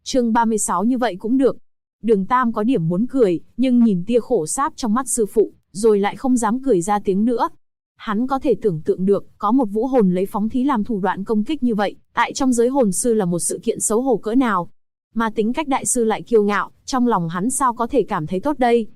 Chương 36 như vậy cũng được. Đường Tam có điểm muốn cười, nhưng nhìn tia khổ sáp trong mắt sư phụ, rồi lại không dám cười ra tiếng nữa. Hắn có thể tưởng tượng được, có một vũ hồn lấy phóng thí làm thủ đoạn công kích như vậy, tại trong giới hồn sư là một sự kiện xấu hổ cỡ nào. Mà tính cách đại sư lại kiêu ngạo, trong lòng hắn sao có thể cảm thấy tốt đây.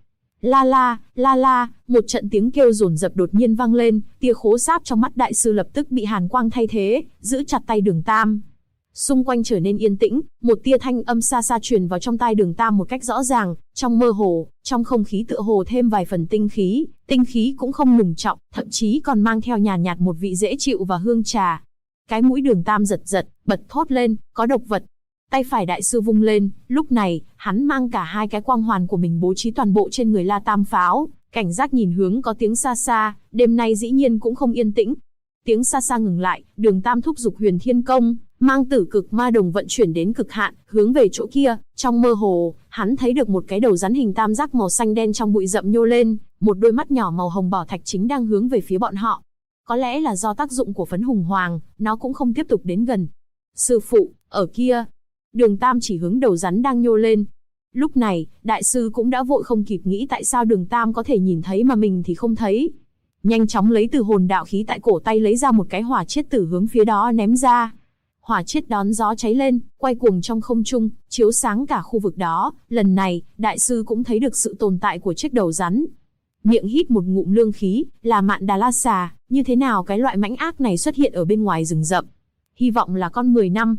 La la, một trận tiếng kêu dồn dập đột nhiên vang lên, tia khố sáp trong mắt đại sư lập tức bị hàn quang thay thế, giữ chặt tay Đường Tam. Xung quanh trở nên yên tĩnh, một tia thanh âm xa xa truyền vào trong tai Đường Tam một cách rõ ràng, trong mơ hồ, trong không khí tựa hồ thêm vài phần tinh khí cũng không nùng trọng, thậm chí còn mang theo nhàn nhạt một vị dễ chịu và hương trà. Cái mũi Đường Tam giật giật, bật thốt lên, có độc vật. Tay phải đại sư vung lên, lúc này, hắn mang cả hai cái quang hoàn của mình bố trí toàn bộ trên người La Tam Pháo, cảnh giác nhìn hướng có tiếng xa xa, đêm nay dĩ nhiên cũng không yên tĩnh. Tiếng xa xa ngừng lại, Đường Tam thúc giục Huyền Thiên Công, mang Tử Cực Ma Đồng vận chuyển đến cực hạn, hướng về chỗ kia. Trong mơ hồ, hắn thấy được một cái đầu rắn hình tam giác màu xanh đen trong bụi rậm nhô lên, một đôi mắt nhỏ màu hồng bảo thạch chính đang hướng về phía bọn họ. Có lẽ là do tác dụng của phấn hùng hoàng, nó cũng không tiếp tục đến gần. Sư phụ, ở kia. Đường Tam chỉ hướng đầu rắn đang nhô lên. Lúc này, đại sư cũng đã vội không kịp nghĩ tại sao Đường Tam có thể nhìn thấy mà mình thì không thấy. Nhanh chóng lấy từ hồn đạo khí tại cổ tay lấy ra một cái hỏa chiết tử hướng phía đó ném ra. Hỏa chiết đón gió cháy lên, quay cuồng trong không trung, chiếu sáng cả khu vực đó. Lần này, đại sư cũng thấy được sự tồn tại của chiếc đầu rắn. Miệng hít một ngụm lương khí, là Mạn Đà La Xà, như thế nào cái loại mãnh ác này xuất hiện ở bên ngoài rừng rậm. Hy vọng là con 10 năm.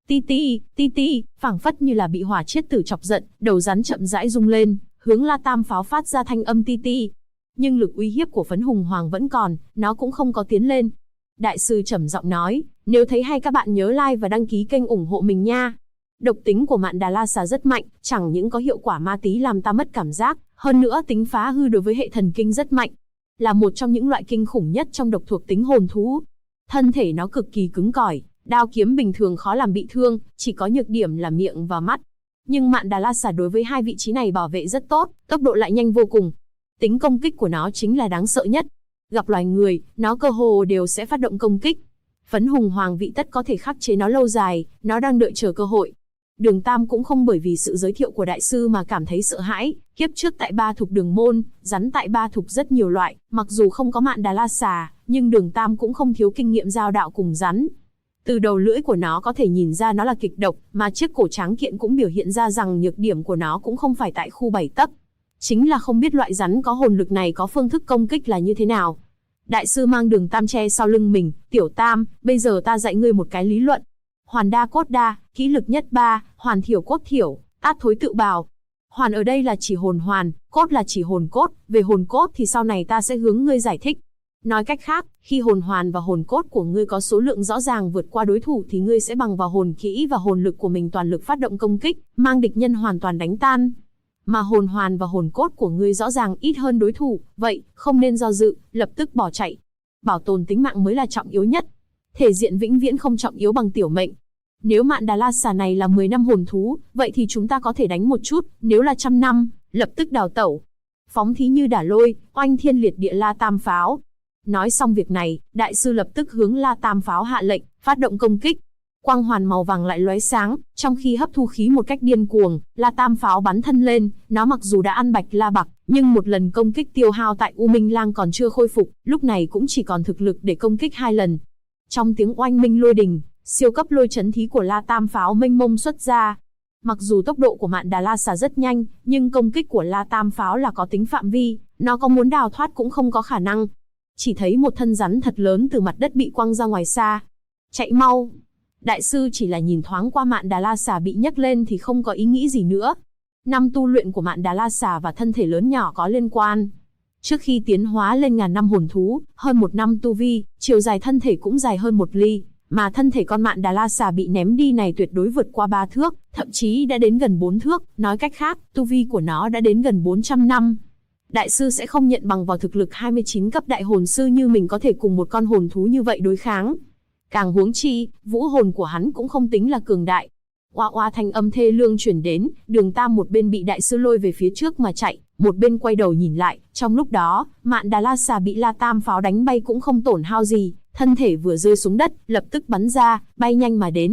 Ti ti, phảng phất như là bị hỏa chiết tử chọc giận, đầu rắn chậm rãi rung lên, hướng La Tam Pháo phát ra thanh âm ti ti. Nhưng lực uy hiếp của phấn hùng hoàng vẫn còn, nó cũng không có tiến lên. Đại sư trầm giọng nói, nếu thấy hay các bạn nhớ like và đăng ký kênh ủng hộ mình nha. Độc tính của Mạn Đà La Xà rất mạnh, chẳng những có hiệu quả ma tí làm ta mất cảm giác, hơn nữa tính phá hư đối với hệ thần kinh rất mạnh. Là một trong những loại kinh khủng nhất trong độc thuộc tính hồn thú. Thân thể nó cực kỳ cứng cỏi, đao kiếm bình thường khó làm bị thương, chỉ có nhược điểm là miệng và mắt. Nhưng Mạn Đà La Xà đối với hai vị trí này bảo vệ rất tốt, tốc độ lại nhanh vô cùng. Tính công kích của nó chính là đáng sợ nhất. Gặp loài người, nó cơ hồ đều sẽ phát động công kích. Phấn hùng hoàng vị tất có thể khắc chế nó lâu dài, nó đang đợi chờ cơ hội. Đường Tam cũng không bởi vì sự giới thiệu của đại sư mà cảm thấy sợ hãi. Kiếp trước tại Ba Thục Đường Môn, rắn tại Ba Thục rất nhiều loại, mặc dù không có Mạn Đà La Xà, nhưng Đường Tam cũng không thiếu kinh nghiệm giao đạo cùng rắn. Từ đầu lưỡi của nó có thể nhìn ra nó là kịch độc, mà chiếc cổ tráng kiện cũng biểu hiện ra rằng nhược điểm của nó cũng không phải tại khu 7 tấc. Chính là không biết loại rắn có hồn lực này có phương thức công kích là như thế nào. Đại sư mang Đường Tam che sau lưng mình, Tiểu Tam, bây giờ ta dạy ngươi một cái lý luận. Hoàn đa cốt đa, kỹ lực nhất 3, hoàn thiểu cốt thiểu, át thối tự bào. Hoàn ở đây là chỉ hồn hoàn, cốt là chỉ hồn cốt, về hồn cốt thì sau này ta sẽ hướng ngươi giải thích. Nói cách khác, khi hồn hoàn và hồn cốt của ngươi có số lượng rõ ràng vượt qua đối thủ thì ngươi sẽ bằng vào hồn kỹ và hồn lực của mình toàn lực phát động công kích, mang địch nhân hoàn toàn đánh tan. Mà hồn hoàn và hồn cốt của ngươi rõ ràng ít hơn đối thủ, vậy, không nên do dự, lập tức bỏ chạy. Bảo tồn tính mạng mới là trọng yếu nhất. Thể diện vĩnh viễn không trọng yếu bằng tiểu mệnh. Nếu Mạn Đà La Xà này là 10 năm hồn thú, vậy thì chúng ta có thể đánh một chút, nếu là 100 năm, lập tức đào tẩu. Phóng thí như đả lôi, oanh thiên liệt địa La Tam Pháo. Nói xong việc này, đại sư lập tức hướng La Tam Pháo hạ lệnh, phát động công kích. Quang hoàn màu vàng lại lóe sáng, trong khi hấp thu khí một cách điên cuồng, La Tam Pháo bắn thân lên, nó mặc dù đã ăn Bạch La Bạc, nhưng một lần công kích tiêu hao tại U Minh Lang còn chưa khôi phục, lúc này cũng chỉ còn thực lực để công kích 2 lần. Trong tiếng oanh minh lôi đình, siêu cấp lôi chấn thí của La Tam Pháo mênh mông xuất ra. Mặc dù tốc độ của Mạn Đà La Xà rất nhanh, nhưng công kích của La Tam Pháo là có tính phạm vi, nó có muốn đào thoát cũng không có khả năng. Chỉ thấy một thân rắn thật lớn từ mặt đất bị quăng ra ngoài xa. Chạy mau! Đại sư chỉ là nhìn thoáng qua Mạn Đà La Xà bị nhấc lên thì không có ý nghĩ gì nữa. Năm tu luyện của Mạn Đà La Xà và thân thể lớn nhỏ có liên quan. Trước khi tiến hóa lên ngàn năm hồn thú, hơn 1 năm tu vi, chiều dài thân thể cũng dài hơn 1 ly, mà thân thể con Mạn Đà La Xà bị ném đi này tuyệt đối vượt qua 3 thước, thậm chí đã đến gần 4 thước, nói cách khác, tu vi của nó đã đến gần 400 năm. Đại sư sẽ không nhận bằng vào thực lực 29 cấp đại hồn sư như mình có thể cùng một con hồn thú như vậy đối kháng. Càng huống chi, vũ hồn của hắn cũng không tính là cường đại. Oa oa thanh âm thê lương chuyển đến, Đường Tam một bên bị đại sư lôi về phía trước mà chạy, một bên quay đầu nhìn lại, trong lúc đó, Mạn Đà La Xà bị La Tam Pháo đánh bay cũng không tổn hao gì, thân thể vừa rơi xuống đất, lập tức bắn ra, bay nhanh mà đến.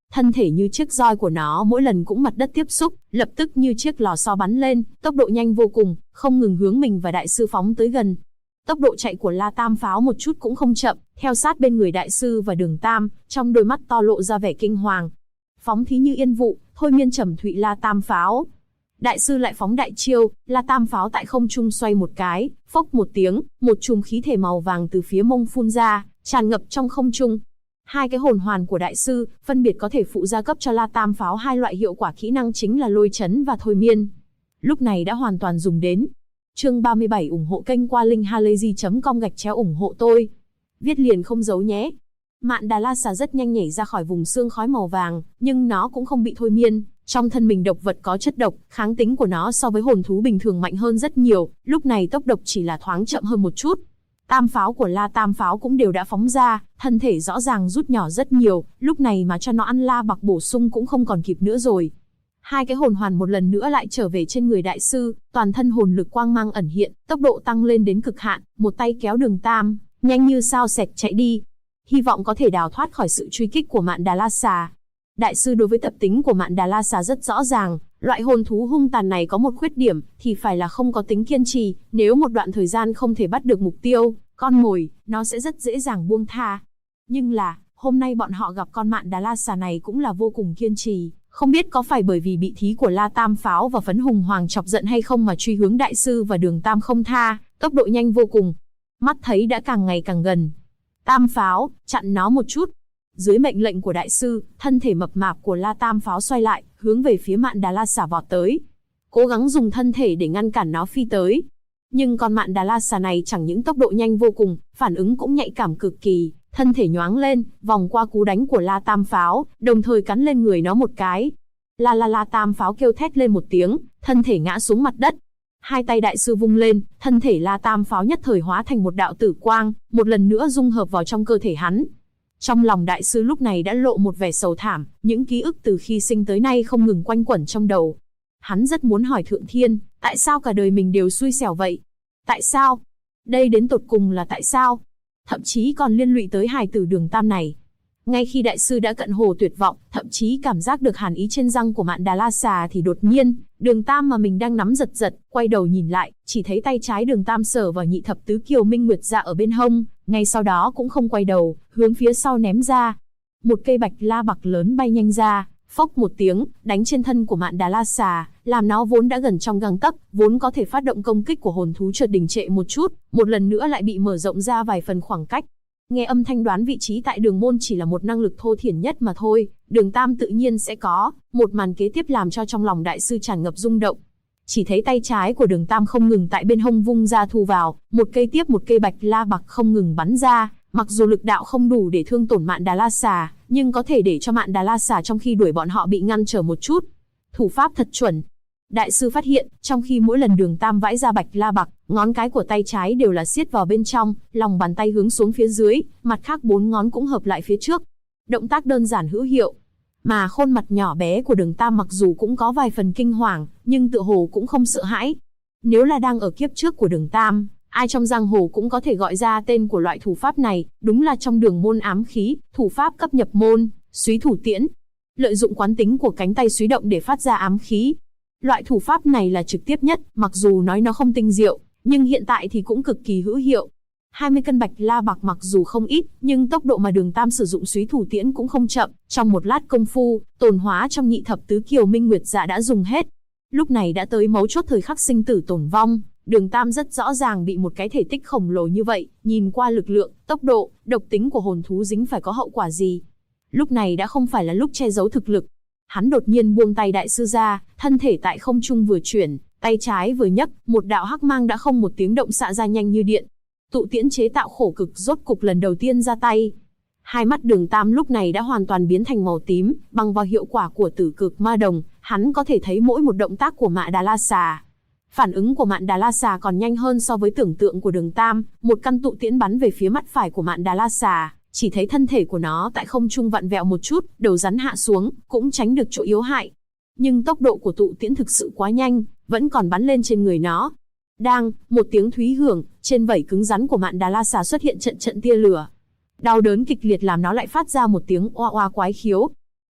Thân thể như chiếc roi của nó mỗi lần cũng mặt đất tiếp xúc, lập tức như chiếc lò xo bắn lên, tốc độ nhanh vô cùng, không ngừng hướng mình và đại sư phóng tới gần. Tốc độ chạy của La Tam Pháo một chút cũng không chậm, theo sát bên người đại sư và Đường Tam, trong đôi mắt to lộ ra vẻ kinh hoàng. Phóng thí như yên vụ, thôi miên trầm thụy La Tam Pháo. Đại sư lại phóng đại chiêu, La Tam Pháo tại không trung xoay một cái, phốc một tiếng, một chùm khí thể màu vàng từ phía mông phun ra, tràn ngập trong không trung. Hai cái hồn hoàn của đại sư, phân biệt có thể phụ gia cấp cho La Tam Pháo hai loại hiệu quả kỹ năng chính là lôi chấn và thôi miên. Lúc này đã hoàn toàn dùng đến. Chương 37 ủng hộ kênh qua linkhalazy.com/ủng hộ tôi. Viết liền không giấu nhé. Mạn Đà La Xà rất nhanh nhảy ra khỏi vùng xương khói màu vàng, nhưng nó cũng không bị thôi miên. Trong thân mình độc vật có chất độc, kháng tính của nó so với hồn thú bình thường mạnh hơn rất nhiều, lúc này tốc độ chỉ là thoáng chậm hơn một chút. Tam pháo của La Tam Pháo cũng đều đã phóng ra, thân thể rõ ràng rút nhỏ rất nhiều, lúc này mà cho nó ăn la bạc bổ sung cũng không còn kịp nữa rồi. Hai cái hồn hoàn một lần nữa lại trở về trên người đại sư, toàn thân hồn lực quang mang ẩn hiện, tốc độ tăng lên đến cực hạn, một tay kéo Đường Tam, nhanh như sao xẹt chạy đi. Hy vọng có thể đào thoát khỏi sự truy kích của Mạn Đà La Xà. Đại sư đối với tập tính của Mạn Đà La Xà rất rõ ràng, loại hồn thú hung tàn này có một khuyết điểm, thì phải là không có tính kiên trì, nếu một đoạn thời gian không thể bắt được mục tiêu, con mồi, nó sẽ rất dễ dàng buông tha. Nhưng là, hôm nay bọn họ gặp con Mạn Đà La Xà này cũng là vô cùng kiên trì, không biết có phải bởi vì bị thí của La Tam Pháo và Phấn Hùng Hoàng chọc giận hay không mà truy hướng đại sư và Đường Tam không tha, tốc độ nhanh vô cùng. Mắt thấy đã càng ngày càng gần. Tam Pháo, chặn nó một chút. Dưới mệnh lệnh của đại sư, thân thể mập mạp của La Tam Pháo xoay lại, hướng về phía Mạn Đà La Xà vọt tới. Cố gắng dùng thân thể để ngăn cản nó phi tới. Nhưng con Mạn Đà La Xà này chẳng những tốc độ nhanh vô cùng, phản ứng cũng nhạy cảm cực kỳ, thân thể nhoáng lên, vòng qua cú đánh của La Tam Pháo, đồng thời cắn lên người nó một cái. La Tam Pháo kêu thét lên một tiếng, thân thể ngã xuống mặt đất. Hai tay đại sư vung lên, thân thể La Tam Pháo nhất thời hóa thành một đạo tử quang, một lần nữa dung hợp vào trong cơ thể hắn. Trong lòng đại sư lúc này đã lộ một vẻ sầu thảm, những ký ức từ khi sinh tới nay không ngừng quanh quẩn trong đầu. Hắn rất muốn hỏi Thượng Thiên, tại sao cả đời mình đều xui xẻo vậy? Tại sao? Đây đến tột cùng là tại sao? Thậm chí còn liên lụy tới hài tử Đường Tam này. Ngay khi đại sư đã cận hồ tuyệt vọng, thậm chí cảm giác được hàn ý trên răng của Mạn Đà La Xà thì đột nhiên, Đường Tam mà mình đang nắm giật giật, quay đầu nhìn lại, chỉ thấy tay trái Đường Tam sờ vào nhị thập tứ kiều minh nguyệt dạ ở bên hông, ngay sau đó cũng không quay đầu, hướng phía sau ném ra. Một cây bạch la bạc lớn bay nhanh ra, phốc một tiếng, đánh trên thân của Mạn Đà La Xà, làm nó vốn đã gần trong gang tấc, vốn có thể phát động công kích của hồn thú chợt đình trệ một chút, một lần nữa lại bị mở rộng ra vài phần khoảng cách. Nghe âm thanh đoán vị trí tại đường môn chỉ là một năng lực thô thiển nhất mà thôi, Đường Tam tự nhiên sẽ có, một màn kế tiếp làm cho trong lòng đại sư tràn ngập rung động. Chỉ thấy tay trái của Đường Tam không ngừng tại bên hông vung ra thu vào, một cây tiếp một cây bạch la bạc không ngừng bắn ra, mặc dù lực đạo không đủ để thương tổn Mạn Đà La Xà, nhưng có thể để cho Mạn Đà La Xà trong khi đuổi bọn họ bị ngăn trở một chút. Thủ pháp thật chuẩn. Đại sư phát hiện, trong khi mỗi lần Đường Tam vãi ra bạch la bạc, ngón cái của tay trái đều là siết vào bên trong, lòng bàn tay hướng xuống phía dưới, mặt khác 4 ngón cũng hợp lại phía trước. Động tác đơn giản hữu hiệu. Mà khuôn mặt nhỏ bé của Đường Tam mặc dù cũng có vài phần kinh hoàng, nhưng tựa hồ cũng không sợ hãi. Nếu là đang ở kiếp trước của Đường Tam, ai trong giang hồ cũng có thể gọi ra tên của loại thủ pháp này, đúng là trong đường môn ám khí, thủ pháp cấp nhập môn, Súy Thủ Tiễn. Lợi dụng quán tính của cánh tay súy động để phát ra ám khí. Loại thủ pháp này là trực tiếp nhất, mặc dù nói nó không tinh diệu, nhưng hiện tại thì cũng cực kỳ hữu hiệu. 20 cân bạch la bạc mặc dù không ít, nhưng tốc độ mà Đường Tam sử dụng Súy Thủ Tiễn cũng không chậm, trong một lát công phu, tồn hóa trong nhị thập tứ kiều minh nguyệt dạ đã dùng hết. Lúc này đã tới mấu chốt thời khắc sinh tử tổn vong, Đường Tam rất rõ ràng bị một cái thể tích khổng lồ như vậy, nhìn qua lực lượng, tốc độ, độc tính của hồn thú dính phải có hậu quả gì. Lúc này đã không phải là lúc che giấu thực lực. Hắn đột nhiên buông tay đại sư ra, thân thể tại không trung vừa chuyển, tay trái vừa nhấc, một đạo hắc mang đã không một tiếng động xạ ra nhanh như điện. Tụ tiễn chế tạo khổ cực rốt cục lần đầu tiên ra tay. Hai mắt Đường Tam lúc này đã hoàn toàn biến thành màu tím, bằng vào hiệu quả của tử cực ma đồng, hắn có thể thấy mỗi một động tác của Mạn Đà La Xà. Phản ứng của Mạn Đà La Xà còn nhanh hơn so với tưởng tượng của Đường Tam, một căn tụ tiễn bắn về phía mắt phải của Mạn Đà La Xà, chỉ thấy thân thể của nó tại không trung vặn vẹo một chút, đầu rắn hạ xuống, cũng tránh được chỗ yếu hại. Nhưng tốc độ của tụ tiễn thực sự quá nhanh, vẫn còn bắn lên trên người nó. Đang, một tiếng thúy hưởng, trên vảy cứng rắn của Mạn Đà La Xà xuất hiện trận trận tia lửa. Đau đớn kịch liệt làm nó lại phát ra một tiếng oa oa quái khiếu.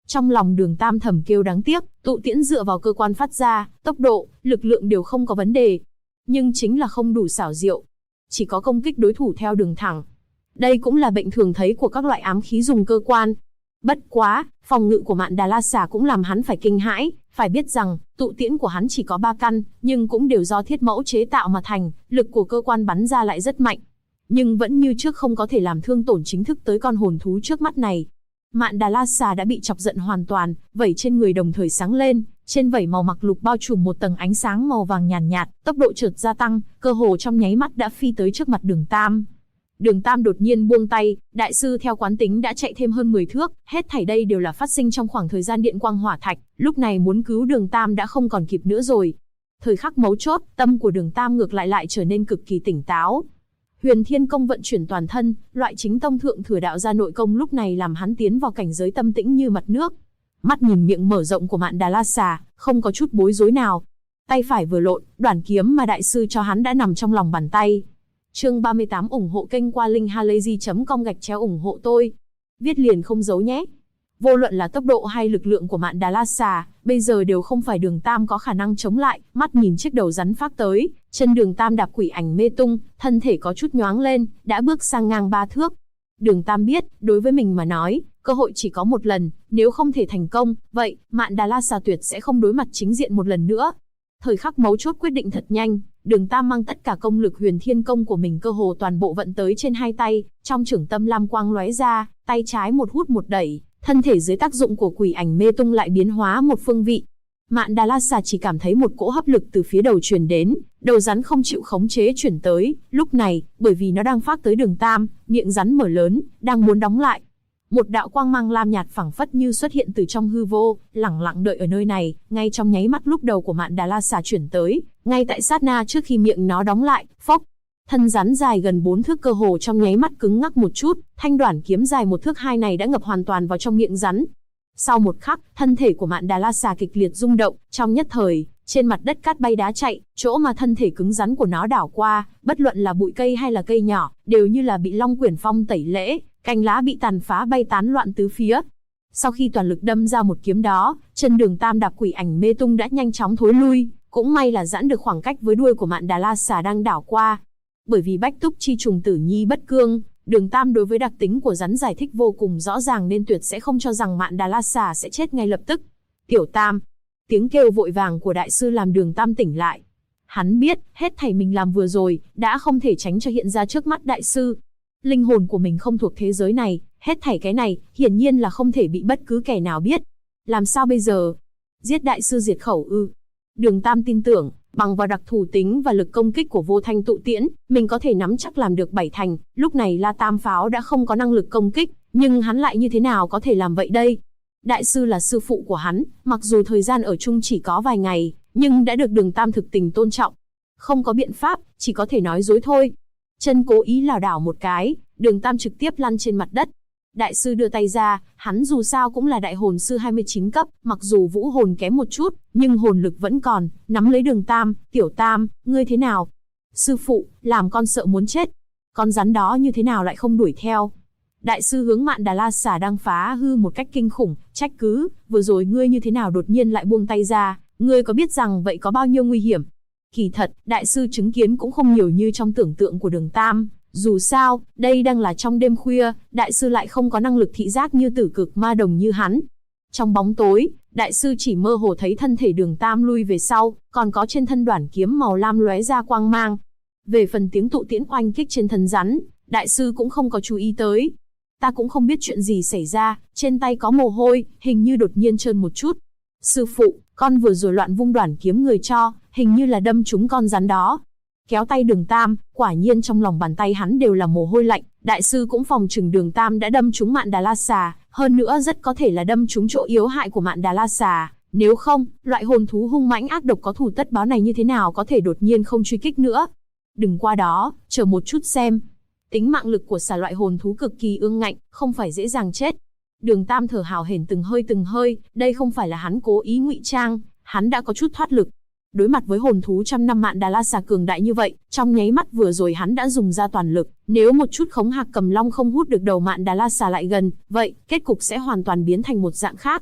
Trong lòng Đường Tam thầm kêu đáng tiếc, tụ tiễn dựa vào cơ quan phát ra, tốc độ, lực lượng đều không có vấn đề. Nhưng chính là không đủ xảo diệu. Chỉ có công kích đối thủ theo đường thẳng. Đây cũng là bệnh thường thấy của các loại ám khí dùng cơ quan. Bất quá, phòng ngự của Mạn Đà La Xà cũng làm hắn phải kinh hãi, phải biết rằng, tụ tiễn của hắn chỉ có 3 căn, nhưng cũng đều do thiết mẫu chế tạo mà thành, lực của cơ quan bắn ra lại rất mạnh. Nhưng vẫn như trước không có thể làm thương tổn chính thức tới con hồn thú trước mắt này. Mạn Đà La Xà đã bị chọc giận hoàn toàn, vảy trên người đồng thời sáng lên, trên vảy màu mặc lục bao trùm một tầng ánh sáng màu vàng nhàn nhạt, tốc độ chợt gia tăng, cơ hồ trong nháy mắt đã phi tới trước mặt Đường Tam. Đường Tam đột nhiên buông tay, đại sư theo quán tính đã chạy thêm hơn 10 thước, hết thảy đây đều là phát sinh trong khoảng thời gian điện quang hỏa thạch, lúc này muốn cứu Đường Tam đã không còn kịp nữa rồi. Thời khắc mấu chốt, tâm của Đường Tam ngược lại trở nên cực kỳ tỉnh táo. Huyền Thiên Công vận chuyển toàn thân, loại chính tông thượng thừa đạo ra nội công lúc này làm hắn tiến vào cảnh giới tâm tĩnh như mặt nước. Mắt nhìn miệng mở rộng của Mạn Đà La Xà, không có chút bối rối nào. Tay phải vừa lộn, đoản kiếm mà đại sư cho hắn đã nằm trong lòng bàn tay. Chương 38 ủng hộ kênh qua linkhalazy.com ủng hộ tôi. Viết liền không giấu nhé. Vô luận là tốc độ hay lực lượng của Mạn Đà La Xà, bây giờ đều không phải Đường Tam có khả năng chống lại. Mắt nhìn chiếc đầu rắn phác tới, chân Đường Tam đạp quỷ ảnh mê tung, thân thể có chút nhoáng lên, đã bước sang ngang 3 thước. Đường Tam biết, đối với mình mà nói, cơ hội chỉ có một lần, nếu không thể thành công, vậy Mạn Đà La Xà tuyệt sẽ không đối mặt chính diện một lần nữa. Thời khắc mấu chốt quyết định thật nhanh, Đường Tam mang tất cả công lực Huyền Thiên Công của mình cơ hồ toàn bộ vận tới trên hai tay, trong chưởng tâm lam quang lóe ra, tay trái một hút một đẩy, thân thể dưới tác dụng của quỷ ảnh mê tung lại biến hóa một phương vị. Mạn Đà La Xà chỉ cảm thấy một cỗ hấp lực từ phía đầu truyền đến, đầu rắn không chịu khống chế chuyển tới, lúc này, bởi vì nó đang phác tới Đường Tam, miệng rắn mở lớn, đang muốn đóng lại. Một đạo quang mang lam nhạt phẳng phất như xuất hiện từ trong hư vô, lẳng lặng đợi ở nơi này, ngay trong nháy mắt lúc đầu của Mạn Đà La Xà chuyển tới, ngay tại sát na trước khi miệng nó đóng lại, phốc. Thân rắn dài gần 4 thước cơ hồ trong nháy mắt cứng ngắc một chút, thanh đoản kiếm dài 1 thước 2 này đã ngập hoàn toàn vào trong miệng rắn. Sau một khắc, thân thể của Mạn Đà La Xà kịch liệt rung động, trong nhất thời, trên mặt đất cát bay đá chạy, chỗ mà thân thể cứng rắn của nó đảo qua, bất luận là bụi cây hay là cây nhỏ, đều như là bị Long Quyển Phong tẩy lễ, cành lá bị tàn phá bay tán loạn tứ phía. Sau khi toàn lực đâm ra một kiếm đó, chân Đường Tam đạp quỷ ảnh mê tung đã nhanh chóng thối lui, cũng may là giãn được khoảng cách với đuôi của Mạn Đà La Xà đang đảo qua. Bởi vì bách túc chi trùng tử nhi bất cương, Đường Tam đối với đặc tính của rắn giải thích vô cùng rõ ràng nên tuyệt sẽ không cho rằng Mạn Đà La Xà sẽ chết ngay lập tức. Tiểu Tam, tiếng kêu vội vàng của đại sư làm Đường Tam tỉnh lại. Hắn biết, hết thảy mình làm vừa rồi, đã không thể tránh cho hiện ra trước mắt đại sư. Linh hồn của mình không thuộc thế giới này, hết thảy cái này, hiển nhiên là không thể bị bất cứ kẻ nào biết. Làm sao bây giờ? Giết đại sư diệt khẩu ư? Đường Tam tin tưởng, bằng vào đặc thù tính và lực công kích của vô thanh tụ tiễn, mình có thể nắm chắc làm được 7 thành. Lúc này La Tam Pháo đã không có năng lực công kích, nhưng hắn lại như thế nào có thể làm vậy đây? Đại sư là sư phụ của hắn, mặc dù thời gian ở chung chỉ có vài ngày, nhưng đã được Đường Tam thực tình tôn trọng. Không có biện pháp, chỉ có thể nói dối thôi. Chân cố ý lảo đảo một cái, Đường Tam trực tiếp lăn trên mặt đất. Đại sư đưa tay ra, hắn dù sao cũng là đại hồn sư 29 cấp, mặc dù vũ hồn kém một chút, nhưng hồn lực vẫn còn, nắm lấy Đường Tam, Tiểu Tam, ngươi thế nào? Sư phụ, làm con sợ muốn chết. Con rắn đó như thế nào lại không đuổi theo? Đại sư hướng Mạn Đà La Xà đang phá hư một cách kinh khủng, trách cứ, vừa rồi ngươi như thế nào đột nhiên lại buông tay ra, ngươi có biết rằng vậy có bao nhiêu nguy hiểm? Kỳ thật, đại sư chứng kiến cũng không nhiều như trong tưởng tượng của Đường Tam. Dù sao, đây đang là trong đêm khuya, đại sư lại không có năng lực thị giác như tử cực ma đồng như hắn. Trong bóng tối, đại sư chỉ mơ hồ thấy thân thể Đường Tam lui về sau, còn có trên thân đoản kiếm màu lam lóe ra quang mang. Về phần tiếng tụ tiễn oanh kích trên thân rắn, đại sư cũng không có chú ý tới. Ta cũng không biết chuyện gì xảy ra, trên tay có mồ hôi, hình như đột nhiên trơn một chút. Sư phụ, con vừa rồi loạn vung đoản kiếm người cho, hình như là đâm trúng con rắn đó. Kéo tay Đường Tam, quả nhiên trong lòng bàn tay hắn đều là mồ hôi lạnh, đại sư cũng phòng chừng Đường Tam đã đâm trúng Mạn Đà La Xà, hơn nữa rất có thể là đâm trúng chỗ yếu hại của Mạn Đà La Xà, nếu không, loại hồn thú hung mãnh ác độc có thù tất báo này như thế nào có thể đột nhiên không truy kích nữa. Đừng qua đó, chờ một chút xem. Tính mạng lực của xà loại hồn thú cực kỳ ương ngạnh, không phải dễ dàng chết. Đường Tam thở hào hển từng hơi, đây không phải là hắn cố ý ngụy trang, hắn đã có chút thoát lực. Đối mặt với hồn thú trăm năm Mạn Đà La Xà cường đại như vậy, trong nháy mắt vừa rồi hắn đã dùng ra toàn lực, nếu một chút khống hạc cầm long không hút được đầu Mạn Đà La Xà lại gần, vậy kết cục sẽ hoàn toàn biến thành một dạng khác.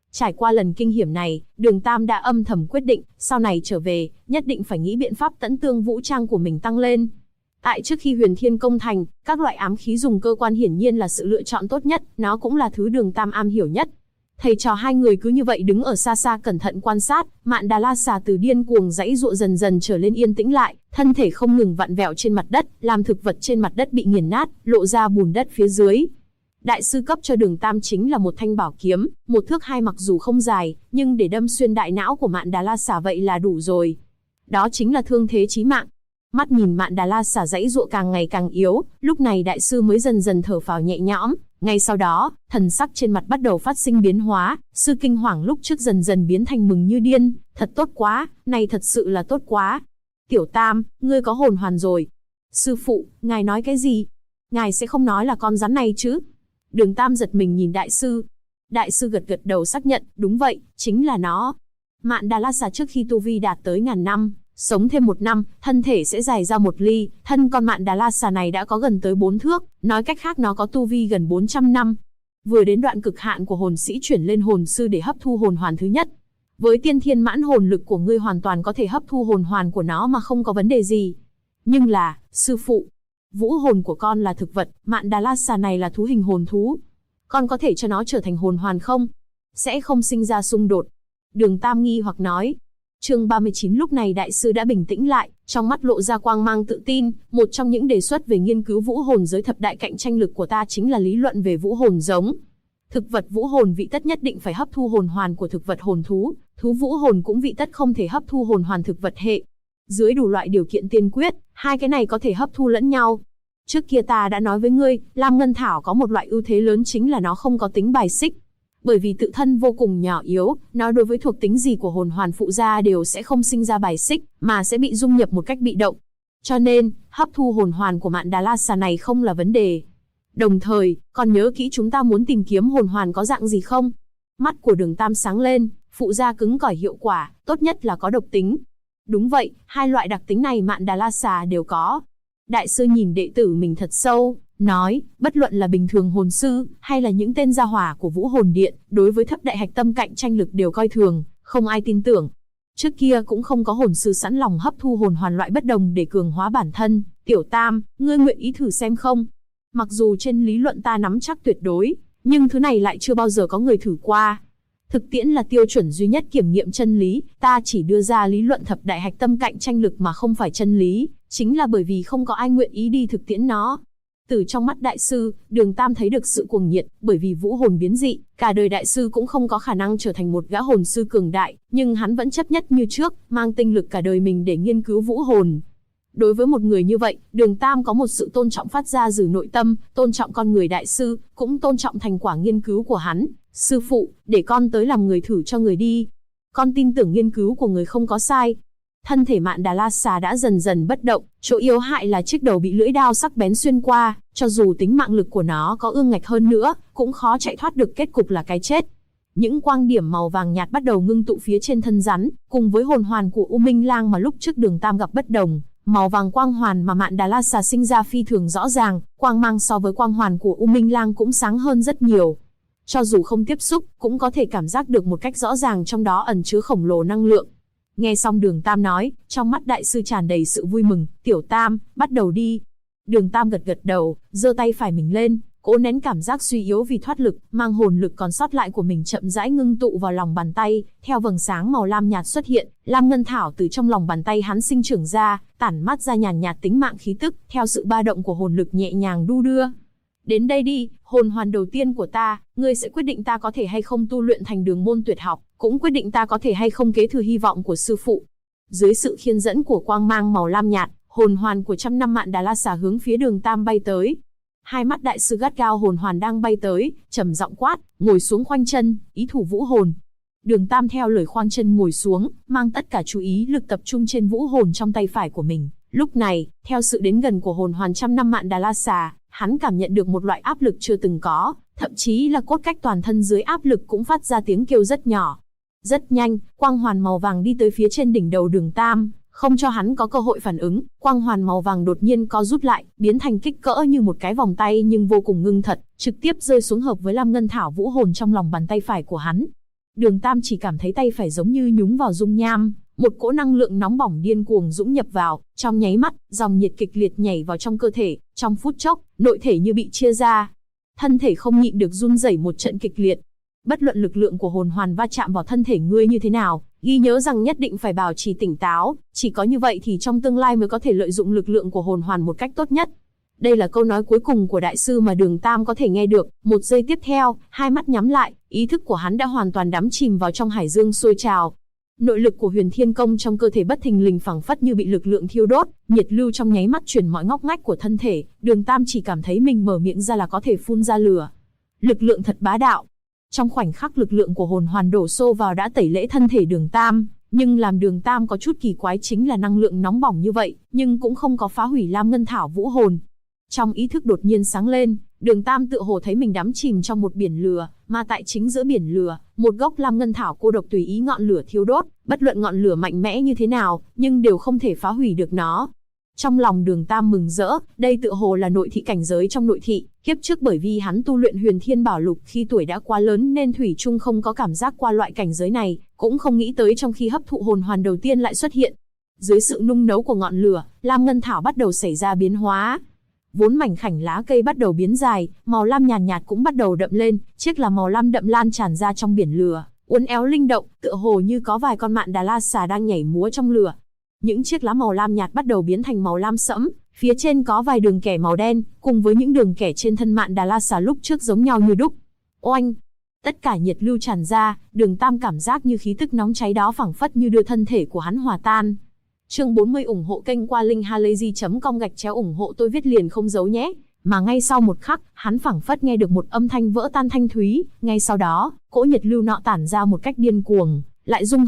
Trải qua lần kinh hiểm này, Đường Tam đã âm thầm quyết định, sau này trở về, nhất định phải nghĩ biện pháp tấn tương vũ trang của mình tăng lên. Tại trước khi Huyền Thiên công thành, các loại ám khí dùng cơ quan hiển nhiên là sự lựa chọn tốt nhất, nó cũng là thứ Đường Tam am hiểu nhất. Thầy trò hai người cứ như vậy đứng ở xa xa cẩn thận quan sát, Mạn Đà La Xà từ điên cuồng giãy giụa dần dần trở lên yên tĩnh lại, thân thể không ngừng vặn vẹo trên mặt đất, làm thực vật trên mặt đất bị nghiền nát, lộ ra bùn đất phía dưới. Đại sư cấp cho Đường Tam chính là một thanh bảo kiếm, 1 thước 2 mặc dù không dài, nhưng để đâm xuyên đại não của Mạn Đà La Xà vậy là đủ rồi. Đó chính là thương thế chí mạng. Mắt nhìn Mạn Đà La Xà giãy giụa càng ngày càng yếu, lúc này đại sư mới dần dần thở phào nhẹ nhõm. Ngay sau đó, thần sắc trên mặt bắt đầu phát sinh biến hóa, sư kinh hoàng lúc trước dần dần biến thành mừng như điên, thật tốt quá, này thật sự là tốt quá. Tiểu Tam, ngươi có hồn hoàn rồi. Sư phụ, ngài nói cái gì? Ngài sẽ không nói là con rắn này chứ? Đường Tam giật mình nhìn đại sư. Đại sư gật gật đầu xác nhận, đúng vậy, chính là nó. Mạn Đà La Xà trước khi tu vi đạt tới 1000 năm, sống thêm 1 năm, thân thể sẽ dài ra 1 ly, thân con Mạn Đà La Xà này đã có gần tới 4 thước, nói cách khác nó có tu vi gần 400 năm. Vừa đến đoạn cực hạn của hồn sĩ chuyển lên hồn sư để hấp thu hồn hoàn thứ nhất. Với tiên thiên mãn hồn lực của ngươi hoàn toàn có thể hấp thu hồn hoàn của nó mà không có vấn đề gì. Nhưng là, sư phụ, vũ hồn của con là thực vật, Mạn Đà La Xà này là thú hình hồn thú. Con có thể cho nó trở thành hồn hoàn không? Sẽ không sinh ra xung đột. Đường Tam nghi hoặc nói. Chương 39 lúc này đại sư đã bình tĩnh lại, trong mắt lộ ra quang mang tự tin, một trong những đề xuất về nghiên cứu vũ hồn giới thập đại cạnh tranh lực của ta chính là lý luận về vũ hồn giống. Thực vật vũ hồn vị tất nhất định phải hấp thu hồn hoàn của thực vật hồn thú, thú vũ hồn cũng vị tất không thể hấp thu hồn hoàn thực vật hệ. Dưới đủ loại điều kiện tiên quyết, hai cái này có thể hấp thu lẫn nhau. Trước kia ta đã nói với ngươi, Lam Ngân Thảo có một loại ưu thế lớn chính là nó không có tính bài xích. Bởi vì tự thân vô cùng nhỏ yếu, nó đối với thuộc tính gì của hồn hoàn phụ gia đều sẽ không sinh ra bài xích, mà sẽ bị dung nhập một cách bị động. Cho nên, hấp thu hồn hoàn của Mạn Đà La Xà này không là vấn đề. Đồng thời, còn nhớ kỹ chúng ta muốn tìm kiếm hồn hoàn có dạng gì không? Mắt của Đường Tam sáng lên, phụ gia cứng cỏi hiệu quả, tốt nhất là có độc tính. Đúng vậy, hai loại đặc tính này Mạn Đà La Xà đều có. Đại sư nhìn đệ tử mình thật sâu, nói, bất luận là bình thường hồn sư, hay là những tên gia hỏa của Vũ Hồn Điện, đối với thập đại hạch tâm cạnh tranh lực đều coi thường, không ai tin tưởng. Trước kia cũng không có hồn sư sẵn lòng hấp thu hồn hoàn loại bất đồng để cường hóa bản thân. Tiểu Tam, ngươi nguyện ý thử xem không? Mặc dù trên lý luận ta nắm chắc tuyệt đối, nhưng thứ này lại chưa bao giờ có người thử qua. Thực tiễn là tiêu chuẩn duy nhất kiểm nghiệm chân lý, ta chỉ đưa ra lý luận thập đại hạch tâm cạnh tranh lực mà không phải chân lý, chính là bởi vì không có ai nguyện ý đi thực tiễn nó. Từ trong mắt đại sư, Đường Tam thấy được sự cuồng nhiệt, bởi vì vũ hồn biến dị, cả đời đại sư cũng không có khả năng trở thành một gã hồn sư cường đại, nhưng hắn vẫn chấp nhất như trước, mang tinh lực cả đời mình để nghiên cứu vũ hồn. Đối với một người như vậy, Đường Tam có một sự tôn trọng phát ra từ nội tâm, tôn trọng con người đại sư, cũng tôn trọng thành quả nghiên cứu của hắn. Sư phụ, để con tới làm người thử cho người đi. Con tin tưởng nghiên cứu của người không có sai. Thân thể Mạn Đà La Xà đã dần dần bất động, chỗ yếu hại là chiếc đầu bị lưỡi đao sắc bén xuyên qua, cho dù tính mạng lực của nó có ương ngạch hơn nữa, cũng khó chạy thoát được kết cục là cái chết. Những quang điểm màu vàng nhạt bắt đầu ngưng tụ phía trên thân rắn, cùng với hồn hoàn của U Minh Lang mà lúc trước Đường Tam gặp bất đồng. Màu vàng quang hoàn mà Mạn Đà La Xà sinh ra phi thường rõ ràng, quang mang so với quang hoàn của U Minh Lang cũng sáng hơn rất nhiều. Cho dù không tiếp xúc, cũng có thể cảm giác được một cách rõ ràng trong đó ẩn chứa khổng lồ năng lượng. Nghe xong Đường Tam nói, trong mắt đại sư tràn đầy sự vui mừng, Tiểu Tam, bắt đầu đi. Đường Tam gật gật đầu, giơ tay phải mình lên, cố nén cảm giác suy yếu vì thoát lực, mang hồn lực còn sót lại của mình chậm rãi ngưng tụ vào lòng bàn tay, theo vầng sáng màu lam nhạt xuất hiện, lam ngân thảo từ trong lòng bàn tay hắn sinh trưởng ra, tản mát ra nhàn nhạt tính mạng khí tức, theo sự ba động của hồn lực nhẹ nhàng đu đưa. Đến đây đi, hồn hoàn đầu tiên của ta, ngươi sẽ quyết định ta có thể hay không tu luyện thành đường môn tuyệt học, cũng quyết định ta có thể hay không kế thừa hy vọng của sư phụ. Dưới sự khiên dẫn của quang mang màu lam nhạt, hồn hoàn của 100 năm Mạn Đà La Xà hướng phía Đường Tam bay tới. Hai mắt đại sư gắt gao hồn hoàn đang bay tới, trầm giọng quát, ngồi xuống khoanh chân, ý thủ vũ hồn. Đường Tam theo lời khoanh chân ngồi xuống, mang tất cả chú ý lực tập trung trên vũ hồn trong tay phải của mình. Lúc này, theo sự đến gần của hồn hoàn 100 năm Mạn Đà La Xà, hắn cảm nhận được một loại áp lực chưa từng có, thậm chí là cốt cách toàn thân dưới áp lực cũng phát ra tiếng kêu rất nhỏ. Rất nhanh, quang hoàn màu vàng đi tới phía trên đỉnh đầu Đường Tam, không cho hắn có cơ hội phản ứng, quang hoàn màu vàng đột nhiên co rút lại, biến thành kích cỡ như một cái vòng tay nhưng vô cùng ngưng thật, trực tiếp rơi xuống hợp với lam ngân thảo vũ hồn trong lòng bàn tay phải của hắn. Đường Tam chỉ cảm thấy tay phải giống như nhúng vào dung nham, một cỗ năng lượng nóng bỏng điên cuồng dũng nhập vào, trong nháy mắt, dòng nhiệt kịch liệt nhảy vào trong cơ thể, trong phút chốc, nội thể như bị chia ra. Thân thể không nhịn được run rẩy một trận kịch liệt. Bất luận lực lượng của hồn hoàn va chạm vào thân thể ngươi như thế nào, ghi nhớ rằng nhất định phải bảo trì tỉnh táo, chỉ có như vậy thì trong tương lai mới có thể lợi dụng lực lượng của hồn hoàn một cách tốt nhất. Đây là câu nói cuối cùng của đại sư mà Đường Tam có thể nghe được. Một giây tiếp theo, hai mắt nhắm lại, ý thức của hắn đã hoàn toàn đắm chìm vào trong hải dương sôi trào. Nội lực của Huyền Thiên Công trong cơ thể bất thình lình phảng phất như bị lực lượng thiêu đốt, nhiệt lưu trong nháy mắt chuyển mọi ngóc ngách của thân thể. Đường Tam chỉ cảm thấy mình mở miệng ra là có thể phun ra lửa. Lực lượng thật bá đạo. Trong khoảnh khắc lực lượng của hồn hoàn đổ xô vào đã tẩy lễ thân thể Đường Tam, nhưng làm Đường Tam có chút kỳ quái chính là năng lượng nóng bỏng như vậy, nhưng cũng không có phá hủy Lam Ngân Thảo vũ hồn. Trong ý thức đột nhiên sáng lên, Đường Tam tựa hồ thấy mình đắm chìm trong một biển lửa, mà tại chính giữa biển lửa, một gốc Lam Ngân Thảo cô độc tùy ý ngọn lửa thiêu đốt, bất luận ngọn lửa mạnh mẽ như thế nào, nhưng đều không thể phá hủy được nó. Trong lòng Đường Tam mừng rỡ, đây tựa hồ là nội thị cảnh giới trong nội thị, kiếp trước bởi vì hắn tu luyện Huyền Thiên Bảo Lục khi tuổi đã quá lớn nên thủy chung không có cảm giác qua loại cảnh giới này, cũng không nghĩ tới trong khi hấp thụ hồn hoàn đầu tiên lại xuất hiện. Dưới sự nung nấu của ngọn lửa, Lam Ngân Thảo bắt đầu xảy ra biến hóa. Vốn mảnh khảnh lá cây bắt đầu biến dài, màu lam nhàn nhạt cũng bắt đầu đậm lên, chiếc là màu lam đậm lan tràn ra trong biển lửa, uốn éo linh động, tựa hồ như có vài con mạn Đà La Xà đang nhảy múa trong lửa. Những chiếc lá màu lam nhạt bắt đầu biến thành màu lam sẫm, phía trên có vài đường kẻ màu đen, cùng với những đường kẻ trên thân mạn Đà La Xà lúc trước giống nhau như đúc. Oanh! Tất cả nhiệt lưu tràn ra, Đường Tam cảm giác như khí tức nóng cháy đó phảng phất như đưa thân thể của hắn hòa tan. Chương 40 ủng hộ kênh qua linkhalazy.com/ủng hộ tôi viết liền không giấu nhé. Mà ngay sau một khắc, hắn phảng phất nghe được một âm thanh vỡ tan thanh thúy, ngay sau đó, cỗ nhiệt lưu nọ tản ra một cách điên cuồng, lại dung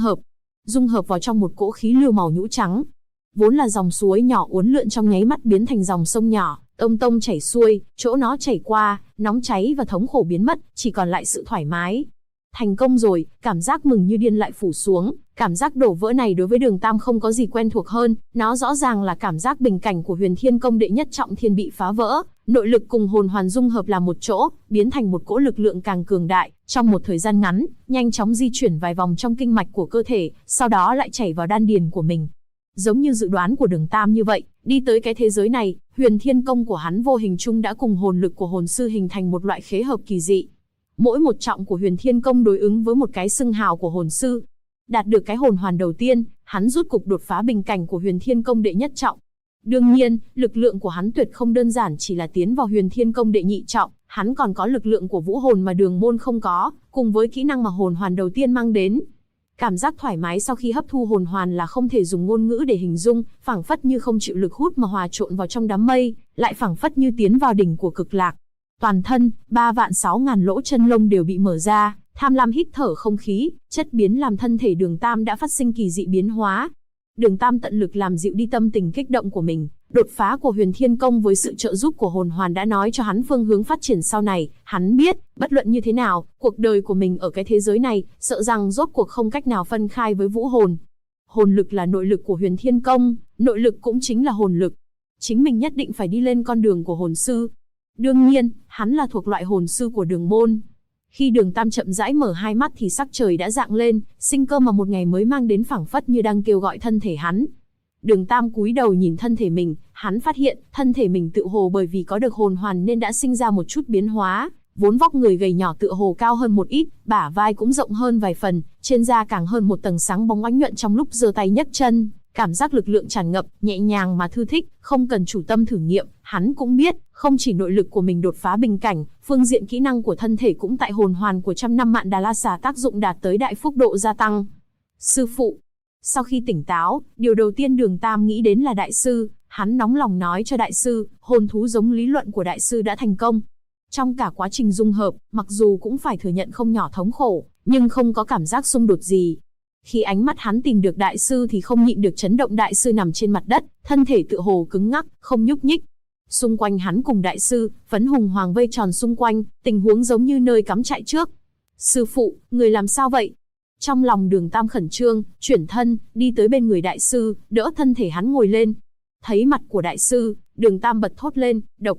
hợp vào trong một cỗ khí lưu màu nhũ trắng. Vốn là dòng suối nhỏ uốn lượn trong nháy mắt biến thành dòng sông nhỏ, tông tông chảy xuôi, chỗ nó chảy qua, nóng cháy và thống khổ biến mất, chỉ còn lại sự thoải mái. Thành công rồi, cảm giác mừng như điên lại phủ xuống, cảm giác đổ vỡ này đối với Đường Tam không có gì quen thuộc hơn, nó rõ ràng là cảm giác bình cảnh của Huyền Thiên Công đệ nhất trọng thiên bị phá vỡ, nội lực cùng hồn hoàn dung hợp làm một chỗ, biến thành một cỗ lực lượng càng cường đại, trong một thời gian ngắn, nhanh chóng di chuyển vài vòng trong kinh mạch của cơ thể, sau đó lại chảy vào đan điền của mình. Giống như dự đoán của Đường Tam như vậy, đi tới cái thế giới này, Huyền Thiên Công của hắn vô hình chung đã cùng hồn lực của hồn sư hình thành một loại khế hợp kỳ dị. Mỗi một trọng của Huyền Thiên Công đối ứng với một cái xưng hào của hồn sư. Đạt được cái hồn hoàn đầu tiên, hắn rút cục đột phá bình cảnh của Huyền Thiên Công đệ nhất trọng. Đương nhiên, lực lượng của hắn tuyệt không đơn giản chỉ là tiến vào Huyền Thiên Công đệ nhị trọng, hắn còn có lực lượng của vũ hồn mà Đường môn không có, cùng với kỹ năng mà hồn hoàn đầu tiên mang đến. Cảm giác thoải mái sau khi hấp thu hồn hoàn là không thể dùng ngôn ngữ để hình dung, phảng phất như không chịu lực hút mà hòa trộn vào trong đám mây, lại phảng phất như tiến vào đỉnh của cực lạc. Toàn thân, 3.600.000 lỗ chân lông đều bị mở ra, tham lam hít thở không khí, chất biến làm thân thể Đường Tam đã phát sinh kỳ dị biến hóa. Đường Tam tận lực làm dịu đi tâm tình kích động của mình, đột phá của Huyền Thiên Công với sự trợ giúp của hồn hoàn đã nói cho hắn phương hướng phát triển sau này, hắn biết, bất luận như thế nào, cuộc đời của mình ở cái thế giới này, sợ rằng rốt cuộc không cách nào phân khai với vũ hồn. Hồn lực là nội lực của Huyền Thiên Công, nội lực cũng chính là hồn lực. Chính mình nhất định phải đi lên con đường của hồn sư. Đương nhiên, hắn là thuộc loại hồn sư của Đường môn. Khi Đường Tam chậm rãi mở hai mắt thì sắc trời đã rạng lên, sinh cơ mà một ngày mới mang đến phảng phất như đang kêu gọi thân thể hắn. Đường Tam cúi đầu nhìn thân thể mình, hắn phát hiện thân thể mình tựa hồ bởi vì có được hồn hoàn nên đã sinh ra một chút biến hóa. Vốn vóc người gầy nhỏ tựa hồ cao hơn một ít, bả vai cũng rộng hơn vài phần, trên da càng hơn một tầng sáng bóng oánh nhuận trong lúc giơ tay nhấc chân. Cảm giác lực lượng tràn ngập, nhẹ nhàng mà thư thích, không cần chủ tâm thử nghiệm, hắn cũng biết, không chỉ nội lực của mình đột phá bình cảnh, phương diện kỹ năng của thân thể cũng tại hồn hoàn của trăm năm mạn Đà La Xà tác dụng đạt tới đại phúc độ gia tăng. Sư phụ. Sau khi tỉnh táo, điều đầu tiên Đường Tam nghĩ đến là đại sư, hắn nóng lòng nói cho đại sư, hồn thú giống lý luận của đại sư đã thành công. Trong cả quá trình dung hợp, mặc dù cũng phải thừa nhận không nhỏ thống khổ, nhưng không có cảm giác xung đột gì. Khi ánh mắt hắn tìm được đại sư thì không nhịn được chấn động, đại sư nằm trên mặt đất, thân thể tựa hồ cứng ngắc, không nhúc nhích. Xung quanh hắn cùng đại sư, phấn hùng hoàng vây tròn xung quanh, tình huống giống như nơi cắm trại trước. Sư phụ, người làm sao vậy? Trong lòng Đường Tam khẩn trương, chuyển thân, đi tới bên người đại sư, đỡ thân thể hắn ngồi lên. Thấy mặt của đại sư, Đường Tam bật thốt lên, độc.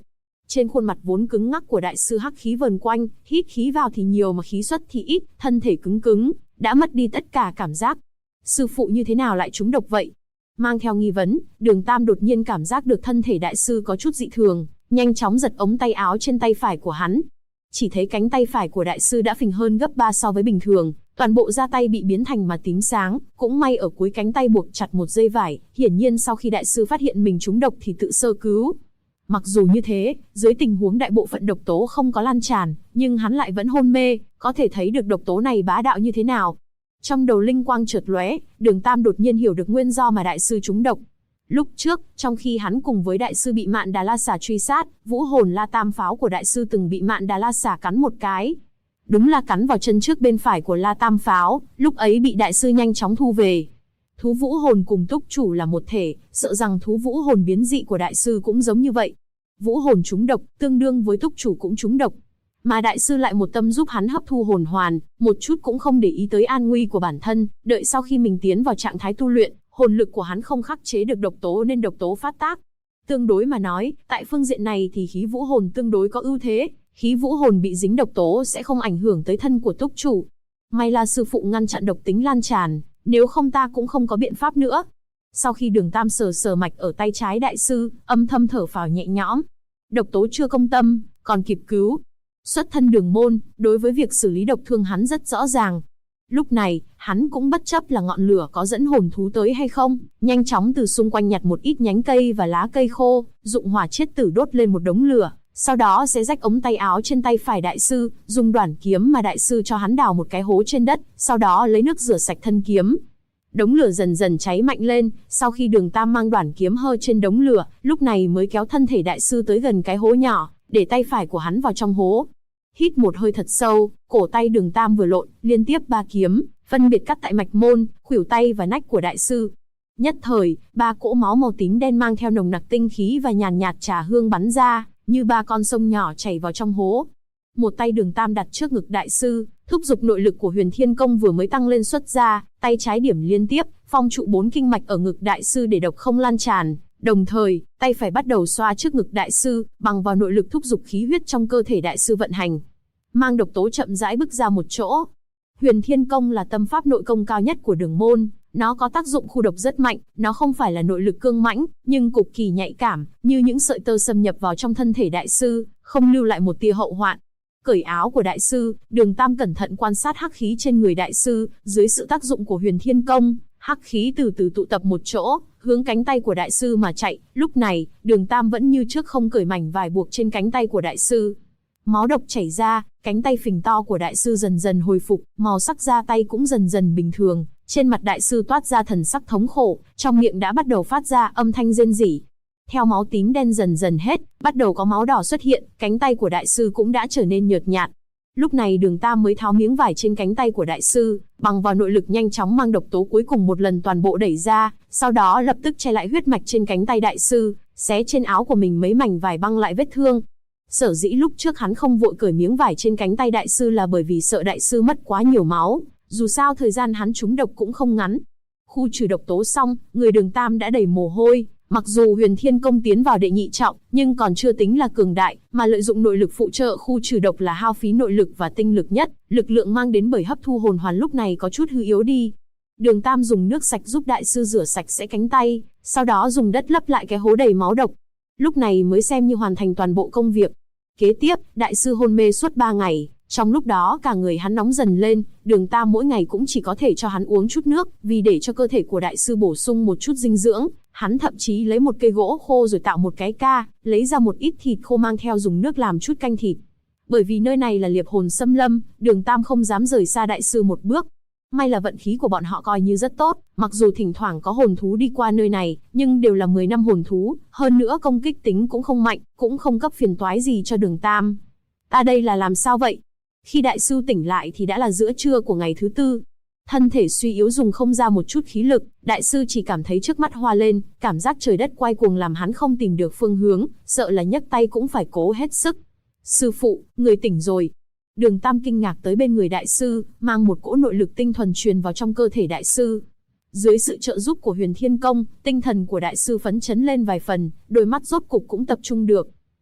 trên khuôn mặt vốn cứng ngắc của đại sư hắc khí vờn quanh, hít khí vào thì nhiều mà khí xuất thì ít, thân thể cứng cứng, đã mất đi tất cả cảm giác. Sư phụ như thế nào lại trúng độc vậy? Mang theo nghi vấn, Đường Tam đột nhiên cảm giác được thân thể đại sư có chút dị thường, nhanh chóng giật ống tay áo trên tay phải của hắn. Chỉ thấy cánh tay phải của đại sư đã phình hơn gấp 3 so với bình thường, toàn bộ da tay bị biến thành mà tím sáng, cũng may ở cuối cánh tay buộc chặt một dây vải, hiển nhiên sau khi đại sư phát hiện mình trúng độc thì tự sơ cứu. Mặc dù như thế, dưới tình huống đại bộ phận độc tố không có lan tràn, nhưng hắn lại vẫn hôn mê, có thể thấy được độc tố này bá đạo như thế nào. Trong đầu linh quang chợt lóe, Đường Tam đột nhiên hiểu được nguyên do mà đại sư trúng độc. Lúc trước, trong khi hắn cùng với đại sư bị Mạn Đà La Xà truy sát, vũ hồn La Tam Pháo của đại sư từng bị Mạn Đà La Xà cắn một cái. Đúng là cắn vào chân trước bên phải của La Tam Pháo, lúc ấy bị đại sư nhanh chóng thu về. Thú vũ hồn cùng túc chủ là một thể, sợ rằng thú vũ hồn biến dị của đại sư cũng giống như vậy. Vũ hồn trúng độc, tương đương với túc chủ cũng trúng độc. Mà đại sư lại một tâm giúp hắn hấp thu hồn hoàn, một chút cũng không để ý tới an nguy của bản thân, đợi sau khi mình tiến vào trạng thái tu luyện, hồn lực của hắn không khắc chế được độc tố nên độc tố phát tác. Tương đối mà nói, tại phương diện này thì khí vũ hồn tương đối có ưu thế, khí vũ hồn bị dính độc tố sẽ không ảnh hưởng tới thân của túc chủ. May là sư phụ ngăn chặn độc tính lan tràn, nếu không ta cũng không có biện pháp nữa. Sau khi Đường Tam sờ mạch ở tay trái đại sư, âm thầm thở phào nhẹ nhõm. Độc tố chưa công tâm, còn kịp cứu. Xuất thân Đường môn, đối với việc xử lý độc thương hắn rất rõ ràng. Lúc này, hắn cũng bất chấp là ngọn lửa có dẫn hồn thú tới hay không, nhanh chóng từ xung quanh nhặt một ít nhánh cây và lá cây khô, dụng hỏa chiết tử đốt lên một đống lửa, sau đó sẽ rách ống tay áo trên tay phải đại sư, dùng đoản kiếm mà đại sư cho hắn đào một cái hố trên đất, sau đó lấy nước rửa sạch thân kiếm. Đống lửa dần dần cháy mạnh lên, sau khi Đường Tam mang đoản kiếm hơ trên đống lửa, lúc này mới kéo thân thể đại sư tới gần cái hố nhỏ, để tay phải của hắn vào trong hố. Hít một hơi thật sâu, cổ tay Đường Tam vừa lộn, liên tiếp 3 kiếm, phân biệt cắt tại mạch môn, khuỷu tay và nách của đại sư. Nhất thời, 3 cỗ máu màu tím đen mang theo nồng nặc tinh khí và nhàn nhạt trà hương bắn ra, như 3 con sông nhỏ chảy vào trong hố. Một tay Đường Tam đặt trước ngực đại sư, thúc giục nội lực của Huyền Thiên Công vừa mới tăng lên xuất ra, tay trái điểm liên tiếp, phong trụ 4 kinh mạch ở ngực đại sư để độc không lan tràn. Đồng thời, tay phải bắt đầu xoa trước ngực đại sư, bằng vào nội lực thúc giục khí huyết trong cơ thể đại sư vận hành. Mang độc tố chậm rãi bước ra một chỗ. Huyền Thiên Công là tâm pháp nội công cao nhất của Đường môn, nó có tác dụng khu độc rất mạnh, nó không phải là nội lực cương mãnh, nhưng cực kỳ nhạy cảm, như những sợi tơ xâm nhập vào trong thân thể đại sư, không lưu lại một tia hậu hoạn. Cởi áo của đại sư, Đường Tam cẩn thận quan sát hắc khí trên người đại sư, dưới sự tác dụng của Huyền Thiên Công, hắc khí từ từ tụ tập một chỗ, hướng cánh tay của đại sư mà chạy. Lúc này, Đường Tam vẫn như trước không cởi mảnh vải buộc trên cánh tay của đại sư. Máu độc chảy ra, cánh tay phình to của đại sư dần dần hồi phục, màu sắc da tay cũng dần dần bình thường, trên mặt đại sư toát ra thần sắc thống khổ, trong miệng đã bắt đầu phát ra âm thanh rên rỉ. Theo máu tím đen dần dần hết, bắt đầu có máu đỏ xuất hiện, cánh tay của đại sư cũng đã trở nên nhợt nhạt. Lúc này Đường Tam mới tháo miếng vải trên cánh tay của đại sư, bằng vào nội lực nhanh chóng mang độc tố cuối cùng một lần toàn bộ đẩy ra, sau đó lập tức che lại huyết mạch trên cánh tay đại sư, xé trên áo của mình mấy mảnh vải băng lại vết thương. Sở dĩ lúc trước hắn không vội cởi miếng vải trên cánh tay đại sư là bởi vì sợ đại sư mất quá nhiều máu, dù sao thời gian hắn trúng độc cũng không ngắn. Khu trừ độc tố xong, người Đường Tam đã đầy mồ hôi, mặc dù Huyền Thiên Công tiến vào đệ nhị trọng, nhưng còn chưa tính là cường đại, mà lợi dụng nội lực phụ trợ khu trừ độc là hao phí nội lực và tinh lực nhất, lực lượng mang đến bởi hấp thu hồn hoàn lúc này có chút hư yếu đi. Đường Tam dùng nước sạch giúp đại sư rửa sạch sẽ cánh tay, sau đó dùng đất lấp lại cái hố đầy máu độc. Lúc này mới xem như hoàn thành toàn bộ công việc. Kế tiếp, đại sư hôn mê suốt 3 ngày, trong lúc đó cả người hắn nóng dần lên, Đường Tam mỗi ngày cũng chỉ có thể cho hắn uống chút nước, vì để cho cơ thể của đại sư bổ sung một chút dinh dưỡng, hắn thậm chí lấy một cây gỗ khô rồi tạo một cái ca, lấy ra một ít thịt khô mang theo dùng nước làm chút canh thịt. Bởi vì nơi này là liệp hồn xâm lâm, Đường Tam không dám rời xa đại sư một bước. May là vận khí của bọn họ coi như rất tốt, mặc dù thỉnh thoảng có hồn thú đi qua nơi này, nhưng đều là 10 năm hồn thú, hơn nữa công kích tính cũng không mạnh, cũng không cấp phiền toái gì cho Đường Tam. Ta đây là làm sao vậy? Khi đại sư tỉnh lại thì đã là giữa trưa của ngày thứ 4. Thân thể suy yếu dùng không ra một chút khí lực, đại sư chỉ cảm thấy trước mắt hoa lên, cảm giác trời đất quay cuồng làm hắn không tìm được phương hướng, sợ là nhấc tay cũng phải cố hết sức. Sư phụ, người tỉnh rồi. Đường Tam kinh ngạc tới bên người đại sư, mang một cỗ nội lực tinh thuần truyền vào trong cơ thể đại sư. Dưới sự trợ giúp của Huyền Thiên Công, tinh thần của đại sư phấn chấn lên vài phần, đôi mắt rốt cục cũng tập trung được.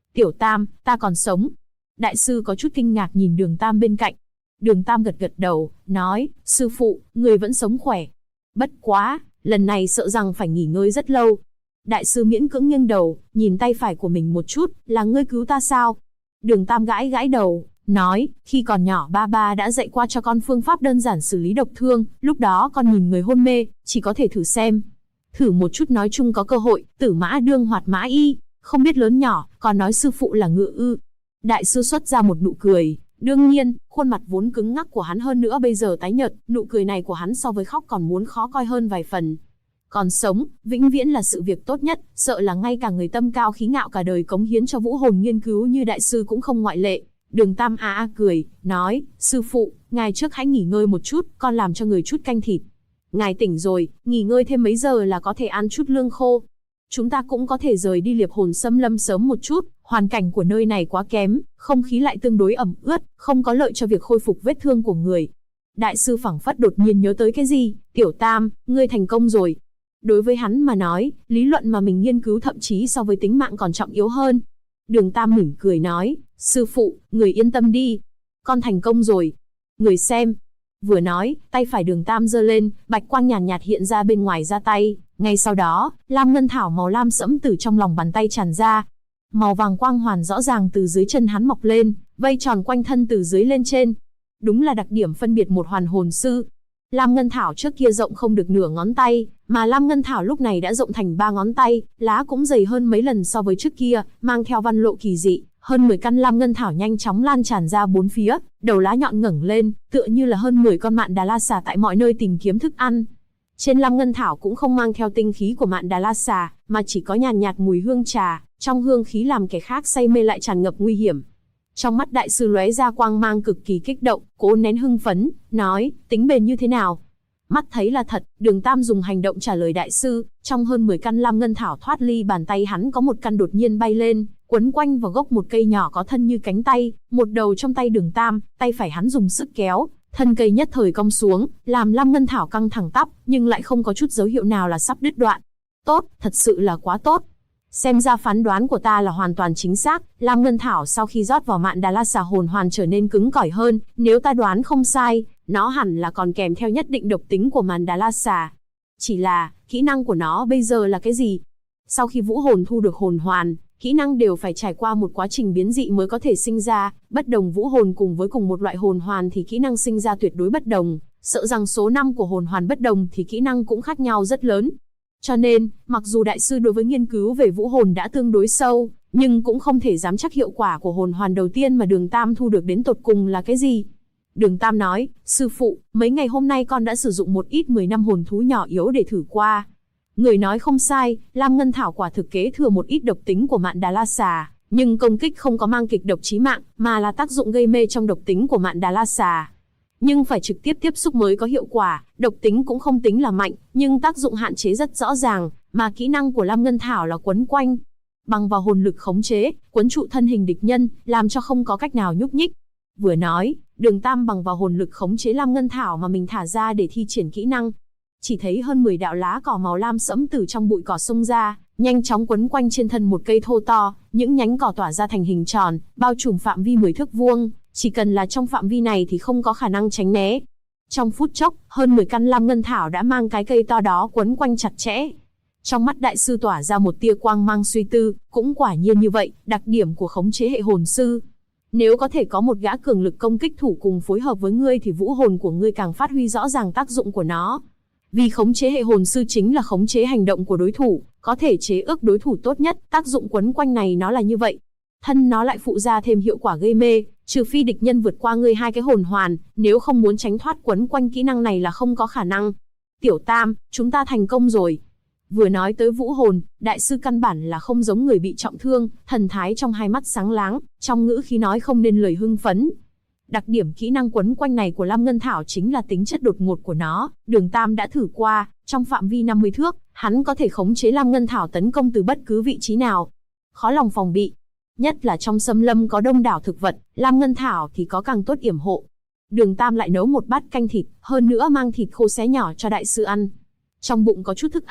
Tiểu Tam, ta còn sống. Đại sư có chút kinh ngạc nhìn Đường Tam bên cạnh. Đường Tam gật gật đầu, nói, sư phụ, người vẫn sống khỏe. Bất quá, lần này sợ rằng phải nghỉ ngơi rất lâu. Đại sư miễn cưỡng nghiêng đầu, nhìn tay phải của mình một chút, là ngươi cứu ta sao? Đường Tam gãi gãi đầu, nói, khi còn nhỏ ba ba đã dạy qua cho con phương pháp đơn giản xử lý độc thương, lúc đó con nhìn người hôn mê, chỉ có thể thử xem. Thử một chút nói chung có cơ hội, tử mã đương hoạt mã y, không biết lớn nhỏ, còn nói sư phụ là ngựa ư. Đại sư xuất ra một nụ cười, đương nhiên, khuôn mặt vốn cứng ngắc của hắn hơn nữa bây giờ tái nhợt, nụ cười này của hắn so với khóc còn muốn khó coi hơn vài phần. Còn sống, vĩnh viễn là sự việc tốt nhất, sợ là ngay cả người tâm cao khí ngạo cả đời cống hiến cho vũ hồn nghiên cứu như đại sư cũng không ngoại lệ. Đường Tam cười, nói, sư phụ, ngài trước hãy nghỉ ngơi một chút, con làm cho người chút canh thịt. Ngài tỉnh rồi, nghỉ ngơi thêm mấy giờ là có thể ăn chút lương khô. Chúng ta cũng có thể rời đi Liệp Hồn Xâm Lâm sớm một chút, hoàn cảnh của nơi này quá kém, không khí lại tương đối ẩm ướt, không có lợi cho việc khôi phục vết thương của người. Đại sư phảng phất đột nhiên nhớ tới cái gì, Tiểu Tam, ngươi thành công rồi. Đối với hắn mà nói, lý luận mà mình nghiên cứu thậm chí so với tính mạng còn trọng yếu hơn. Đường Tam mỉm cười nói, sư phụ, người yên tâm đi. Con thành công rồi. Người xem. Vừa nói, tay phải Đường Tam giơ lên, bạch quang nhàn nhạt hiện ra bên ngoài da tay. Ngay sau đó, lam ngân thảo màu lam sẫm từ trong lòng bàn tay tràn ra. Màu vàng quang hoàn rõ ràng từ dưới chân hắn mọc lên, vây tròn quanh thân từ dưới lên trên. Đúng là đặc điểm phân biệt một hoàn hồn sư. Lam ngân thảo trước kia rộng không được nửa ngón tay, mà lam ngân thảo lúc này đã rộng thành 3 ngón tay, lá cũng dày hơn mấy lần so với trước kia, mang theo văn lộ kỳ dị. Hơn 10 căn lam ngân thảo nhanh chóng lan tràn ra bốn phía, đầu lá nhọn ngẩng lên, tựa như là hơn 10 con mạn Đà La Xà tại mọi nơi tìm kiếm thức ăn. Trên lam ngân thảo cũng không mang theo tinh khí của mạn Đà La Xà, mà chỉ có nhàn nhạt mùi hương trà, trong hương khí làm kẻ khác say mê lại tràn ngập nguy hiểm. Trong mắt đại sư lóe ra quang mang cực kỳ kích động, cố nén hưng phấn, nói, tính bền như thế nào? Mắt thấy là thật, Đường Tam dùng hành động trả lời đại sư, trong hơn 10 căn lam ngân thảo thoát ly bàn tay hắn có một căn đột nhiên bay lên, quấn quanh vào gốc một cây nhỏ có thân như cánh tay, một đầu trong tay Đường Tam, tay phải hắn dùng sức kéo, thân cây nhất thời cong xuống, làm lam ngân thảo căng thẳng tắp, nhưng lại không có chút dấu hiệu nào là sắp đứt đoạn. Tốt, thật sự là quá tốt. Xem ra phán đoán của ta là hoàn toàn chính xác, lam ngân thảo sau khi rót vào mạn Đà La Xà hồn hoàn trở nên cứng cỏi hơn, nếu ta đoán không sai, nó hẳn là còn kèm theo nhất định độc tính của mạn Đà La Xà. Chỉ là, kỹ năng của nó bây giờ là cái gì? Sau khi vũ hồn thu được hồn hoàn, kỹ năng đều phải trải qua một quá trình biến dị mới có thể sinh ra, bất đồng vũ hồn cùng với cùng một loại hồn hoàn thì kỹ năng sinh ra tuyệt đối bất đồng, sợ rằng số năm của hồn hoàn bất đồng thì kỹ năng cũng khác nhau rất lớn. Cho nên, mặc dù đại sư đối với nghiên cứu về vũ hồn đã tương đối sâu, nhưng cũng không thể dám chắc hiệu quả của hồn hoàn đầu tiên mà Đường Tam thu được đến tột cùng là cái gì. Đường Tam nói, sư phụ, mấy ngày hôm nay con đã sử dụng một ít 10 năm hồn thú nhỏ yếu để thử qua. Người nói không sai, lam ngân thảo quả thực kế thừa một ít độc tính của mạn Đà La Xà, nhưng công kích không có mang kịch độc chí mạng, mà là tác dụng gây mê trong độc tính của mạn Đà La Xà. Nhưng phải trực tiếp tiếp xúc mới có hiệu quả, độc tính cũng không tính là mạnh, nhưng tác dụng hạn chế rất rõ ràng, mà kỹ năng của lam ngân thảo là quấn quanh. Bằng vào hồn lực khống chế, quấn trụ thân hình địch nhân, làm cho không có cách nào nhúc nhích. Vừa nói, Đường Tam bằng vào hồn lực khống chế lam ngân thảo mà mình thả ra để thi triển kỹ năng. Chỉ thấy hơn 10 đạo lá cỏ màu lam sẫm từ trong bụi cỏ xông ra, nhanh chóng quấn quanh trên thân một cây thô to, những nhánh cỏ tỏa ra thành hình tròn, bao trùm phạm vi 10 thước vuông, chỉ cần là trong phạm vi này thì không có khả năng tránh né. Trong phút chốc, hơn 10 căn lam ngân thảo đã mang cái cây to đó quấn quanh chặt chẽ. Trong mắt đại sư tỏa ra một tia quang mang suy tư, cũng quả nhiên như vậy, đặc điểm của khống chế hệ hồn sư. Nếu có thể có một gã cường lực công kích thủ cùng phối hợp với ngươi thì vũ hồn của ngươi càng phát huy rõ ràng tác dụng của nó. Vì khống chế hệ hồn sư chính là khống chế hành động của đối thủ, có thể chế ước đối thủ tốt nhất, tác dụng quấn quanh này nó là như vậy. Thân nó lại phụ ra thêm hiệu quả gây mê, trừ phi địch nhân vượt qua ngươi hai cái hồn hoàn, nếu không muốn tránh thoát quấn quanh kỹ năng này là không có khả năng. Tiểu Tam, chúng ta thành công rồi. Vừa nói tới vũ hồn, đại sư căn bản là không giống người bị trọng thương, thần thái trong hai mắt sáng láng, trong ngữ khí nói không nên lời hưng phấn. Đặc điểm kỹ năng quấn quanh này của lam ngân thảo chính là tính chất đột ngột của nó, Đường Tam đã thử qua, trong phạm vi 50 thước, hắn có thể khống chế lam ngân thảo tấn công từ bất cứ vị trí nào. Khó lòng phòng bị. Nhất là trong xâm lâm có đông đảo thực vật, lam ngân thảo thì có càng tốt yểm hộ. Đường Tam lại nấu một bát canh thịt, hơn nữa mang thịt khô xé nhỏ cho đại sư ăn. Trong bụng có chút thức ăn,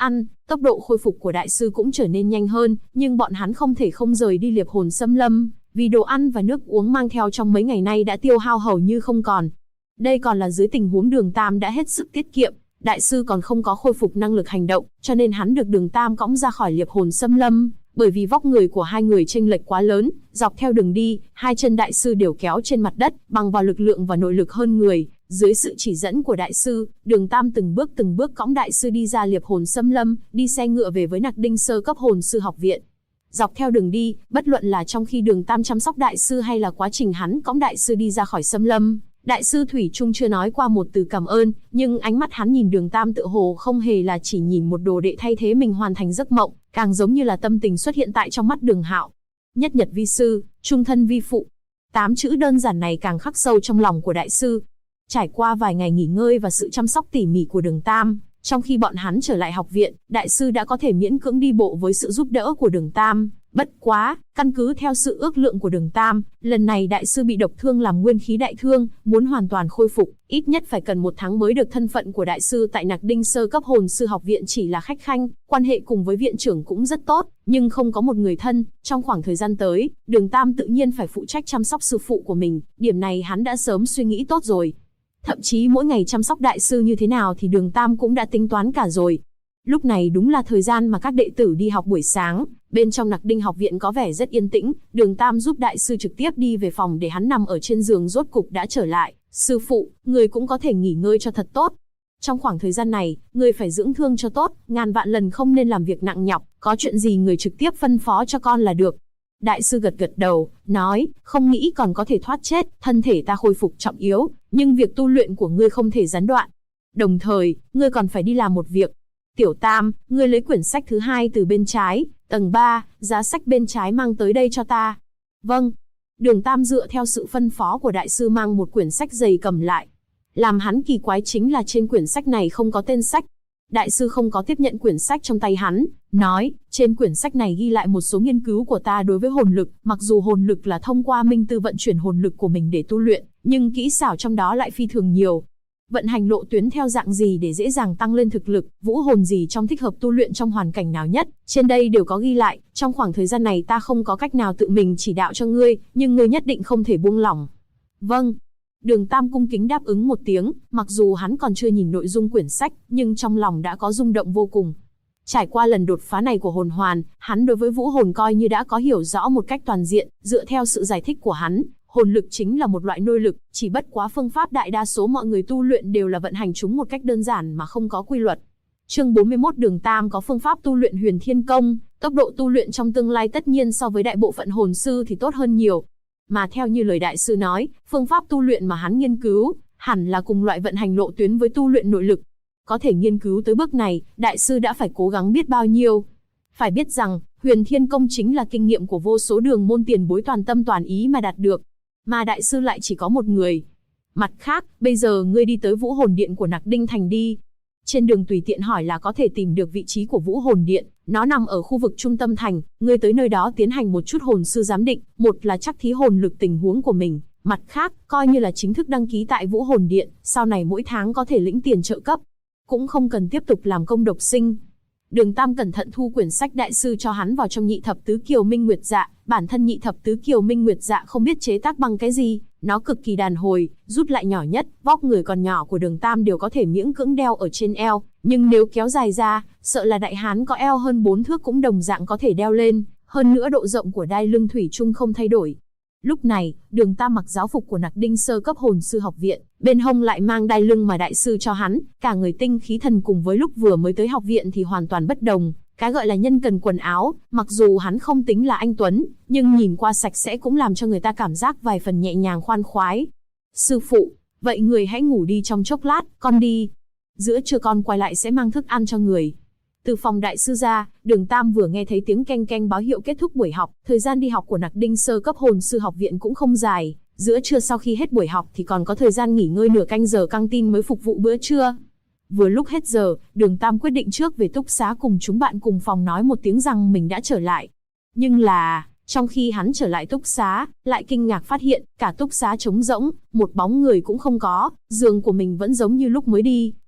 Tốc độ khôi phục của đại sư cũng trở nên nhanh hơn, nhưng bọn hắn không thể không rời đi Liệp Hồn Xâm Lâm, vì đồ ăn và nước uống mang theo trong mấy ngày nay đã tiêu hao hầu như không còn. Đây còn là dưới tình huống Đường Tam đã hết sức tiết kiệm, đại sư còn không có khôi phục năng lực hành động, cho nên hắn được Đường Tam cõng ra khỏi Liệp Hồn Xâm Lâm. Bởi vì vóc người của hai người chênh lệch quá lớn, dọc theo đường đi, hai chân đại sư đều kéo trên mặt đất, bằng vào lực lượng và nội lực hơn người. Dưới sự chỉ dẫn của đại sư, Đường Tam từng bước cõng đại sư đi ra Liệp Hồn Xâm Lâm, đi xe ngựa về với Nặc Đinh sơ cấp hồn sư học viện. Dọc theo đường đi, bất luận là trong khi Đường Tam chăm sóc đại sư hay là quá trình hắn cõng đại sư đi ra khỏi xâm lâm, đại sư thủy chung chưa nói qua một từ cảm ơn, nhưng ánh mắt hắn nhìn Đường Tam tựa hồ không hề là chỉ nhìn một đồ đệ thay thế mình hoàn thành giấc mộng, càng giống như là tâm tình xuất hiện tại trong mắt Đường Hạo. Nhất nhật vi sư, trung thân vi phụ. 8 chữ đơn giản này càng khắc sâu trong lòng của đại sư. Trải qua vài ngày nghỉ ngơi và sự chăm sóc tỉ mỉ của Đường Tam, trong khi bọn hắn trở lại học viện, đại sư đã có thể miễn cưỡng đi bộ với sự giúp đỡ của Đường Tam. Bất quá, căn cứ theo sự ước lượng của Đường Tam, lần này đại sư bị độc thương làm nguyên khí đại thương, muốn hoàn toàn khôi phục, ít nhất phải cần 1 tháng mới được. Thân phận của đại sư tại Nặc Đinh sơ cấp hồn sư học viện chỉ là khách khanh, quan hệ cùng với viện trưởng cũng rất tốt, nhưng không có một người thân. Trong khoảng thời gian tới, Đường Tam tự nhiên phải phụ trách chăm sóc sư phụ của mình, điểm này hắn đã sớm suy nghĩ tốt rồi. Thậm chí mỗi ngày chăm sóc đại sư như thế nào thì Đường Tam cũng đã tính toán cả rồi. Lúc này đúng là thời gian mà các đệ tử đi học buổi sáng, bên trong Nặc Đinh học viện có vẻ rất yên tĩnh, Đường Tam giúp đại sư trực tiếp đi về phòng để hắn nằm ở trên giường. Rốt cục đã trở lại, sư phụ, người cũng có thể nghỉ ngơi cho thật tốt. Trong khoảng thời gian này, người phải dưỡng thương cho tốt, ngàn vạn lần không nên làm việc nặng nhọc, có chuyện gì người trực tiếp phân phó cho con là được. Đại sư gật gật đầu, nói, không nghĩ còn có thể thoát chết, thân thể ta khôi phục trọng yếu, nhưng việc tu luyện của ngươi không thể gián đoạn. Đồng thời, ngươi còn phải đi làm một việc. Tiểu Tam, ngươi lấy quyển sách thứ 2 từ bên trái, tầng 3, giá sách bên trái mang tới đây cho ta. Vâng. Đường Tam dựa theo sự phân phó của đại sư mang một quyển sách dày cầm lại. Làm hắn kỳ quái chính là trên quyển sách này không có tên sách. Đại sư không có tiếp nhận quyển sách trong tay hắn, nói, trên quyển sách này ghi lại một số nghiên cứu của ta đối với hồn lực, mặc dù hồn lực là thông qua minh tư vận chuyển hồn lực của mình để tu luyện, nhưng kỹ xảo trong đó lại phi thường nhiều. Vận hành lộ tuyến theo dạng gì để dễ dàng tăng lên thực lực, vũ hồn gì trong thích hợp tu luyện trong hoàn cảnh nào nhất, trên đây đều có ghi lại. Trong khoảng thời gian này ta không có cách nào tự mình chỉ đạo cho ngươi, nhưng ngươi nhất định không thể buông lỏng. Vâng. Đường Tam cung kính đáp ứng một tiếng, mặc dù hắn còn chưa nhìn nội dung quyển sách, nhưng trong lòng đã có rung động vô cùng. Trải qua lần đột phá này của hồn hoàn, hắn đối với vũ hồn coi như đã có hiểu rõ một cách toàn diện. Dựa theo sự giải thích của hắn, hồn lực chính là một loại nội lực, chỉ bất quá phương pháp đại đa số mọi người tu luyện đều là vận hành chúng một cách đơn giản mà không có quy luật. Chương 41 Đường Tam có phương pháp tu luyện Huyền Thiên Công, tốc độ tu luyện trong tương lai tất nhiên so với đại bộ phận hồn sư thì tốt hơn nhiều. Mà theo như lời đại sư nói, phương pháp tu luyện mà hắn nghiên cứu, hẳn là cùng loại vận hành lộ tuyến với tu luyện nội lực. Có thể nghiên cứu tới bước này, đại sư đã phải cố gắng biết bao nhiêu. Phải biết rằng, Huyền Thiên Công chính là kinh nghiệm của vô số đường môn tiền bối toàn tâm toàn ý mà đạt được. Mà đại sư lại chỉ có một người. Mặt khác, bây giờ ngươi đi tới Vũ Hồn Điện của Nặc Đinh Thành đi. Trên đường tùy tiện hỏi là có thể tìm được vị trí của Vũ Hồn Điện, nó nằm ở khu vực trung tâm thành, ngươi tới nơi đó tiến hành một chút hồn sư giám định, một là chắc thí hồn lực tình huống của mình, mặt khác, coi như là chính thức đăng ký tại Vũ Hồn Điện, sau này mỗi tháng có thể lĩnh tiền trợ cấp, cũng không cần tiếp tục làm công độc sinh. Đường Tam cẩn thận thu quyển sách đại sư cho hắn vào trong Nhị Thập Tứ Kiều Minh Nguyệt Dạ, bản thân Nhị Thập Tứ Kiều Minh Nguyệt Dạ không biết chế tác bằng cái gì, nó cực kỳ đàn hồi, rút lại nhỏ nhất, vóc người còn nhỏ của Đường Tam đều có thể miễn cưỡng đeo ở trên eo, nhưng nếu kéo dài ra, sợ là đại hán có eo hơn 4 thước cũng đồng dạng có thể đeo lên, hơn nữa độ rộng của đai lưng thủy chung không thay đổi. Lúc này, Đường Tam mặc giáo phục của Nặc Đinh sơ cấp hồn sư học viện, bên hông lại mang đai lưng mà đại sư cho hắn, cả người tinh khí thần cùng với lúc vừa mới tới học viện thì hoàn toàn bất đồng. Cái gọi là nhân cần quần áo, mặc dù hắn không tính là anh tuấn, nhưng nhìn qua sạch sẽ cũng làm cho người ta cảm giác vài phần nhẹ nhàng khoan khoái. Sư phụ, vậy người hãy ngủ đi trong chốc lát, con đi. Giữa trưa con quay lại sẽ mang thức ăn cho người. Từ phòng đại sư ra, Đường Tam vừa nghe thấy tiếng keng keng báo hiệu kết thúc buổi học. Thời gian đi học của Nặc Đinh sơ cấp hồn sư học viện cũng không dài. Giữa trưa sau khi hết buổi học thì còn có thời gian nghỉ ngơi nửa canh giờ căng tin mới phục vụ bữa trưa. Vừa lúc hết giờ, Đường Tam quyết định trước về túc xá cùng chúng bạn cùng phòng nói một tiếng rằng mình đã trở lại. Nhưng là, trong khi hắn trở lại túc xá, lại kinh ngạc phát hiện, cả túc xá trống rỗng, một bóng người cũng không có, giường của mình vẫn giống như lúc mới đi,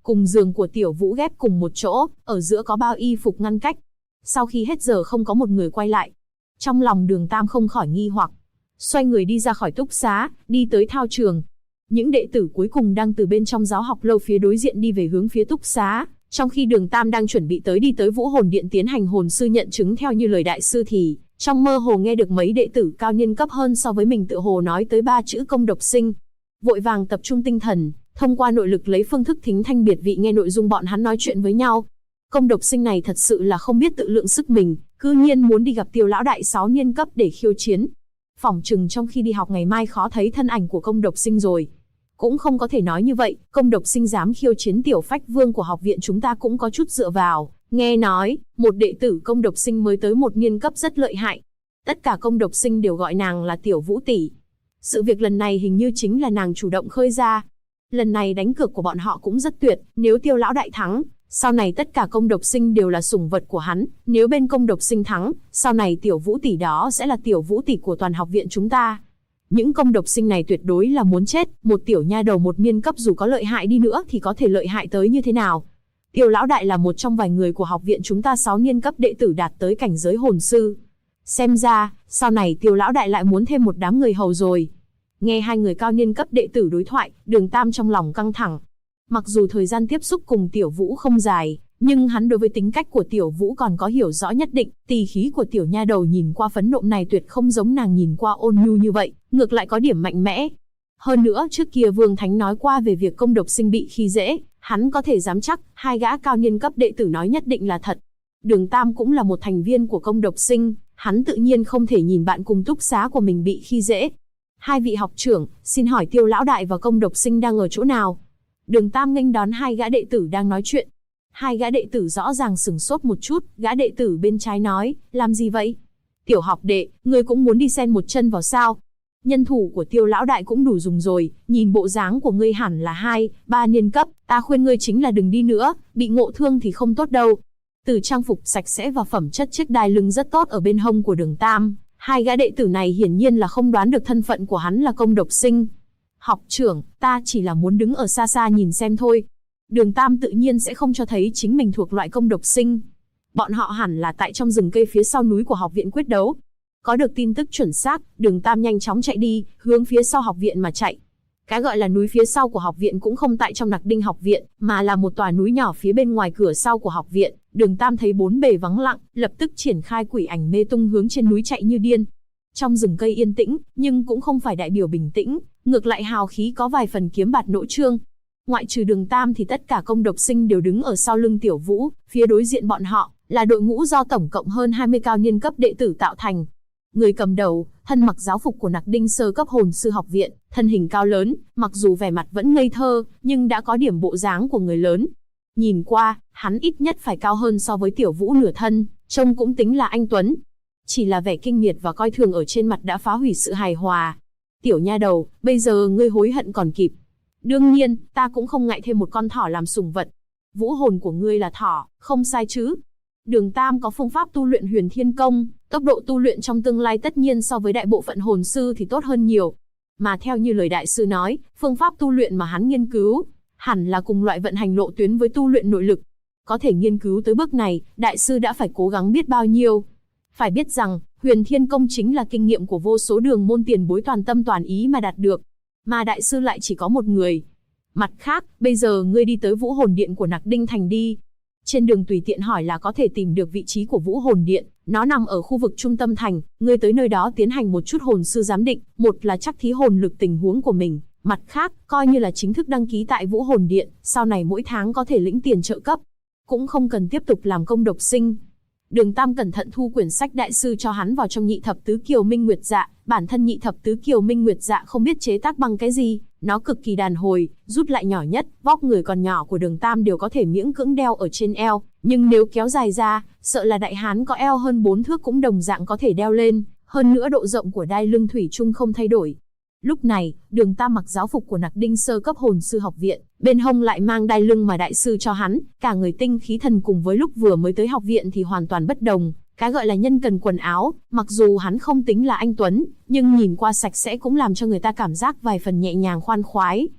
cùng giường của Tiểu Vũ ghép cùng một chỗ, ở giữa có bao y phục ngăn cách. Sau khi hết giờ không có một người quay lại. Trong lòng Đường Tam không khỏi nghi hoặc, xoay người đi ra khỏi túc xá, đi tới thao trường. Những đệ tử cuối cùng đang từ bên trong giáo học lâu phía đối diện đi về hướng phía túc xá, trong khi Đường Tam đang chuẩn bị đi tới Vũ Hồn Điện tiến hành hồn sư nhận chứng theo như lời đại sư thì, trong mơ hồ nghe được mấy đệ tử cao niên cấp hơn so với mình tự hồ nói tới 3 chữ công độc sinh. Vội vàng tập trung tinh thần, thông qua nội lực lấy phương thức thính thanh biệt vị nghe nội dung bọn hắn nói chuyện với nhau. Công độc sinh này thật sự là không biết tự lượng sức mình, cư nhiên muốn đi gặp Tiêu lão đại 6 niên cấp để khiêu chiến. Phỏng chừng trong khi đi học ngày mai khó thấy thân ảnh của công độc sinh rồi. Cũng không có thể nói như vậy, công độc sinh dám khiêu chiến Tiểu Phách Vương của học viện chúng ta cũng có chút dựa vào. Nghe nói, một đệ tử công độc sinh mới tới 1 niên cấp rất lợi hại. Tất cả công độc sinh đều gọi nàng là Tiểu Vũ tỷ. Sự việc lần này hình như chính là nàng chủ động khơi ra. Lần này đánh cược của bọn họ cũng rất tuyệt, nếu Tiêu lão đại thắng, sau này tất cả công độc sinh đều là sủng vật của hắn, nếu bên công độc sinh thắng, sau này Tiểu Vũ tỷ đó sẽ là Tiểu Vũ tỷ của toàn học viện chúng ta. Những công độc sinh này tuyệt đối là muốn chết, một tiểu nha đầu 1 niên cấp dù có lợi hại đi nữa thì có thể lợi hại tới như thế nào. Tiêu lão đại là một trong vài người của học viện chúng ta 6 niên cấp đệ tử đạt tới cảnh giới hồn sư. Xem ra, sau này Tiêu lão đại lại muốn thêm một đám người hầu rồi. Nghe hai người cao niên cấp đệ tử đối thoại, Đường Tam trong lòng căng thẳng. Mặc dù thời gian tiếp xúc cùng Tiểu Vũ không dài, nhưng hắn đối với tính cách của Tiểu Vũ còn có hiểu rõ nhất định. Tỳ khí của tiểu nha đầu nhìn qua phẫn nộ này tuyệt không giống nàng nhìn qua ôn nhu như vậy, ngược lại có điểm mạnh mẽ. Hơn nữa trước kia Vương Thánh nói qua về việc công độc sinh bị khi dễ, hắn có thể dám chắc hai gã cao niên cấp đệ tử nói nhất định là thật. Đường Tam cũng là một thành viên của công độc sinh, hắn tự nhiên không thể nhìn bạn cùng túc xá của mình bị khi dễ. Hai vị học trưởng, xin hỏi Tiêu lão đại và công độc sinh đang ở chỗ nào? Đường Tam nghênh đón hai gã đệ tử đang nói chuyện. Hai gã đệ tử rõ ràng sửng sốt một chút, gã đệ tử bên trái nói, làm gì vậy? Tiểu học đệ, ngươi cũng muốn đi xen một chân vào sao? Nhân thủ của Tiêu lão đại cũng đủ dùng rồi, nhìn bộ dáng của ngươi hẳn là 2, 3 niên cấp, ta khuyên ngươi chính là đừng đi nữa, bị ngộ thương thì không tốt đâu. Từ trang phục sạch sẽ và phẩm chất chiếc đai lưng rất tốt ở bên hông của Đường Tam, hai gã đệ tử này hiển nhiên là không đoán được thân phận của hắn là công độc sinh. Học trưởng, ta chỉ là muốn đứng ở xa xa nhìn xem thôi. Đường Tam tự nhiên sẽ không cho thấy chính mình thuộc loại công độc sinh. Bọn họ hẳn là tại trong rừng cây phía sau núi của học viện quyết đấu. Có được tin tức chuẩn xác, Đường Tam nhanh chóng chạy đi, hướng phía sau học viện mà chạy. Cái gọi là núi phía sau của học viện cũng không tại trong Nặc Đinh học viện, mà là một tòa núi nhỏ phía bên ngoài cửa sau của học viện. Đường Tam thấy bốn bề vắng lặng, lập tức triển khai quỷ ảnh mê tung hướng trên núi chạy như điên. Trong rừng cây yên tĩnh, nhưng cũng không phải đại biểu bình tĩnh, ngược lại hào khí có vài phần kiếm bạt nỗ trương. Ngoại trừ Đường Tam thì tất cả công độc sinh đều đứng ở sau lưng Tiểu Vũ, phía đối diện bọn họ là đội ngũ do tổng cộng hơn 20 cao niên cấp đệ tử tạo thành. Người cầm đầu, thân mặc giáo phục của Nặc Đinh sơ cấp hồn sư học viện, thân hình cao lớn, mặc dù vẻ mặt vẫn ngây thơ, nhưng đã có điểm bộ dáng của người lớn. Nhìn qua, hắn ít nhất phải cao hơn so với Tiểu Vũ nửa thân, trông cũng tính là anh tuấn. Chỉ là vẻ kinh miệt và coi thường ở trên mặt đã phá hủy sự hài hòa. Tiểu nha đầu, bây giờ ngươi hối hận còn kịp. Đương nhiên, ta cũng không ngại thêm một con thỏ làm sủng vật. Vũ hồn của ngươi là thỏ, không sai chứ? Đường Tam có phương pháp tu luyện Huyền Thiên Công, tốc độ tu luyện trong tương lai tất nhiên so với đại bộ phận hồn sư thì tốt hơn nhiều. Mà theo như lời đại sư nói, phương pháp tu luyện mà hắn nghiên cứu, hẳn là cùng loại vận hành lộ tuyến với tu luyện nội lực. Có thể nghiên cứu tới bước này, đại sư đã phải cố gắng biết bao nhiêu. Phải biết rằng, Huyền Thiên Công chính là kinh nghiệm của vô số đường môn tiền bối toàn tâm toàn ý mà đạt được. Mà đại sư lại chỉ có một người. Mặt khác, bây giờ ngươi đi tới Vũ Hồn Điện của Nặc Đinh Thành đi. Trên đường tùy tiện hỏi là có thể tìm được vị trí của Vũ Hồn Điện, nó nằm ở khu vực trung tâm thành, ngươi tới nơi đó tiến hành một chút hồn sư giám định, một là chắc thí hồn lực tình huống của mình, mặt khác, coi như là chính thức đăng ký tại Vũ Hồn Điện, sau này mỗi tháng có thể lĩnh tiền trợ cấp, cũng không cần tiếp tục làm công độc sinh. Đường Tam cẩn thận thu quyển sách đại sư cho hắn vào trong Nhị Thập Tứ Kiều Minh Nguyệt Dạ, bản thân Nhị Thập Tứ Kiều Minh Nguyệt Dạ không biết chế tác bằng cái gì, nó cực kỳ đàn hồi, rút lại nhỏ nhất, vóc người còn nhỏ của Đường Tam đều có thể miễn cưỡng đeo ở trên eo, nhưng nếu kéo dài ra, sợ là đại hán có eo hơn 4 thước cũng đồng dạng có thể đeo lên, hơn nữa độ rộng của đai lưng thủy chung không thay đổi. Lúc này, Đường Tam mặc giáo phục của Nặc Đinh sơ cấp hồn sư học viện, bên hông lại mang đai lưng mà đại sư cho hắn, cả người tinh khí thần cùng với lúc vừa mới tới học viện thì hoàn toàn bất đồng. Cái gọi là nhân cần quần áo, mặc dù hắn không tính là anh tuấn, nhưng nhìn qua sạch sẽ cũng làm cho người ta cảm giác vài phần nhẹ nhàng khoan khoái.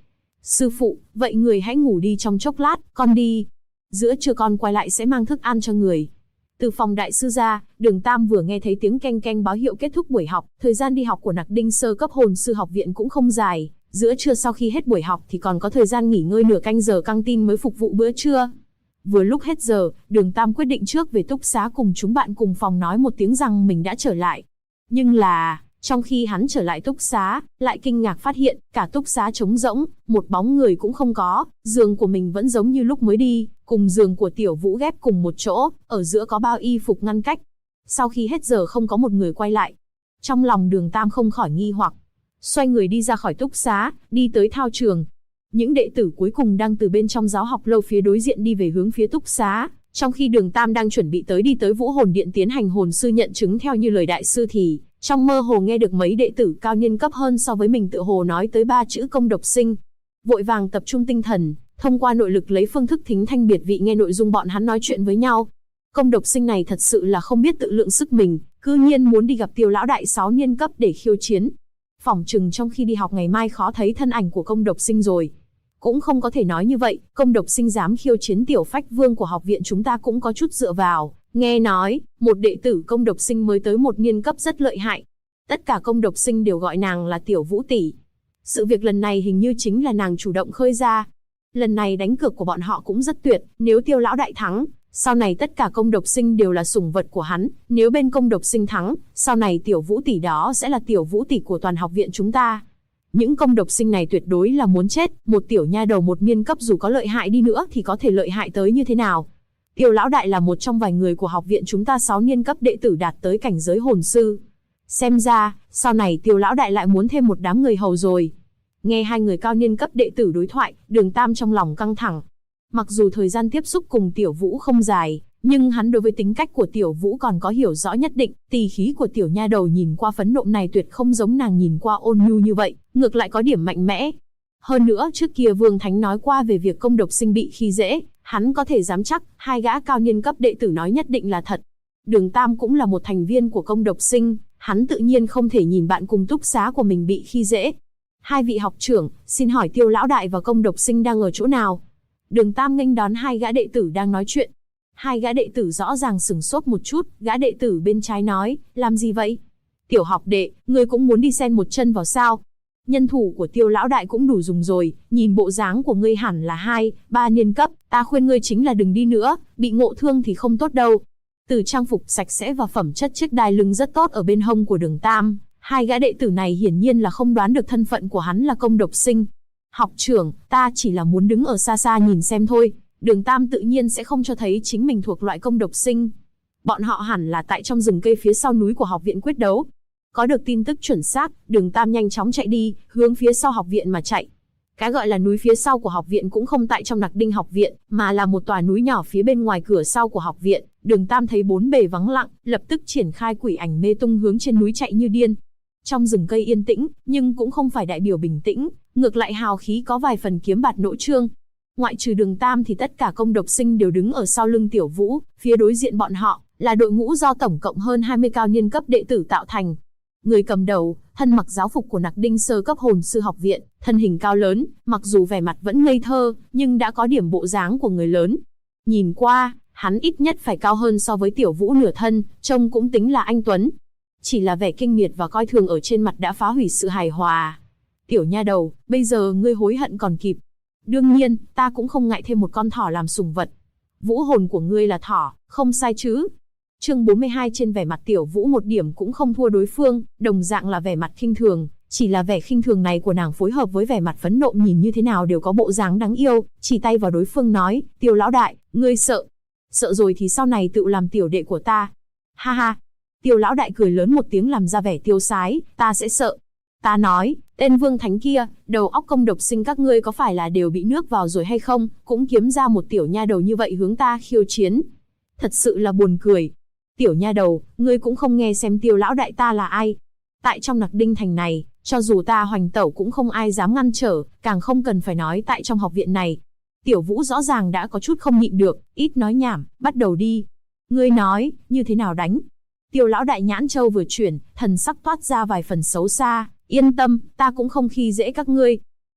Sư phụ, vậy người hãy ngủ đi trong chốc lát, con đi. Giữa trưa con quay lại sẽ mang thức ăn cho người. Từ phòng đại sư ra, Đường Tam vừa nghe thấy tiếng keng keng báo hiệu kết thúc buổi học. Thời gian đi học của Nặc Đinh sơ cấp hồn sư học viện cũng không dài. Giữa trưa sau khi hết buổi học thì còn có thời gian nghỉ ngơi nửa canh giờ, căng tin mới phục vụ bữa trưa. Vừa lúc hết giờ, Đường Tam quyết định trước về túc xá cùng chúng bạn cùng phòng nói một tiếng rằng mình đã trở lại. Nhưng là, trong khi hắn trở lại túc xá, lại kinh ngạc phát hiện, cả túc xá trống rỗng, một bóng người cũng không có, giường của mình vẫn giống như lúc mới đi, cùng giường của Tiểu Vũ ghép cùng một chỗ, ở giữa có bao y phục ngăn cách. Sau khi hết giờ không có một người quay lại. Trong lòng Đường Tam không khỏi nghi hoặc, xoay người đi ra khỏi túc xá, đi tới thao trường. Những đệ tử cuối cùng đang từ bên trong giáo học lâu phía đối diện đi về hướng phía túc xá. Trong khi Đường Tam đang chuẩn bị đi tới Vũ Hồn Điện tiến hành hồn sư nhận chứng theo như lời đại sư thì, trong mơ hồ nghe được mấy đệ tử cao niên cấp hơn so với mình tự hồ nói tới 3 chữ công độc sinh. Vội vàng tập trung tinh thần, thông qua nội lực lấy phương thức thính thanh biệt vị nghe nội dung bọn hắn nói chuyện với nhau. Công độc sinh này thật sự là không biết tự lượng sức mình, cư nhiên muốn đi gặp Tiêu lão đại 6 niên cấp để khiêu chiến. Phỏng chừng trong khi đi học ngày mai khó thấy thân ảnh của công độc sinh rồi. Cũng không có thể nói như vậy, công độc sinh dám khiêu chiến Tiểu Phách Vương của học viện chúng ta cũng có chút dựa vào. Nghe nói, một đệ tử công độc sinh mới tới 1 niên cấp rất lợi hại. Tất cả công độc sinh đều gọi nàng là Tiểu Vũ tỷ. Sự việc lần này hình như chính là nàng chủ động khơi ra. Lần này đánh cược của bọn họ cũng rất tuyệt, nếu Tiêu lão đại thắng, sau này tất cả công độc sinh đều là sủng vật của hắn, nếu bên công độc sinh thắng, sau này Tiểu Vũ tỷ đó sẽ là Tiểu Vũ tỷ của toàn học viện chúng ta. Những công độc sinh này tuyệt đối là muốn chết, một tiểu nha đầu 1 niên cấp dù có lợi hại đi nữa thì có thể lợi hại tới như thế nào. Tiêu lão đại là một trong vài người của học viện chúng ta 6 niên cấp đệ tử đạt tới cảnh giới hồn sư. Xem ra, sau này Tiêu lão đại lại muốn thêm một đám người hầu rồi. Nghe hai người cao niên cấp đệ tử đối thoại, Đường Tam trong lòng căng thẳng. Mặc dù thời gian tiếp xúc cùng Tiểu Vũ không dài, nhưng hắn đối với tính cách của Tiểu Vũ còn có hiểu rõ nhất định. Tỳ khí của tiểu nha đầu nhìn qua phẫn nộ này tuyệt không giống nàng nhìn qua ôn nhu như vậy, ngược lại có điểm mạnh mẽ. Hơn nữa trước kia Vương Thánh nói qua về việc công độc sinh bị khi dễ, hắn có thể dám chắc, hai gã cao niên cấp đệ tử nói nhất định là thật. Đường Tam cũng là một thành viên của công độc sinh, hắn tự nhiên không thể nhìn bạn cùng túc xá của mình bị khi dễ. Hai vị học trưởng, xin hỏi Tiêu lão đại và công độc sinh đang ở chỗ nào? Đường Tam nghênh đón hai gã đệ tử đang nói chuyện. Hai gã đệ tử rõ ràng sửng sốt một chút, gã đệ tử bên trái nói, làm gì vậy? Tiểu học đệ, ngươi cũng muốn đi xen một chân vào sao? Nhân thủ của Tiêu lão đại cũng đủ dùng rồi, nhìn bộ dáng của ngươi hẳn là 2, 3 niên cấp, ta khuyên ngươi chính là đừng đi nữa, bị ngộ thương thì không tốt đâu. Từ trang phục sạch sẽ và phẩm chất chiếc đai lưng rất tốt ở bên hông của Đường Tam, hai gã đệ tử này hiển nhiên là không đoán được thân phận của hắn là công độc sinh. Học trưởng, ta chỉ là muốn đứng ở xa xa nhìn xem thôi. Đường Tam tự nhiên sẽ không cho thấy chính mình thuộc loại công độc sinh. Bọn họ hẳn là tại trong rừng cây phía sau núi của học viện quyết đấu. Có được tin tức chuẩn xác, Đường Tam nhanh chóng chạy đi, hướng phía sau học viện mà chạy. Cái gọi là núi phía sau của học viện cũng không tại trong Nặc Đinh học viện, mà là một tòa núi nhỏ phía bên ngoài cửa sau của học viện. Đường Tam thấy bốn bề vắng lặng, lập tức triển khai quỷ ảnh mê tung hướng trên núi chạy như điên. Trong rừng cây yên tĩnh, nhưng cũng không phải đại biểu bình tĩnh, ngược lại hào khí có vài phần kiếm bạt nỗ trương. Ngoại trừ Đường Tam thì tất cả công độc sinh đều đứng ở sau lưng Tiểu Vũ, phía đối diện bọn họ là đội ngũ do tổng cộng hơn 20 cao niên cấp đệ tử tạo thành. Người cầm đầu, thân mặc giáo phục của Nặc Đinh sơ cấp hồn sư học viện, thân hình cao lớn, mặc dù vẻ mặt vẫn ngây thơ, nhưng đã có điểm bộ dáng của người lớn. Nhìn qua, hắn ít nhất phải cao hơn so với Tiểu Vũ nửa thân, trông cũng tính là anh tuấn. Chỉ là vẻ kinh miệt và coi thường ở trên mặt đã phá hủy sự hài hòa. Tiểu nha đầu, bây giờ ngươi hối hận còn kịp. Đương nhiên, ta cũng không ngại thêm một con thỏ làm sủng vật. Vũ hồn của ngươi là thỏ, không sai chứ? Chương 42 trên vẻ mặt Tiểu Vũ một điểm cũng không thua đối phương, đồng dạng là vẻ mặt khinh thường, chỉ là vẻ khinh thường này của nàng phối hợp với vẻ mặt phẫn nộ nhìn như thế nào đều có bộ dáng đáng yêu, chỉ tay vào đối phương nói, Tiêu lão đại, ngươi sợ? Sợ rồi thì sau này tự làm tiểu đệ của ta. Ha ha. Tiêu lão đại cười lớn một tiếng làm ra vẻ tiêu sái, ta sẽ sợ. Ta nói, tên Vương Thánh kia, đầu óc công độc sinh các ngươi có phải là đều bị nước vào rồi hay không, cũng kiếm ra một tiểu nha đầu như vậy hướng ta khiêu chiến. Thật sự là buồn cười. Tiểu nha đầu, ngươi cũng không nghe xem Tiêu lão đại ta là ai. Tại trong Nặc Đinh thành này, cho dù ta hoành tẩu cũng không ai dám ngăn trở, càng không cần phải nói tại trong học viện này. Tiểu Vũ rõ ràng đã có chút không nhịn được, ít nói nhảm, bắt đầu đi. Ngươi nói, như thế nào đánh? Tiêu lão đại nhãn châu vừa chuyển, thần sắc toát ra vài phần xấu xa, yên tâm, ta cũng không khi dễ các ngươi.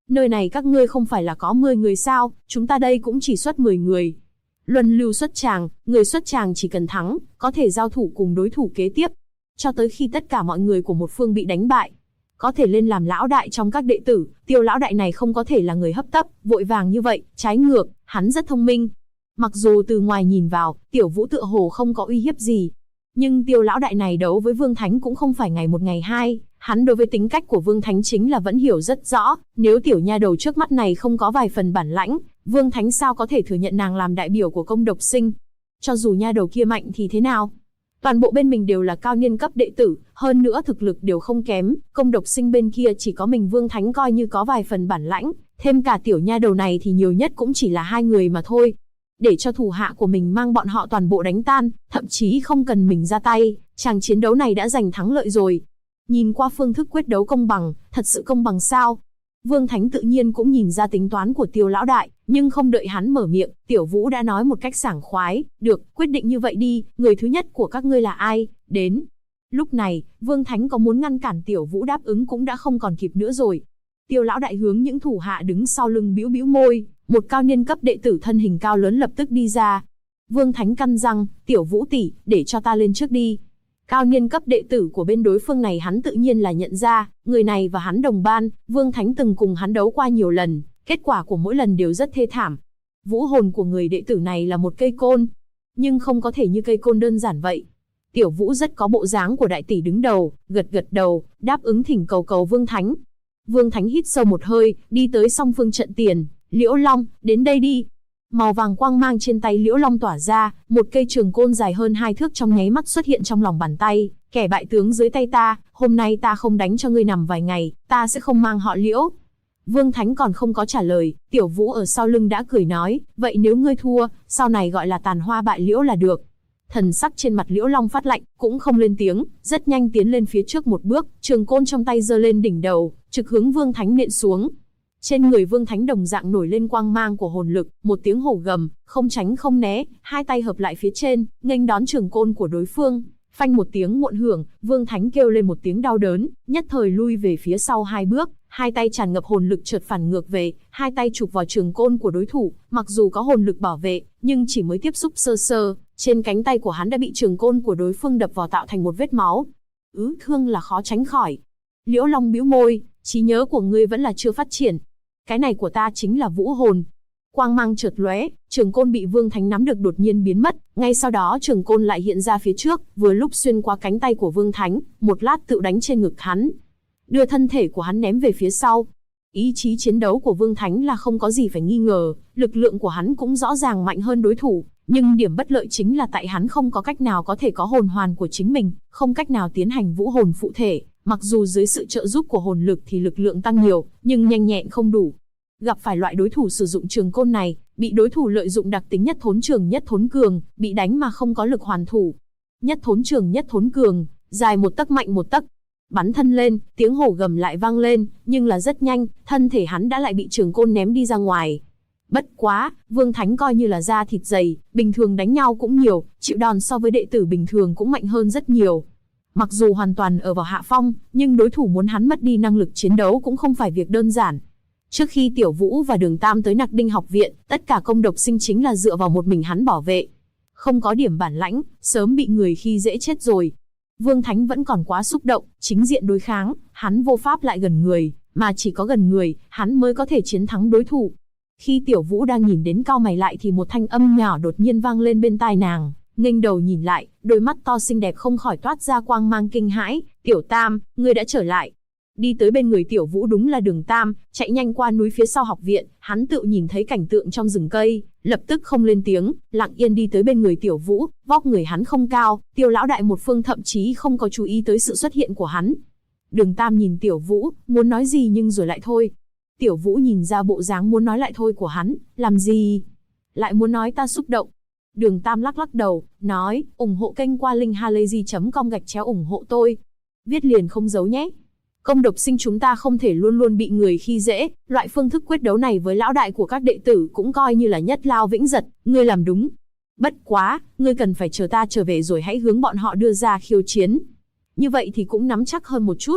Nơi này các ngươi không phải là có 10 người sao, chúng ta đây cũng chỉ xuất 10 người. Luân lưu xuất tràng, người xuất tràng chỉ cần thắng, có thể giao thủ cùng đối thủ kế tiếp. Cho tới khi tất cả mọi người của một phương bị đánh bại, có thể lên làm lão đại trong các đệ tử. Tiêu lão đại này không có thể là người hấp tấp, vội vàng như vậy, trái ngược, hắn rất thông minh. Mặc dù từ ngoài nhìn vào, Tiểu Vũ tựa hồ không có uy hiếp gì, nhưng Tiêu lão đại này đấu với Vương Thánh cũng không phải ngày một ngày hai, hắn đối với tính cách của Vương Thánh chính là vẫn hiểu rất rõ, nếu tiểu nha đầu trước mắt này không có vài phần bản lãnh, Vương Thánh sao có thể thừa nhận nàng làm đại biểu của công độc sinh. Cho dù nha đầu kia mạnh thì thế nào? Toàn bộ bên mình đều là cao niên cấp đệ tử, hơn nữa thực lực đều không kém, công độc sinh bên kia chỉ có mình Vương Thánh coi như có vài phần bản lãnh, thêm cả tiểu nha đầu này thì nhiều nhất cũng chỉ là 2 người mà thôi. Để cho thủ hạ của mình mang bọn họ toàn bộ đánh tan, thậm chí không cần mình ra tay, chàng chiến đấu này đã giành thắng lợi rồi. Nhìn qua phương thức quyết đấu công bằng, thật sự công bằng sao? Vương Thánh tự nhiên cũng nhìn ra tính toán của Tiêu lão đại, nhưng không đợi hắn mở miệng, Tiểu Vũ đã nói một cách sảng khoái, được, quyết định như vậy đi, người thứ nhất của các ngươi là ai, đến. Lúc này, Vương Thánh có muốn ngăn cản Tiểu Vũ đáp ứng cũng đã không còn kịp nữa rồi. Tiêu lão đại hướng những thủ hạ đứng sau lưng bĩu bĩu môi, một cao niên cấp đệ tử thân hình cao lớn lập tức đi ra. Vương Thánh cắn răng, Tiểu Vũ tỷ, để cho ta lên trước đi. Cao niên cấp đệ tử của bên đối phương này hắn tự nhiên là nhận ra, người này và hắn đồng ban, Vương Thánh từng cùng hắn đấu qua nhiều lần, kết quả của mỗi lần đều rất thê thảm. Vũ hồn của người đệ tử này là một cây côn, nhưng không có thể như cây côn đơn giản vậy. Tiểu Vũ rất có bộ dáng của đại tỷ đứng đầu, gật gật đầu, đáp ứng thỉnh cầu Vương Thánh. Vương Thánh hít sâu một hơi, đi tới song phương trận tiền, Liễu Long, đến đây đi. Màu vàng quang mang trên tay Liễu Long tỏa ra, một cây trường côn dài hơn 2 thước trong nháy mắt xuất hiện trong lòng bàn tay. Kẻ bại tướng dưới tay ta, hôm nay ta không đánh cho ngươi nằm vài ngày, ta sẽ không mang họ Liễu. Vương Thánh còn không có trả lời, Tiểu Vũ ở sau lưng đã cười nói, vậy nếu ngươi thua, sau này gọi là tàn hoa bại liễu là được. Thần sắc trên mặt Liễu Long phát lạnh, cũng không lên tiếng, rất nhanh tiến lên phía trước một bước, trường côn trong tay giơ lên đỉnh đầu, trực hướng Vương Thánh nện xuống. Trên người Vương Thánh đồng dạng nổi lên quang mang của hồn lực, một tiếng hổ gầm, không tránh không né, hai tay hợp lại phía trên, nghênh đón trường côn của đối phương. Phanh một tiếng muộn hưởng, Vương Thánh kêu lên một tiếng đau đớn, nhất thời lui về phía sau 2 bước, hai tay tràn ngập hồn lực chợt phản ngược về, hai tay chụp vào trường côn của đối thủ, mặc dù có hồn lực bảo vệ, nhưng chỉ mới tiếp xúc sơ sơ, trên cánh tay của hắn đã bị trường côn của đối phương đập vào tạo thành một vết máu. Thương là khó tránh khỏi. Liễu Long bĩu môi, trí nhớ của ngươi vẫn là chưa phát triển. Cái này của ta chính là vũ hồn. Quang mang chợt lóe, trường côn bị Vương Thánh nắm được đột nhiên biến mất, ngay sau đó trường côn lại hiện ra phía trước, vừa lúc xuyên qua cánh tay của Vương Thánh, một lát tự đánh trên ngực hắn, đưa thân thể của hắn ném về phía sau. Ý chí chiến đấu của Vương Thánh là không có gì phải nghi ngờ, lực lượng của hắn cũng rõ ràng mạnh hơn đối thủ, nhưng điểm bất lợi chính là tại hắn không có cách nào có thể có hồn hoàn của chính mình, không cách nào tiến hành vũ hồn phụ thể, mặc dù dưới sự trợ giúp của hồn lực thì lực lượng tăng nhiều, nhưng nhanh nhẹn không đủ. Gặp phải loại đối thủ sử dụng trường côn này, bị đối thủ lợi dụng đặc tính nhất thốn trường nhất thốn cường, bị đánh mà không có lực hoàn thủ. Nhất thốn trường nhất thốn cường, dài 1 tấc mạnh 1 tấc. Bắn thân lên, tiếng hổ gầm lại vang lên, nhưng là rất nhanh, thân thể hắn đã lại bị trường côn ném đi ra ngoài. Bất quá, Vương Thánh coi như là da thịt dày, bình thường đánh nhau cũng nhiều, chịu đòn so với đệ tử bình thường cũng mạnh hơn rất nhiều. Mặc dù hoàn toàn ở vào hạ phong, nhưng đối thủ muốn hắn mất đi năng lực chiến đấu cũng không phải việc đơn giản. Trước khi Tiểu Vũ và Đường Tam tới Nặc Đinh học viện, tất cả công độc sinh chính là dựa vào một mình hắn bảo vệ. Không có điểm bản lãnh, sớm bị người khi dễ chết rồi. Vương Thánh vẫn còn quá xúc động, chính diện đối kháng, hắn vô pháp lại gần người, mà chỉ có gần người, hắn mới có thể chiến thắng đối thủ. Khi Tiểu Vũ đang nhìn đến cau mày lại thì một thanh âm nhỏ đột nhiên vang lên bên tai nàng, nghênh đầu nhìn lại, đôi mắt to xinh đẹp không khỏi toát ra quang mang kinh hãi, Tiểu Tam, ngươi đã trở lại. Đi tới bên người Tiểu Vũ đúng là Đường Tam, chạy nhanh qua núi phía sau học viện, hắn tự nhìn thấy cảnh tượng trong rừng cây, lập tức không lên tiếng, lặng yên đi tới bên người Tiểu Vũ, vóc người hắn không cao, Tiêu lão đại một phương thậm chí không có chú ý tới sự xuất hiện của hắn. Đường Tam nhìn Tiểu Vũ, muốn nói gì nhưng rồi lại thôi. Tiểu Vũ nhìn ra bộ dáng muốn nói lại thôi của hắn, làm gì? Lại muốn nói ta xúc động. Đường Tam lắc lắc đầu, nói, ủng hộ kênh qua link halayzi.com/ủng hộ tôi. Viết liền không giấu nhé. Công độc sinh chúng ta không thể luôn luôn bị người khi dễ, loại phương thức quyết đấu này với lão đại của các đệ tử cũng coi như là nhất lao vĩnh giật, ngươi làm đúng. Bất quá, ngươi cần phải chờ ta trở về rồi hãy hướng bọn họ đưa ra khiêu chiến. Như vậy thì cũng nắm chắc hơn một chút.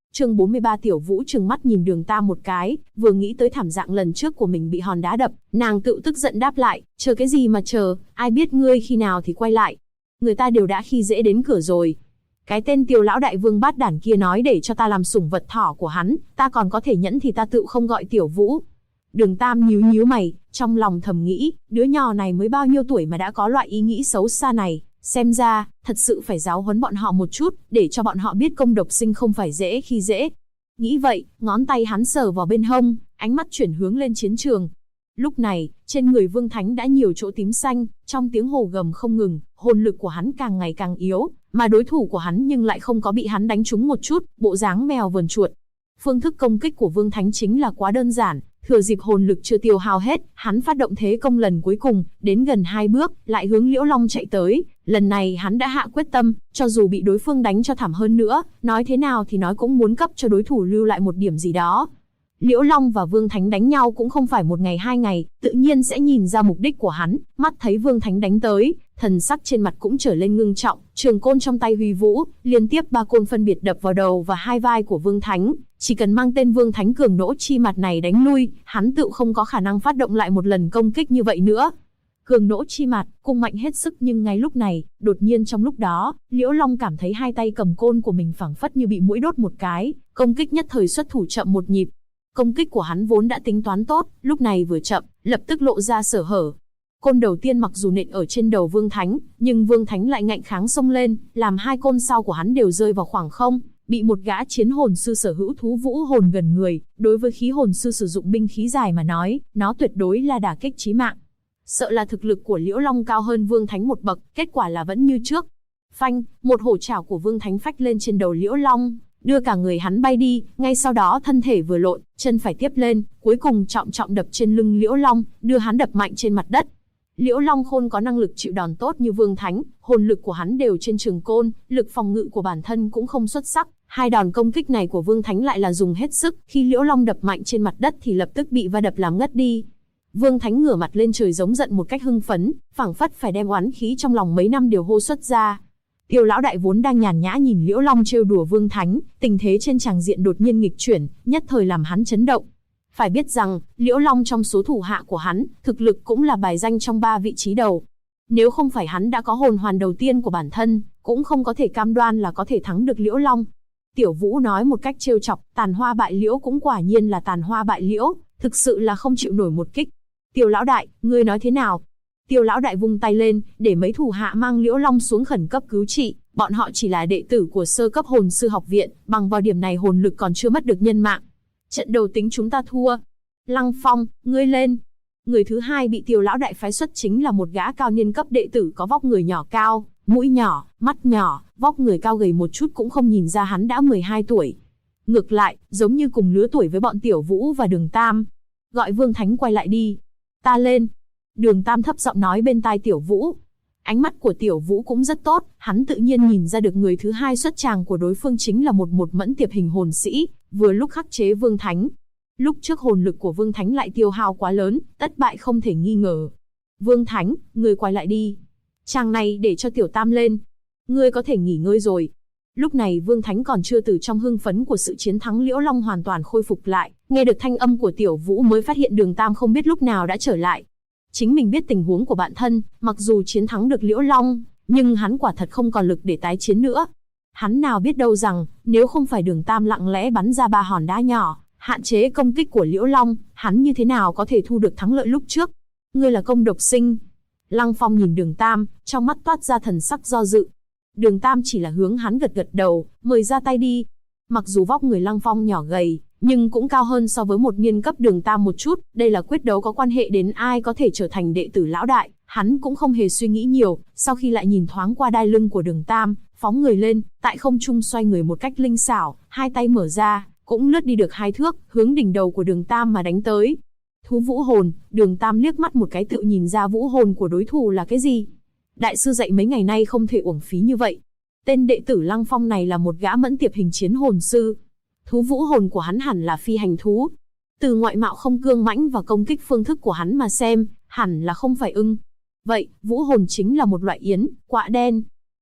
Chương 43 Tiểu Vũ trừng mắt nhìn Đường Tam một cái, vừa nghĩ tới thảm dạng lần trước của mình bị hòn đá đập, nàng tự tức giận đáp lại, chờ cái gì mà chờ, ai biết ngươi khi nào thì quay lại. Người ta đều đã khi dễ đến cửa rồi. Cái tên Tiêu lão đại vương bát đản kia nói để cho ta làm sủng vật thỏ của hắn, ta còn có thể nhẫn thì ta tự không gọi Tiểu Vũ. Đường Tam nhíu nhíu mày, trong lòng thầm nghĩ, đứa nhỏ này mới bao nhiêu tuổi mà đã có loại ý nghĩ xấu xa này, xem ra, thật sự phải giáo huấn bọn họ một chút, để cho bọn họ biết công độc sinh không phải dễ khi dễ. Nghĩ vậy, ngón tay hắn sờ vào bên hông, ánh mắt chuyển hướng lên chiến trường. Lúc này, trên người Vương Thánh đã nhiều chỗ tím xanh, trong tiếng hổ gầm không ngừng, hồn lực của hắn càng ngày càng yếu, mà đối thủ của hắn nhưng lại không có bị hắn đánh trúng một chút, bộ dáng mèo vờn chuột. Phương thức công kích của Vương Thánh chính là quá đơn giản, thừa dịp hồn lực chưa tiêu hao hết, hắn phát động thế công lần cuối cùng, đến gần 2 bước, lại hướng Liễu Long chạy tới. Lần này hắn đã hạ quyết tâm, cho dù bị đối phương đánh cho thảm hơn nữa, nói thế nào thì nói cũng muốn cấp cho đối thủ lưu lại một điểm gì đó. Liễu Long và Vương Thánh đánh nhau cũng không phải một ngày 2 ngày, tự nhiên sẽ nhìn ra mục đích của hắn, mắt thấy Vương Thánh đánh tới, thần sắc trên mặt cũng trở lên ngưng trọng, trường côn trong tay huy vũ, liên tiếp 3 côn phân biệt đập vào đầu và 2 vai của Vương Thánh, chỉ cần mang tên Vương Thánh cường nỗ chi mặt này đánh lui, hắn tự không có khả năng phát động lại một lần công kích như vậy nữa. Cường nỗ chi mặt, cung mạnh hết sức nhưng ngay lúc này, đột nhiên trong lúc đó, Liễu Long cảm thấy hai tay cầm côn của mình phảng phất như bị muỗi đốt một cái, công kích nhất thời xuất thủ chậm một nhịp. Công kích của hắn vốn đã tính toán tốt, lúc này vừa chậm, lập tức lộ ra sở hở. Côn đầu tiên mặc dù nện ở trên đầu Vương Thánh, nhưng Vương Thánh lại ngạnh kháng xông lên, làm 2 côn sau của hắn đều rơi vào khoảng không, bị một gã chiến hồn sư sở hữu thú vũ hồn gần người, đối với khí hồn sư sử dụng binh khí dài mà nói, nó tuyệt đối là đả kích chí mạng. Sợ là thực lực của Liễu Long cao hơn Vương Thánh một bậc, kết quả là vẫn như trước. Phanh, một hổ chảo của Vương Thánh phách lên trên đầu Liễu Long, đưa cả người hắn bay đi, ngay sau đó thân thể vừa lộn, chân phải tiếp lên, cuối cùng trọng trọng đập trên lưng Liễu Long, đưa hắn đập mạnh trên mặt đất. Liễu Long Khôn có năng lực chịu đòn tốt như Vương Thánh, hồn lực của hắn đều trên trường côn, lực phòng ngự của bản thân cũng không xuất sắc. 2 đòn công kích này của Vương Thánh lại là dùng hết sức, khi Liễu Long đập mạnh trên mặt đất thì lập tức bị va đập làm ngất đi. Vương Thánh ngửa mặt lên trời giống giận một cách hưng phấn, phảng phất phải đem oán khí trong lòng mấy năm đều hô xuất ra. Tiêu lão đại vốn đang nhàn nhã nhìn Liễu Long trêu đùa Vương Thánh, tình thế trên tràng diện đột nhiên nghịch chuyển, nhất thời làm hắn chấn động. Phải biết rằng, Liễu Long trong số thủ hạ của hắn, thực lực cũng là bài danh trong 3 vị trí đầu. Nếu không phải hắn đã có hồn hoàn đầu tiên của bản thân, cũng không có thể cam đoan là có thể thắng được Liễu Long. Tiểu Vũ nói một cách trêu chọc, tàn hoa bại liễu cũng quả nhiên là tàn hoa bại liễu, thực sự là không chịu nổi một kích. Tiêu lão đại, ngươi nói thế nào? Tiêu lão đại vung tay lên, để mấy thủ hạ mang Liễu Long xuống khẩn cấp cứu trị, bọn họ chỉ là đệ tử của sơ cấp hồn sư học viện, bằng vào điểm này hồn lực còn chưa mất được nhân mạng. Trận đầu tính chúng ta thua. Lăng Phong, ngươi lên. Người thứ hai bị Tiêu lão đại phái xuất chính là một gã cao niên cấp đệ tử có vóc người nhỏ cao, mũi nhỏ, mắt nhỏ, vóc người cao gầy một chút cũng không nhìn ra hắn đã 12 tuổi. Ngược lại, giống như cùng lứa tuổi với bọn Tiểu Vũ và Đường Tam. Gọi Vương Thánh quay lại đi. Ta lên. Đường Tam thấp giọng nói bên tai Tiểu Vũ. Ánh mắt của Tiểu Vũ cũng rất tốt, hắn tự nhiên nhìn ra được người thứ hai xuất tràng của đối phương chính là một mẫn tiệp hình hồn sĩ, vừa lúc khắc chế Vương Thánh. Lúc trước hồn lực của Vương Thánh lại tiêu hao quá lớn, tất bại không thể nghi ngờ. Vương Thánh, ngươi quay lại đi. Chàng này để cho Tiểu Tam lên. Ngươi có thể nghỉ ngơi rồi. Lúc này Vương Thánh còn chưa từ trong hưng phấn của sự chiến thắng Liễu Long hoàn toàn khôi phục lại, nghe được thanh âm của Tiểu Vũ mới phát hiện Đường Tam không biết lúc nào đã trở lại. Chính mình biết tình huống của bạn thân, mặc dù chiến thắng được Liễu Long, nhưng hắn quả thật không còn lực để tái chiến nữa. Hắn nào biết đâu rằng, nếu không phải Đường Tam lặng lẽ bắn ra 3 hòn đá nhỏ, hạn chế công kích của Liễu Long, hắn như thế nào có thể thu được thắng lợi lúc trước. Ngươi là công độc sinh. Lăng Phong nhìn Đường Tam, trong mắt toát ra thần sắc do dự. Đường Tam chỉ là hướng hắn gật gật đầu, mời ra tay đi. Mặc dù vóc người Lăng Phong nhỏ gầy, nhưng cũng cao hơn so với một niên cấp Đường Tam một chút, đây là quyết đấu có quan hệ đến ai có thể trở thành đệ tử lão đại, hắn cũng không hề suy nghĩ nhiều, sau khi lại nhìn thoáng qua đai lưng của Đường Tam, phóng người lên, tại không trung xoay người một cách linh xảo, hai tay mở ra, cũng lướt đi được 2 thước, hướng đỉnh đầu của Đường Tam mà đánh tới. Thú vũ hồn, Đường Tam liếc mắt một cái tự nhìn ra vũ hồn của đối thủ là cái gì. Đại sư dạy mấy ngày nay không thể uổng phí như vậy. Tên đệ tử Lăng Phong này là một gã mẫn tiệp hình chiến hồn sư. Thú vũ hồn của hắn hẳn là phi hành thú. Từ ngoại mạo không cương mãnh và công kích phương thức của hắn mà xem, hẳn là không phải ưng. Vậy, vũ hồn chính là một loại yến, quạ đen.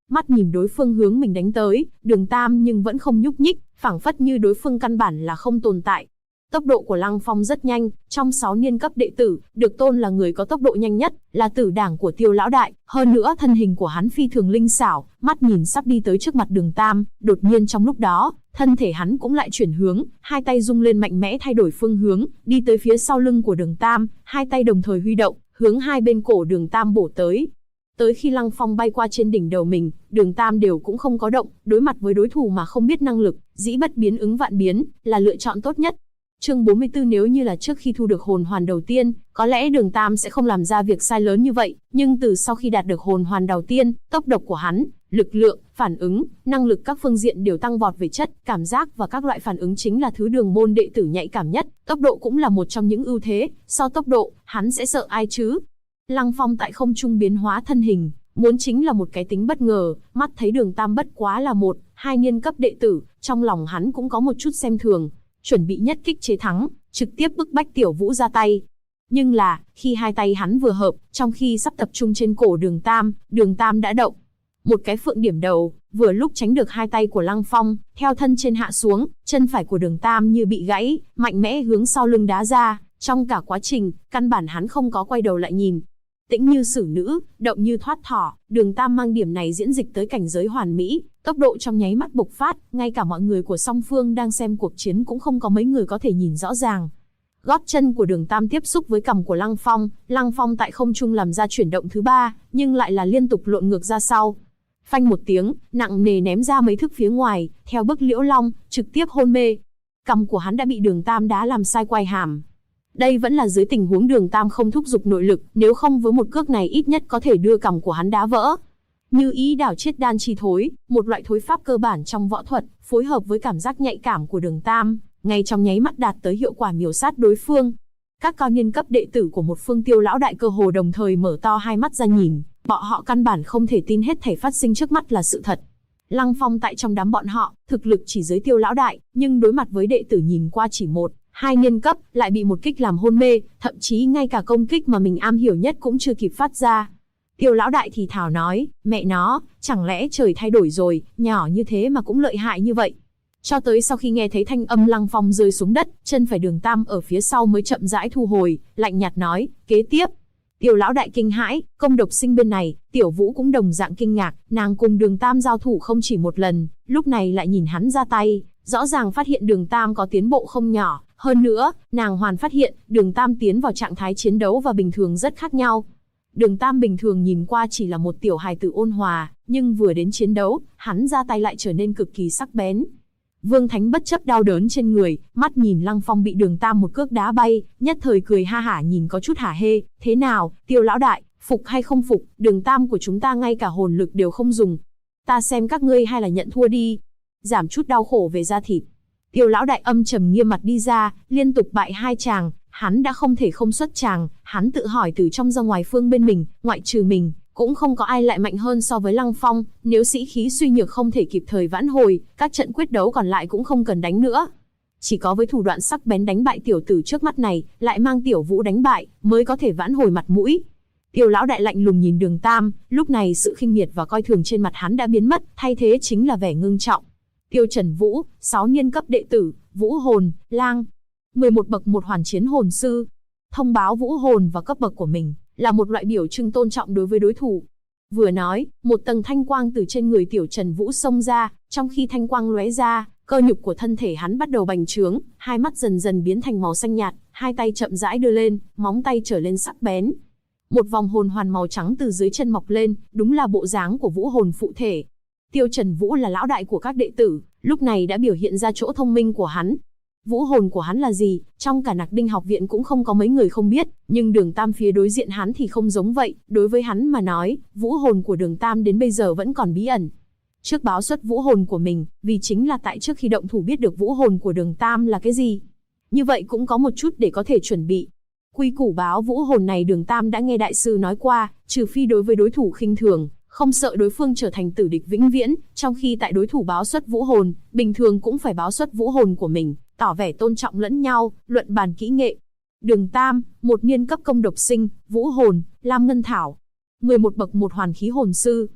mắt nhìn đối phương hướng mình đánh tới, Đường Tam nhưng vẫn không nhúc nhích, phảng phất như đối phương căn bản là không tồn tại. Tốc độ của Lăng Phong rất nhanh, trong 6 niên cấp đệ tử, được tôn là người có tốc độ nhanh nhất, là tử đảng của Tiêu lão đại, hơn nữa thân hình của hắn phi thường linh xảo, mắt nhìn sắp đi tới trước mặt Đường Tam, đột nhiên trong lúc đó, thân thể hắn cũng lại chuyển hướng, hai tay rung lên mạnh mẽ thay đổi phương hướng, đi tới phía sau lưng của Đường Tam, hai tay đồng thời huy động, hướng hai bên cổ Đường Tam bổ tới. Tới khi Lăng Phong bay qua trên đỉnh đầu mình, Đường Tam đều cũng không có động, đối mặt với đối thủ mà không biết năng lực, dĩ bất biến ứng vạn biến, là lựa chọn tốt nhất. Chương 44 nếu như là trước khi thu được hồn hoàn đầu tiên, có lẽ Đường Tam sẽ không làm ra việc sai lớn như vậy, nhưng từ sau khi đạt được hồn hoàn đầu tiên, tốc độ của hắn, lực lượng, phản ứng, năng lực các phương diện đều tăng vọt về chất, cảm giác và các loại phản ứng chính là thứ Đường môn đệ tử nhạy cảm nhất, tốc độ cũng là một trong những ưu thế, so tốc độ, hắn sẽ sợ ai chứ? Lăng Phong tại không trung biến hóa thân hình, muốn chính là một cái tính bất ngờ, mắt thấy Đường Tam bất quá là 1-2 niên cấp đệ tử, trong lòng hắn cũng có một chút xem thường, chuẩn bị nhất kích chế thắng, trực tiếp bức bách Tiểu Vũ ra tay. Nhưng là, khi hai tay hắn vừa hợp, trong khi sắp tập trung trên cổ Đường Tam đã động. Một cái phượng điểm đầu, vừa lúc tránh được hai tay của Lăng Phong, theo thân trên hạ xuống, chân phải của Đường Tam như bị gãy, mạnh mẽ hướng sau lưng đá ra, trong cả quá trình, căn bản hắn không có quay đầu lại nhìn. Tĩnh như xử nữ, động như thoát thỏ, Đường Tam mang điểm này diễn dịch tới cảnh giới hoàn mỹ, tốc độ trong nháy mắt bộc phát, ngay cả mọi người của song phương đang xem cuộc chiến cũng không có mấy người có thể nhìn rõ ràng. Gót chân của Đường Tam tiếp xúc với cằm của Lăng Phong tại không trung làm ra chuyển động thứ ba, nhưng lại là liên tục lộn ngược ra sau. Phanh một tiếng, nặng nề ném ra mấy thước phía ngoài, theo bước Liễu Long, trực tiếp hôn mê. Cằm của hắn đã bị Đường Tam đá làm sai quai hàm. Đây vẫn là dưới tình huống Đường Tam không thúc giục nội lực, nếu không với một cước này ít nhất có thể đưa cằm của hắn đá vỡ. Như ý đảo chiết đan chi thối, một loại thối pháp cơ bản trong võ thuật, phối hợp với cảm giác nhạy cảm của Đường Tam, ngay trong nháy mắt đạt tới hiệu quả miểu sát đối phương. Các cao niên cấp đệ tử của một phương Tiêu lão đại cơ hồ đồng thời mở to hai mắt ra nhìn, bọn họ căn bản không thể tin hết thảy phát sinh trước mắt là sự thật. Lăng Phong tại trong đám bọn họ, thực lực chỉ dưới Tiêu lão đại, nhưng đối mặt với đệ tử nhìn qua chỉ 1-2 niên cấp, lại bị một kích làm hôn mê, thậm chí ngay cả công kích mà mình am hiểu nhất cũng chưa kịp phát ra. Tiêu lão đại thì thào nói, mẹ nó, chẳng lẽ trời thay đổi rồi, nhỏ như thế mà cũng lợi hại như vậy. Cho tới sau khi nghe thấy thanh âm Lăng Phong rơi xuống đất, chân phải Đường Tam ở phía sau mới chậm rãi thu hồi, lạnh nhạt nói, kế tiếp. Tiêu lão đại kinh hãi, công độc sinh bên này, Tiểu Vũ cũng đồng dạng kinh ngạc, nàng cùng Đường Tam giao thủ không chỉ một lần, lúc này lại nhìn hắn ra tay, rõ ràng phát hiện Đường Tam có tiến bộ không nhỏ, hơn nữa, nàng hoàn phát hiện, Đường Tam tiến vào trạng thái chiến đấu và bình thường rất khác nhau. Đường Tam bình thường nhìn qua chỉ là một tiểu hài tử ôn hòa, nhưng vừa đến chiến đấu, hắn ra tay lại trở nên cực kỳ sắc bén. Vương Thánh bất chấp đau đớn trên người, mắt nhìn Lăng Phong bị Đường Tam một cước đá bay, nhất thời cười ha hả nhìn có chút hả hê, thế nào, Tiêu lão đại, phục hay không phục, Đường Tam của chúng ta ngay cả hồn lực đều không dùng. Ta xem các ngươi hay là nhận thua đi, giảm chút đau khổ về da thịt. Tiêu lão đại âm trầm nghiêm mặt đi ra, liên tục bại 2 tràng, hắn đã không thể không xuất tràng, hắn tự hỏi từ trong ra ngoài phương bên mình, ngoại trừ mình, cũng không có ai lại mạnh hơn so với Lăng Phong, nếu sĩ khí suy nhược không thể kịp thời vãn hồi, các trận quyết đấu còn lại cũng không cần đánh nữa. Chỉ có với thủ đoạn sắc bén đánh bại tiểu tử trước mắt này, lại mang Tiểu Vũ đánh bại, mới có thể vãn hồi mặt mũi. Tiêu lão đại lạnh lùng nhìn Đường Tam, lúc này sự khinh miệt và coi thường trên mặt hắn đã biến mất, thay thế chính là vẻ ngưng trọng. Tiêu Trần Vũ, 6 niên cấp đệ tử, Vũ hồn, lang. 11 bậc một hoàn chiến hồn sư. Thông báo vũ hồn và cấp bậc của mình, là một loại biểu trưng tôn trọng đối với đối thủ. Vừa nói, một tầng thanh quang từ trên người Tiểu Trần Vũ xông ra, trong khi thanh quang lóe ra, cơ nhục của thân thể hắn bắt đầu bành trướng, hai mắt dần dần biến thành màu xanh nhạt, hai tay chậm rãi đưa lên, móng tay trở lên sắc bén. Một vòng hồn hoàn màu trắng từ dưới chân mọc lên, đúng là bộ dáng của vũ hồn phụ thể. Tiêu Trần Vũ là lão đại của các đệ tử, lúc này đã biểu hiện ra chỗ thông minh của hắn. Vũ hồn của hắn là gì, trong cả Nạc Đinh học viện cũng không có mấy người không biết, nhưng Đường Tam phía đối diện hắn thì không giống vậy, đối với hắn mà nói, vũ hồn của Đường Tam đến bây giờ vẫn còn bí ẩn. Trước báo xuất vũ hồn của mình, vì chính là tại trước khi động thủ biết được vũ hồn của Đường Tam là cái gì. Như vậy cũng có một chút để có thể chuẩn bị. Quy củ báo vũ hồn này Đường Tam đã nghe đại sư nói qua, trừ phi đối với đối thủ khinh thường, không sợ đối phương trở thành tử địch vĩnh viễn, trong khi tại đối thủ báo xuất vũ hồn, bình thường cũng phải báo xuất vũ hồn của mình, tỏ vẻ tôn trọng lẫn nhau, luận bàn kỹ nghệ. Đường Tam, một niên cấp công độc sinh, vũ hồn, lam ngân thảo. 11 bậc một hoàn khí hồn sư.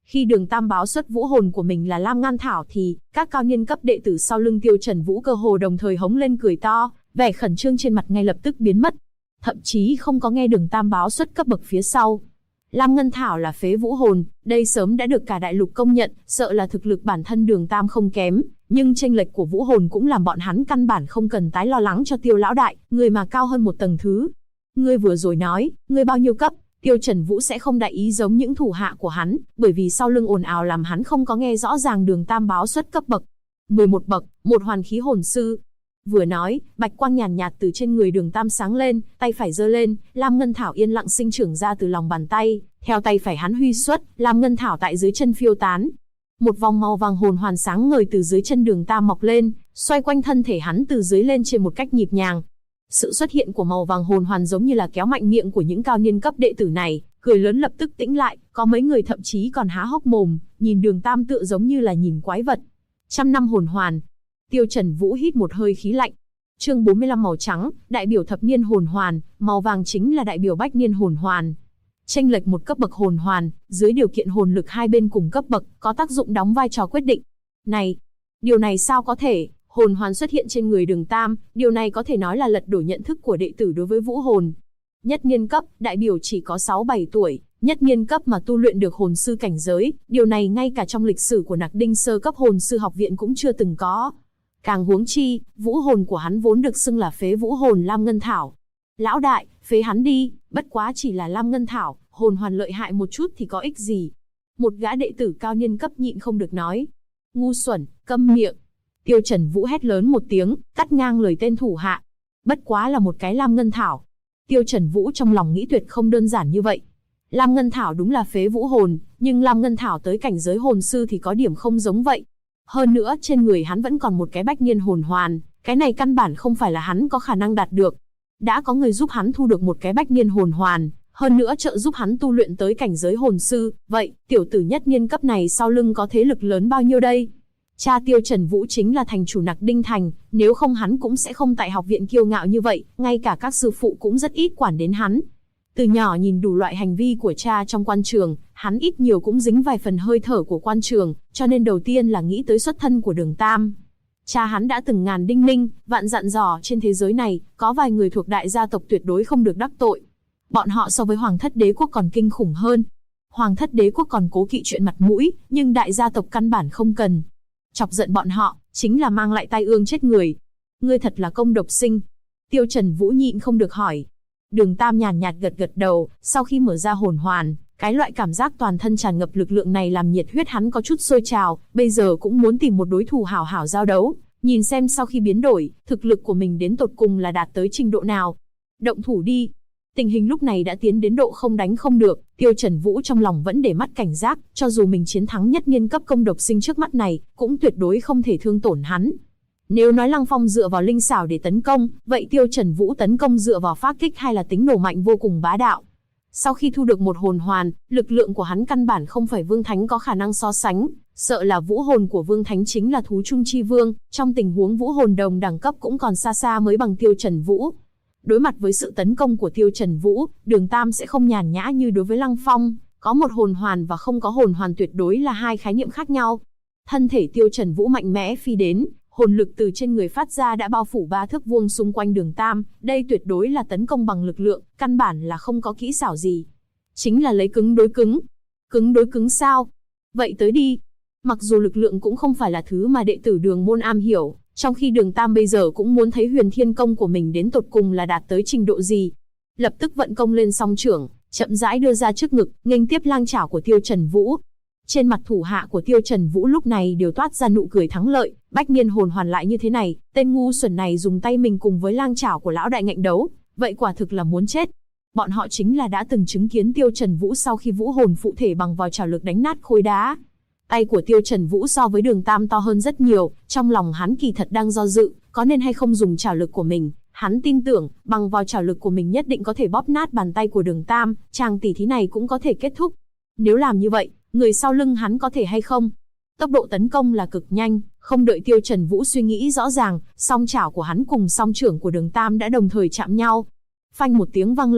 Khi Đường Tam báo xuất vũ hồn của mình là Lam Ngân Thảo thì các cao niên cấp đệ tử sau lưng Tiêu Trần Vũ cơ hồ đồng thời hống lên cười to, vẻ khẩn trương trên mặt ngay lập tức biến mất. Thậm chí không có nghe Đường Tam báo xuất cấp bậc phía sau. Lam Ngân Thảo là phế vũ hồn, đây sớm đã được cả đại lục công nhận, sợ là thực lực bản thân Đường Tam không kém, nhưng chênh lệch của vũ hồn cũng làm bọn hắn căn bản không cần tái lo lắng cho Tiêu lão đại, người mà cao hơn một tầng thứ. Ngươi vừa rồi nói, ngươi bao nhiêu cấp? Tiêu Trần Vũ sẽ không đại ý giống những thủ hạ của hắn, bởi vì sau lưng ồn ào làm hắn không có nghe rõ ràng Đường Tam báo xuất cấp bậc. 11 bậc, một hoàn khí hồn sư. Vừa nói, bạch quang nhàn nhạt từ trên người Đường Tam sáng lên, tay phải giơ lên, Lam Ngân Thảo yên lặng sinh trưởng ra từ lòng bàn tay, theo tay phải hắn huy xuất, Lam Ngân Thảo tại dưới chân phiêu tán. Một vòng màu vàng hồn hoàn sáng ngời từ dưới chân Đường Tam mọc lên, xoay quanh thân thể hắn từ dưới lên trên một cách nhịp nhàng. Sự xuất hiện của màu vàng hồn hoàn giống như là kéo mạnh miệng của những cao niên cấp đệ tử này, cười lớn lập tức tĩnh lại, có mấy người thậm chí còn há hốc mồm, nhìn Đường Tam tựa giống như là nhìn quái vật. 100 năm hồn hoàn. Tiêu Trần Vũ hít một hơi khí lạnh. Chương 45 màu trắng, đại biểu thập niên hồn hoàn, màu vàng chính là đại biểu bách niên hồn hoàn. Chênh lệch một cấp bậc hồn hoàn, dưới điều kiện hồn lực hai bên cùng cấp bậc, có tác dụng đóng vai trò quyết định. Này, điều này sao có thể? Hồn hoàn xuất hiện trên người Đường Tam, điều này có thể nói là lật đổ nhận thức của đệ tử đối với vũ hồn. Nhất niên cấp, đại biểu chỉ có 6-7 tuổi, nhất niên cấp mà tu luyện được hồn sư cảnh giới, điều này ngay cả trong lịch sử của Nặc Đinh sơ cấp hồn sư học viện cũng chưa từng có. Càng huống chi, vũ hồn của hắn vốn được xưng là phế vũ hồn Lam Ngân Thảo. Lão đại, phế hắn đi, bất quá chỉ là Lam Ngân Thảo, hồn hoàn lợi hại một chút thì có ích gì. Một gã đệ tử cao niên cấp nhịn không được nói. Ngu xuẩn, câm miệng. Tiêu Trần Vũ hét lớn một tiếng, cắt ngang lời tên thủ hạ. Bất quá là một cái Lam Ngân Thảo. Tiêu Trần Vũ trong lòng nghĩ tuyệt không đơn giản như vậy. Lam Ngân Thảo đúng là phế vũ hồn, nhưng Lam Ngân Thảo tới cảnh giới hồn sư thì có điểm không giống vậy. Hơn nữa trên người hắn vẫn còn một cái bách niên hồn hoàn, cái này căn bản không phải là hắn có khả năng đạt được. Đã có người giúp hắn thu được một cái bách niên hồn hoàn, hơn nữa trợ giúp hắn tu luyện tới cảnh giới hồn sư, vậy tiểu tử nhất niên cấp này sau lưng có thế lực lớn bao nhiêu đây? Cha Tiêu Trần Vũ chính là thành chủ Nặc Đinh thành, nếu không hắn cũng sẽ không tại học viện kiêu ngạo như vậy, ngay cả các sư phụ cũng rất ít quản đến hắn. Từ nhỏ nhìn đủ loại hành vi của cha trong quan trường, hắn ít nhiều cũng dính vài phần hơi thở của quan trường, cho nên đầu tiên là nghĩ tới xuất thân của Đường Tam. Cha hắn đã từng ngàn đinh ninh, vạn dặn dò trên thế giới này, có vài người thuộc đại gia tộc tuyệt đối không được đắc tội. Bọn họ so với Hoàng thất đế quốc còn kinh khủng hơn. Hoàng thất đế quốc còn cố kỵ chuyện mặt mũi, nhưng đại gia tộc căn bản không cần. Chọc giận bọn họ, chính là mang lại tai ương chết người. Ngươi thật là công độc sinh. Tiêu Trần Vũ nhịn không được hỏi. Đường Tam nhàn nhạt gật gật đầu, sau khi mở ra hồn hoàn, cái loại cảm giác toàn thân tràn ngập lực lượng này làm nhiệt huyết hắn có chút sôi trào, bây giờ cũng muốn tìm một đối thủ hảo hảo giao đấu, nhìn xem sau khi biến đổi, thực lực của mình đến tột cùng là đạt tới trình độ nào. Động thủ đi. Tình hình lúc này đã tiến đến độ không đánh không được, Tiêu Trần Vũ trong lòng vẫn để mắt cảnh giác, cho dù mình chiến thắng nhất niên cấp công độc sinh trước mắt này, cũng tuyệt đối không thể thương tổn hắn. Nếu nói Lăng Phong dựa vào linh xảo để tấn công, vậy Tiêu Trần Vũ tấn công dựa vào phác kích hay là tính nổ mạnh vô cùng bá đạo. Sau khi thu được một hồn hoàn, lực lượng của hắn căn bản không phải Vương Thánh có khả năng so sánh, sợ là vũ hồn của Vương Thánh chính là thú trung chi vương, trong tình huống vũ hồn đồng đẳng cấp cũng còn xa xa mới bằng Tiêu Trần Vũ. Đối mặt với sự tấn công của Tiêu Trần Vũ, Đường Tam sẽ không nhàn nhã như đối với Lăng Phong, có một hồn hoàn và không có hồn hoàn tuyệt đối là hai khái niệm khác nhau. Thân thể Tiêu Trần Vũ mạnh mẽ phi đến, hồn lực từ trên người phát ra đã bao phủ 3 thước vuông xung quanh Đường Tam, đây tuyệt đối là tấn công bằng lực lượng, căn bản là không có kỹ xảo gì. Chính là lấy cứng đối cứng. Cứng đối cứng sao? Vậy tới đi. Mặc dù lực lượng cũng không phải là thứ mà đệ tử Đường môn am hiểu, trong khi Đường Tam bây giờ cũng muốn thấy Huyền Thiên công của mình đến tột cùng là đạt tới trình độ gì. Lập tức vận công lên song trưởng, chậm rãi đưa ra trước ngực, nghênh tiếp lang chảo của Tiêu Trần Vũ. Trên mặt thủ hạ của Tiêu Trần Vũ lúc này đều toát ra nụ cười thắng lợi, bách niên hồn hoàn lại như thế này, tên ngu xuẩn này dùng tay mình cùng với lang chảo của lão đại ngạnh đấu, vậy quả thực là muốn chết. Bọn họ chính là đã từng chứng kiến Tiêu Trần Vũ sau khi vũ hồn phụ thể bằng vào chảo lực đánh nát khối đá. Tay của Tiêu Trần Vũ so với Đường Tam to hơn rất nhiều, trong lòng hắn kỳ thật đang do dự, có nên hay không dùng chảo lực của mình. Hắn tin tưởng, bằng vào chảo lực của mình nhất định có thể bóp nát bàn tay của Đường Tam, chàng tỷ thí này cũng có thể kết thúc. Nếu làm như vậy, người sau lưng hắn có thể hay không? Tốc độ tấn công là cực nhanh, không đợi Tiêu Trần Vũ suy nghĩ rõ ràng, song chảo của hắn cùng song trưởng của Đường Tam đã đồng thời chạm nhau. Phanh một tiếng vang lên,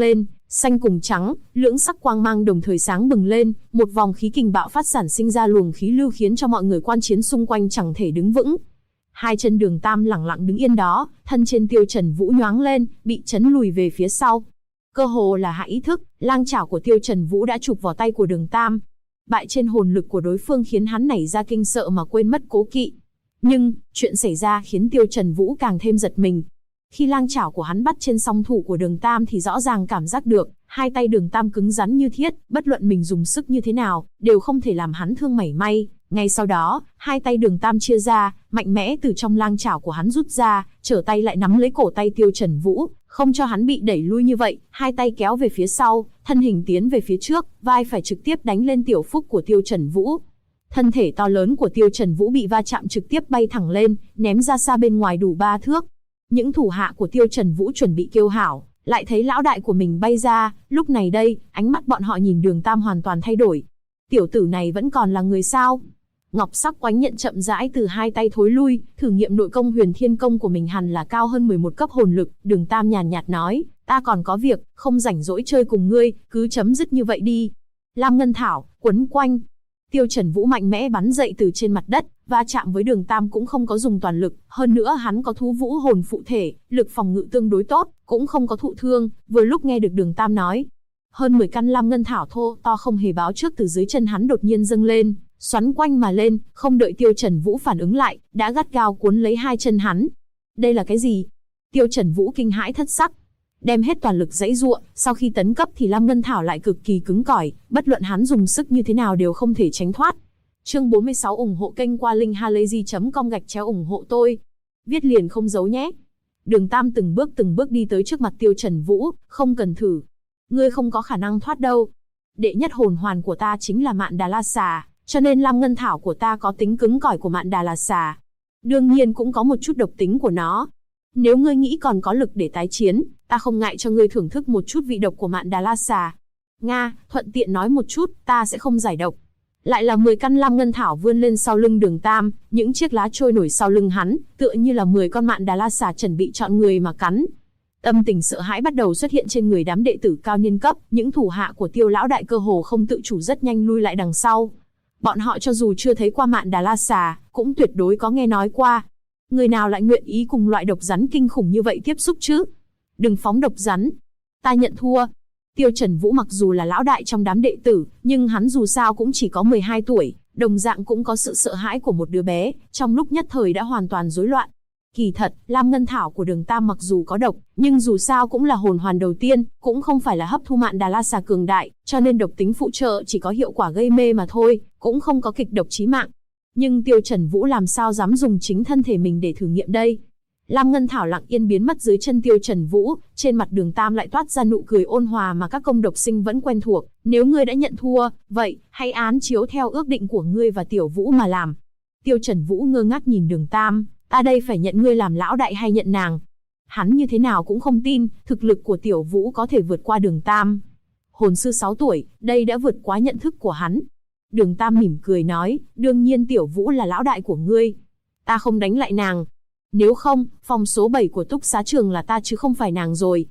Xanh cùng trắng, lưỡng sắc quang mang đồng thời sáng bừng lên, một vòng khí kình bạo phát sản sinh ra luồng khí lưu khiến cho mọi người quan chiến xung quanh chẳng thể đứng vững. Hai chân Đường Tam lẳng lặng đứng yên đó, thân trên Tiêu Trần Vũ nhoáng lên, bị chấn lùi về phía sau. Cơ hồ là hạ ý thức, lang chảo của Tiêu Trần Vũ đã chụp vào tay của Đường Tam. Bại trên hồn lực của đối phương khiến hắn nảy ra kinh sợ mà quên mất cố kỵ. Nhưng, chuyện xảy ra khiến Tiêu Trần Vũ càng thêm giật mình. Khi lang chảo của hắn bắt trên song thủ của Đường Tam thì rõ ràng cảm giác được, hai tay Đường Tam cứng rắn như thiết, bất luận mình dùng sức như thế nào, đều không thể làm hắn thương mảy may. Ngay sau đó, hai tay Đường Tam chia ra, mạnh mẽ từ trong lang chảo của hắn rút ra, trở tay lại nắm lấy cổ tay Tiêu Trần Vũ, không cho hắn bị đẩy lui như vậy, hai tay kéo về phía sau, thân hình tiến về phía trước, vai phải trực tiếp đánh lên tiểu phúc của Tiêu Trần Vũ. Thân thể to lớn của Tiêu Trần Vũ bị va chạm trực tiếp bay thẳng lên, ném ra xa bên ngoài đủ 3 thước. Những thủ hạ của Tiêu Trần Vũ chuẩn bị kêu hảo, lại thấy lão đại của mình bay ra, lúc này đây, ánh mắt bọn họ nhìn Đường Tam hoàn toàn thay đổi. Tiểu tử này vẫn còn là người sao? Ngọc sắc oánh nhận chậm rãi từ hai tay thối lui, thử nghiệm nội công Huyền Thiên Công của mình hẳn là cao hơn 11 cấp hồn lực. Đường Tam nhàn nhạt nói, ta còn có việc, không rảnh rỗi chơi cùng ngươi, cứ chấm dứt như vậy đi. Lam Ngân Thảo, quấn quanh. Tiêu Trần Vũ mạnh mẽ bắn dậy từ trên mặt đất, va chạm với Đường Tam cũng không có dùng toàn lực, hơn nữa hắn có thú vũ hồn phụ thể, lực phòng ngự tương đối tốt, cũng không có thụ thương. Vừa lúc nghe được Đường Tam nói, hơn 10 căn Lam Ngân Thảo thô to không hề báo trước từ dưới chân hắn đột nhiên dâng lên, xoắn quanh mà lên, không đợi Tiêu Trần Vũ phản ứng lại, đã gắt gao cuốn lấy hai chân hắn. Đây là cái gì? Tiêu Trần Vũ kinh hãi thất sắc, đem hết toàn lực giãy giụa, sau khi tấn cấp thì Lam Ngân Thảo lại cực kỳ cứng cỏi, bất luận hắn dùng sức như thế nào đều không thể tránh thoát. Chương 46 ủng hộ kênh qua linkhalazy.com/ủng hộ tôi. Viết liền không giấu nhé. Đường Tam từng bước đi tới trước mặt Tiêu Trần Vũ, không cần thử. Ngươi không có khả năng thoát đâu. Đệ nhất hồn hoàn của ta chính là Mạn Đà La Xà, cho nên Lam Ngân Thảo của ta có tính cứng cỏi của Mạn Đà La Xà. Đương nhiên cũng có một chút độc tính của nó. Nếu ngươi nghĩ còn có lực để tái chiến, ta không ngại cho ngươi thưởng thức một chút vị độc của Mạn Đà La Xà. Nga, thuận tiện nói một chút, ta sẽ không giải độc. Lại là 10 căn Lam Ngân Thảo vươn lên sau lưng Đường Tam, những chiếc lá trôi nổi sau lưng hắn, tựa như là 10 con Mạn Đà La Xà chuẩn bị chọn người mà cắn. Tâm tình sợ hãi bắt đầu xuất hiện trên người đám đệ tử cao niên cấp, những thủ hạ của Tiêu lão đại cơ hồ không tự chủ rất nhanh lui lại đằng sau. Bọn họ cho dù chưa thấy qua Mạn Đà La Xà, cũng tuyệt đối có nghe nói qua. Người nào lại nguyện ý cùng loại độc rắn kinh khủng như vậy tiếp xúc chứ? Đừng phóng độc rắn. Ta nhận thua. Tiêu Trần Vũ mặc dù là lão đại trong đám đệ tử, nhưng hắn dù sao cũng chỉ có 12 tuổi, đồng dạng cũng có sự sợ hãi của một đứa bé, trong lúc nhất thời đã hoàn toàn rối loạn. Kỳ thật, Lam Ngân Thảo của Đường Tam mặc dù có độc, nhưng dù sao cũng là hồn hoàn đầu tiên, cũng không phải là hấp thu Mạn Đà La Xà cường đại, cho nên độc tính phụ trợ chỉ có hiệu quả gây mê mà thôi, cũng không có kịch độc chí mạng. Nhưng Tiêu Trần Vũ làm sao dám dùng chính thân thể mình để thử nghiệm đây? Lam Ngân Thảo lặng yên biến mất dưới chân Tiêu Trần Vũ, trên mặt Đường Tam lại toát ra nụ cười ôn hòa mà các công độc sinh vẫn quen thuộc. Nếu ngươi đã nhận thua, vậy hãy án chiếu theo ước định của ngươi và Tiểu Vũ mà làm. Tiêu Trần Vũ ngơ ngác nhìn Đường Tam, ta đây phải nhận ngươi làm lão đại hay nhận nàng? Hắn như thế nào cũng không tin, thực lực của Tiểu Vũ có thể vượt qua Đường Tam. Hồn sư 6 tuổi, đây đã vượt quá nhận thức của hắn. Đường Tam mỉm cười nói, đương nhiên Tiểu Vũ là lão đại của ngươi. Ta không đánh lại nàng. Nếu không, phòng số 7 của túc xá trường là ta chứ không phải nàng rồi.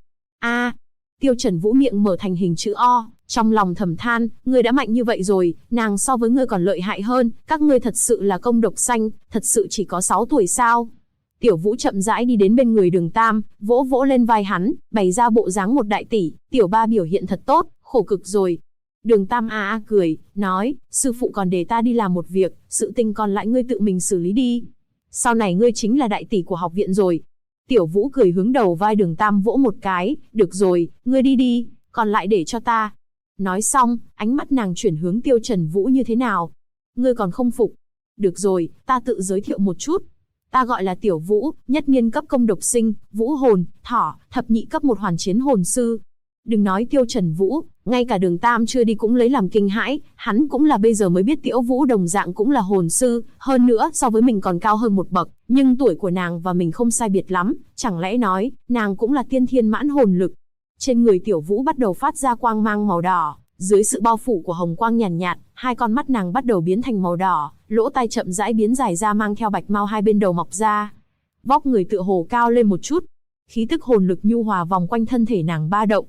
Tiêu Trần Vũ miệng mở thành hình chữ O, trong lòng thầm than, ngươi đã mạnh như vậy rồi, nàng so với ngươi còn lợi hại hơn, các ngươi thật sự là công độc xanh, thật sự chỉ có 6 tuổi sao? Tiểu Vũ chậm rãi đi đến bên người Đường Tam, vỗ vỗ lên vai hắn, bày ra bộ dáng một đại tỷ, tiểu ba biểu hiện thật tốt, khổ cực rồi. Đường Tam cười, nói, sư phụ còn để ta đi làm một việc, sự tình còn lại ngươi tự mình xử lý đi. Sau này ngươi chính là đại tỷ của học viện rồi. Tiểu Vũ cười hướng đầu vai Đường Tam vỗ một cái, được rồi, ngươi đi đi, còn lại để cho ta. Nói xong, ánh mắt nàng chuyển hướng Tiêu Trần Vũ như thế nào? Ngươi còn không phục? Được rồi, ta tự giới thiệu một chút. Ta gọi là Tiểu Vũ, nhất niên cấp công độc sinh, vũ hồn, thỏ, thập nhị cấp một hoàn chiến hồn sư. Đừng nói Tiêu Trần Vũ, ngay cả Đường Tam chưa đi cũng lấy làm kinh hãi, hắn cũng là bây giờ mới biết Tiểu Vũ đồng dạng cũng là hồn sư, hơn nữa so với mình còn cao hơn một bậc, nhưng tuổi của nàng và mình không sai biệt lắm, chẳng lẽ nói, nàng cũng là tiên thiên mãn hồn lực. Trên người Tiểu Vũ bắt đầu phát ra quang mang màu đỏ, dưới sự bao phủ của hồng quang nhàn nhạt, hai con mắt nàng bắt đầu biến thành màu đỏ, lỗ tai chậm rãi biến dài ra mang theo bạch mao hai bên đầu mọc ra. Vóc người tựa hồ cao lên một chút, khí tức hồn lực nhu hòa vòng quanh thân thể nàng ba động.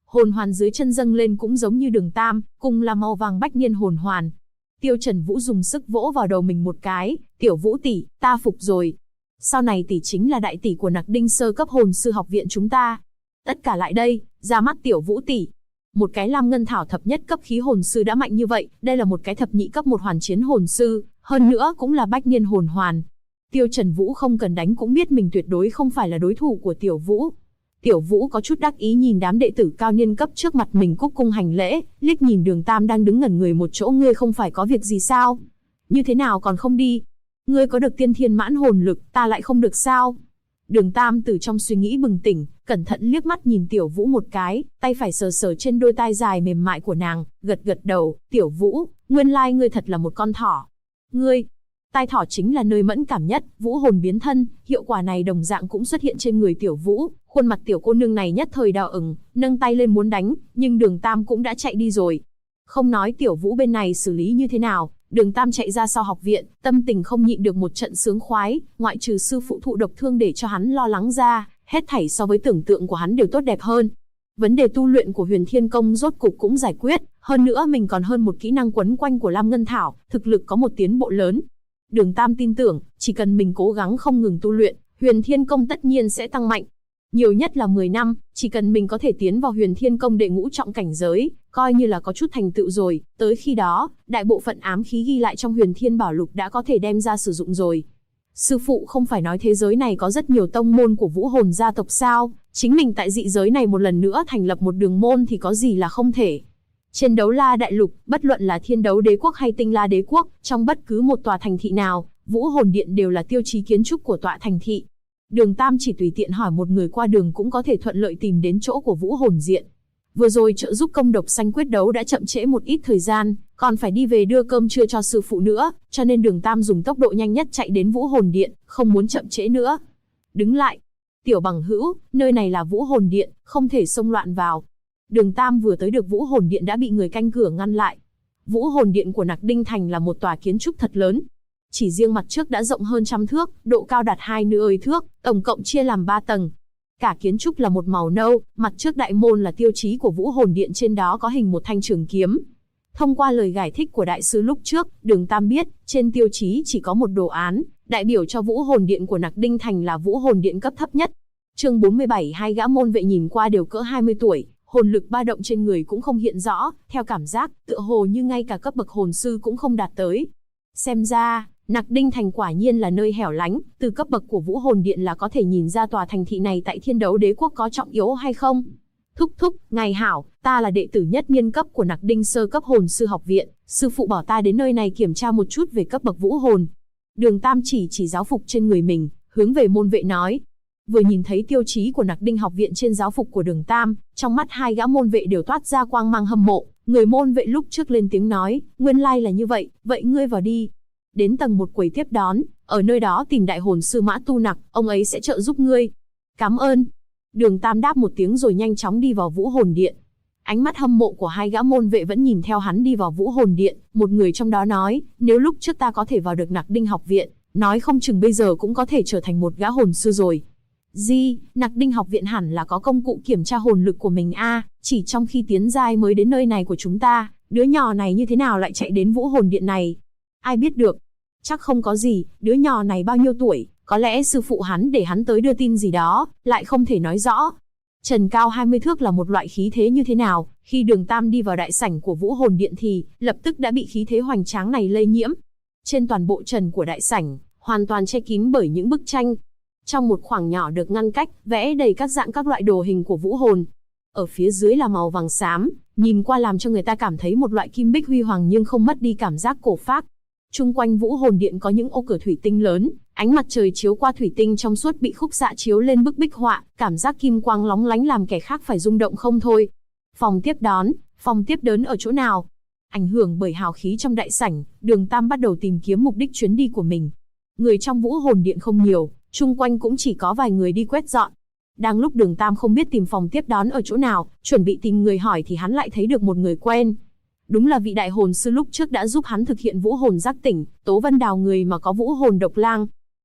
hồn hoàn dưới chân dâng lên cũng giống như Đường Tam, cùng là màu vàng bách niên hồn hoàn. Tiêu Trần Vũ dùng sức vỗ vào đầu mình một cái, "Tiểu Vũ tỷ, ta phục rồi. Sau này tỷ chính là đại tỷ của Nặc Đinh sơ cấp hồn sư học viện chúng ta. Tất cả lại đây, ra mắt Tiểu Vũ tỷ." Một cái Lam Ngân Thảo thập nhất cấp khí hồn sư đã mạnh như vậy, đây là một cái thập nhị cấp một hoàn chiến hồn sư, hơn nữa cũng là bách niên hồn hoàn. Tiêu Trần Vũ không cần đánh cũng biết mình tuyệt đối không phải là đối thủ của Tiểu Vũ. Tiểu Vũ có chút đắc ý nhìn đám đệ tử cao niên cấp trước mặt mình cúc cung hành lễ, liếc nhìn Đường Tam đang đứng ngẩn người một chỗ, "Ngươi không phải có việc gì sao? Như thế nào còn không đi? Ngươi có được tiên thiên mãn hồn lực, ta lại không được sao?" Đường Tam từ trong suy nghĩ bừng tỉnh, cẩn thận liếc mắt nhìn Tiểu Vũ một cái, tay phải sờ sờ trên đôi tai dài mềm mại của nàng, gật gật đầu, "Tiểu Vũ, nguyên lai ngươi thật là một con thỏ." "Ngươi?" Tai thỏ chính là nơi mẫn cảm nhất, vũ hồn biến thân, hiệu quả này đồng dạng cũng xuất hiện trên người Tiểu Vũ, khuôn mặt tiểu cô nương này nhất thời đỏ ửng, nâng tay lên muốn đánh, nhưng Đường Tam cũng đã chạy đi rồi. Không nói Tiểu Vũ bên này xử lý như thế nào, Đường Tam chạy ra sau học viện, tâm tình không nhịn được một trận sướng khoái, ngoại trừ sư phụ thụ độc thương để cho hắn lo lắng ra, hết thảy so với tưởng tượng của hắn đều tốt đẹp hơn. Vấn đề tu luyện của Huyền Thiên Công rốt cục cũng giải quyết, hơn nữa mình còn hơn một kỹ năng quấn quanh của Lam Ngân Thảo, thực lực có một tiến bộ lớn. Đường Tam tin tưởng, chỉ cần mình cố gắng không ngừng tu luyện, Huyền Thiên Công tất nhiên sẽ tăng mạnh. Nhiều nhất là 10 năm, chỉ cần mình có thể tiến vào Huyền Thiên Công đệ ngũ trọng cảnh giới, coi như là có chút thành tựu rồi, tới khi đó, đại bộ phận ám khí ghi lại trong Huyền Thiên Bảo Lục đã có thể đem ra sử dụng rồi. Sư phụ không phải nói thế giới này có rất nhiều tông môn của vũ hồn gia tộc sao, chính mình tại dị giới này một lần nữa thành lập một đường môn thì có gì là không thể. Trên Đấu La Đại Lục, bất luận là Thiên Đấu Đế Quốc hay Tinh La Đế Quốc, trong bất cứ một tòa thành thị nào, Vũ Hồn Điện đều là tiêu chí kiến trúc của tòa thành thị. Đường Tam chỉ tùy tiện hỏi một người qua đường cũng có thể thuận lợi tìm đến chỗ của Vũ Hồn Điện. Vừa rồi trợ giúp công độc xanh quyết đấu đã chậm trễ một ít thời gian, còn phải đi về đưa cơm trưa cho sư phụ nữa, cho nên Đường Tam dùng tốc độ nhanh nhất chạy đến Vũ Hồn Điện, không muốn chậm trễ nữa. Đứng lại. "Tiểu bằng hữu, nơi này là Vũ Hồn Điện, không thể xông loạn vào." Đường Tam vừa tới được Vũ Hồn Điện đã bị người canh cửa ngăn lại. Vũ Hồn Điện của Nặc Đinh Thành là một tòa kiến trúc thật lớn. Chỉ riêng mặt trước đã rộng hơn 100 thước, độ cao đạt 20 thước, tổng cộng chia làm 3 tầng. Cả kiến trúc là một màu nâu, mặt trước đại môn là tiêu chí của Vũ Hồn Điện, trên đó có hình một thanh trường kiếm. Thông qua lời giải thích của đại sư lúc trước, Đường Tam biết, trên tiêu chí chỉ có một đồ án, đại biểu cho Vũ Hồn Điện của Nặc Đinh Thành là Vũ Hồn Điện cấp thấp nhất. Chương 47, hai gã môn vệ nhìn qua đều cỡ 20 tuổi, hồn lực ba động trên người cũng không hiện rõ, theo cảm giác, tựa hồ như ngay cả cấp bậc hồn sư cũng không đạt tới. Xem ra, Nặc Đinh Thành quả nhiên là nơi hẻo lánh, từ cấp bậc của Vũ Hồn Điện là có thể nhìn ra tòa thành thị này tại Thiên Đấu Đế Quốc có trọng yếu hay không. "Thúc thúc, ngài hảo, ta là đệ tử nhất niên cấp của Nặc Đinh sơ cấp hồn sư học viện, sư phụ bảo ta đến nơi này kiểm tra một chút về cấp bậc vũ hồn." Đường Tam chỉ giáo phục trên người mình, hướng về môn vệ nói. Vừa nhìn thấy tiêu chí của Nặc Đinh học viện trên giáo phục của Đường Tam, trong mắt hai gã môn vệ đều toát ra quang mang hâm mộ. Người môn vệ lúc trước lên tiếng nói, "Nguyên lai là như vậy, vậy ngươi vào đi. Đến tầng 1 quầy tiếp đón, ở nơi đó tìm đại hồn sư Mã Tu Nặc, ông ấy sẽ trợ giúp ngươi." "Cảm ơn." Đường Tam đáp một tiếng rồi nhanh chóng đi vào Vũ Hồn Điện. Ánh mắt hâm mộ của hai gã môn vệ vẫn nhìn theo hắn đi vào Vũ Hồn Điện, một người trong đó nói, "Nếu lúc trước ta có thể vào được Nặc Đinh học viện, nói không chừng bây giờ cũng có thể trở thành một gã hồn sư rồi." Nặc Đinh học viện hẳn là có công cụ kiểm tra hồn lực của mình a, chỉ trong khi tiến giai mới đến nơi này của chúng ta, đứa nhỏ này như thế nào lại chạy đến Vũ Hồn Điện này? Ai biết được. Chắc không có gì, đứa nhỏ này bao nhiêu tuổi, có lẽ sư phụ hắn để hắn tới đưa tin gì đó, lại không thể nói rõ. Trần cao 20 thước là một loại khí thế như thế nào, khi Đường Tam đi vào đại sảnh của Vũ Hồn Điện thì, lập tức đã bị khí thế hoành tráng này lây nhiễm. Trên toàn bộ trần của đại sảnh, hoàn toàn che kín bởi những bức tranh. Trong một khoảng nhỏ được ngăn cách, vẽ đầy các dạng các loại đồ hình của vũ hồn. Ở phía dưới là màu vàng xám, nhìn qua làm cho người ta cảm thấy một loại kim bích huy hoàng nhưng không mất đi cảm giác cổ phác. Chung quanh Vũ Hồn Điện có những ô cửa thủy tinh lớn, ánh mặt trời chiếu qua thủy tinh trong suốt bị khúc xạ chiếu lên bức bích họa, cảm giác kim quang lóng lánh làm kẻ khác phải rung động không thôi. Phòng tiếp đón, phòng tiếp đón ở chỗ nào? Ảnh hưởng bởi hào khí trong đại sảnh, Đường Tam bắt đầu tìm kiếm mục đích chuyến đi của mình. Người trong Vũ Hồn Điện không nhiều, chung quanh cũng chỉ có vài người đi quét dọn. Đang lúc Đường Tam không biết tìm phòng tiếp đón ở chỗ nào, chuẩn bị tìm người hỏi thì hắn lại thấy được một người quen. Đúng là vị đại hồn sư lúc trước đã giúp hắn thực hiện vũ hồn giác tỉnh, Tố Vân Đào, người mà có vũ hồn độc lang.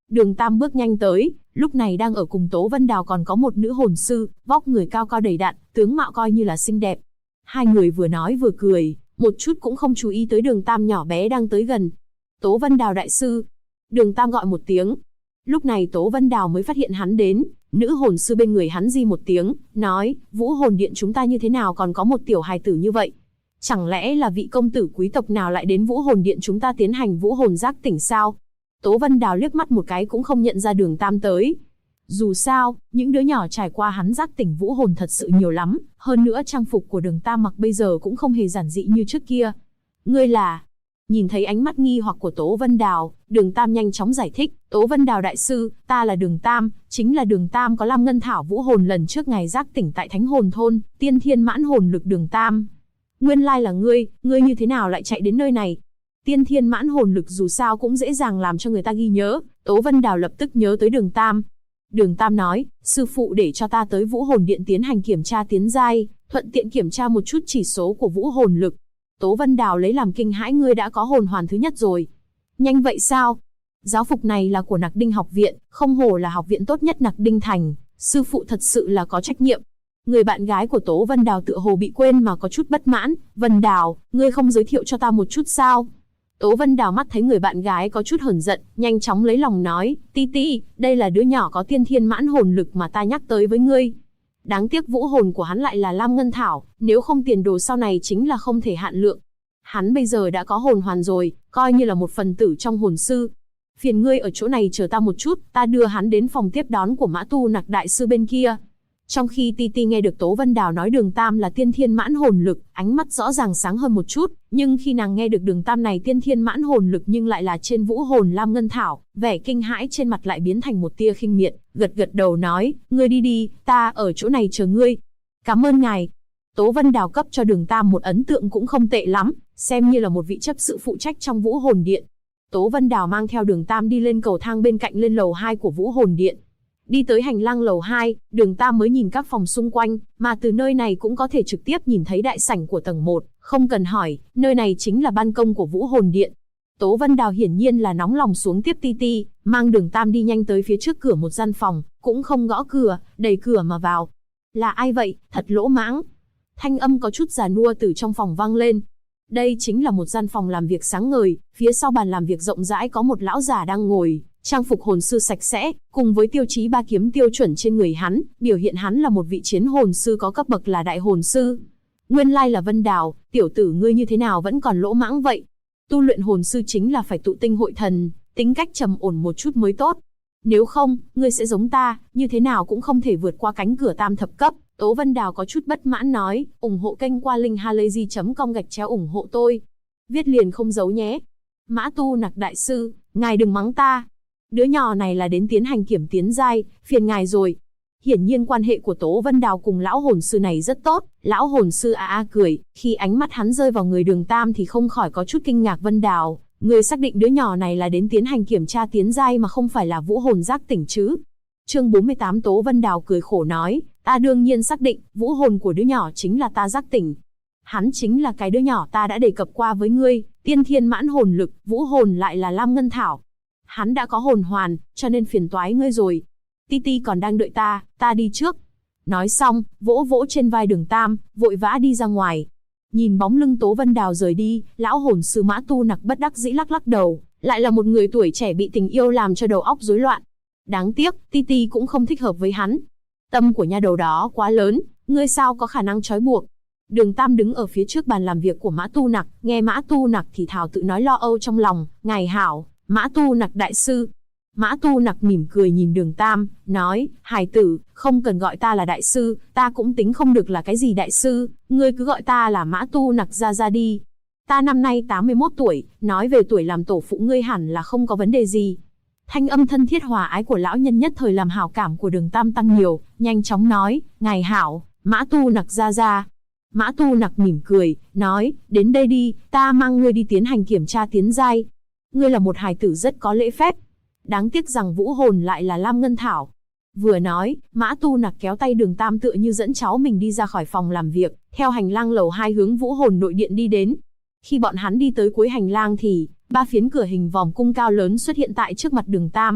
Đường Tam bước nhanh tới, lúc này đang ở cùng Tố Vân Đào còn có một nữ hồn sư, vóc người cao cao đầy đặn, tướng mạo coi như là xinh đẹp. Hai người vừa nói vừa cười, một chút cũng không chú ý tới Đường Tam nhỏ bé đang tới gần. Tố Vân Đào đại sư. Đường Tam gọi một tiếng. Lúc này Tố Vân Đào mới phát hiện hắn đến, nữ hồn sư bên người hắn di một tiếng, nói, Vũ Hồn Điện chúng ta như thế nào còn có một tiểu hài tử như vậy? Chẳng lẽ là vị công tử quý tộc nào lại đến Vũ Hồn Điện chúng ta tiến hành vũ hồn giác tỉnh sao? Tố Vân Đào liếc mắt một cái cũng không nhận ra Đường Tam tới. Dù sao, những đứa nhỏ trải qua hắn giác tỉnh vũ hồn thật sự nhiều lắm, hơn nữa trang phục của Đường Tam mặc bây giờ cũng không hề giản dị như trước kia. Ngươi là... Nhìn thấy ánh mắt nghi hoặc của Tố Vân Đào, Đường Tam nhanh chóng giải thích, Tố Vân Đào đại sư, ta là Đường Tam, chính là Đường Tam có Lam Ngân Thảo vũ hồn lần trước ngài giác tỉnh tại Thánh Hồn Thôn, tiên thiên mãn hồn lực Đường Tam. Nguyên lai là ngươi như thế nào lại chạy đến nơi này? Tiên thiên mãn hồn lực dù sao cũng dễ dàng làm cho người ta ghi nhớ, Tố Vân Đào lập tức nhớ tới Đường Tam. Đường Tam nói, sư phụ để cho ta tới Vũ Hồn Điện tiến hành kiểm tra tiến giai, thuận tiện kiểm tra một chút chỉ số của vũ hồn lực. Tố Vân Đào lấy làm kinh hãi, ngươi đã có hồn hoàn thứ nhất rồi. Nhanh vậy sao? Giáo phục này là của Nặc Đinh học viện, không hổ là học viện tốt nhất Nặc Đinh thành, sư phụ thật sự là có trách nhiệm. Người bạn gái của Tố Vân Đào tựa hồ bị quên mà có chút bất mãn, Vân Đào, ngươi không giới thiệu cho ta một chút sao? Tố Vân Đào mắt thấy người bạn gái có chút hờn giận, nhanh chóng lấy lòng nói, Ti Ti, đây là đứa nhỏ có tiên thiên mãn hồn lực mà ta nhắc tới với ngươi. Đáng tiếc vũ hồn của hắn lại là Lam Ngân Thảo, nếu không tiền đồ sau này chính là không thể hạn lượng. Hắn bây giờ đã có hồn hoàn rồi, coi như là một phần tử trong hồn sư. Phiền ngươi ở chỗ này chờ ta một chút, ta đưa hắn đến phòng tiếp đón của Mã Tu Nặc đại sư bên kia. Trong khi Ti Ti nghe được Tố Vân Đào nói Đường Tam là tiên thiên mãn hồn lực, ánh mắt rõ ràng sáng hơn một chút, nhưng khi nàng nghe được Đường Tam này tiên thiên mãn hồn lực nhưng lại là trên vũ hồn Lam Ngân Thảo, vẻ kinh hãi trên mặt lại biến thành một tia khinh miệt, gật gật đầu nói, ngươi đi đi, ta ở chỗ này chờ ngươi. Cảm ơn ngài. Tố Vân Đào cấp cho Đường Tam một ấn tượng cũng không tệ lắm, xem như là một vị chấp sự phụ trách trong Vũ Hồn Điện. Tố Vân Đào mang theo Đường Tam đi lên cầu thang bên cạnh lên lầu 2 của Vũ Hồn Điện. Đi tới hành lang lầu 2, Đường Tam mới nhìn các phòng xung quanh, mà từ nơi này cũng có thể trực tiếp nhìn thấy đại sảnh của tầng 1, không cần hỏi, nơi này chính là ban công của Vũ Hồn Điện. Tố Vân Đào hiển nhiên là nóng lòng xuống tiếp Ti Ti, mang Đường Tam đi nhanh tới phía trước cửa một gian phòng, cũng không gõ cửa, đẩy cửa mà vào. Là ai vậy, thật lỗ mãng. Thanh âm có chút già nua từ trong phòng vang lên. Đây chính là một gian phòng làm việc sáng ngời, phía sau bàn làm việc rộng rãi có một lão già đang ngồi, trang phục hồn sư sạch sẽ, cùng với tiêu chí 3 kiếm tiêu chuẩn trên người hắn, biểu hiện hắn là một vị chiến hồn sư có cấp bậc là đại hồn sư. Nguyên lai là Vân Đào, tiểu tử ngươi như thế nào vẫn còn lỗ mãng vậy? Tu luyện hồn sư chính là phải tụ tinh hội thần, tính cách trầm ổn một chút mới tốt. Nếu không, ngươi sẽ giống ta, như thế nào cũng không thể vượt qua cánh cửa tam thập cấp. Tố Vân Đào có chút bất mãn nói, ủng hộ kênh qua linkhalazy.com/ủng hộ tôi. Viết liền không giấu nhé. Mã Tu Nặc đại sư, ngài đừng mắng ta. Đứa nhỏ này là đến tiến hành kiểm tiến giai, phiền ngài rồi. Hiển nhiên quan hệ của Tố Vân Đào cùng lão hồn sư này rất tốt. Lão hồn sư a cười, khi ánh mắt hắn rơi vào người Đường Tam thì không khỏi có chút kinh ngạc. Vân Đào, người xác định đứa nhỏ này là đến tiến hành kiểm tra tiến giai mà không phải là vũ hồn giác tỉnh chứ? Chương 48. Tố Vân Đào cười khổ nói, ta đương nhiên xác định, vũ hồn của đứa nhỏ chính là ta giác tỉnh. Hắn chính là cái đứa nhỏ ta đã đề cập qua với ngươi, tiên thiên mãn hồn lực, vũ hồn lại là Lam Ngân Thảo. Hắn đã có hồn hoàn, cho nên phiền toái ngươi rồi. Ti Ti còn đang đợi ta đi trước. Nói xong, vỗ vỗ trên vai Đường Tam, vội vã đi ra ngoài. Nhìn bóng lưng Tố Vân Đào rời đi, lão hồn sư Mã Tu Nặc bất đắc dĩ lắc lắc đầu, lại là một người tuổi trẻ bị tình yêu làm cho đầu óc rối loạn. Đáng tiếc, Ti Ti cũng không thích hợp với hắn. Tâm của nha đầu đó quá lớn, ngươi sao có khả năng trói buộc. Đường Tam đứng ở phía trước bàn làm việc của Mã Tu Nặc, nghe Mã Tu Nặc thì thào tự nói lo âu trong lòng, ngài hảo, Mã Tu Nặc đại sư. Mã Tu Nặc mỉm cười nhìn Đường Tam, nói, hài tử, không cần gọi ta là đại sư, ta cũng tính không được là cái gì đại sư, ngươi cứ gọi ta là Mã Tu Nặc ra đi. Ta năm nay 81 tuổi, nói về tuổi làm tổ phụ ngươi hẳn là không có vấn đề gì. Thanh âm thân thiết hòa ái của lão nhân nhất thời làm hảo cảm của Đường Tam tăng nhiều, nhanh chóng nói, ngài hảo, Mã Tu Nặc ra. Mã Tu Nặc mỉm cười, nói, đến đây đi, ta mang ngươi đi tiến hành kiểm tra tiến giai. Ngươi là một hài tử rất có lễ phép. Đáng tiếc rằng vũ hồn lại là Lam Ngân Thảo. Vừa nói, Mã Tu Nặc kéo tay Đường Tam tựa như dẫn cháu mình đi ra khỏi phòng làm việc, theo hành lang lầu 2 hướng vũ hồn nội điện đi đến. Khi bọn hắn đi tới cuối hành lang thì 3 phiến cửa hình vòm cung cao lớn xuất hiện tại trước mặt Đường Tam.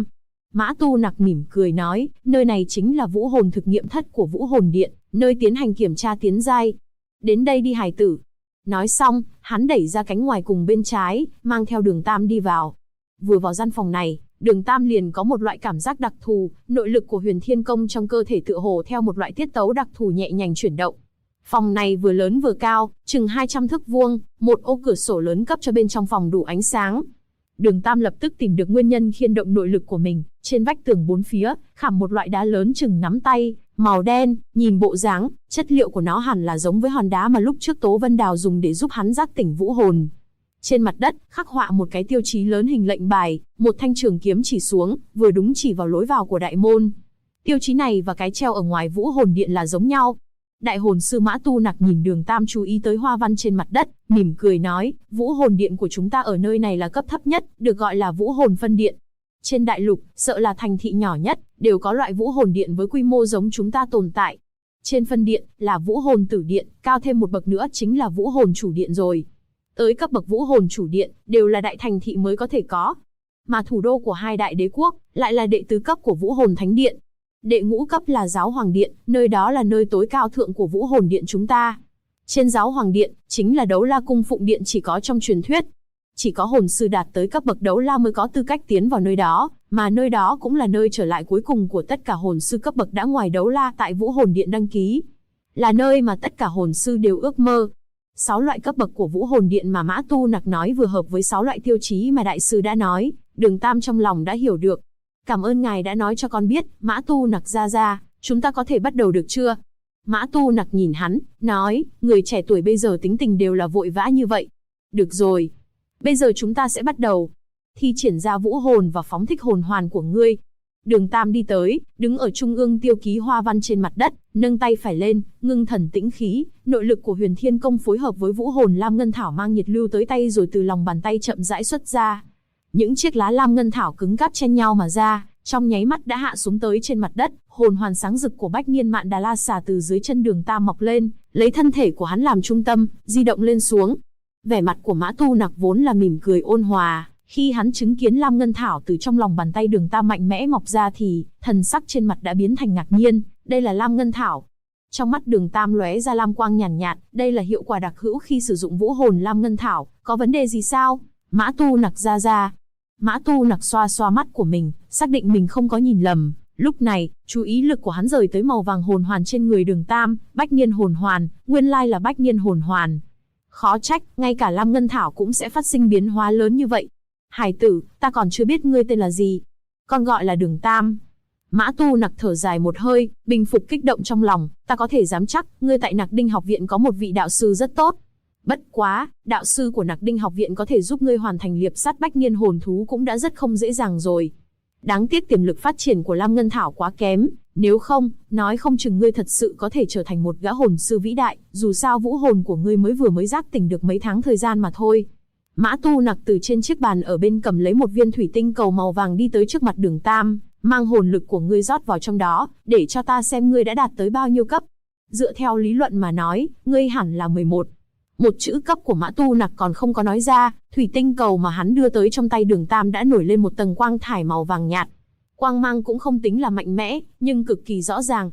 Mã Tu Nặc mỉm cười nói, nơi này chính là vũ hồn thực nghiệm thất của Vũ Hồn Điện, nơi tiến hành kiểm tra tiến giai. Đến đây đi hài tử. Nói xong, hắn đẩy ra cánh ngoài cùng bên trái, mang theo Đường Tam đi vào. Vừa vào gian phòng này, Đường Tam liền có một loại cảm giác đặc thù, nội lực của Huyền Thiên Công trong cơ thể tựa hồ theo một loại tiết tấu đặc thù nhẹ nhàng chuyển động. Phòng này vừa lớn vừa cao, chừng 200 thước vuông, một ô cửa sổ lớn cấp cho bên trong phòng đủ ánh sáng. Đường Tam lập tức tìm được nguyên nhân khiên động nội lực của mình, trên vách tường bốn phía, khảm một loại đá lớn chừng nắm tay, màu đen, nhìn bộ dáng, chất liệu của nó hẳn là giống với hòn đá mà lúc trước Tố Vân Đào dùng để giúp hắn giác tỉnh vũ hồn. Trên mặt đất, khắc họa một cái tiêu chí lớn hình lệnh bài, một thanh trường kiếm chỉ xuống, vừa đúng chỉ vào lối vào của đại môn. Tiêu chí này và cái treo ở ngoài Vũ Hồn Điện là giống nhau. Đại hồn sư Mã Tu Nặc nhìn Đường Tam chú ý tới hoa văn trên mặt đất, mỉm cười nói, Vũ Hồn Điện của chúng ta ở nơi này là cấp thấp nhất, được gọi là Vũ Hồn Phân Điện. Trên đại lục, sợ là thành thị nhỏ nhất, đều có loại Vũ Hồn Điện với quy mô giống chúng ta tồn tại. Trên phân điện, là Vũ Hồn Tử Điện, cao thêm một bậc nữa chính là Vũ Hồn Chủ Điện rồi. Tới cấp bậc Vũ Hồn Chủ Điện, đều là đại thành thị mới có thể có. Mà thủ đô của hai đại đế quốc, lại là đệ tứ cấp của Vũ Hồn Thánh Điện. Đệ ngũ cấp là Giáo Hoàng Điện, nơi đó là nơi tối cao thượng của Vũ Hồn Điện chúng ta. Trên Giáo Hoàng Điện, chính là Đấu La Cung Phụng Điện chỉ có trong truyền thuyết. Chỉ có hồn sư đạt tới cấp bậc Đấu La mới có tư cách tiến vào nơi đó, mà nơi đó cũng là nơi trở lại cuối cùng của tất cả hồn sư cấp bậc đã ngoài Đấu La tại Vũ Hồn Điện đăng ký. Là nơi mà tất cả hồn sư đều ước mơ. 6 loại cấp bậc của Vũ Hồn Điện mà Mã Tu Nặc nói vừa hợp với 6 loại tiêu chí mà đại sư đã nói, Đường Tam trong lòng đã hiểu được. Cảm ơn ngài đã nói cho con biết, Mã Tu Nặc ra, chúng ta có thể bắt đầu được chưa? Mã Tu Nặc nhìn hắn, nói, người trẻ tuổi bây giờ tính tình đều là vội vã như vậy. Được rồi, bây giờ chúng ta sẽ bắt đầu. Thi triển ra vũ hồn và phóng thích hồn hoàn của ngươi. Đường Tam đi tới, đứng ở trung ương tiêu ký hoa văn trên mặt đất, nâng tay phải lên, ngưng thần tĩnh khí, nội lực của Huyền Thiên Công phối hợp với vũ hồn lam ngân thảo mang nhiệt lưu tới tay rồi từ lòng bàn tay chậm rãi xuất ra. Những chiếc lá lam ngân thảo cứng cáp chen nhau mà ra, trong nháy mắt đã hạ xuống tới trên mặt đất, hồn hoàn sáng rực của Bách Niên Mạn Đà La Xà từ dưới chân Đường Tam mọc lên, lấy thân thể của hắn làm trung tâm, di động lên xuống. Vẻ mặt của Mã Tu Nặc vốn là mỉm cười ôn hòa, khi hắn chứng kiến lam ngân thảo từ trong lòng bàn tay Đường Tam mạnh mẽ mọc ra thì thần sắc trên mặt đã biến thành ngạc nhiên, đây là lam ngân thảo. Trong mắt Đường Tam lóe ra lam quang nhàn nhạt, đây là hiệu quả đặc hữu khi sử dụng vũ hồn lam ngân thảo, có vấn đề gì sao? Mã Tu Nặc ra. Mã Tu Nặc xoa xoa mắt của mình, xác định mình không có nhìn lầm. Lúc này, chú ý lực của hắn rời tới màu vàng hồn hoàn trên người Đường Tam, Bách Niên hồn hoàn, nguyên lai là Bách Niên hồn hoàn. Khó trách, ngay cả lam ngân thảo cũng sẽ phát sinh biến hóa lớn như vậy. Hải tử, ta còn chưa biết ngươi tên là gì. Con gọi là Đường Tam. Mã Tu Nặc thở dài một hơi, bình phục kích động trong lòng, ta có thể dám chắc, ngươi tại Nặc Đinh học viện có một vị đạo sư rất tốt. Bất quá, đạo sư của Nặc Đinh học viện có thể giúp ngươi hoàn thành liệp sát Bách Niên hồn thú cũng đã rất không dễ dàng rồi. Đáng tiếc tiềm lực phát triển của Lam Ngân Thảo quá kém, nếu không, nói không chừng ngươi thật sự có thể trở thành một gã hồn sư vĩ đại, dù sao vũ hồn của ngươi mới giác tỉnh được mấy tháng thời gian mà thôi. Mã Tu Nặc từ trên chiếc bàn ở bên cầm lấy một viên thủy tinh cầu màu vàng đi tới trước mặt Đường Tam, mang hồn lực của ngươi rót vào trong đó, để cho ta xem ngươi đã đạt tới bao nhiêu cấp. Dựa theo lý luận mà nói, ngươi hẳn là 11. Một chữ cấp của Mã Tu Nặc còn không có nói ra, thủy tinh cầu mà hắn đưa tới trong tay Đường Tam đã nổi lên một tầng quang thải màu vàng nhạt. Quang mang cũng không tính là mạnh mẽ, nhưng cực kỳ rõ ràng.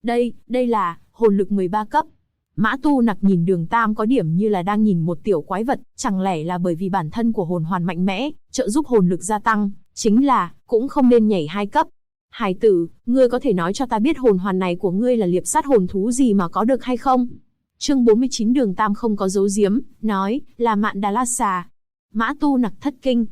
Đây là hồn lực 13 cấp. Mã Tu Nặc nhìn Đường Tam có điểm như là đang nhìn một tiểu quái vật, chẳng lẽ là bởi vì bản thân của hồn hoàn mạnh mẽ, trợ giúp hồn lực gia tăng, chính là cũng không nên nhảy 2 cấp. Hải tử, ngươi có thể nói cho ta biết hồn hoàn này của ngươi là liệp sát hồn thú gì mà có được hay không? Chương 49 Đường Tam không có giấu giếm, nói, là Mạn Đà La Xà. Mã Tu Nặc thất kinh,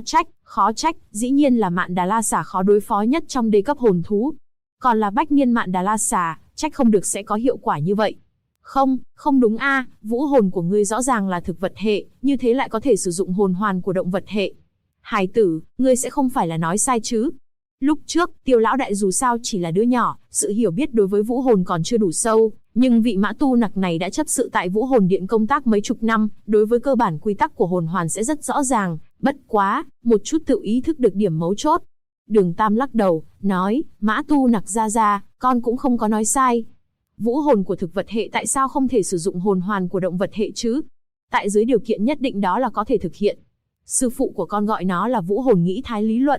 khó trách, dĩ nhiên là Mạn Đà La Xà khó đối phó nhất trong đế cấp hồn thú. Còn là Bách Niên Mạn Đà La Xà, trách không được sẽ có hiệu quả như vậy. Không đúng a, vũ hồn của ngươi rõ ràng là thực vật hệ, như thế lại có thể sử dụng hồn hoàn của động vật hệ. Hải tử, ngươi sẽ không phải là nói sai chứ? Lúc trước, Tiêu lão đại dù sao chỉ là đứa nhỏ, sự hiểu biết đối với vũ hồn còn chưa đủ sâu, nhưng vị Mã Tu Nặc này đã chấp sự tại Vũ Hồn Điện công tác mấy chục năm, đối với cơ bản quy tắc của hồn hoàn sẽ rất rõ ràng, bất quá, một chút tự ý thức được điểm mấu chốt. Đường Tam lắc đầu, nói, Mã Tu Nặc ra, con cũng không có nói sai. Vũ hồn của thực vật hệ tại sao không thể sử dụng hồn hoàn của động vật hệ chứ? Tại dưới điều kiện nhất định đó là có thể thực hiện. Sư phụ của con gọi nó là vũ hồn nghĩ thái lý luận.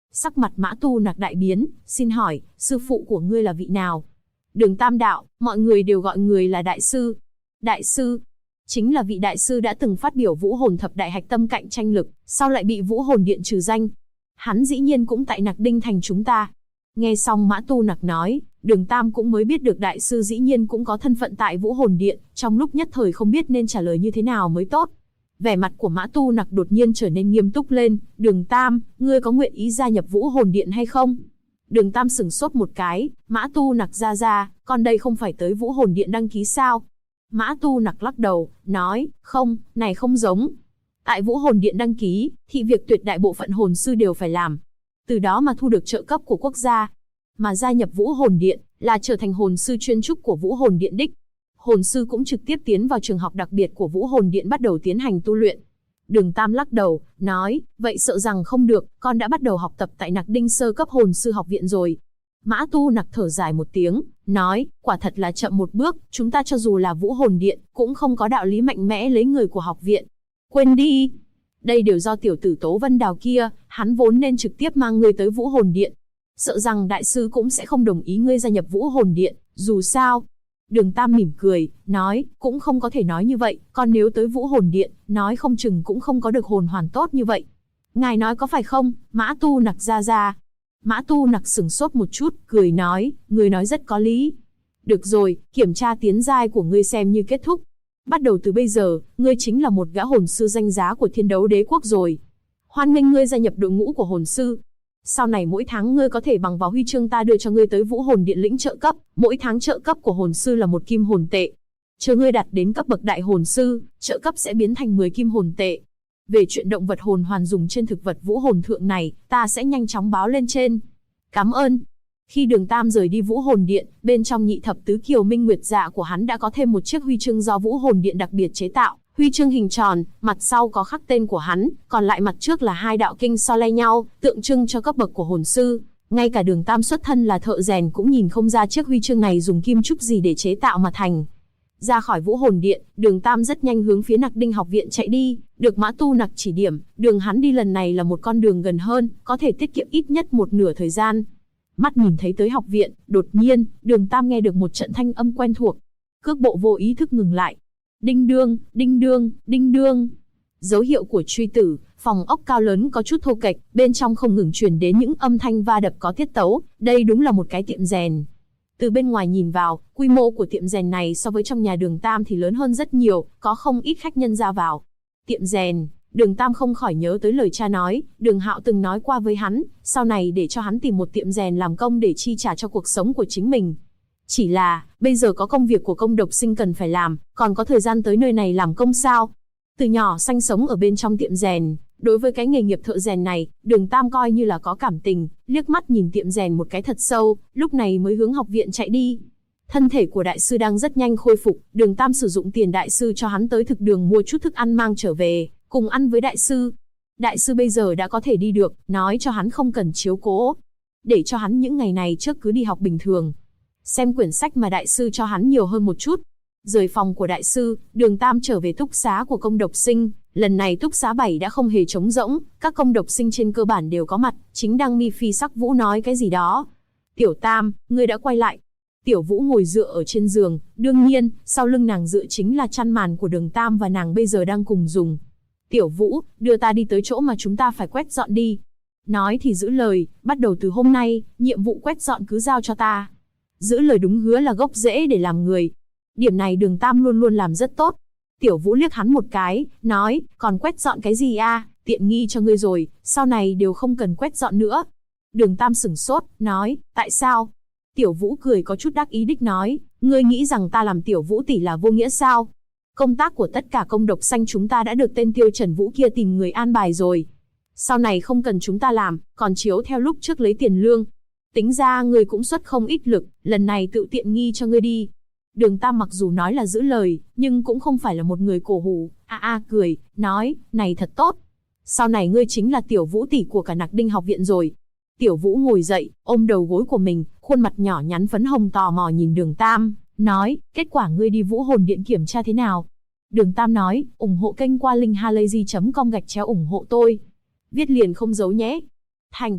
Sắc mặt Mã Tu Nặc đại biến, xin hỏi, sư phụ của ngươi là vị nào? Đường Tam đạo, mọi người đều gọi người là đại sư. Đại sư? Chính là vị đại sư đã từng phát biểu vũ hồn thập đại hạch tâm cạnh tranh lực, sau lại bị vũ hồn điện trừ danh. Hắn dĩ nhiên cũng tại Nặc Đinh thành chúng ta. Nghe xong Mã Tu Nặc nói, Đường Tam cũng mới biết được đại sư dĩ nhiên cũng có thân phận tại vũ hồn điện, trong lúc nhất thời không biết nên trả lời như thế nào mới tốt. Vẻ mặt của Mã Tu Nặc đột nhiên trở nên nghiêm túc lên, Đường Tam, ngươi có nguyện ý gia nhập vũ hồn điện hay không? Đường Tam sửng sốt một cái, Mã Tu Nặc ra, con đây không phải tới vũ hồn điện đăng ký sao? Mã Tu Nặc lắc đầu, nói, không, này không giống. Tại vũ hồn điện đăng ký, thì việc tuyệt đại bộ phận hồn sư đều phải làm. Từ đó mà thu được trợ cấp của quốc gia. Mà gia nhập vũ hồn điện, là trở thành hồn sư chuyên trúc của vũ hồn điện đích. Hồn sư cũng trực tiếp tiến vào trường học đặc biệt của vũ hồn điện bắt đầu tiến hành tu luyện. Đường Tam lắc đầu, nói, vậy sợ rằng không được, con đã bắt đầu học tập tại Nặc Đinh sơ cấp hồn sư học viện rồi. Mã Tu Nặc thở dài một tiếng, nói, quả thật là chậm một bước, chúng ta cho dù là vũ hồn điện, cũng không có đạo lý mạnh mẽ lấy người của học viện. Quên đi, đây đều do tiểu tử Tố Vân Đào kia, hắn vốn nên trực tiếp mang ngươi tới vũ hồn điện. Sợ rằng đại sư cũng sẽ không đồng ý ngươi gia nhập vũ hồn điện, dù sao. Đường Tam mỉm cười, nói, cũng không có thể nói như vậy, còn nếu tới vũ hồn điện, nói không chừng cũng không có được hồn hoàn tốt như vậy. Ngài nói có phải không, Mã Tu Nặc ra. Mã Tu Nặc sửng sốt một chút, cười nói, ngươi nói rất có lý. Được rồi, kiểm tra tiến giai của ngươi xem như kết thúc. Bắt đầu từ bây giờ, ngươi chính là một gã hồn sư danh giá của Thiên Đấu Đế quốc rồi. Hoan nghênh ngươi gia nhập đội ngũ của hồn sư. Sau này mỗi tháng ngươi có thể bằng vào huy chương ta đưa cho ngươi tới vũ hồn điện lĩnh trợ cấp, mỗi tháng trợ cấp của hồn sư là 1 kim hồn tệ. Chờ ngươi đạt đến cấp bậc đại hồn sư, trợ cấp sẽ biến thành 10 kim hồn tệ. Về chuyện động vật hồn hoàn dùng trên thực vật vũ hồn thượng này, ta sẽ nhanh chóng báo lên trên. Cảm ơn. Khi Đường Tam rời đi vũ hồn điện, bên trong nhị thập tứ kiều minh nguyệt dạ của hắn đã có thêm một chiếc huy chương do vũ hồn điện đặc biệt chế tạo. Huy chương hình tròn, mặt sau có khắc tên của hắn, còn lại mặt trước là 2 đạo kinh so le nhau, tượng trưng cho cấp bậc của hồn sư. Ngay cả Đường Tam xuất thân là thợ rèn cũng nhìn không ra chiếc huy chương này dùng kim trúc gì để chế tạo mà thành. Ra khỏi vũ hồn điện, Đường Tam rất nhanh hướng phía Nặc Đinh học viện chạy đi, được Mã Tu Nặc chỉ điểm, đường hắn đi lần này là một con đường gần hơn, có thể tiết kiệm ít nhất một nửa thời gian. Mắt nhìn thấy tới học viện, đột nhiên, Đường Tam nghe được một trận thanh âm quen thuộc. Cước bộ vô ý thức ngừng lại. Đinh đương, đinh đương, đinh đương. Dấu hiệu của truy tử, phòng ốc cao lớn có chút thô kệch, bên trong không ngừng truyền đến những âm thanh va đập có tiết tấu, đây đúng là một cái tiệm rèn. Từ bên ngoài nhìn vào, quy mô của tiệm rèn này so với trong nhà Đường Tam thì lớn hơn rất nhiều, có không ít khách nhân ra vào. Tiệm rèn, Đường Tam không khỏi nhớ tới lời cha nói, Đường Hạo từng nói qua với hắn, sau này để cho hắn tìm một tiệm rèn làm công để chi trả cho cuộc sống của chính mình. Chỉ là, bây giờ có công việc của công độc sinh cần phải làm, còn có thời gian tới nơi này làm công sao? Từ nhỏ sinh sống ở bên trong tiệm rèn, đối với cái nghề nghiệp thợ rèn này, Đường Tam coi như là có cảm tình, liếc mắt nhìn tiệm rèn một cái thật sâu, lúc này mới hướng học viện chạy đi. Thân thể của đại sư đang rất nhanh khôi phục, Đường Tam sử dụng tiền đại sư cho hắn tới thực đường mua chút thức ăn mang trở về, cùng ăn với đại sư. Đại sư bây giờ đã có thể đi được, nói cho hắn không cần chiếu cố, để cho hắn những ngày này trước cứ đi học bình thường. Xem quyển sách mà đại sư cho hắn nhiều hơn một chút. Rời phòng của đại sư, Đường Tam trở về túc xá của công độc sinh. Lần này túc xá 7 đã không hề trống rỗng, các công độc sinh trên cơ bản đều có mặt, chính đang mi phi sắc vũ nói cái gì đó. Tiểu Tam, ngươi đã quay lại. Tiểu Vũ ngồi dựa ở trên giường, đương nhiên, sau lưng nàng dựa chính là chăn màn của Đường Tam và nàng bây giờ đang cùng dùng. Tiểu Vũ, đưa ta đi tới chỗ mà chúng ta phải quét dọn đi. Nói thì giữ lời, bắt đầu từ hôm nay, nhiệm vụ quét dọn cứ giao cho ta. Giữ lời đúng hứa là gốc rễ để làm người. Điểm này Đường Tam luôn luôn làm rất tốt. Tiểu Vũ liếc hắn một cái, nói, còn quét dọn cái gì a? Tiện nghi cho ngươi rồi, sau này đều không cần quét dọn nữa. Đường Tam sửng sốt, nói, tại sao? Tiểu Vũ cười có chút đắc ý đích nói, ngươi nghĩ rằng ta làm Tiểu Vũ tỷ là vô nghĩa sao? Công tác của tất cả công độc xanh chúng ta đã được tên Tiêu Trần Vũ kia tìm người an bài rồi. Sau này không cần chúng ta làm, còn chiếu theo lúc trước lấy tiền lương. Tính ra ngươi cũng xuất không ít lực, lần này tự tiện nghi cho ngươi đi. Đường Tam mặc dù nói là giữ lời, nhưng cũng không phải là một người cổ hủ, cười, nói, này thật tốt. Sau này ngươi chính là Tiểu Vũ tỷ của cả Nặc Đinh học viện rồi. Tiểu Vũ ngồi dậy, ôm đầu gối của mình, khuôn mặt nhỏ nhắn phấn hồng tò mò nhìn Đường Tam, nói, kết quả ngươi đi Vũ Hồn Điện kiểm tra thế nào? Đường Tam nói, ủng hộ kênh qua linkhalazy.com/ủng hộ tôi. Viết liền không giấu nhé. Thành.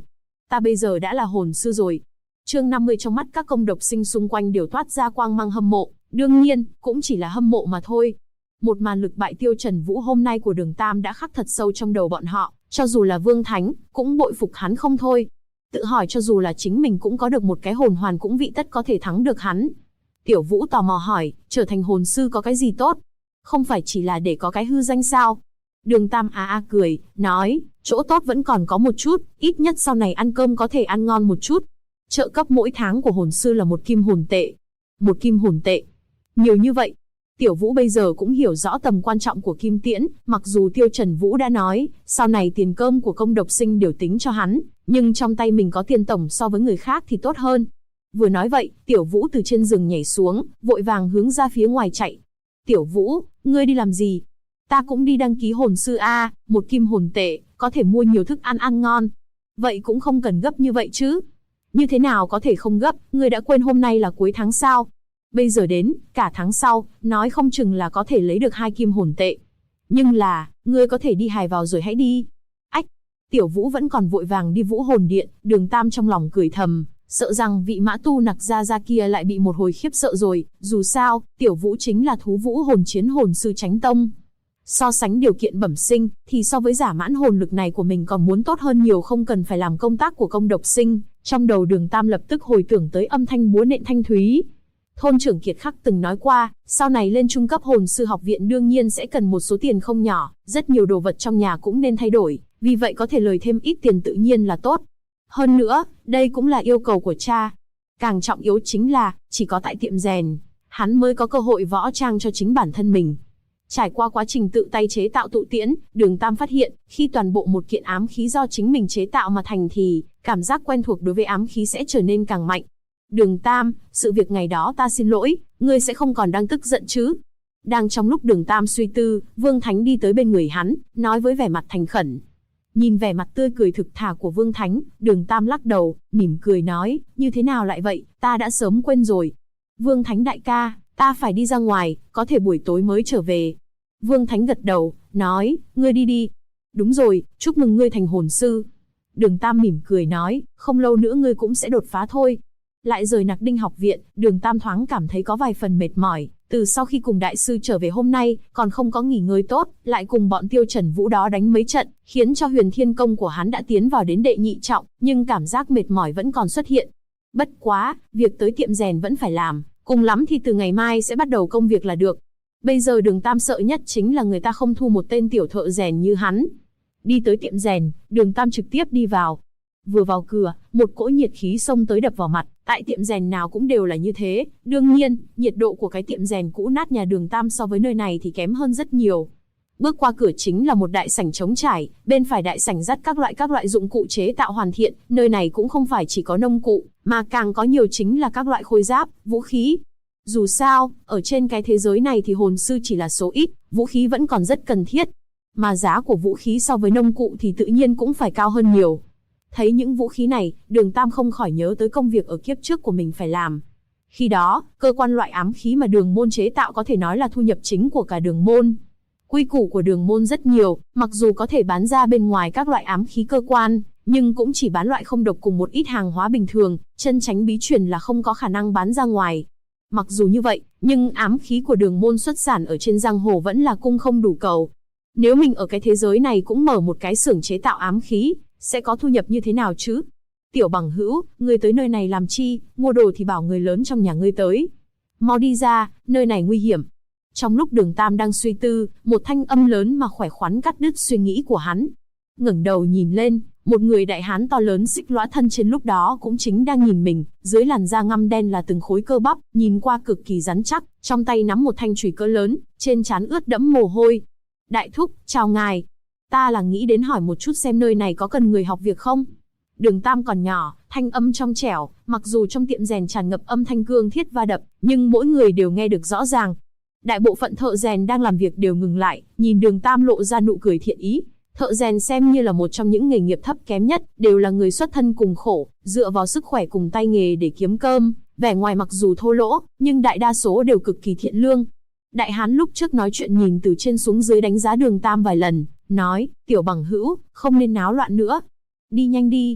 Ta bây giờ đã là hồn sư rồi. Chương 50. Trong mắt các công độc sinh xung quanh đều toát ra quang mang hâm mộ, đương nhiên, cũng chỉ là hâm mộ mà thôi. Một màn lực bại Tiêu Trần Vũ hôm nay của Đường Tam đã khắc thật sâu trong đầu bọn họ, cho dù là Vương Thánh, cũng bội phục hắn không thôi. Tự hỏi cho dù là chính mình cũng có được một cái hồn hoàn cũng vị tất có thể thắng được hắn. Tiểu Vũ tò mò hỏi, trở thành hồn sư có cái gì tốt? Không phải chỉ là để có cái hư danh sao? Đường Tam cười, nói, chỗ tốt vẫn còn có một chút, ít nhất sau này ăn cơm có thể ăn ngon một chút. Trợ cấp mỗi tháng của hồn sư là 1 kim hồn tệ. 1 kim hồn tệ. Nhiều như vậy. Tiểu Vũ bây giờ cũng hiểu rõ tầm quan trọng của kim tiễn, mặc dù Tiêu Trần Vũ đã nói, sau này tiền cơm của công độc sinh đều tính cho hắn, nhưng trong tay mình có tiền tổng so với người khác thì tốt hơn. Vừa nói vậy, Tiểu Vũ từ trên giường nhảy xuống, vội vàng hướng ra phía ngoài chạy. Tiểu Vũ, ngươi đi làm gì? Ta cũng đi đăng ký hồn sư a, 1 kim hồn tệ, có thể mua nhiều thức ăn ăn ngon. Vậy cũng không cần gấp như vậy chứ. Như thế nào có thể không gấp, ngươi đã quên hôm nay là cuối tháng sao? Bây giờ đến, cả tháng sau, nói không chừng là có thể lấy được 2 kim hồn tệ. Nhưng là, ngươi có thể đi hài vào rồi hãy đi. Ách, Tiểu Vũ vẫn còn vội vàng đi Vũ Hồn Điện, Đường Tam trong lòng cười thầm, sợ rằng vị mã tu nặc ra kia lại bị một hồi khiếp sợ rồi, dù sao, Tiểu Vũ chính là thú vũ hồn chiến hồn sư Chánh Tông. So sánh điều kiện bẩm sinh, thì so với giả mãn hồn lực này của mình còn muốn tốt hơn nhiều, không cần phải làm công tác của công độc sinh. Trong đầu Đường Tam lập tức hồi tưởng tới âm thanh búa nện thanh thúy. Thôn trưởng Kiệt Khắc từng nói qua, sau này lên trung cấp hồn sư học viện đương nhiên sẽ cần một số tiền không nhỏ, rất nhiều đồ vật trong nhà cũng nên thay đổi, vì vậy có thể lời thêm ít tiền tự nhiên là tốt. Hơn nữa, đây cũng là yêu cầu của cha. Càng trọng yếu chính là, chỉ có tại tiệm rèn, hắn mới có cơ hội võ trang cho chính bản thân mình. Trải qua quá trình tự tay chế tạo tụ tiễn, Đường Tam phát hiện, khi toàn bộ một kiện ám khí do chính mình chế tạo mà thành thì, cảm giác quen thuộc đối với ám khí sẽ trở nên càng mạnh. Đường Tam, sự việc ngày đó ta xin lỗi, ngươi sẽ không còn đang tức giận chứ? Đang trong lúc Đường Tam suy tư, Vương Thánh đi tới bên người hắn, nói với vẻ mặt thành khẩn. Nhìn vẻ mặt tươi cười thực thà của Vương Thánh, Đường Tam lắc đầu, mỉm cười nói, như thế nào lại vậy, ta đã sớm quên rồi. Vương Thánh đại ca, ta phải đi ra ngoài, có thể buổi tối mới trở về. Vương Thánh gật đầu, nói, ngươi đi đi. Đúng rồi, chúc mừng ngươi thành hồn sư. Đường Tam mỉm cười nói, không lâu nữa ngươi cũng sẽ đột phá thôi. Lại rời Nặc Đinh học viện, Đường Tam thoáng cảm thấy có vài phần mệt mỏi, từ sau khi cùng đại sư trở về hôm nay, còn không có nghỉ ngơi tốt, lại cùng bọn Tiêu Trần Vũ đó đánh mấy trận, khiến cho Huyền Thiên Công của hắn đã tiến vào đến đệ nhị trọng, nhưng cảm giác mệt mỏi vẫn còn xuất hiện. Bất quá, việc tới tiệm rèn vẫn phải làm, cùng lắm thì từ ngày mai sẽ bắt đầu công việc là được. Bây giờ Đường Tam sợ nhất chính là người ta không thu một tên tiểu thợ rèn như hắn. Đi tới tiệm rèn, Đường Tam trực tiếp đi vào. Vừa vào cửa, một cỗ nhiệt khí xông tới đập vào mặt, tại tiệm rèn nào cũng đều là như thế, đương nhiên, nhiệt độ của cái tiệm rèn cũ nát nhà Đường Tam so với nơi này thì kém hơn rất nhiều. Bước qua cửa chính là một đại sảnh trống trải, bên phải đại sảnh dắt các loại dụng cụ chế tạo hoàn thiện, nơi này cũng không phải chỉ có nông cụ, mà càng có nhiều chính là các loại khôi giáp, vũ khí. Dù sao, ở trên cái thế giới này thì hồn sư chỉ là số ít, vũ khí vẫn còn rất cần thiết. Mà giá của vũ khí so với nông cụ thì tự nhiên cũng phải cao hơn nhiều. Thấy những vũ khí này, Đường Tam không khỏi nhớ tới công việc ở kiếp trước của mình phải làm. Khi đó, cơ quan loại ám khí mà Đường môn chế tạo có thể nói là thu nhập chính của cả Đường môn. Quy củ của Đường môn rất nhiều, mặc dù có thể bán ra bên ngoài các loại ám khí cơ quan, nhưng cũng chỉ bán loại không độc cùng một ít hàng hóa bình thường, chân tránh bí truyền là không có khả năng bán ra ngoài. Mặc dù như vậy, nhưng ám khí của Đường môn xuất sản ở trên giang hồ vẫn là cung không đủ cầu. Nếu mình ở cái thế giới này cũng mở một cái xưởng chế tạo ám khí, sẽ có thu nhập như thế nào chứ? Tiểu bằng hữu, ngươi tới nơi này làm chi, mua đồ thì bảo người lớn trong nhà ngươi tới. Mau đi ra, nơi này nguy hiểm. Trong lúc Đường Tam đang suy tư, một thanh âm lớn mà khỏe khoắn cắt đứt suy nghĩ của hắn. Ngẩng đầu nhìn lên, một người đại hán to lớn xích lõa thân trên lúc đó cũng chính đang nhìn mình, dưới làn da ngăm đen là từng khối cơ bắp, nhìn qua cực kỳ rắn chắc, trong tay nắm một thanh chùy cỡ lớn, trên trán ướt đẫm mồ hôi. Đại thúc, chào ngài. Ta là nghĩ đến hỏi một chút xem nơi này có cần người học việc không? Đường Tam còn nhỏ, thanh âm trong trẻo, mặc dù trong tiệm rèn tràn ngập âm thanh cương thiết va đập, nhưng mỗi người đều nghe được rõ ràng. Đại bộ phận thợ rèn đang làm việc đều ngừng lại, nhìn Đường Tam lộ ra nụ cười thiện ý. Thợ rèn xem như là một trong những nghề nghiệp thấp kém nhất, đều là người xuất thân cùng khổ, dựa vào sức khỏe cùng tay nghề để kiếm cơm, vẻ ngoài mặc dù thô lỗ, nhưng đại đa số đều cực kỳ thiện lương. Đại hán lúc trước nói chuyện nhìn từ trên xuống dưới đánh giá Đường Tam vài lần, nói, tiểu bằng hữu, không nên náo loạn nữa. Đi nhanh đi.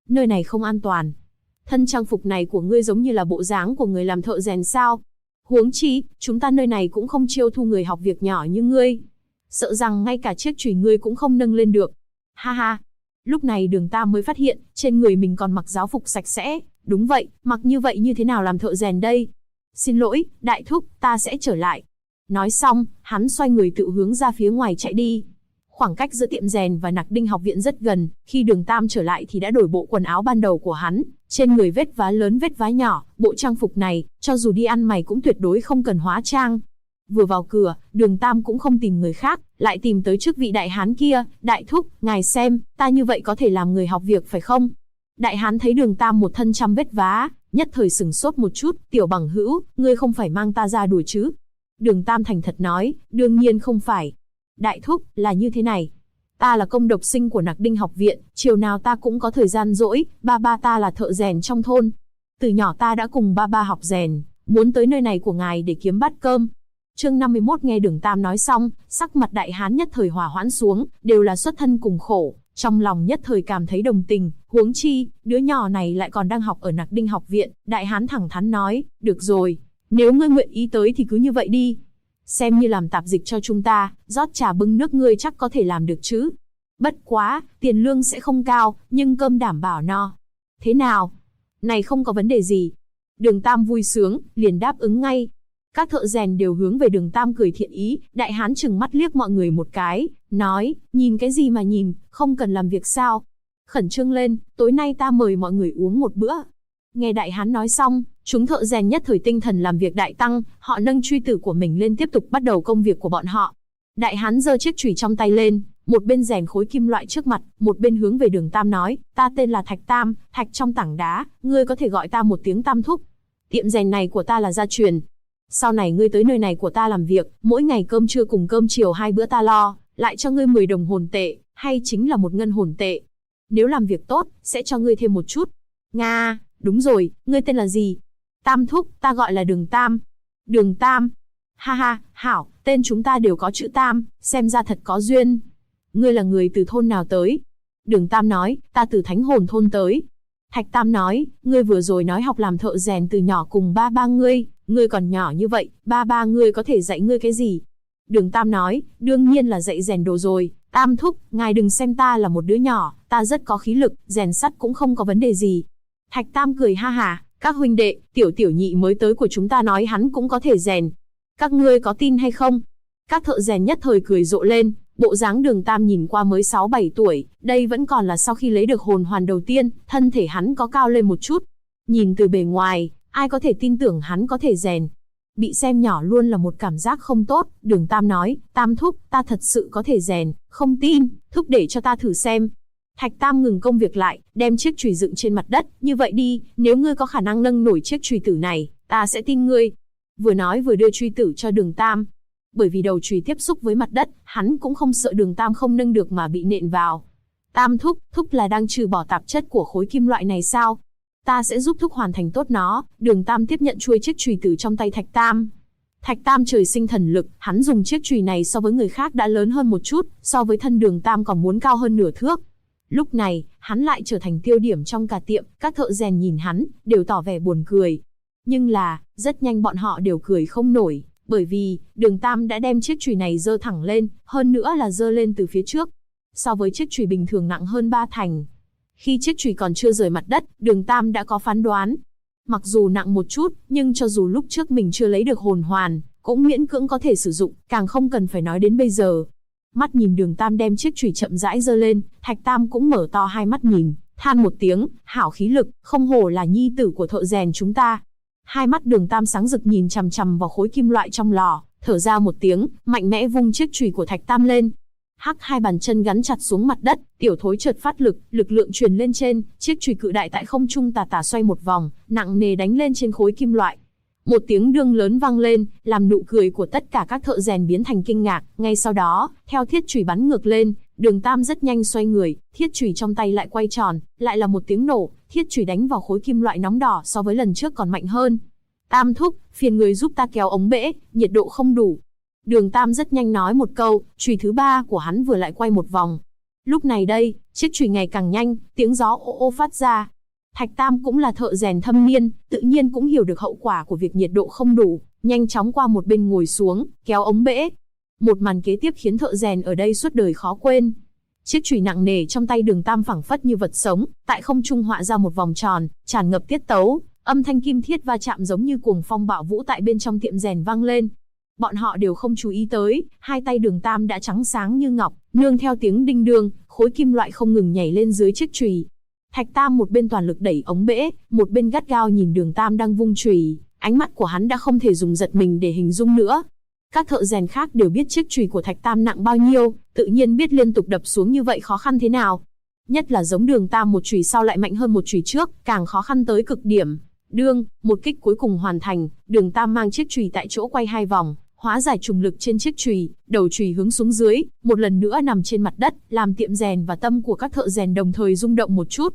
Nơi này không an toàn. Thân trang phục này của ngươi giống như là bộ dáng của người làm thợ rèn sao? Huống chi, chúng ta nơi này cũng không chiêu thu người học việc nhỏ như ngươi. Sợ rằng ngay cả chiếc chùy ngươi cũng không nâng lên được. Ha ha. Lúc này Đường Tam mới phát hiện, trên người mình còn mặc giáo phục sạch sẽ. Đúng vậy, mặc như vậy như thế nào làm thợ rèn đây? Xin lỗi, đại thúc, ta sẽ trở lại. Nói xong, hắn xoay người tự hướng ra phía ngoài chạy đi. Khoảng cách giữa tiệm rèn và Nặc Đinh học viện rất gần, khi Đường Tam trở lại thì đã đổi bộ quần áo ban đầu của hắn, trên người vết vá lớn vết vá nhỏ, bộ trang phục này, cho dù đi ăn mày cũng tuyệt đối không cần hóa trang. Vừa vào cửa, Đường Tam cũng không tìm người khác, lại tìm tới trước vị đại hán kia, đại thúc, ngài xem, ta như vậy có thể làm người học việc phải không? Đại hán thấy Đường Tam một thân trăm vết vá, nhất thời sửng sốt một chút, tiểu bằng hữu, ngươi không phải mang ta ra đùa chứ? Đường Tam thành thật nói, đương nhiên không phải. Đại thúc, là như thế này. Ta là công độc sinh của Nặc Đinh học viện, chiều nào ta cũng có thời gian rỗi, ba ba ta là thợ rèn trong thôn. Từ nhỏ ta đã cùng ba ba học rèn, muốn tới nơi này của ngài để kiếm bát cơm. Chương 51 nghe Đường Tam nói xong, sắc mặt đại hán nhất thời hòa hoãn xuống, đều là xuất thân cùng khổ, trong lòng nhất thời cảm thấy đồng tình, huống chi, đứa nhỏ này lại còn đang học ở Nặc Đinh học viện, đại hán thẳng thắn nói, được rồi, nếu ngươi nguyện ý tới thì cứ như vậy đi. Xem như làm tạp dịch cho chúng ta, rót trà bưng nước ngươi chắc có thể làm được chứ. Bất quá, tiền lương sẽ không cao, nhưng cơm đảm bảo no. Thế nào? Này không có vấn đề gì. Đường Tam vui sướng, liền đáp ứng ngay. Các thợ rèn đều hướng về Đường Tam cười thiện ý, đại hán chừng mắt liếc mọi người một cái, nói, nhìn cái gì mà nhìn, không cần làm việc sao? Khẩn trương lên, tối nay ta mời mọi người uống một bữa. Nghe đại hán nói xong, chúng thợ rèn nhất thời tinh thần làm việc đại tăng, họ nâng truy tử của mình lên tiếp tục bắt đầu công việc của bọn họ. Đại hán giơ chiếc chùy trong tay lên, một bên rèn khối kim loại trước mặt, một bên hướng về Đường Tam nói, ta tên là Thạch Tam, thạch trong tảng đá, ngươi có thể gọi ta một tiếng Tam thúc. Tiệm rèn này của ta là gia truyền. Sau này ngươi tới nơi này của ta làm việc, mỗi ngày cơm trưa cùng cơm chiều 2 bữa ta lo, lại cho ngươi 10 đồng hồn tệ, hay chính là 1 ngân hồn tệ. Nếu làm việc tốt, sẽ cho ngươi thêm một chút. Nga, đúng rồi, ngươi tên là gì? Tam thúc, ta gọi là Đường Tam. Đường Tam. Ha ha, hảo, tên chúng ta đều có chữ Tam, xem ra thật có duyên. Ngươi là người từ thôn nào tới? Đường Tam nói, ta từ Thánh Hồn thôn tới. Thạch Tam nói, ngươi vừa rồi nói học làm thợ rèn từ nhỏ cùng ba ba ngươi còn nhỏ như vậy, ba ba ngươi có thể dạy ngươi cái gì? Đường Tam nói, đương nhiên là dạy rèn đồ rồi, Tam thúc, ngài đừng xem ta là một đứa nhỏ, ta rất có khí lực, rèn sắt cũng không có vấn đề gì. Thạch Tam cười ha hả, các huynh đệ, tiểu nhị mới tới của chúng ta nói hắn cũng có thể rèn. Các ngươi có tin hay không? Các thợ rèn nhất thời cười rộ lên, bộ dáng Đường Tam nhìn qua mới 6-7 tuổi, đây vẫn còn là sau khi lấy được hồn hoàn đầu tiên, thân thể hắn có cao lên một chút. Nhìn từ bề ngoài, ai có thể tin tưởng hắn có thể rèn. Bị xem nhỏ luôn là một cảm giác không tốt, Đường Tam nói, Tam thúc, ta thật sự có thể rèn, không tin, thúc để cho ta thử xem. Thạch Tam ngừng công việc lại, đem chiếc chùy dựng trên mặt đất, như vậy đi, nếu ngươi có khả năng nâng nổi chiếc chùy tử này, ta sẽ tin ngươi. Vừa nói vừa đưa chùy tử cho Đường Tam. Bởi vì đầu chùy tiếp xúc với mặt đất, hắn cũng không sợ Đường Tam không nâng được mà bị nện vào. Tam thúc, thúc là đang trừ bỏ tạp chất của khối kim loại này sao? Ta sẽ giúp thúc hoàn thành tốt nó. Đường Tam tiếp nhận chuôi chiếc chùy tử trong tay Thạch Tam. Thạch Tam trời sinh thần lực, hắn dùng chiếc chùy này so với người khác đã lớn hơn một chút, so với thân Đường Tam còn muốn cao hơn nửa thước. Lúc này, hắn lại trở thành tiêu điểm trong cả tiệm, các thợ rèn nhìn hắn, đều tỏ vẻ buồn cười. Nhưng là, rất nhanh bọn họ đều cười không nổi, bởi vì, Đường Tam đã đem chiếc chùy này giơ thẳng lên, hơn nữa là giơ lên từ phía trước. So với chiếc chùy bình thường nặng hơn 3 thành. Khi chiếc chùy còn chưa rời mặt đất, Đường Tam đã có phán đoán. Mặc dù nặng một chút, nhưng cho dù lúc trước mình chưa lấy được hồn hoàn, cũng miễn cưỡng có thể sử dụng, càng không cần phải nói đến bây giờ. Mắt nhìn Đường Tam đem chiếc chùy chậm rãi giơ lên, Thạch Tam cũng mở to hai mắt nhìn, than một tiếng, hảo khí lực, không hổ là nhi tử của thợ rèn chúng ta. Hai mắt Đường Tam sáng rực nhìn chằm chằm vào khối kim loại trong lò, thở ra một tiếng, mạnh mẽ vung chiếc chùy của Thạch Tam lên. Hắc hai bàn chân gắn chặt xuống mặt đất, tiểu thối chợt phát lực, lực lượng truyền lên trên, chiếc chùy cự đại tại không trung tà tà xoay một vòng, nặng nề đánh lên trên khối kim loại. Một tiếng đương lớn vang lên, làm nụ cười của tất cả các thợ rèn biến thành kinh ngạc, ngay sau đó, theo thiết chùy bắn ngược lên, Đường Tam rất nhanh xoay người, thiết chùy trong tay lại quay tròn, lại là một tiếng nổ, thiết chùy đánh vào khối kim loại nóng đỏ so với lần trước còn mạnh hơn. Tam thúc, phiền người giúp ta kéo ống bể, nhiệt độ không đủ. Đường Tam rất nhanh nói một câu, chùy thứ 3 của hắn vừa lại quay một vòng. Lúc này đây, chiếc chùy ngày càng nhanh, tiếng gió ô ô phát ra. Thạch Tam cũng là thợ rèn thâm niên, tự nhiên cũng hiểu được hậu quả của việc nhiệt độ không đủ, nhanh chóng qua một bên ngồi xuống, kéo ống bể. Một màn kế tiếp khiến thợ rèn ở đây suốt đời khó quên. Chiếc chùy nặng nề trong tay Đường Tam phảng phất như vật sống, tại không trung họa ra một vòng tròn, tràn ngập tiết tấu, âm thanh kim thiết va chạm giống như cuồng phong bạo vũ tại bên trong tiệm rèn vang lên. Bọn họ đều không chú ý tới, hai tay Đường Tam đã trắng sáng như ngọc, nương theo tiếng đinh đương, khối kim loại không ngừng nhảy lên dưới chiếc chùy. Thạch Tam một bên toàn lực đẩy ống bể, một bên gắt gao nhìn Đường Tam đang vung chùy, ánh mắt của hắn đã không thể dùng giật mình để hình dung nữa. Các thợ rèn khác đều biết chiếc chùy của Thạch Tam nặng bao nhiêu, tự nhiên biết liên tục đập xuống như vậy khó khăn thế nào. Nhất là giống Đường Tam một chùy sau lại mạnh hơn một chùy trước, càng khó khăn tới cực điểm. Đương, một kích cuối cùng hoàn thành, Đường Tam mang chiếc chùy tại chỗ quay 2 vòng, hóa giải trùng lực trên chiếc chùy, đầu chùy hướng xuống dưới, một lần nữa nằm trên mặt đất, làm tiệm rèn và tâm của các thợ rèn đồng thời rung động một chút.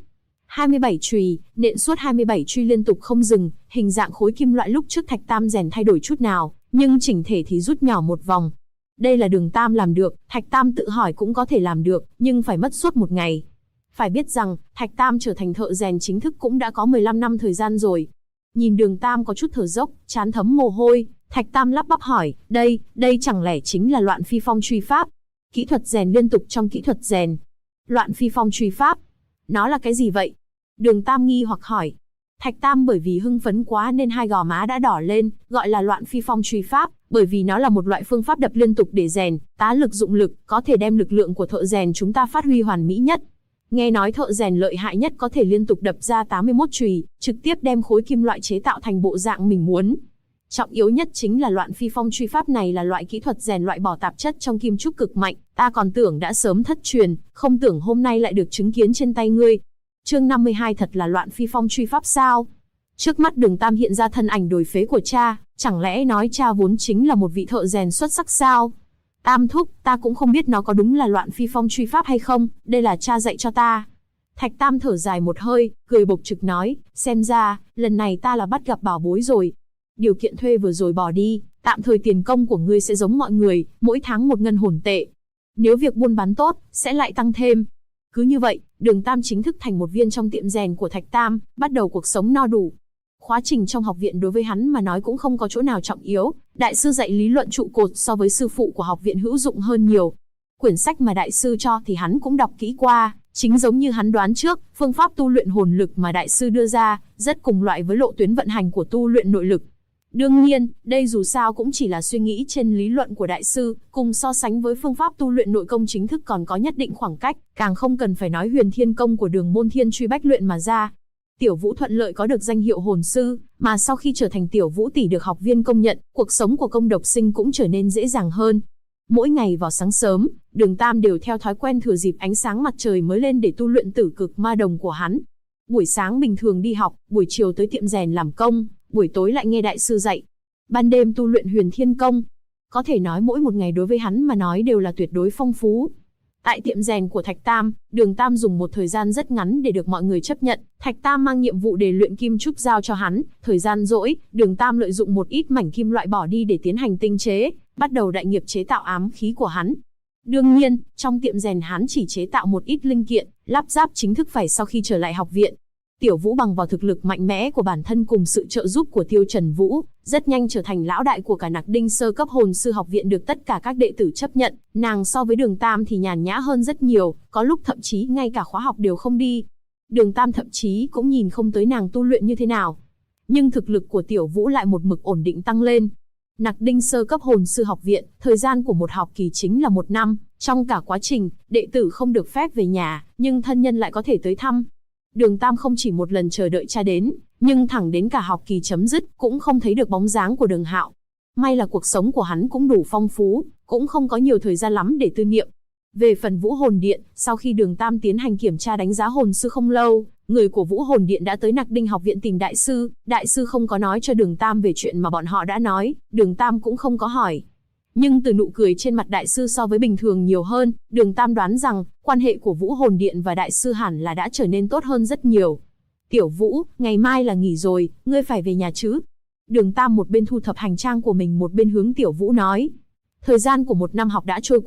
27 chùy, nện suốt 27 chuy liên tục không dừng, hình dạng khối kim loại lúc trước Thạch Tam rèn thay đổi chút nào, nhưng chỉnh thể thì rút nhỏ một vòng. Đây là Đường Tam làm được, Thạch Tam tự hỏi cũng có thể làm được, nhưng phải mất suốt một ngày. Phải biết rằng, Thạch Tam trở thành thợ rèn chính thức cũng đã có 15 năm thời gian rồi. Nhìn Đường Tam có chút thở dốc, trán thấm mồ hôi, Thạch Tam lắp bắp hỏi, đây chẳng lẽ chính là loạn phi phong truy pháp? Kỹ thuật rèn liên tục trong kỹ thuật rèn. Loạn phi phong truy pháp? Nó là cái gì vậy? Đường Tam nghi hoặc hỏi. Thạch Tam bởi vì hưng phấn quá nên hai gò má đã đỏ lên, gọi là loạn phi phong truy pháp, bởi vì nó là một loại phương pháp đập liên tục để rèn, tá lực dụng lực, có thể đem lực lượng của thợ rèn chúng ta phát huy hoàn mỹ nhất. Nghe nói thợ rèn lợi hại nhất có thể liên tục đập ra 81 chùy, trực tiếp đem khối kim loại chế tạo thành bộ dạng mình muốn. Trọng yếu nhất chính là loạn phi phong truy pháp này là loại kỹ thuật rèn loại bỏ tạp chất trong kim trúc cực mạnh, ta còn tưởng đã sớm thất truyền, không tưởng hôm nay lại được chứng kiến trên tay ngươi. Chương 52 thật là loạn phi phong truy pháp sao? Trước mắt Đường Tam hiện ra thân ảnh đổi phế của cha, chẳng lẽ nói cha vốn chính là một vị thợ rèn xuất sắc sao? Tam thúc, ta cũng không biết nó có đúng là loạn phi phong truy pháp hay không, đây là cha dạy cho ta. Thạch Tam thở dài một hơi, cười bộc trực nói, xem ra, lần này ta là bắt gặp bảo bối rồi. Điều kiện thuê vừa rồi bỏ đi, tạm thời tiền công của ngươi sẽ giống mọi người, mỗi tháng 1 ngân hồn tệ. Nếu việc buôn bán tốt, sẽ lại tăng thêm. Cứ như vậy, Đường Tam chính thức thành một viên trong tiệm rèn của Thạch Tam, bắt đầu cuộc sống no đủ. Khóa trình trong học viện đối với hắn mà nói cũng không có chỗ nào trọng yếu, đại sư dạy lý luận trụ cột so với sư phụ của học viện hữu dụng hơn nhiều. Quyển sách mà đại sư cho thì hắn cũng đọc kỹ qua, chính giống như hắn đoán trước, phương pháp tu luyện hồn lực mà đại sư đưa ra, rất cùng loại với lộ tuyến vận hành của tu luyện nội lực. Đương nhiên, đây dù sao cũng chỉ là suy nghĩ trên lý luận của đại sư, cùng so sánh với phương pháp tu luyện nội công chính thức còn có nhất định khoảng cách, càng không cần phải nói huyền thiên công của Đường Môn Thiên truy bách luyện mà ra. Tiểu Vũ thuận lợi có được danh hiệu hồn sư, mà sau khi trở thành Tiểu Vũ tỷ được học viên công nhận, cuộc sống của công độc sinh cũng trở nên dễ dàng hơn. Mỗi ngày vào sáng sớm, Đường Tam đều theo thói quen thừa dịp ánh sáng mặt trời mới lên để tu luyện tử cực ma đồng của hắn. Buổi sáng bình thường đi học, buổi chiều tới tiệm rèn làm công, buổi tối lại nghe đại sư dạy. Ban đêm tu luyện huyền thiên công. Có thể nói mỗi một ngày đối với hắn mà nói đều là tuyệt đối phong phú. Tại tiệm rèn của Thạch Tam, Đường Tam dùng một thời gian rất ngắn để được mọi người chấp nhận. Thạch Tam mang nhiệm vụ để luyện kim trúc giao cho hắn. Thời gian rỗi, Đường Tam lợi dụng một ít mảnh kim loại bỏ đi để tiến hành tinh chế, bắt đầu đại nghiệp chế tạo ám khí của hắn. Đương nhiên, trong tiệm rèn hắn chỉ chế tạo một ít linh kiện, lắp ráp chính thức phải sau khi trở lại học viện. Tiểu Vũ bằng vào thực lực mạnh mẽ của bản thân cùng sự trợ giúp của Tiêu Trần Vũ, rất nhanh trở thành lão đại của cả Nặc Đinh sơ cấp hồn sư học viện được tất cả các đệ tử chấp nhận. Nàng so với Đường Tam thì nhàn nhã hơn rất nhiều, có lúc thậm chí ngay cả khóa học đều không đi. Đường Tam thậm chí cũng nhìn không tới nàng tu luyện như thế nào. Nhưng thực lực của Tiểu Vũ lại một mực ổn định tăng lên. Nặc Đinh sơ cấp hồn sư học viện, thời gian của một học kỳ chính là 1 năm, trong cả quá trình, đệ tử không được phép về nhà, nhưng thân nhân lại có thể tới thăm. Đường Tam không chỉ một lần chờ đợi cha đến, nhưng thẳng đến cả học kỳ chấm dứt cũng không thấy được bóng dáng của Đường Hạo. May là cuộc sống của hắn cũng đủ phong phú, cũng không có nhiều thời gian lắm để tư niệm. Về phần Vũ Hồn Điện, sau khi Đường Tam tiến hành kiểm tra đánh giá hồn sư không lâu, người của Vũ Hồn Điện đã tới Nặc Đinh học viện tìm đại sư không có nói cho Đường Tam về chuyện mà bọn họ đã nói, Đường Tam cũng không có hỏi. Nhưng từ nụ cười trên mặt đại sư so với bình thường nhiều hơn, Đường Tam đoán rằng, quan hệ của Vũ Hồn Điện và đại sư hẳn là đã trở nên tốt hơn rất nhiều. Tiểu Vũ, ngày mai là nghỉ rồi, ngươi phải về nhà chứ? Đường Tam một bên thu thập hành trang của mình một bên hướng Tiểu Vũ nói. Thời gian của 1 năm học đã trôi qua,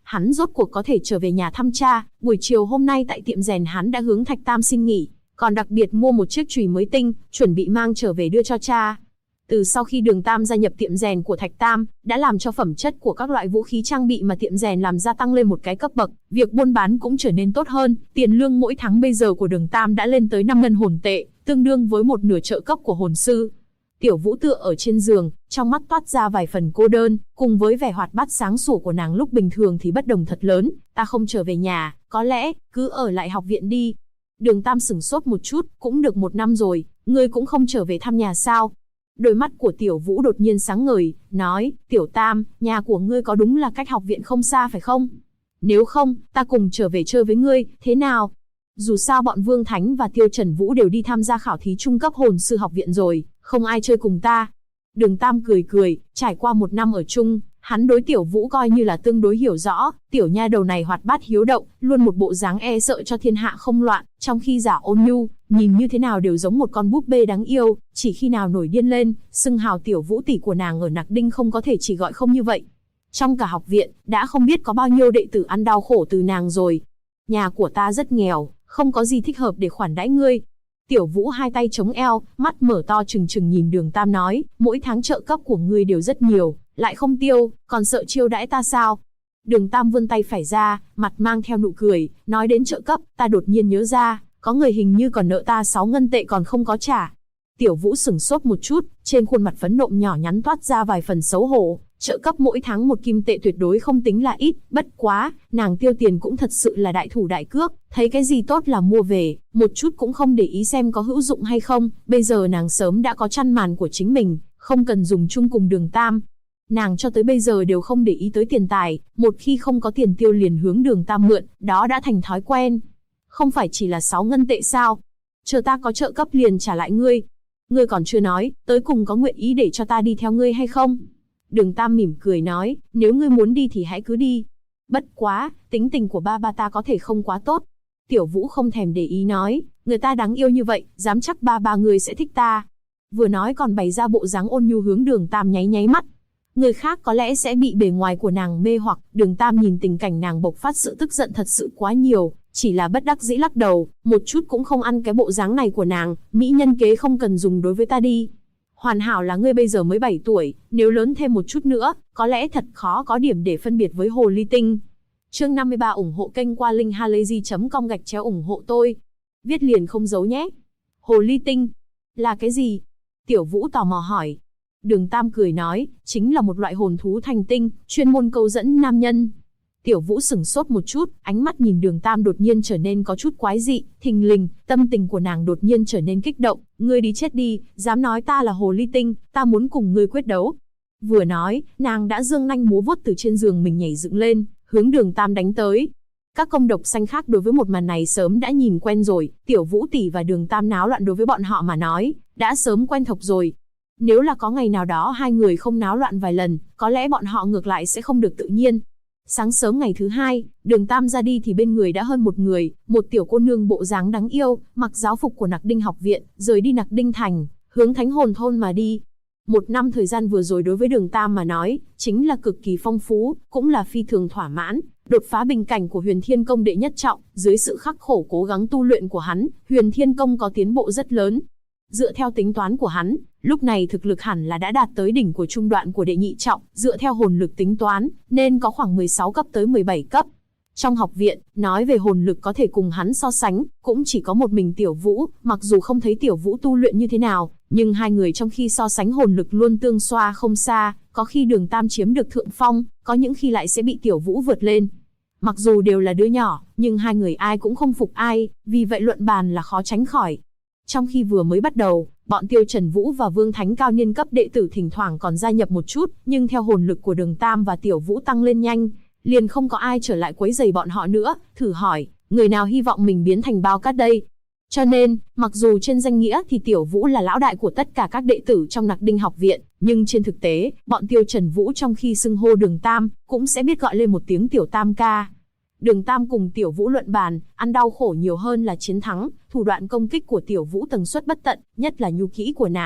hắn rốt cuộc có thể trở về nhà thăm cha. Buổi chiều hôm nay tại tiệm rèn hắn đã hướng Thạch Tam xin nghỉ, còn đặc biệt mua một chiếc chùy mới tinh, chuẩn bị mang trở về đưa cho cha. Từ sau khi Đường Tam gia nhập tiệm rèn của Thạch Tam, đã làm cho phẩm chất của các loại vũ khí trang bị mà tiệm rèn làm ra tăng lên một cái cấp bậc, việc buôn bán cũng trở nên tốt hơn, tiền lương mỗi tháng bây giờ của Đường Tam đã lên tới 5 ngân hồn tệ, tương đương với một nửa trợ cấp của hồn sư. Tiểu Vũ tựa ở trên giường, trong mắt toát ra vài phần cô đơn, cùng với vẻ hoạt bát sáng sủa của nàng lúc bình thường thì bất đồng thật lớn. Ta không trở về nhà, có lẽ cứ ở lại học viện đi. Đường Tam sửng sốt một chút, cũng được 1 năm rồi, ngươi cũng không trở về thăm nhà sao? Đôi mắt của Tiểu Vũ đột nhiên sáng ngời, nói, Tiểu Tam, nhà của ngươi có đúng là cách học viện không xa phải không? Nếu không, ta cùng trở về chơi với ngươi, thế nào? Dù sao bọn Vương Thánh và Tiêu Trần Vũ đều đi tham gia khảo thí trung cấp hồn sư học viện rồi, không ai chơi cùng ta. Đường Tam cười cười, trải qua 1 năm ở chung, hắn đối Tiểu Vũ coi như là tương đối hiểu rõ, tiểu nha đầu này hoạt bát hiếu động, luôn một bộ dáng e sợ cho thiên hạ không loạn, trong khi giả ôn nhu, nhìn như thế nào đều giống một con búp bê đáng yêu, chỉ khi nào nổi điên lên, xưng hào Tiểu Vũ tỷ của nàng ở Nặc Đinh không có thể chỉ gọi không như vậy. Trong cả học viện, đã không biết có bao nhiêu đệ tử ăn đau khổ từ nàng rồi. Nhà của ta rất nghèo, không có gì thích hợp để khoản đãi ngươi. Tiểu Vũ hai tay chống eo, mắt mở to trừng trừng nhìn Đường Tam nói, mỗi tháng trợ cấp của ngươi đều rất nhiều, lại không tiêu, còn sợ chiêu đãi ta sao? Đường Tam vươn tay phải ra, mặt mang theo nụ cười, nói đến trợ cấp, ta đột nhiên nhớ ra, có người hình như còn nợ ta 6 ngân tệ còn không có trả. Tiểu Vũ sửng sốt một chút, trên khuôn mặt phấn nộ nhỏ nhắn toát ra vài phần xấu hổ. Trợ cấp mỗi tháng 1 kim tệ tuyệt đối không tính là ít, bất quá, nàng tiêu tiền cũng thật sự là đại thủ đại cước, thấy cái gì tốt là mua về, một chút cũng không để ý xem có hữu dụng hay không, bây giờ nàng sớm đã có chăn màn của chính mình, không cần dùng chung cùng Đường Tam. Nàng cho tới bây giờ đều không để ý tới tiền tài, một khi không có tiền tiêu liền hướng Đường Tam mượn, đó đã thành thói quen. Không phải chỉ là 6 ngân tệ sao? Chờ ta có trợ cấp liền trả lại ngươi. Ngươi còn chưa nói, tới cùng có nguyện ý để cho ta đi theo ngươi hay không? Đường Tam mỉm cười nói, nếu ngươi muốn đi thì hãy cứ đi. Bất quá, tính tình của ba ta có thể không quá tốt. Tiểu Vũ không thèm để ý nói, người ta đáng yêu như vậy, dám chắc ba ngươi sẽ thích ta. Vừa nói còn bày ra bộ dáng ôn nhu hướng Đường Tam nháy nháy mắt. Người khác có lẽ sẽ bị bề ngoài của nàng mê hoặc, Đường Tam nhìn tình cảnh nàng bộc phát sự tức giận thật sự quá nhiều, chỉ là bất đắc dĩ lắc đầu, một chút cũng không ăn cái bộ dáng này của nàng, mỹ nhân kế không cần dùng đối với ta đi. Hoàn hảo là ngươi bây giờ mới 7 tuổi, nếu lớn thêm một chút nữa, có lẽ thật khó có điểm để phân biệt với hồ ly tinh. Chương 53 ủng hộ kênh qua linkhalazy.com ủng hộ tôi. Viết liền không giấu nhé. Hồ ly tinh? Là cái gì? Tiểu Vũ tò mò hỏi. Đường Tam cười nói, chính là một loại hồn thú thành tinh, chuyên môn câu dẫn nam nhân. Tiểu Vũ sửng sốt một chút, ánh mắt nhìn Đường Tam đột nhiên trở nên có chút quái dị, thình lình, tâm tình của nàng đột nhiên trở nên kích động, ngươi đi chết đi, dám nói ta là hồ ly tinh, ta muốn cùng ngươi quyết đấu. Vừa nói, nàng đã giương nanh múa vuốt từ trên giường mình nhảy dựng lên, hướng Đường Tam đánh tới. Các công độc xanh khác đối với một màn này sớm đã nhìn quen rồi, Tiểu Vũ tỷ và Đường Tam náo loạn đối với bọn họ mà nói, đã sớm quen thuộc rồi. Nếu là có ngày nào đó hai người không náo loạn vài lần, có lẽ bọn họ ngược lại sẽ không được tự nhiên. Sáng sớm ngày thứ hai, Đường Tam ra đi thì bên người đã hơn một người, một tiểu cô nương bộ dáng đáng yêu, mặc giáo phục của Nặc Đinh học viện, rời đi Nặc Đinh thành, hướng Thánh Hồn thôn mà đi. 1 năm thời gian vừa rồi đối với Đường Tam mà nói, chính là cực kỳ phong phú, cũng là phi thường thỏa mãn. Đột phá bình cảnh của Huyền Thiên Công đệ nhất trọng, dưới sự khắc khổ cố gắng tu luyện của hắn, Huyền Thiên Công có tiến bộ rất lớn. Dựa theo tính toán của hắn, lúc này thực lực hẳn là đã đạt tới đỉnh của trung đoạn của đệ nhị trọng, dựa theo hồn lực tính toán, nên có khoảng 16 cấp tới 17 cấp. Trong học viện, nói về hồn lực có thể cùng hắn so sánh, cũng chỉ có một mình Tiểu Vũ, mặc dù không thấy Tiểu Vũ tu luyện như thế nào, nhưng hai người trong khi so sánh hồn lực luôn tương xoa không xa, có khi Đường Tam chiếm được thượng phong, có những khi lại sẽ bị Tiểu Vũ vượt lên. Mặc dù đều là đứa nhỏ, nhưng hai người ai cũng không phục ai, vì vậy luận bàn là khó tránh khỏi. Trong khi vừa mới bắt đầu, bọn Tiêu Trần Vũ và Vương Thánh cao niên cấp đệ tử thỉnh thoảng còn gia nhập một chút, nhưng theo hồn lực của Đường Tam và Tiểu Vũ tăng lên nhanh, liền không có ai trở lại quấy rầy bọn họ nữa, thử hỏi, người nào hy vọng mình biến thành bao cát đây? Cho nên, mặc dù trên danh nghĩa thì Tiểu Vũ là lão đại của tất cả các đệ tử trong Nặc Đinh học viện, nhưng trên thực tế, bọn Tiêu Trần Vũ trong khi xưng hô Đường Tam, cũng sẽ biết gọi lên một tiếng Tiểu Tam ca. Đường Tam cùng Tiểu Vũ luận bàn, ăn đau khổ nhiều hơn là chiến thắng, thủ đoạn công kích của Tiểu Vũ tần suất bất tận, nhất là nhu kỹ của nàng,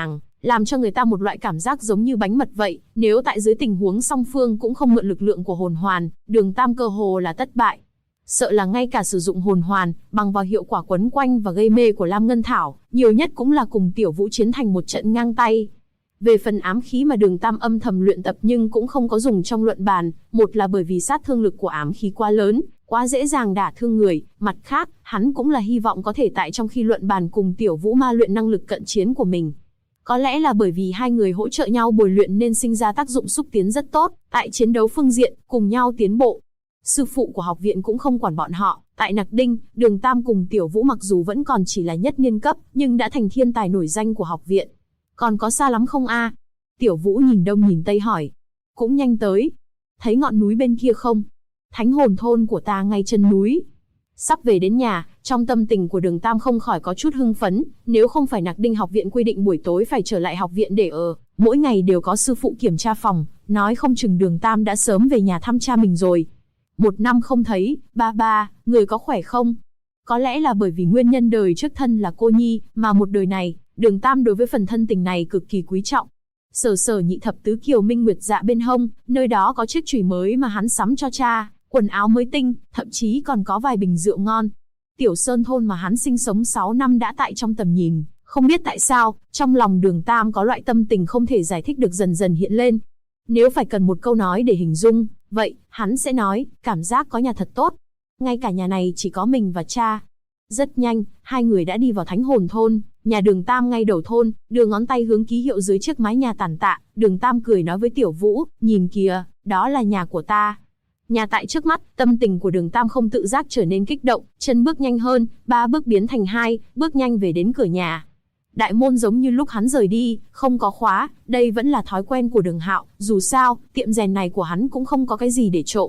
làm cho người ta một loại cảm giác giống như bánh mật vậy. Nếu tại dưới tình huống song phương cũng không mượn lực lượng của hồn hoàn, Đường Tam cơ hồ là thất bại. Sợ là ngay cả sử dụng hồn hoàn, bằng vào hiệu quả quấn quanh và gây mê của Lam Ngân Thảo, nhiều nhất cũng là cùng Tiểu Vũ chiến thành một trận ngang tay. Về phần ám khí mà Đường Tam âm thầm luyện tập nhưng cũng không có dùng trong luận bàn, một là bởi vì sát thương lực của ám khí quá lớn, quá dễ dàng đả thương người, mặt khác, hắn cũng là hy vọng có thể tại trong khi luận bàn cùng Tiểu Vũ ma luyện năng lực cận chiến của mình. Có lẽ là bởi vì hai người hỗ trợ nhau bồi luyện nên sinh ra tác dụng xúc tiến rất tốt, tại chiến đấu phương diện, cùng nhau tiến bộ. Sư phụ của học viện cũng không quản bọn họ, tại Nặc Đinh, Đường Tam cùng Tiểu Vũ mặc dù vẫn còn chỉ là nhất niên cấp, nhưng đã thành thiên tài nổi danh của học viện. Còn có xa lắm không a? Tiểu Vũ nhìn đông nhìn tây hỏi. Cũng nhanh tới. Thấy ngọn núi bên kia không? Thánh hồn thôn của ta ngay chân núi. Sắp về đến nhà, trong tâm tình của Đường Tam không khỏi có chút hưng phấn, nếu không phải Nặc Đinh học viện quy định buổi tối phải trở lại học viện để ở, mỗi ngày đều có sư phụ kiểm tra phòng, nói không chừng Đường Tam đã sớm về nhà thăm cha mình rồi. 1 năm không thấy, ba, người có khỏe không? Có lẽ là bởi vì nguyên nhân đời trước thân là cô nhi, mà một đời này, Đường Tam đối với phần thân tình này cực kỳ quý trọng. Sờ nhị thập tứ kiều minh nguyệt dạ bên hông, nơi đó có chiếc chùy mới mà hắn sắm cho cha, quần áo mới tinh, thậm chí còn có vài bình rượu ngon. Tiểu Sơn thôn mà hắn sinh sống 6 năm đã tại trong tầm nhìn, không biết tại sao, trong lòng Đường Tam có loại tâm tình không thể giải thích được dần dần hiện lên. Nếu phải cần một câu nói để hình dung, vậy, hắn sẽ nói, cảm giác có nhà thật tốt. Ngay cả nhà này chỉ có mình và cha. Rất nhanh, hai người đã đi vào Thánh Hồn thôn, nhà Đường Tam ngay đầu thôn, đưa ngón tay hướng ký hiệu dưới chiếc mái nhà tàn tạ. Đường Tam cười nói với Tiểu Vũ, nhìn kìa, đó là nhà của ta. Nhà tại trước mắt, tâm tình của Đường Tam không tự giác trở nên kích động, chân bước nhanh hơn, 3 bước biến thành 2, bước nhanh về đến cửa nhà. Đại môn giống như lúc hắn rời đi, không có khóa, đây vẫn là thói quen của Đường Hạo, dù sao, tiệm rèn này của hắn cũng không có cái gì để trộm.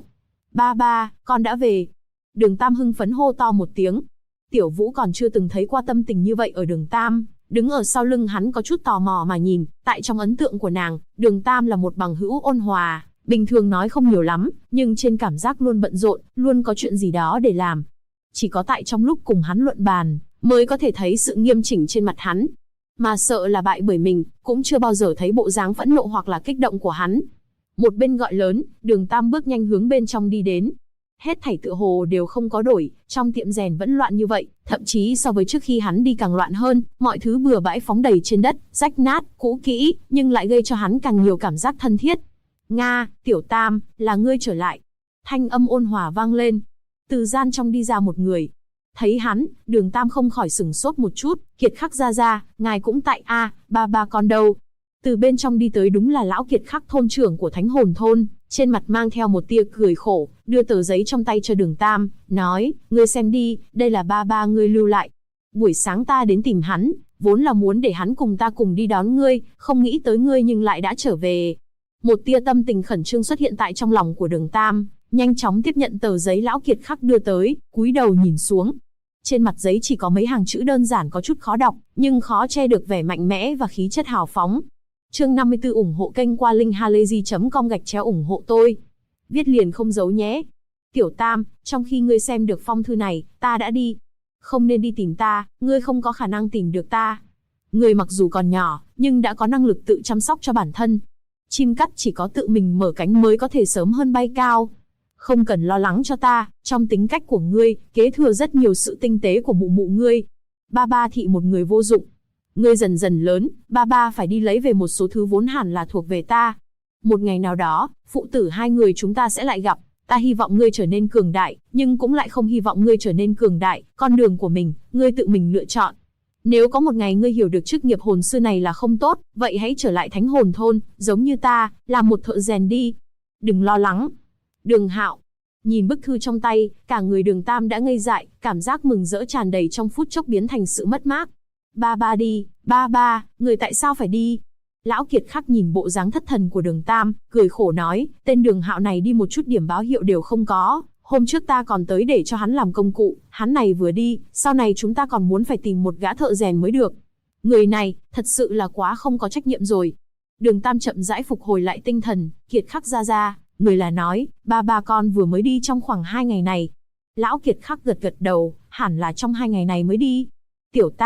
Ba, con đã về. Đường Tam hưng phấn hô to một tiếng. Tiểu Vũ còn chưa từng thấy qua tâm tình như vậy ở Đường Tam, đứng ở sau lưng hắn có chút tò mò mà nhìn, tại trong ấn tượng của nàng, Đường Tam là một bằng hữu ôn hòa, bình thường nói không nhiều lắm, nhưng trên cảm giác luôn bận rộn, luôn có chuyện gì đó để làm. Chỉ có tại trong lúc cùng hắn luận bàn, mới có thể thấy sự nghiêm chỉnh trên mặt hắn. Mà sợ là bại bởi mình, cũng chưa bao giờ thấy bộ dáng phẫn nộ hoặc là kích động của hắn. Một bên gọi lớn, Đường Tam bước nhanh hướng bên trong đi đến. Hết thảy tựa hồ đều không có đổi, trong tiệm rèn vẫn loạn như vậy, thậm chí so với trước khi hắn đi càng loạn hơn, mọi thứ bừa bãi phóng đầy trên đất, rách nát, cũ kỹ, nhưng lại gây cho hắn càng nhiều cảm giác thân thiết. Nga, Tiểu Tam, là ngươi trở lại. Thanh âm ôn hòa vang lên. Từ gian trong đi ra một người. Thấy hắn, Đường Tam không khỏi sửng sốt một chút, Kiệt Khắc ra, ngài cũng tại a, ba con đâu. Từ bên trong đi tới đúng là lão Kiệt Khắc thôn trưởng của Thánh Hồn thôn, trên mặt mang theo một tia cười khổ, đưa tờ giấy trong tay cho Đường Tam, nói, ngươi xem đi, đây là ba ngươi lưu lại. Buổi sáng ta đến tìm hắn, vốn là muốn để hắn cùng ta cùng đi đón ngươi, không nghĩ tới ngươi nhưng lại đã trở về. Một tia tâm tình khẩn trương xuất hiện tại trong lòng của Đường Tam, nhanh chóng tiếp nhận tờ giấy lão Kiệt Khắc đưa tới, cúi đầu nhìn xuống. Trên mặt giấy chỉ có mấy hàng chữ đơn giản có chút khó đọc, nhưng khó che được vẻ mạnh mẽ và khí chất hào phóng. Chương 54 ủng hộ kênh qua linkhalazy.com/ủng hộ tôi. Viết liền không giấu nhé. Tiểu Tam, trong khi ngươi xem được phong thư này, ta đã đi. Không nên đi tìm ta, ngươi không có khả năng tìm được ta. Ngươi mặc dù còn nhỏ, nhưng đã có năng lực tự chăm sóc cho bản thân. Chim cắt chỉ có tự mình mở cánh mới có thể sớm hơn bay cao. Không cần lo lắng cho ta, trong tính cách của ngươi, kế thừa rất nhiều sự tinh tế của mụ mụ ngươi. Ba thị một người vô dụng. Ngươi dần dần lớn, ba phải đi lấy về một số thứ vốn hẳn là thuộc về ta. Một ngày nào đó, phụ tử hai người chúng ta sẽ lại gặp. Ta hy vọng ngươi trở nên cường đại, nhưng cũng lại không hy vọng ngươi trở nên cường đại. Con đường của mình, ngươi tự mình lựa chọn. Nếu có một ngày ngươi hiểu được chức nghiệp hồn sư này là không tốt, vậy hãy trở lại Thánh Hồn thôn, giống như ta, làm một thợ rèn đi. Đừng lo lắng. Đường Hạo nhìn bức thư trong tay, cả người Đường Tam đã ngây dại, cảm giác mừng rỡ tràn đầy trong phút chốc biến thành sự mất mát. Ba đi, ba, người tại sao phải đi? Lão Kiệt Khắc nhìn bộ dáng thất thần của Đường Tam, cười khổ nói, tên Đường Hạo này đi một chút điểm báo hiệu đều không có. Hôm trước ta còn tới để cho hắn làm công cụ, hắn này vừa đi, sau này chúng ta còn muốn phải tìm một gã thợ rèn mới được. Người này, thật sự là quá không có trách nhiệm rồi. Đường Tam chậm rãi phục hồi lại tinh thần, Kiệt Khắc ra, người là nói, ba con vừa mới đi trong khoảng 2 ngày này. Lão Kiệt Khắc gật đầu, hẳn là trong 2 ngày này mới đi. Tiểu Tam,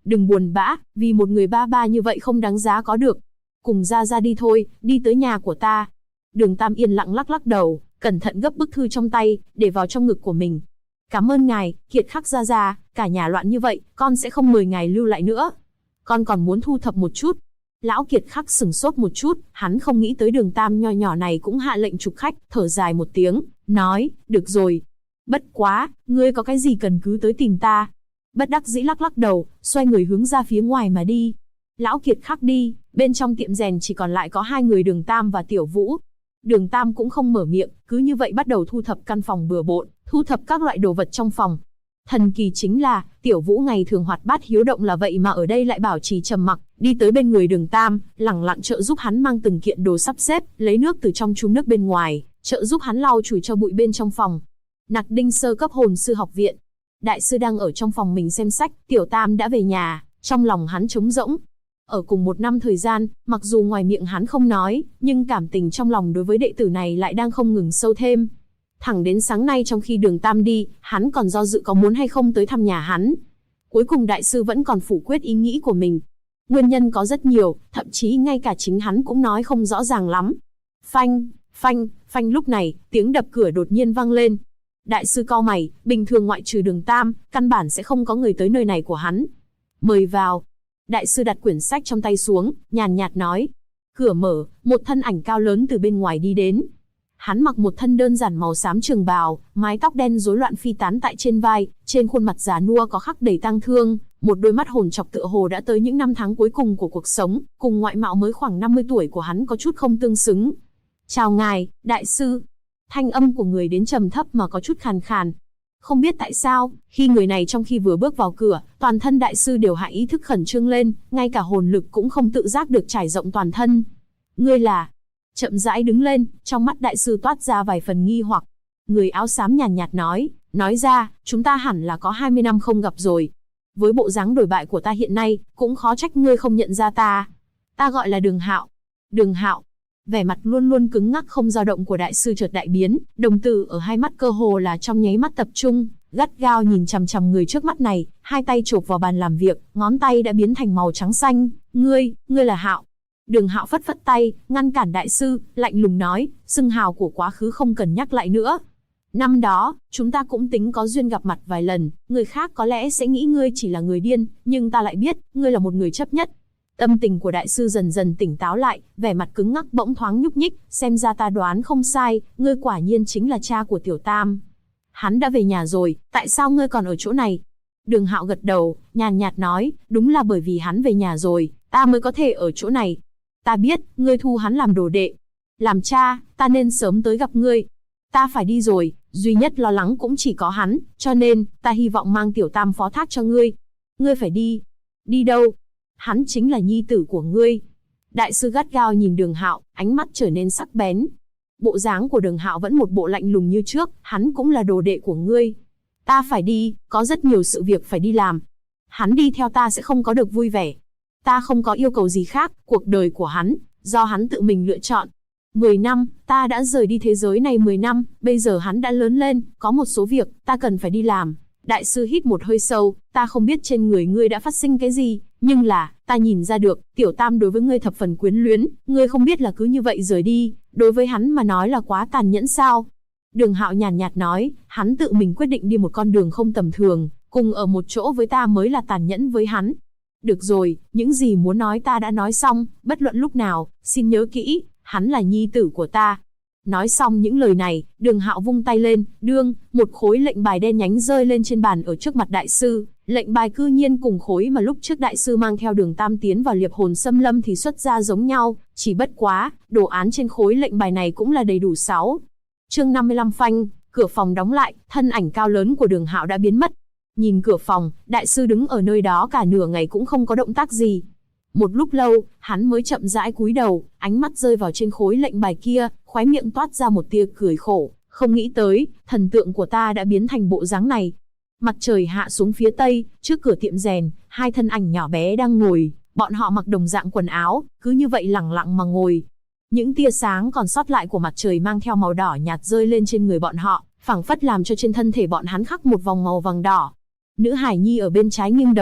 đừng buồn bã, vì một người ba ba như vậy không đáng giá có được. Cùng ra đi thôi, đi tới nhà của ta. Đường Tam yên lặng lắc lắc đầu, cẩn thận gấp bức thư trong tay, để vào trong ngực của mình. Cảm ơn ngài, Kiệt Khắc ra, cả nhà loạn như vậy, con sẽ không mời ngài lưu lại nữa. Con còn muốn thu thập một chút. Lão Kiệt Khắc sửng sốt một chút, hắn không nghĩ tới Đường Tam nho nhỏ này cũng hạ lệnh chụp khách, thở dài một tiếng, nói, được rồi. Bất quá, ngươi có cái gì cần cứ tới tìm ta. Bất đắc dĩ lắc lắc đầu, xoay người hướng ra phía ngoài mà đi. Lão Kiệt Khắc đi, bên trong tiệm rèn chỉ còn lại có hai người Đường Tam và Tiểu Vũ. Đường Tam cũng không mở miệng, cứ như vậy bắt đầu thu thập căn phòng bừa bộn, thu thập các loại đồ vật trong phòng. Thần kỳ chính là, Tiểu Vũ ngày thường hoạt bát hiếu động là vậy mà ở đây lại bảo trì trầm mặc, đi tới bên người Đường Tam, lẳng lặng trợ giúp hắn mang từng kiện đồ sắp xếp, lấy nước từ trong chum nước bên ngoài, trợ giúp hắn lau chùi cho bụi bên trong phòng. Nặc Đinh sơ cấp hồn sư học viện. Đại sư đang ở trong phòng mình xem sách, Tiểu Tam đã về nhà, trong lòng hắn trống rỗng. Ở cùng một năm thời gian, mặc dù ngoài miệng hắn không nói, nhưng cảm tình trong lòng đối với đệ tử này lại đang không ngừng sâu thêm. Thẳng đến sáng nay trong khi Đường Tam đi, hắn còn do dự có muốn hay không tới thăm nhà hắn. Cuối cùng đại sư vẫn còn phủ quyết ý nghĩ của mình. Nguyên nhân có rất nhiều, thậm chí ngay cả chính hắn cũng nói không rõ ràng lắm. Phanh, phanh, phanh, lúc này, tiếng đập cửa đột nhiên vang lên. Đại sư cau mày, bình thường ngoại trừ Đường Tam, căn bản sẽ không có người tới nơi này của hắn. Mời vào. Đại sư đặt quyển sách trong tay xuống, nhàn nhạt nói. Cửa mở, một thân ảnh cao lớn từ bên ngoài đi đến. Hắn mặc một thân đơn giản màu xám trường bào, mái tóc đen rối loạn phi tán tại trên vai, trên khuôn mặt già nua có khắc đầy tang thương, một đôi mắt hồn trọc tựa hồ đã tới những năm tháng cuối cùng của cuộc sống, cùng ngoại mạo mới khoảng 50 tuổi của hắn có chút không tương xứng. Chào ngài, đại sư. Thanh âm của người đến trầm thấp mà có chút khàn khàn. Không biết tại sao, khi người này trong khi vừa bước vào cửa, toàn thân đại sư đều hạ ý thức khẩn trương lên, ngay cả hồn lực cũng không tự giác được trải rộng toàn thân. Ngươi là... Chậm rãi đứng lên, trong mắt đại sư toát ra vài phần nghi hoặc. Người áo xám nhàn nhạt nói ra, chúng ta hẳn là có 20 năm không gặp rồi. Với bộ dáng đổi bại của ta hiện nay, cũng khó trách ngươi không nhận ra ta. Ta gọi là Đường Hạo. Đường Hạo. Vẻ mặt luôn luôn cứng ngắc không dao động của đại sư chợt đại biến, đồng tử ở hai mắt cơ hồ là trong nháy mắt tập trung, gắt gao nhìn chằm chằm người trước mắt này, hai tay chộp vào bàn làm việc, ngón tay đã biến thành màu trắng xanh. Ngươi là Hạo. Đường Hạo phất phất tay, ngăn cản đại sư, lạnh lùng nói, xưng hào của quá khứ không cần nhắc lại nữa. Năm đó, chúng ta cũng tính có duyên gặp mặt vài lần, người khác có lẽ sẽ nghĩ ngươi chỉ là người điên, nhưng ta lại biết, ngươi là một người chấp nhất. Tâm tình của đại sư dần dần tỉnh táo lại, vẻ mặt cứng ngắc bỗng thoáng nhúc nhích, xem ra ta đoán không sai, ngươi quả nhiên chính là cha của Tiểu Tam. Hắn đã về nhà rồi, tại sao ngươi còn ở chỗ này? Đường Hạo gật đầu, nhàn nhạt nói, đúng là bởi vì hắn về nhà rồi, ta mới có thể ở chỗ này. Ta biết, ngươi thu hắn làm đồ đệ. Làm cha, ta nên sớm tới gặp ngươi. Ta phải đi rồi, duy nhất lo lắng cũng chỉ có hắn, cho nên, ta hy vọng mang Tiểu Tam phó thác cho ngươi. Ngươi phải đi. Đi đâu? Hắn chính là nhi tử của ngươi. Đại sư gắt gao nhìn Đường Hạo, ánh mắt trở nên sắc bén. Bộ dáng của Đường Hạo vẫn một bộ lạnh lùng như trước, hắn cũng là đồ đệ của ngươi. Ta phải đi, có rất nhiều sự việc phải đi làm. Hắn đi theo ta sẽ không có được vui vẻ. Ta không có yêu cầu gì khác, cuộc đời của hắn, do hắn tự mình lựa chọn. 10 năm, ta đã rời đi thế giới này 10 năm, bây giờ hắn đã lớn lên, có một số việc, ta cần phải đi làm. Đại sư hít một hơi sâu, ta không biết trên người ngươi đã phát sinh cái gì, nhưng là, ta nhìn ra được, Tiểu Tam đối với ngươi thập phần quyến luyến, ngươi không biết là cứ như vậy rời đi, đối với hắn mà nói là quá tàn nhẫn sao? Đường Hạo nhàn nhạt nói, hắn tự mình quyết định đi một con đường không tầm thường, cùng ở một chỗ với ta mới là tàn nhẫn với hắn. Được rồi, những gì muốn nói ta đã nói xong, bất luận lúc nào, xin nhớ kỹ, hắn là nhi tử của ta. Nói xong những lời này, Đường Hạo vung tay lên, một khối lệnh bài đen nhánh rơi lên trên bàn ở trước mặt đại sư. Lệnh bài cư nhiên cùng khối mà lúc trước đại sư mang theo Đường Tam tiến vào Liệp Hồn Xâm Lâm thì xuất ra giống nhau, chỉ bất quá, đồ án trên khối lệnh bài này cũng là đầy đủ 6. Chương 55 phanh, cửa phòng đóng lại, thân ảnh cao lớn của Đường Hạo đã biến mất. Nhìn cửa phòng, đại sư đứng ở nơi đó cả nửa ngày cũng không có động tác gì. Một lúc lâu, hắn mới chậm rãi cúi đầu, ánh mắt rơi vào trên khối lệnh bài kia, khóe miệng toát ra một tia cười khổ, không nghĩ tới, thần tượng của ta đã biến thành bộ dáng này. Mặt trời hạ xuống phía tây, trước cửa tiệm rèn, hai thân ảnh nhỏ bé đang ngồi, bọn họ mặc đồng dạng quần áo, cứ như vậy lẳng lặng mà ngồi. Những tia sáng còn sót lại của mặt trời mang theo màu đỏ nhạt rơi lên trên người bọn họ, phảng phất làm cho trên thân thể bọn hắn khắc một vòng màu vàng đỏ. Nữ hải nhi ở bên trái nghiêng đầu,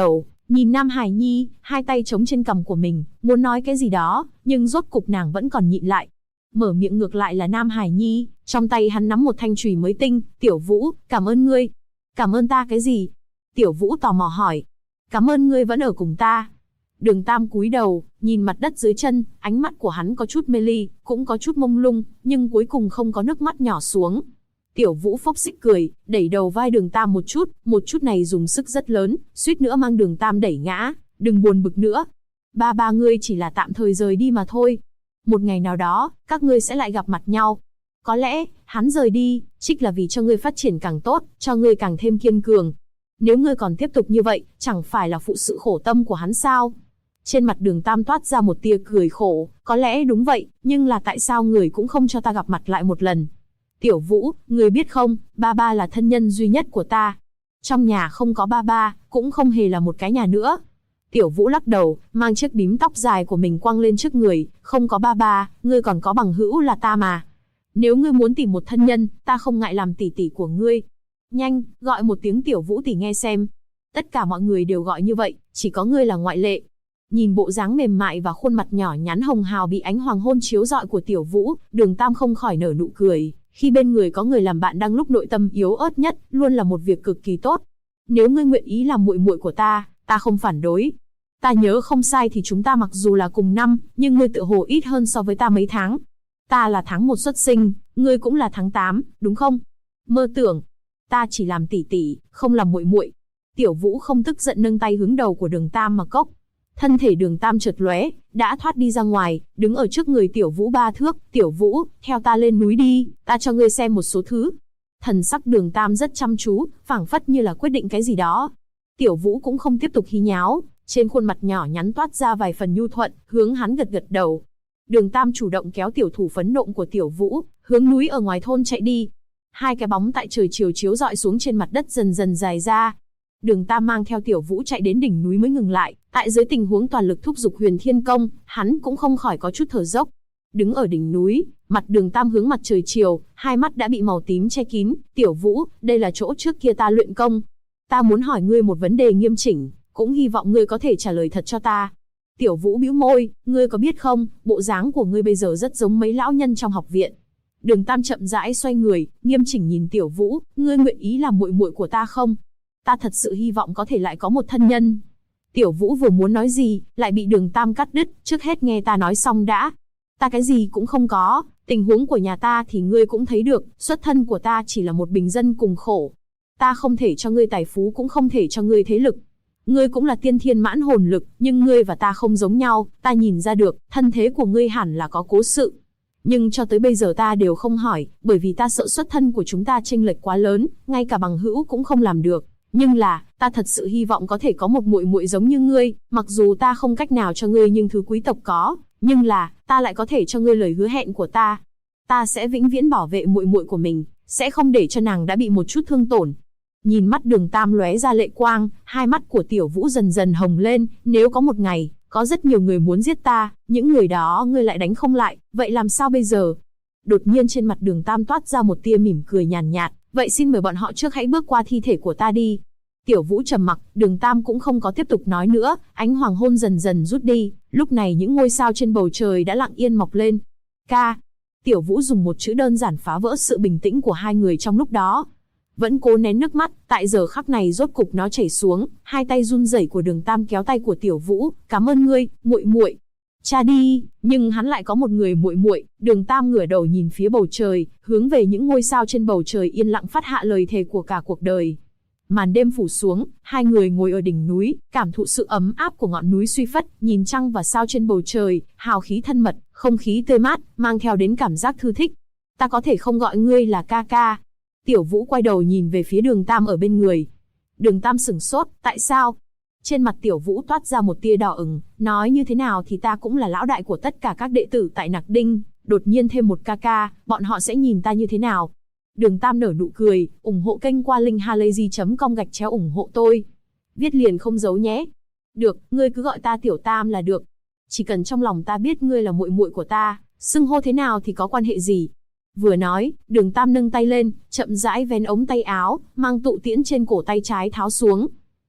Nhìn Nam Hải Nhi, hai tay chống trên cằm của mình, muốn nói cái gì đó, nhưng rốt cục nàng vẫn còn nhịn lại. Mở miệng ngược lại là Nam Hải Nhi, trong tay hắn nắm một thanh chùy mới tinh. Tiểu Vũ, cảm ơn ngươi. Cảm ơn ta cái gì? Tiểu Vũ tò mò hỏi. Cảm ơn ngươi vẫn ở cùng ta. Đường Tam cúi đầu, nhìn mặt đất dưới chân, ánh mắt của hắn có chút mê ly, cũng có chút mông lung, nhưng cuối cùng không có nước mắt nhỏ xuống. Tiểu Vũ phốc xích cười, đẩy đầu vai Đường Tam một chút này dùng sức rất lớn, suýt nữa mang Đường Tam đẩy ngã. Đừng buồn bực nữa. Ba ngươi chỉ là tạm thời rời đi mà thôi. Một ngày nào đó, các ngươi sẽ lại gặp mặt nhau. Có lẽ, hắn rời đi, trích là vì cho ngươi phát triển càng tốt, cho ngươi càng thêm kiên cường. Nếu ngươi còn tiếp tục như vậy, chẳng phải là phụ sự khổ tâm của hắn sao? Trên mặt Đường Tam toát ra một tia cười khổ, có lẽ đúng vậy, nhưng là tại sao người cũng không cho ta gặp mặt lại một lần? Tiểu Vũ, ngươi biết không, ba là thân nhân duy nhất của ta. Trong nhà không có ba, cũng không hề là một cái nhà nữa. Tiểu Vũ lắc đầu, mang chiếc bím tóc dài của mình quăng lên trước người, không có ba, ngươi còn có bằng hữu là ta mà. Nếu ngươi muốn tìm một thân nhân, ta không ngại làm tỷ tỷ của ngươi. Nhanh, gọi một tiếng Tiểu Vũ tỷ nghe xem. Tất cả mọi người đều gọi như vậy, chỉ có ngươi là ngoại lệ. Nhìn bộ dáng mềm mại và khuôn mặt nhỏ nhắn hồng hào bị ánh hoàng hôn chiếu rọi của Tiểu Vũ, Đường Tam không khỏi nở nụ cười. Khi bên người có người làm bạn đang lúc nội tâm yếu ớt nhất, luôn là một việc cực kỳ tốt. Nếu ngươi nguyện ý làm muội muội của ta không phản đối. Ta nhớ không sai thì chúng ta mặc dù là cùng năm, nhưng ngươi tự hồ ít hơn so với ta mấy tháng. Ta là tháng 1 xuất sinh, ngươi cũng là tháng 8, đúng không? Mơ tưởng, ta chỉ làm tỷ tỷ, không làm muội muội. Tiểu Vũ không tức giận nâng tay hướng đầu của Đường Tam mà cốc. Thân thể Đường Tam chợt lóe, đã thoát đi ra ngoài, đứng ở trước người Tiểu Vũ 3 thước. Tiểu Vũ, theo ta lên núi đi, ta cho ngươi xem một số thứ. Thần sắc Đường Tam rất chăm chú, phảng phất như là quyết định cái gì đó. Tiểu Vũ cũng không tiếp tục hí nháo, trên khuôn mặt nhỏ nhắn toát ra vài phần nhu thuận, hướng hắn gật gật đầu. Đường Tam chủ động kéo tiểu thủ phấn nộn của Tiểu Vũ, hướng núi ở ngoài thôn chạy đi. Hai cái bóng tại trời chiều chiếu rọi xuống trên mặt đất dần dần dài ra. Đường Tam mang theo Tiểu Vũ chạy đến đỉnh núi mới ngừng lại, tại dưới tình huống toàn lực thúc giục Huyền Thiên Công, hắn cũng không khỏi có chút thở dốc. Đứng ở đỉnh núi, mặt Đường Tam hướng mặt trời chiều, hai mắt đã bị màu tím che kín. Tiểu Vũ, đây là chỗ trước kia ta luyện công. Ta muốn hỏi ngươi một vấn đề nghiêm chỉnh, cũng hy vọng ngươi có thể trả lời thật cho ta. Tiểu Vũ bĩu môi, ngươi có biết không, bộ dáng của ngươi bây giờ rất giống mấy lão nhân trong học viện. Đường Tam chậm rãi xoay người, nghiêm chỉnh nhìn Tiểu Vũ, ngươi nguyện ý làm muội muội của ta không? Ta thật sự hy vọng có thể lại có một thân nhân. Tiểu Vũ vừa muốn nói gì, lại bị Đường Tam cắt đứt, trước hết nghe ta nói xong đã. Ta cái gì cũng không có, tình huống của nhà ta thì ngươi cũng thấy được, xuất thân của ta chỉ là một bình dân cùng khổ. Ta không thể cho ngươi tài phú cũng không thể cho ngươi thế lực. Ngươi cũng là tiên thiên mãn hồn lực, nhưng ngươi và ta không giống nhau, ta nhìn ra được, thân thế của ngươi hẳn là có cố sự. Nhưng cho tới bây giờ ta đều không hỏi, bởi vì ta sợ xuất thân của chúng ta chênh lệch quá lớn, ngay cả bằng hữu cũng không làm được. Nhưng là, ta thật sự hy vọng có thể có một muội muội giống như ngươi, mặc dù ta không cách nào cho ngươi nhưng thứ quý tộc có, nhưng là, ta lại có thể cho ngươi lời hứa hẹn của ta. Ta sẽ vĩnh viễn bảo vệ muội muội của mình, sẽ không để cho nàng đã bị một chút thương tổn. Nhìn mắt Đường Tam lóe ra lệ quang, hai mắt của Tiểu Vũ dần dần hồng lên, nếu có một ngày, có rất nhiều người muốn giết ta, những người đó ngươi lại đánh không lại, vậy làm sao bây giờ? Đột nhiên trên mặt Đường Tam toát ra một tia mỉm cười nhàn nhạt, vậy xin mời bọn họ trước hãy bước qua thi thể của ta đi. Tiểu Vũ trầm mặc, Đường Tam cũng không có tiếp tục nói nữa, ánh hoàng hôn dần dần rút đi, lúc này những ngôi sao trên bầu trời đã lặng yên mọc lên. Ca. Tiểu Vũ dùng một chữ đơn giản phá vỡ sự bình tĩnh của hai người trong lúc đó. Vẫn cố nén nước mắt, tại giờ khắc này rốt cục nó chảy xuống, hai tay run rẩy của Đường Tam kéo tay của Tiểu Vũ, "Cảm ơn ngươi, muội muội." Cha đi, nhưng hắn lại có một người muội muội. Đường Tam ngửa đầu nhìn phía bầu trời, hướng về những ngôi sao trên bầu trời yên lặng phát hạ lời thề của cả cuộc đời. Màn đêm phủ xuống, hai người ngồi ở đỉnh núi, cảm thụ sự ấm áp của ngọn núi Suy Phất, nhìn trăng và sao trên bầu trời, hào khí thân mật, không khí tươi mát, mang theo đến cảm giác thư thích. "Ta có thể không gọi ngươi là ca ca?" Tiểu Vũ quay đầu nhìn về phía Đường Tam ở bên người. Đường Tam sửng sốt, tại sao? Trên mặt Tiểu Vũ toát ra một tia đỏ ửng, nói như thế nào thì ta cũng là lão đại của tất cả các đệ tử tại Nặc Đinh, đột nhiên thêm một ca ca, bọn họ sẽ nhìn ta như thế nào? Đường Tam nở nụ cười, ủng hộ kênh qua linkhalazy.com/, ủng hộ tôi. Viết liền không giấu nhé. Được, ngươi cứ gọi ta Tiểu Tam là được. Chỉ cần trong lòng ta biết ngươi là muội muội của ta, xưng hô thế nào thì có quan hệ gì. Vừa nói, Đường Tam nâng tay lên, chậm rãi vén ống tay áo, mang tụ tiễn trên cổ tay trái tháo xuống.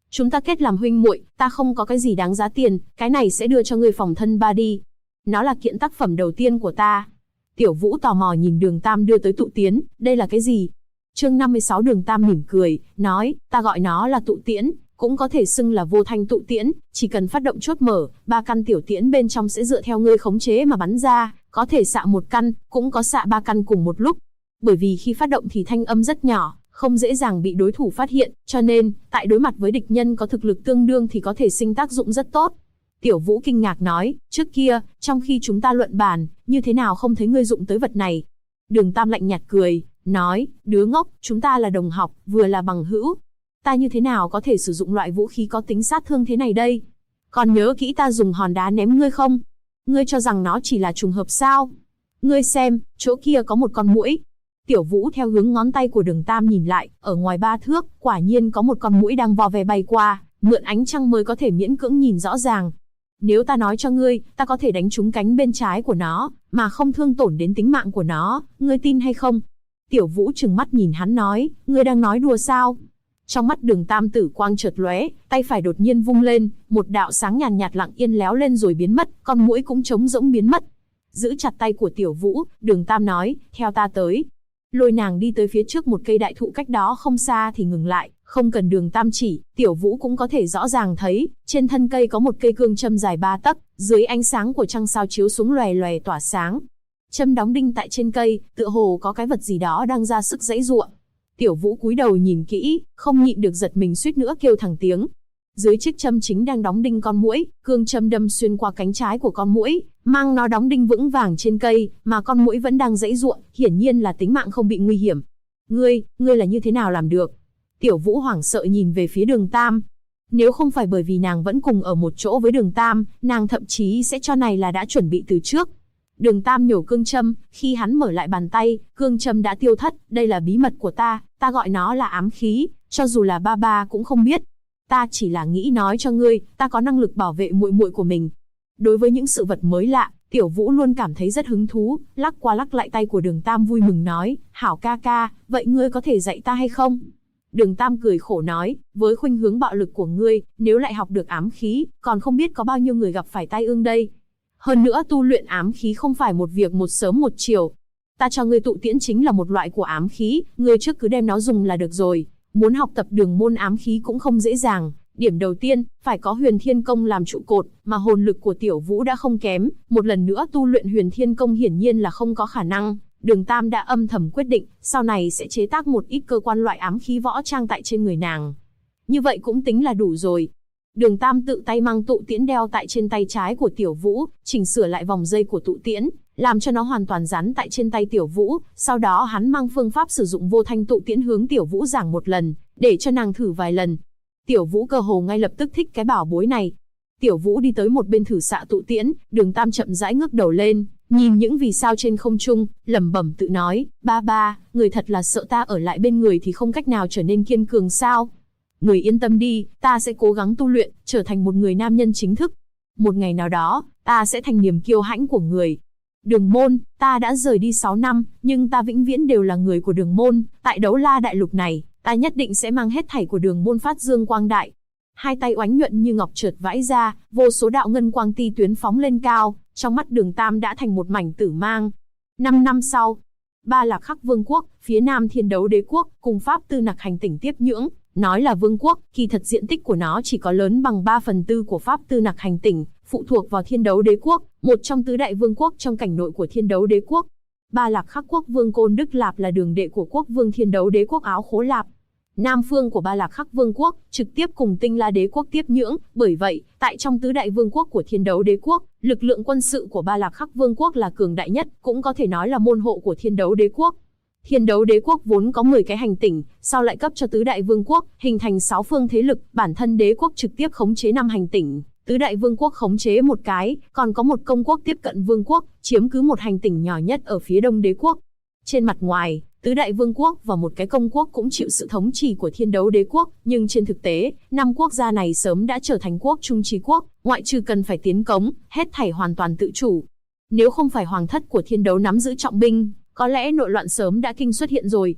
Chúng ta kết làm huynh muội, ta không có cái gì đáng giá tiền, cái này sẽ đưa cho ngươi phòng thân ba đi. Nó là kiện tác phẩm đầu tiên của ta. Tiểu Vũ tò mò nhìn Đường Tam đưa tới tụ tiễn, đây là cái gì? Chương 56 Đường Tam mỉm cười, nói, ta gọi nó là tụ tiễn, cũng có thể xưng là vô thanh tụ tiễn, chỉ cần phát động chốt mở, 3 căn tiểu tiễn bên trong sẽ dựa theo ngươi khống chế mà bắn ra, có thể xạ 1 căn, cũng có xạ 3 căn cùng một lúc. Bởi vì khi phát động thì thanh âm rất nhỏ, không dễ dàng bị đối thủ phát hiện, cho nên, tại đối mặt với địch nhân có thực lực tương đương thì có thể sinh tác dụng rất tốt. Tiểu Vũ kinh ngạc nói, trước kia, trong khi chúng ta luận bàn, như thế nào không thấy ngươi dụng tới vật này? Đường Tam lạnh nhạt cười, nói, đứa ngốc, chúng ta là đồng học, vừa là bằng hữu. Ta như thế nào có thể sử dụng loại vũ khí có tính sát thương thế này đây? Còn nhớ kỹ ta dùng hòn đá ném ngươi không? Ngươi cho rằng nó chỉ là trùng hợp sao? Ngươi xem, chỗ kia có một con muỗi. Tiểu Vũ theo hướng ngón tay của Đường Tam nhìn lại, ở ngoài 3 thước, quả nhiên có một con muỗi đang vò vè bay qua, mượn ánh trăng mới có thể miễn cưỡng nhìn rõ ràng. Nếu ta nói cho ngươi, ta có thể đánh trúng cánh bên trái của nó, mà không thương tổn đến tính mạng của nó, ngươi tin hay không? Tiểu Vũ trừng mắt nhìn hắn nói, ngươi đang nói đùa sao? Trong mắt Đường Tam tử quang chợt lóe, tay phải đột nhiên vung lên, một đạo sáng nhàn nhạt lặng yên léo lên rồi biến mất, con muỗi cũng trống rỗng biến mất. Giữ chặt tay của Tiểu Vũ, Đường Tam nói, theo ta tới. Lôi nàng đi tới phía trước một cây đại thụ cách đó không xa thì ngừng lại, không cần Đường Tam chỉ, Tiểu Vũ cũng có thể rõ ràng thấy, trên thân cây có một cây cương châm dài 3 tấc, dưới ánh sáng của trăng sao chiếu xuống lòe lòe tỏa sáng. Châm đóng đinh tại trên cây, tựa hồ có cái vật gì đó đang ra sức giãy giụa. Tiểu Vũ cúi đầu nhìn kỹ, không nhịn được giật mình suýt nữa kêu thẳng tiếng. Dưới chiếc châm chính đang đóng đinh con muỗi, cương châm đâm xuyên qua cánh trái của con muỗi, mang nó đóng đinh vững vàng trên cây, mà con muỗi vẫn đang giãy giụa, hiển nhiên là tính mạng không bị nguy hiểm. Ngươi là như thế nào làm được? Tiểu Vũ hoảng sợ nhìn về phía Đường Tam. Nếu không phải bởi vì nàng vẫn cùng ở một chỗ với Đường Tam, nàng thậm chí sẽ cho này là đã chuẩn bị từ trước. Đường Tam nhổ cương châm, khi hắn mở lại bàn tay, cương châm đã tiêu thất, đây là bí mật của ta gọi nó là ám khí, cho dù là ba cũng không biết. Ta chỉ là nghĩ nói cho ngươi, ta có năng lực bảo vệ muội muội của mình. Đối với những sự vật mới lạ, Tiểu Vũ luôn cảm thấy rất hứng thú, lắc qua lắc lại tay của Đường Tam vui mừng nói, hảo ca ca, vậy ngươi có thể dạy ta hay không? Đường Tam cười khổ nói, với khuynh hướng bạo lực của ngươi, nếu lại học được ám khí, còn không biết có bao nhiêu người gặp phải tai ương đây. Hơn nữa tu luyện ám khí không phải một việc một sớm một chiều. Ta cho ngươi tụ tiễn chính là một loại của ám khí, ngươi trước cứ đem nó dùng là được rồi. Muốn học tập đường môn ám khí cũng không dễ dàng. Điểm đầu tiên, phải có Huyền Thiên Công làm trụ cột, mà hồn lực của Tiểu Vũ đã không kém. Một lần nữa tu luyện Huyền Thiên Công hiển nhiên là không có khả năng. Đường Tam đã âm thầm quyết định, sau này sẽ chế tác một ít cơ quan loại ám khí võ trang tại trên người nàng. Như vậy cũng tính là đủ rồi. Đường Tam tự tay mang tụ tiễn đeo tại trên tay trái của Tiểu Vũ, chỉnh sửa lại vòng dây của tụ tiễn, làm cho nó hoàn toàn dán tại trên tay Tiểu Vũ, sau đó hắn mang phương pháp sử dụng vô thanh tụ tiễn hướng Tiểu Vũ giảng một lần, để cho nàng thử vài lần. Tiểu Vũ cơ hồ ngay lập tức thích cái bảo bối này. Tiểu Vũ đi tới một bên thử xạ tụ tiễn, Đường Tam chậm rãi ngước đầu lên, nhìn những vì sao trên không trung, lẩm bẩm tự nói, ba, người thật là sợ ta ở lại bên người thì không cách nào trở nên kiên cường sao? Người yên tâm đi, ta sẽ cố gắng tu luyện, trở thành một người nam nhân chính thức. Một ngày nào đó, ta sẽ thành niềm kiêu hãnh của người. Đường môn, ta đã rời đi 6 năm, nhưng ta vĩnh viễn đều là người của đường môn, tại Đấu La đại lục này, ta nhất định sẽ mang hết thảy của đường môn phát dương quang đại. Hai tay oánh nhuận như ngọc chợt vãi ra, vô số đạo ngân quang ti tuyến phóng lên cao, trong mắt Đường Tam đã thành một mảnh tử mang. 5 năm sau, Ba Lạc Khắc Vương quốc, phía nam Thiên Đấu Đế quốc, cùng Pháp Tư Nặc hành tỉnh tiếp nhưỡng. Nói là vương quốc, kỳ thật diện tích của nó chỉ có lớn bằng 3/4 của Pháp Tư Nặc hành tỉnh, phụ thuộc vào Thiên Đấu Đế quốc, một trong tứ đại vương quốc trong cảnh nội của Thiên Đấu Đế quốc. Ba Lạc Khắc quốc vương Côn Đức Lạp là đường đệ của quốc vương Thiên Đấu Đế quốc Áo Khố Lạp. Nam phương của Ba Lạc Khắc vương quốc trực tiếp cùng Tinh La Đế quốc tiếp nhưỡng, bởi vậy, tại trong tứ đại vương quốc của Thiên Đấu Đế quốc, lực lượng quân sự của Ba Lạc Khắc vương quốc là cường đại nhất, cũng có thể nói là môn hộ của Thiên Đấu Đế quốc. Thiên Đấu Đế quốc vốn có 10 cái hành tỉnh, sau lại cấp cho tứ đại vương quốc, hình thành 6 phương thế lực, bản thân đế quốc trực tiếp khống chế 5 hành tỉnh, tứ đại vương quốc khống chế một cái, còn có một công quốc tiếp cận vương quốc, chiếm cứ một hành tỉnh nhỏ nhất ở phía đông đế quốc. Trên mặt ngoài, tứ đại vương quốc và một cái công quốc cũng chịu sự thống trị của Thiên Đấu Đế quốc, nhưng trên thực tế, 5 quốc gia này sớm đã trở thành quốc trung trí quốc, ngoại trừ cần phải tiến cống, hết thảy hoàn toàn tự chủ. Nếu không phải hoàng thất của Thiên Đấu nắm giữ trọng binh, có lẽ nội loạn sớm đã kinh xuất hiện rồi.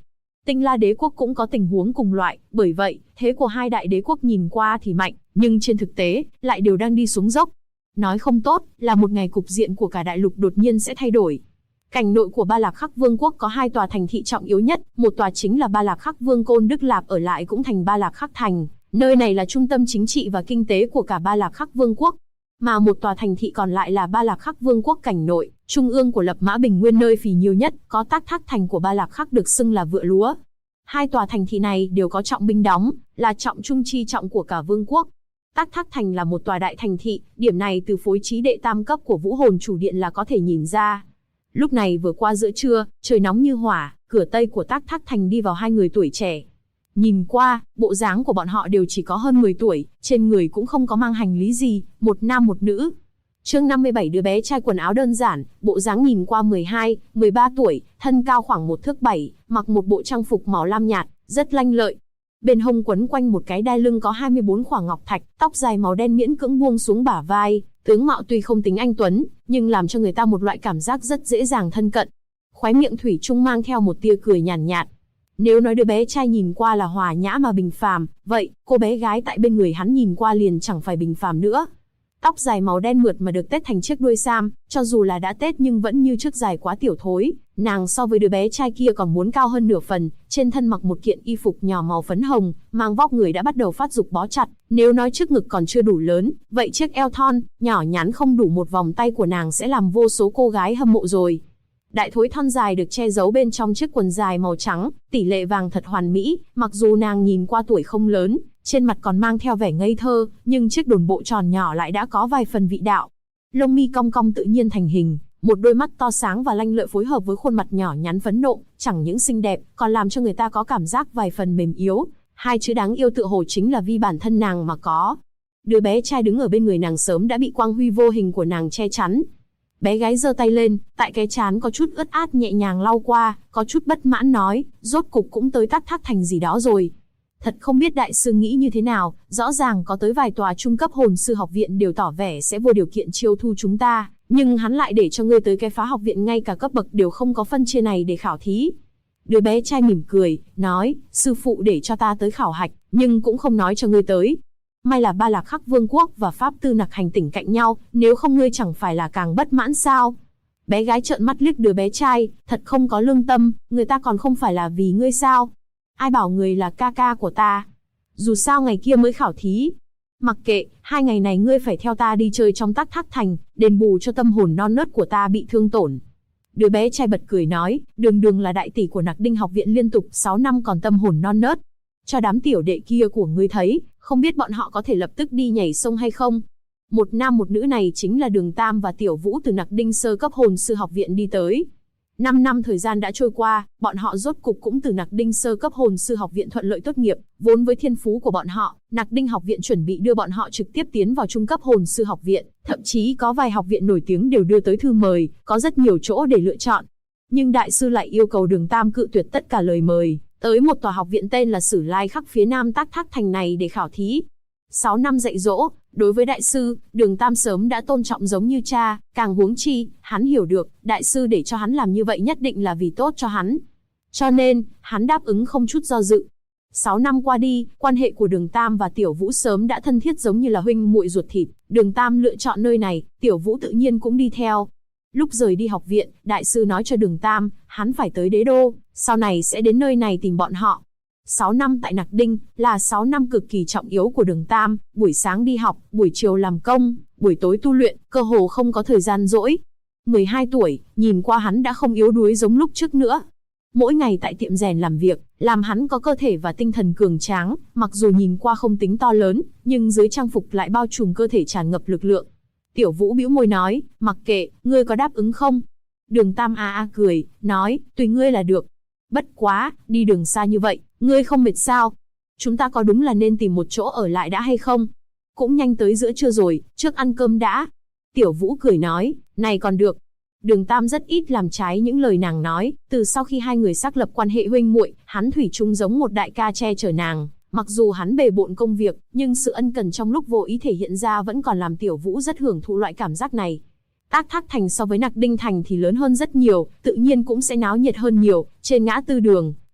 Tinh La đế quốc cũng có tình huống cùng loại, bởi vậy, thế của hai đại đế quốc nhìn qua thì mạnh, nhưng trên thực tế, lại đều đang đi xuống dốc. Nói không tốt, là một ngày cục diện của cả đại lục đột nhiên sẽ thay đổi. Cảnh nội của Ba Lạc Khắc Vương quốc có hai tòa thành thị trọng yếu nhất, một tòa chính là Ba Lạc Khắc Vương Côn Đức Lạp ở lại cũng thành Ba Lạc Khắc Thành, nơi này là trung tâm chính trị và kinh tế của cả Ba Lạc Khắc Vương quốc. Mà một tòa thành thị còn lại là Ba Lạc Khắc Vương quốc cảnh nội, trung ương của Lập Mã Bình Nguyên nơi phì nhiêu nhất, có Tác Thác Thành của Ba Lạc Khắc được xưng là vựa lúa. Hai tòa thành thị này đều có trọng binh đóng, là trọng trung chi trọng của cả vương quốc. Tác Thác Thành là một tòa đại thành thị, điểm này từ phối trí đệ tam cấp của Vũ Hồn Chủ Điện là có thể nhìn ra. Lúc này vừa qua giữa trưa, trời nóng như hỏa, cửa tây của Tác Thác Thành đi vào hai người tuổi trẻ. Nhìn qua, bộ dáng của bọn họ đều chỉ có hơn 10 tuổi, trên người cũng không có mang hành lý gì, một nam một nữ. Chương 57 đứa bé trai quần áo đơn giản, bộ dáng nhìn qua 12, 13 tuổi, thân cao khoảng 1 thước 7, mặc một bộ trang phục màu lam nhạt, rất lanh lợi. Bên hông quấn quanh một cái đai lưng có 24 khỏa ngọc thạch, tóc dài màu đen miễn cưỡng buông xuống bả vai, tướng mạo tuy không tính anh tuấn, nhưng làm cho người ta một loại cảm giác rất dễ dàng thân cận. Khóe miệng thủy chung mang theo một tia cười nhàn nhạt. Nếu nói đứa bé trai nhìn qua là hòa nhã mà bình phàm, vậy cô bé gái tại bên người hắn nhìn qua liền chẳng phải bình phàm nữa. Tóc dài màu đen mượt mà được tết thành chiếc đuôi sam, cho dù là đã tết nhưng vẫn như trước dài quá tiểu thối. Nàng so với đứa bé trai kia còn muốn cao hơn nửa phần, trên thân mặc một kiện y phục nhỏ màu phấn hồng, mang vóc người đã bắt đầu phát dục bó chặt. Nếu nói trước ngực còn chưa đủ lớn, vậy chiếc eo thon, nhỏ nhắn không đủ một vòng tay của nàng sẽ làm vô số cô gái hâm mộ rồi. Đại thối thon dài được che giấu bên trong chiếc quần dài màu trắng, tỷ lệ vàng thật hoàn mỹ, mặc dù nàng nhìn qua tuổi không lớn, trên mặt còn mang theo vẻ ngây thơ, nhưng chiếc đồn bộ tròn nhỏ lại đã có vài phần vị đạo. Lông mi cong cong tự nhiên thành hình, một đôi mắt to sáng và lanh lợi phối hợp với khuôn mặt nhỏ nhắn phấn nộ, chẳng những xinh đẹp, còn làm cho người ta có cảm giác vài phần mềm yếu. Hai chữ đáng yêu tựa hồ chính là vì bản thân nàng mà có. Đứa bé trai đứng ở bên người nàng sớm đã bị quang huy vô hình của nàng che chắn. Bé gái giơ tay lên, tại cái trán có chút ướt át nhẹ nhàng lau qua, có chút bất mãn nói, rốt cục cũng tới Tác Thác Thành gì đó rồi. Thật không biết đại sư nghĩ như thế nào, rõ ràng có tới vài tòa trung cấp hồn sư học viện đều tỏ vẻ sẽ vô điều kiện chiêu thu chúng ta, nhưng hắn lại để cho ngươi tới cái phá học viện ngay cả cấp bậc đều không có phân chia này để khảo thí. Đứa bé trai mỉm cười, nói, sư phụ để cho ta tới khảo hạch, nhưng cũng không nói cho ngươi tới. May là Ba Lạc Khắc Vương quốc và Pháp Tư Nặc hành tỉnh cạnh nhau, nếu không ngươi chẳng phải là càng bất mãn sao? Bé gái trợn mắt liếc đứa bé trai, thật không có lương tâm, người ta còn không phải là vì ngươi sao? Ai bảo người là ca ca của ta? Dù sao ngày kia mới khảo thí. Mặc kệ, 2 ngày này ngươi phải theo ta đi chơi trong Tác Thác Thành, đền bù cho tâm hồn non nớt của ta bị thương tổn. Đứa bé trai bật cười nói, đường đường là đại tỷ của Nặc Đinh học viện liên tục 6 năm còn tâm hồn non nớt. Cho đám tiểu đệ kia của ngươi thấy, không biết bọn họ có thể lập tức đi nhảy sông hay không? Một nam một nữ này chính là Đường Tam và Tiểu Vũ từ Nặc Đinh sơ cấp hồn sư học viện đi tới. 5 năm thời gian đã trôi qua, bọn họ rốt cục cũng từ Nặc Đinh sơ cấp hồn sư học viện thuận lợi tốt nghiệp, vốn với thiên phú của bọn họ, Nặc Đinh học viện chuẩn bị đưa bọn họ trực tiếp tiến vào trung cấp hồn sư học viện, thậm chí có vài học viện nổi tiếng đều đưa tới thư mời, có rất nhiều chỗ để lựa chọn. Nhưng đại sư lại yêu cầu Đường Tam cự tuyệt tất cả lời mời, tới một tòa học viện tên là Sử Lai Khắc phía nam Tác Thác Thành này để khảo thí. 6 năm dạy dỗ, đối với đại sư, Đường Tam sớm đã tôn trọng giống như cha, càng huống chi, hắn hiểu được, đại sư để cho hắn làm như vậy nhất định là vì tốt cho hắn. Cho nên, hắn đáp ứng không chút do dự. 6 năm qua đi, quan hệ của Đường Tam và Tiểu Vũ sớm đã thân thiết giống như là huynh muội ruột thịt, Đường Tam lựa chọn nơi này, Tiểu Vũ tự nhiên cũng đi theo. Lúc rời đi học viện, đại sư nói cho Đường Tam, hắn phải tới đế đô, sau này sẽ đến nơi này tìm bọn họ. 6 năm tại Nặc Đinh, là 6 năm cực kỳ trọng yếu của Đường Tam, buổi sáng đi học, buổi chiều làm công, buổi tối tu luyện, cơ hồ không có thời gian rỗi. 12 tuổi, nhìn qua hắn đã không yếu đuối giống lúc trước nữa. Mỗi ngày tại tiệm rèn làm việc, làm hắn có cơ thể và tinh thần cường tráng, mặc dù nhìn qua không tính to lớn, nhưng dưới trang phục lại bao trùm cơ thể tràn ngập lực lượng. Tiểu Vũ bĩu môi nói, mặc kệ, ngươi có đáp ứng không? Đường Tam cười, nói, tùy ngươi là được. Bất quá, đi đường xa như vậy, ngươi không mệt sao? Chúng ta có đúng là nên tìm một chỗ ở lại đã hay không? Cũng nhanh tới giữa trưa rồi, trước ăn cơm đã. Tiểu Vũ cười nói, này còn được. Đường Tam rất ít làm trái những lời nàng nói, từ sau khi hai người xác lập quan hệ huynh muội, hắn thủy chung giống một đại ca che chở nàng. Mặc dù hắn bề bộn công việc, nhưng sự ân cần trong lúc vô ý thể hiện ra vẫn còn làm Tiểu Vũ rất hưởng thụ loại cảm giác này. Tác Thác Thành so với Nặc Đinh Thành thì lớn hơn rất nhiều, tự nhiên cũng sẽ náo nhiệt hơn nhiều, trên ngã tư đường,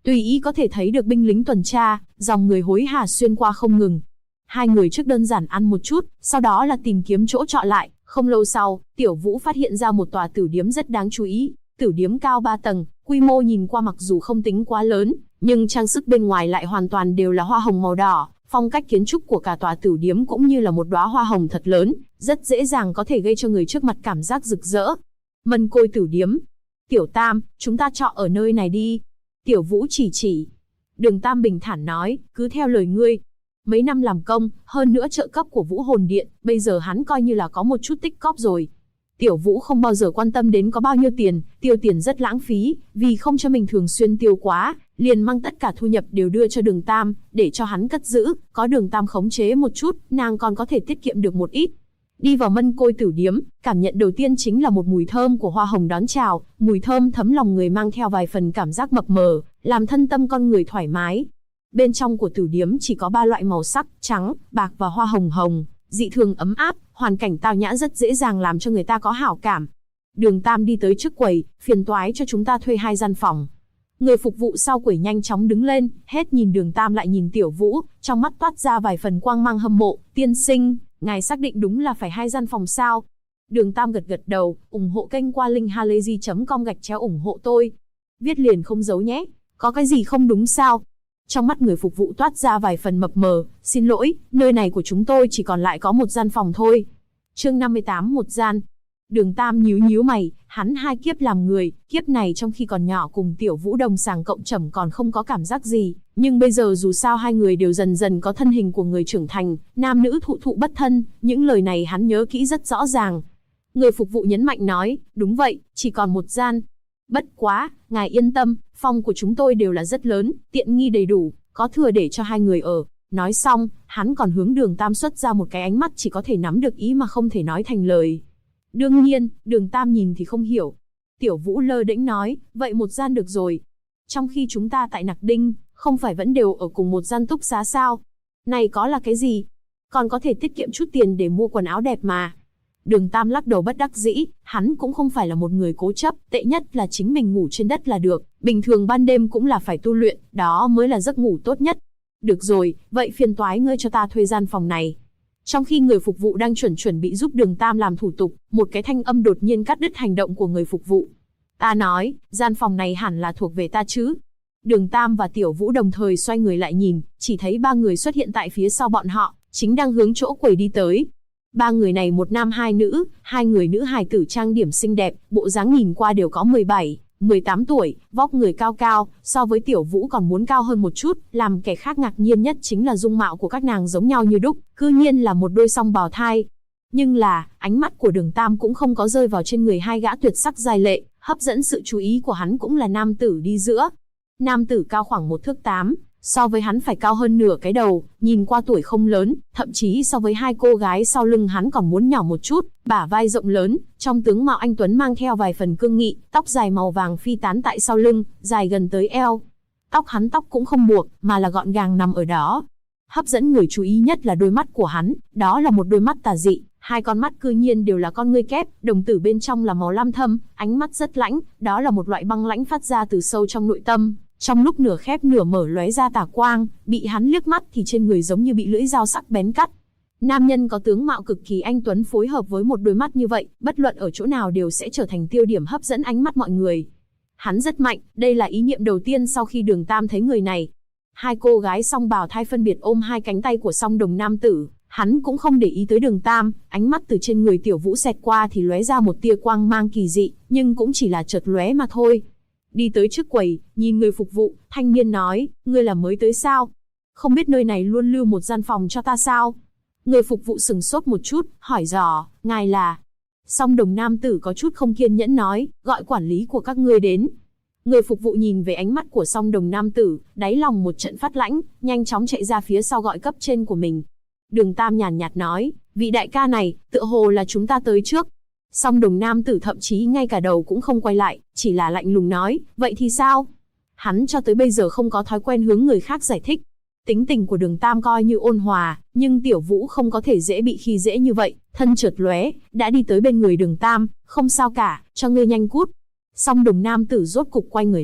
Tùy ý có thể thấy được binh lính tuần tra, dòng người hối hả xuyên qua không ngừng. Hai người trước đơn giản ăn một chút, sau đó là tìm kiếm chỗ trọ lại. Không lâu sau, Tiểu Vũ phát hiện ra một tòa tử điếm rất đáng chú ý. Tử điếm cao 3 tầng, quy mô nhìn qua mặc dù không tính quá lớn, nhưng trang sức bên ngoài lại hoàn toàn đều là hoa hồng màu đỏ. Phong cách kiến trúc của cả tòa tử điếm cũng như là một đóa hoa hồng thật lớn, rất dễ dàng có thể gây cho người trước mặt cảm giác rực rỡ. Mân Côi tử điếm. Tiểu Tam, chúng ta trọ ở nơi này đi. Tiểu Vũ chỉ. Đường Tam bình thản nói, cứ theo lời ngươi. Mấy năm làm công, hơn nữa trợ cấp của Vũ Hồn Điện, bây giờ hắn coi như là có một chút tích cóp rồi. Tiểu Vũ không bao giờ quan tâm đến có bao nhiêu tiền, tiêu tiền rất lãng phí, vì không cho mình thường xuyên tiêu quá, liền mang tất cả thu nhập đều đưa cho Đường Tam, để cho hắn cất giữ, có Đường Tam khống chế một chút, nàng còn có thể tiết kiệm được một ít. Đi vào Mân Côi tử điếm, cảm nhận đầu tiên chính là một mùi thơm của hoa hồng đón chào, mùi thơm thấm lòng người mang theo vài phần cảm giác mập mờ, làm thân tâm con người thoải mái. Bên trong của tử điếm chỉ có 3 loại màu sắc, trắng, bạc và hoa hồng hồng, dị thường ấm áp, hoàn cảnh tao nhã rất dễ dàng làm cho người ta có hảo cảm. Đường Tam đi tới trước quầy, phiền toái cho chúng ta thuê 2 gian phòng. Người phục vụ sau quầy nhanh chóng đứng lên, hết nhìn Đường Tam lại nhìn Tiểu Vũ, trong mắt toát ra vài phần quang mang hâm mộ. Tiên sinh, ngài xác định đúng là phải 2 gian phòng sao? Đường Tam gật gật đầu, ủng hộ kênh qua link halayzi.com ủng hộ tôi. Viết liền không giấu nhé, có cái gì không đúng sao? Trong mắt người phục vụ toát ra vài phần mập mờ, xin lỗi, nơi này của chúng tôi chỉ còn lại có 1 gian phòng thôi. Chương 58 một gian. Đường Tam nhíu mày, hắn 2 kiếp làm người, kiếp này trong khi còn nhỏ cùng Tiểu Vũ đồng sàng cộng trầm còn không có cảm giác gì, nhưng bây giờ dù sao hai người đều dần dần có thân hình của người trưởng thành, nam nữ thụ bất thân, những lời này hắn nhớ kỹ rất rõ ràng. Người phục vụ nhấn mạnh nói, đúng vậy, chỉ còn 1 gian. Bất quá, ngài yên tâm, phòng của chúng tôi đều là rất lớn, tiện nghi đầy đủ, có thừa để cho 2 người ở. Nói xong, hắn còn hướng Đường Tam xuất ra một cái ánh mắt chỉ có thể nắm được ý mà không thể nói thành lời. Đương nhiên, Đường Tam nhìn thì không hiểu. Tiểu Vũ lơ đễnh nói, vậy 1 gian được rồi. Trong khi chúng ta tại Nặc Đinh, không phải vẫn đều ở cùng 1 gian túc xá sao? Này có là cái gì? Còn có thể tiết kiệm chút tiền để mua quần áo đẹp mà. Đường Tam lắc đầu bất đắc dĩ, hắn cũng không phải là một người cố chấp, tệ nhất là chính mình ngủ trên đất là được, bình thường ban đêm cũng là phải tu luyện, đó mới là giấc ngủ tốt nhất. Được rồi, vậy phiền toái ngươi cho ta thuê gian phòng này. Trong khi người phục vụ đang chuẩn bị giúp Đường Tam làm thủ tục, một cái thanh âm đột nhiên cắt đứt hành động của người phục vụ. Ta nói, gian phòng này hẳn là thuộc về ta chứ. Đường Tam và Tiểu Vũ đồng thời xoay người lại nhìn, chỉ thấy 3 người xuất hiện tại phía sau bọn họ, chính đang hướng chỗ quầy đi tới. 3 người này 1 nam 2 nữ, 2 người nữ hài tử trang điểm xinh đẹp, bộ dáng nhìn qua đều có 17, 18 tuổi, vóc người cao cao, so với Tiểu Vũ còn muốn cao hơn một chút, làm kẻ khác ngạc nhiên nhất chính là dung mạo của các nàng giống nhau như đúc, cư nhiên là một đôi song bào thai. Nhưng là, ánh mắt của Đường Tam cũng không có rơi vào trên người 2 gã tuyệt sắc giai lệ, hấp dẫn sự chú ý của hắn cũng là nam tử đi giữa. Nam tử cao khoảng 1 thước 8, so với hắn phải cao hơn nửa cái đầu, nhìn qua tuổi không lớn, thậm chí so với 2 cô gái sau lưng hắn còn muốn nhỏ một chút, bả vai rộng lớn, trong tướng mạo anh tuấn mang theo vài phần cương nghị, tóc dài màu vàng phi tán tại sau lưng, dài gần tới eo. Tóc cũng không buộc, mà là gọn gàng nằm ở đó. Hấp dẫn người chú ý nhất là đôi mắt của hắn, đó là một đôi mắt tà dị, 2 con mắt cư nhiên đều là con ngươi kép, đồng tử bên trong là màu lam thâm, ánh mắt rất lãnh, đó là một loại băng lãnh phát ra từ sâu trong nội tâm. Trong lúc nửa khép nửa mở lóe ra tà quang, bị hắn liếc mắt thì trên người giống như bị lưỡi dao sắc bén cắt. Nam nhân có tướng mạo cực kỳ anh tuấn phối hợp với một đôi mắt như vậy, bất luận ở chỗ nào đều sẽ trở thành tiêu điểm hấp dẫn ánh mắt mọi người. Hắn rất mạnh, đây là ý niệm đầu tiên sau khi Đường Tam thấy người này. 2 cô gái song bào thai phân biệt ôm 2 cánh tay của song đồng nam tử, hắn cũng không để ý tới Đường Tam, ánh mắt từ trên người Tiểu Vũ xẹt qua thì lóe ra một tia quang mang kỳ dị, nhưng cũng chỉ là chợt lóe mà thôi. Đi tới trước quầy, nhìn người phục vụ, thanh niên nói, ngươi là mới tới sao? Không biết nơi này luôn lưu một gian phòng cho ta sao? Người phục vụ sừng sốt một chút, hỏi dò, ngài là? Song đồng nam tử có chút không kiên nhẫn nói, gọi quản lý của các ngươi đến. Người phục vụ nhìn về ánh mắt của song đồng nam tử, đáy lòng một trận phát lãnh, nhanh chóng chạy ra phía sau gọi cấp trên của mình. Đường Tam nhàn nhạt nói, vị đại ca này, tựa hồ là chúng ta tới trước. Song đồng nam tử thậm chí ngay cả đầu cũng không quay lại, chỉ là lạnh lùng nói, vậy thì sao? Hắn cho tới bây giờ không có thói quen hướng người khác giải thích. Tính tình của Đường Tam coi như ôn hòa, nhưng Tiểu Vũ không có thể dễ bị khi dễ như vậy, thân chợt lóe, đã đi tới bên người Đường Tam, không sao cả, cho ngươi nhanh cút. Song đồng nam tử rốt cục quay người lại,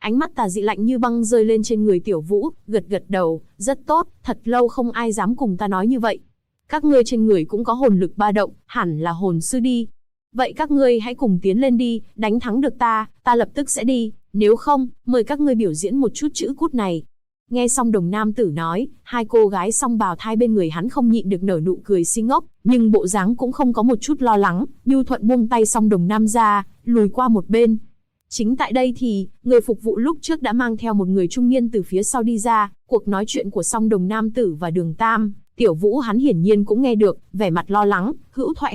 Ánh mắt tà dị lạnh như băng rơi lên trên người Tiểu Vũ, gật gật đầu, rất tốt, thật lâu không ai dám cùng ta nói như vậy. Các ngươi trên người cũng có hồn lực ba động, hẳn là hồn sư đi. Vậy các ngươi hãy cùng tiến lên đi, đánh thắng được ta lập tức sẽ đi, nếu không, mời các ngươi biểu diễn một chút chữ cút này. Nghe xong Đồng nam tử nói, hai cô gái song bào thai bên người hắn không nhịn được nở nụ cười si ngốc, nhưng bộ dáng cũng không có một chút lo lắng, nhu thuận buông tay Song Đồng nam ra, lùi qua một bên. Chính tại đây thì, người phục vụ lúc trước đã mang theo một người trung niên từ phía sau đi ra, cuộc nói chuyện của Song Đồng nam tử và Đường Tam, Tiểu Vũ hắn hiển nhiên cũng nghe được, vẻ mặt lo lắng, hữu thoại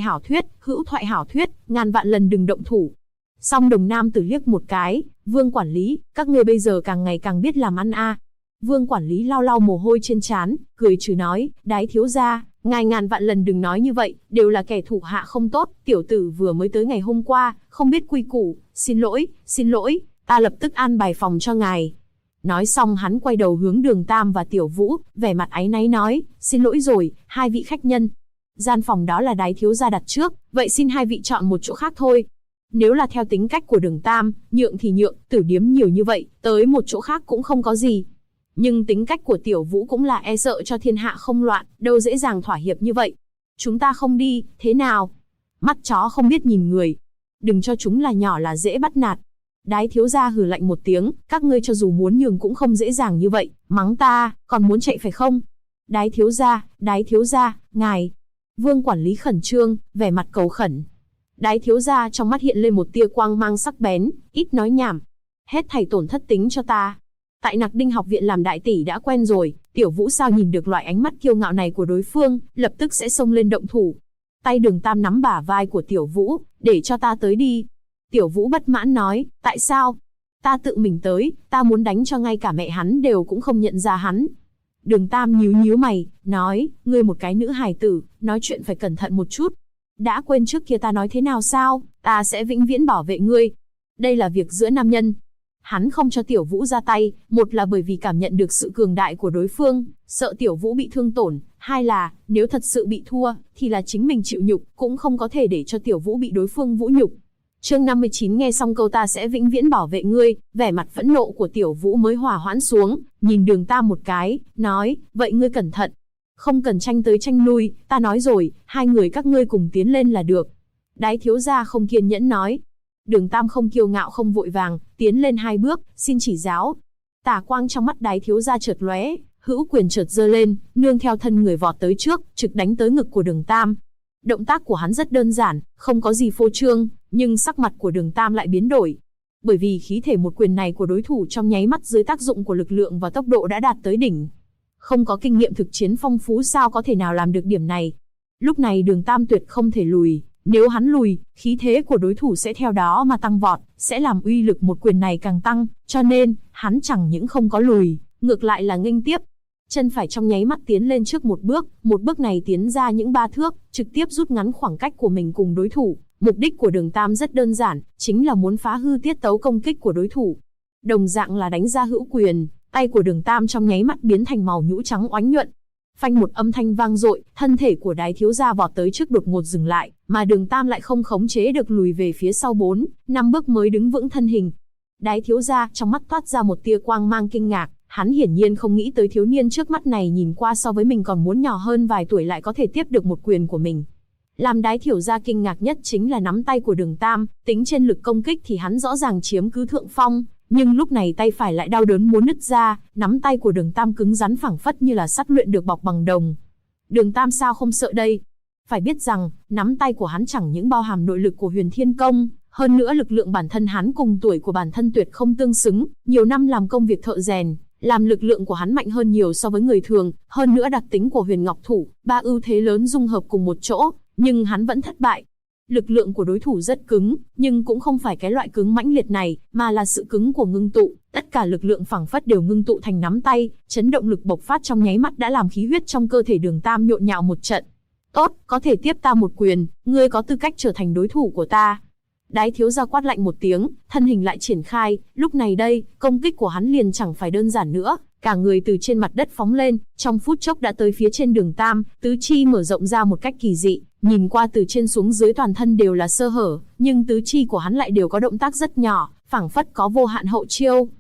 hảo thuyết, ngàn vạn lần đừng động thủ. Song Đồng nam tử liếc một cái, Vương quản lý, các ngươi bây giờ càng ngày càng biết làm ăn a. Vương quản lý lau lau mồ hôi trên trán, cười trừ nói, Đái thiếu gia, ngài ngàn vạn lần đừng nói như vậy, đều là kẻ thủ hạ không tốt, tiểu tử vừa mới tới ngày hôm qua, không biết quy củ, xin lỗi, ta lập tức an bài phòng cho ngài. Nói xong hắn quay đầu hướng Đường Tam và Tiểu Vũ, vẻ mặt áy náy nói, xin lỗi rồi, hai vị khách nhân. Gian phòng đó là Đái thiếu gia đặt trước, vậy xin hai vị chọn một chỗ khác thôi. Nếu là theo tính cách của Đường Tam, nhượng thì nhượng, tử điếm nhiều như vậy, tới một chỗ khác cũng không có gì. Nhưng tính cách của Tiểu Vũ cũng là e sợ cho thiên hạ không loạn, đâu dễ dàng thỏa hiệp như vậy. Chúng ta không đi, thế nào? Mắt chó không biết nhìn người. Đừng cho chúng là nhỏ là dễ bắt nạt. Đái thiếu gia hừ lạnh một tiếng, các ngươi cho dù muốn nhường cũng không dễ dàng như vậy, mắng ta, còn muốn chạy phải không? Đái thiếu gia, ngài. Vương quản lý khẩn trương, vẻ mặt cầu khẩn. Đái thiếu gia trong mắt hiện lên một tia quang mang sắc bén, ít nói nhảm. Hết thảy tổn thất tính cho ta. Tại Nặc Đinh học viện làm đại tỷ đã quen rồi, Tiểu Vũ sao nhìn được loại ánh mắt kiêu ngạo này của đối phương, lập tức sẽ xông lên động thủ. Tay Đường Tam nắm bả vai của Tiểu Vũ, để cho ta tới đi. Tiểu Vũ bất mãn nói, tại sao? Ta tự mình tới, ta muốn đánh cho ngay cả mẹ hắn đều cũng không nhận ra hắn. Đường Tam nhíu mày, nói, ngươi một cái nữ hài tử, nói chuyện phải cẩn thận một chút. Đã quên trước kia ta nói thế nào sao, ta sẽ vĩnh viễn bảo vệ ngươi. Đây là việc giữa nam nhân. Hắn không cho Tiểu Vũ ra tay, một là bởi vì cảm nhận được sự cường đại của đối phương, sợ Tiểu Vũ bị thương tổn, hai là, nếu thật sự bị thua, thì là chính mình chịu nhục, cũng không có thể để cho Tiểu Vũ bị đối phương vũ nhục. Chương 59 nghe xong câu ta sẽ vĩnh viễn bảo vệ ngươi, vẻ mặt phẫn nộ của Tiểu Vũ mới hòa hoãn xuống, nhìn Đường Tam một cái, nói, vậy ngươi cẩn thận. Không cần tranh tới tranh lui, ta nói rồi, hai người các ngươi cùng tiến lên là được. Đái thiếu gia không kiên nhẫn nói. Đường Tam không kiêu ngạo không vội vàng, tiến lên hai bước, xin chỉ giáo. Tà quang trong mắt Đái thiếu gia chợt lóe, hữu quyền chợt giơ lên, nương theo thân người vọt tới trước, trực đánh tới ngực của Đường Tam. Động tác của hắn rất đơn giản, không có gì phô trương, nhưng sắc mặt của Đường Tam lại biến đổi. Bởi vì khí thể một quyền này của đối thủ trong nháy mắt dưới tác dụng của lực lượng và tốc độ đã đạt tới đỉnh. Không có kinh nghiệm thực chiến phong phú sao có thể nào làm được điểm này. Lúc này Đường Tam tuyệt không thể lùi, nếu hắn lùi, khí thế của đối thủ sẽ theo đó mà tăng vọt, sẽ làm uy lực một quyền này càng tăng, cho nên, hắn chẳng những không có lùi, ngược lại là nghênh tiếp. Chân phải trong nháy mắt tiến lên trước một bước này tiến ra những 3 thước, trực tiếp rút ngắn khoảng cách của mình cùng đối thủ. Mục đích của Đường Tam rất đơn giản, chính là muốn phá hư tiết tấu công kích của đối thủ. Đồng dạng là đánh ra hữu quyền, tay của Đường Tam trong nháy mắt biến thành màu nhũ trắng oánh nhuận. Phanh một âm thanh vang dội, thân thể của Đái thiếu gia vọt tới trước đột ngột dừng lại, mà Đường Tam lại không khống chế được lùi về phía sau 4-5 bước mới đứng vững thân hình. Đái thiếu gia trong mắt toát ra một tia quang mang kinh ngạc, hắn hiển nhiên không nghĩ tới thiếu niên trước mắt này nhìn qua so với mình còn muốn nhỏ hơn vài tuổi lại có thể tiếp được một quyền của mình. Làm Đái thiếu gia kinh ngạc nhất chính là nắm tay của Đường Tam, tính trên lực công kích thì hắn rõ ràng chiếm cứ thượng phong, nhưng lúc này tay phải lại đau đớn muốn nứt ra, nắm tay của Đường Tam cứng rắn phẳng phất như là sắt luyện được bọc bằng đồng. Đường Tam sao không sợ đây? Phải biết rằng, nắm tay của hắn chẳng những bao hàm nội lực của Huyền Thiên Công, hơn nữa lực lượng bản thân hắn cùng tuổi của bản thân tuyệt không tương xứng, nhiều năm làm công việc thợ rèn, làm lực lượng của hắn mạnh hơn nhiều so với người thường, hơn nữa đặc tính của Huyền Ngọc Thủ, 3 ưu thế lớn dung hợp cùng một chỗ, nhưng hắn vẫn thất bại. Lực lượng của đối thủ rất cứng, nhưng cũng không phải cái loại cứng mãnh liệt này, mà là sự cứng của ngưng tụ, tất cả lực lượng phảng phất đều ngưng tụ thành nắm tay, chấn động lực bộc phát trong nháy mắt đã làm khí huyết trong cơ thể Đường Tam nhộn nhạo một trận. Tốt, có thể tiếp ta một quyền, ngươi có tư cách trở thành đối thủ của ta. Đái thiếu gia quát lạnh một tiếng, thân hình lại triển khai, lúc này đây, công kích của hắn liền chẳng phải đơn giản nữa, cả người từ trên mặt đất phóng lên, trong phút chốc đã tới phía trên Đường Tam, tứ chi mở rộng ra một cách kỳ dị, nhìn qua từ trên xuống dưới toàn thân đều là sơ hở, nhưng tứ chi của hắn lại đều có động tác rất nhỏ, phảng phất có vô hạn hậu chiêu.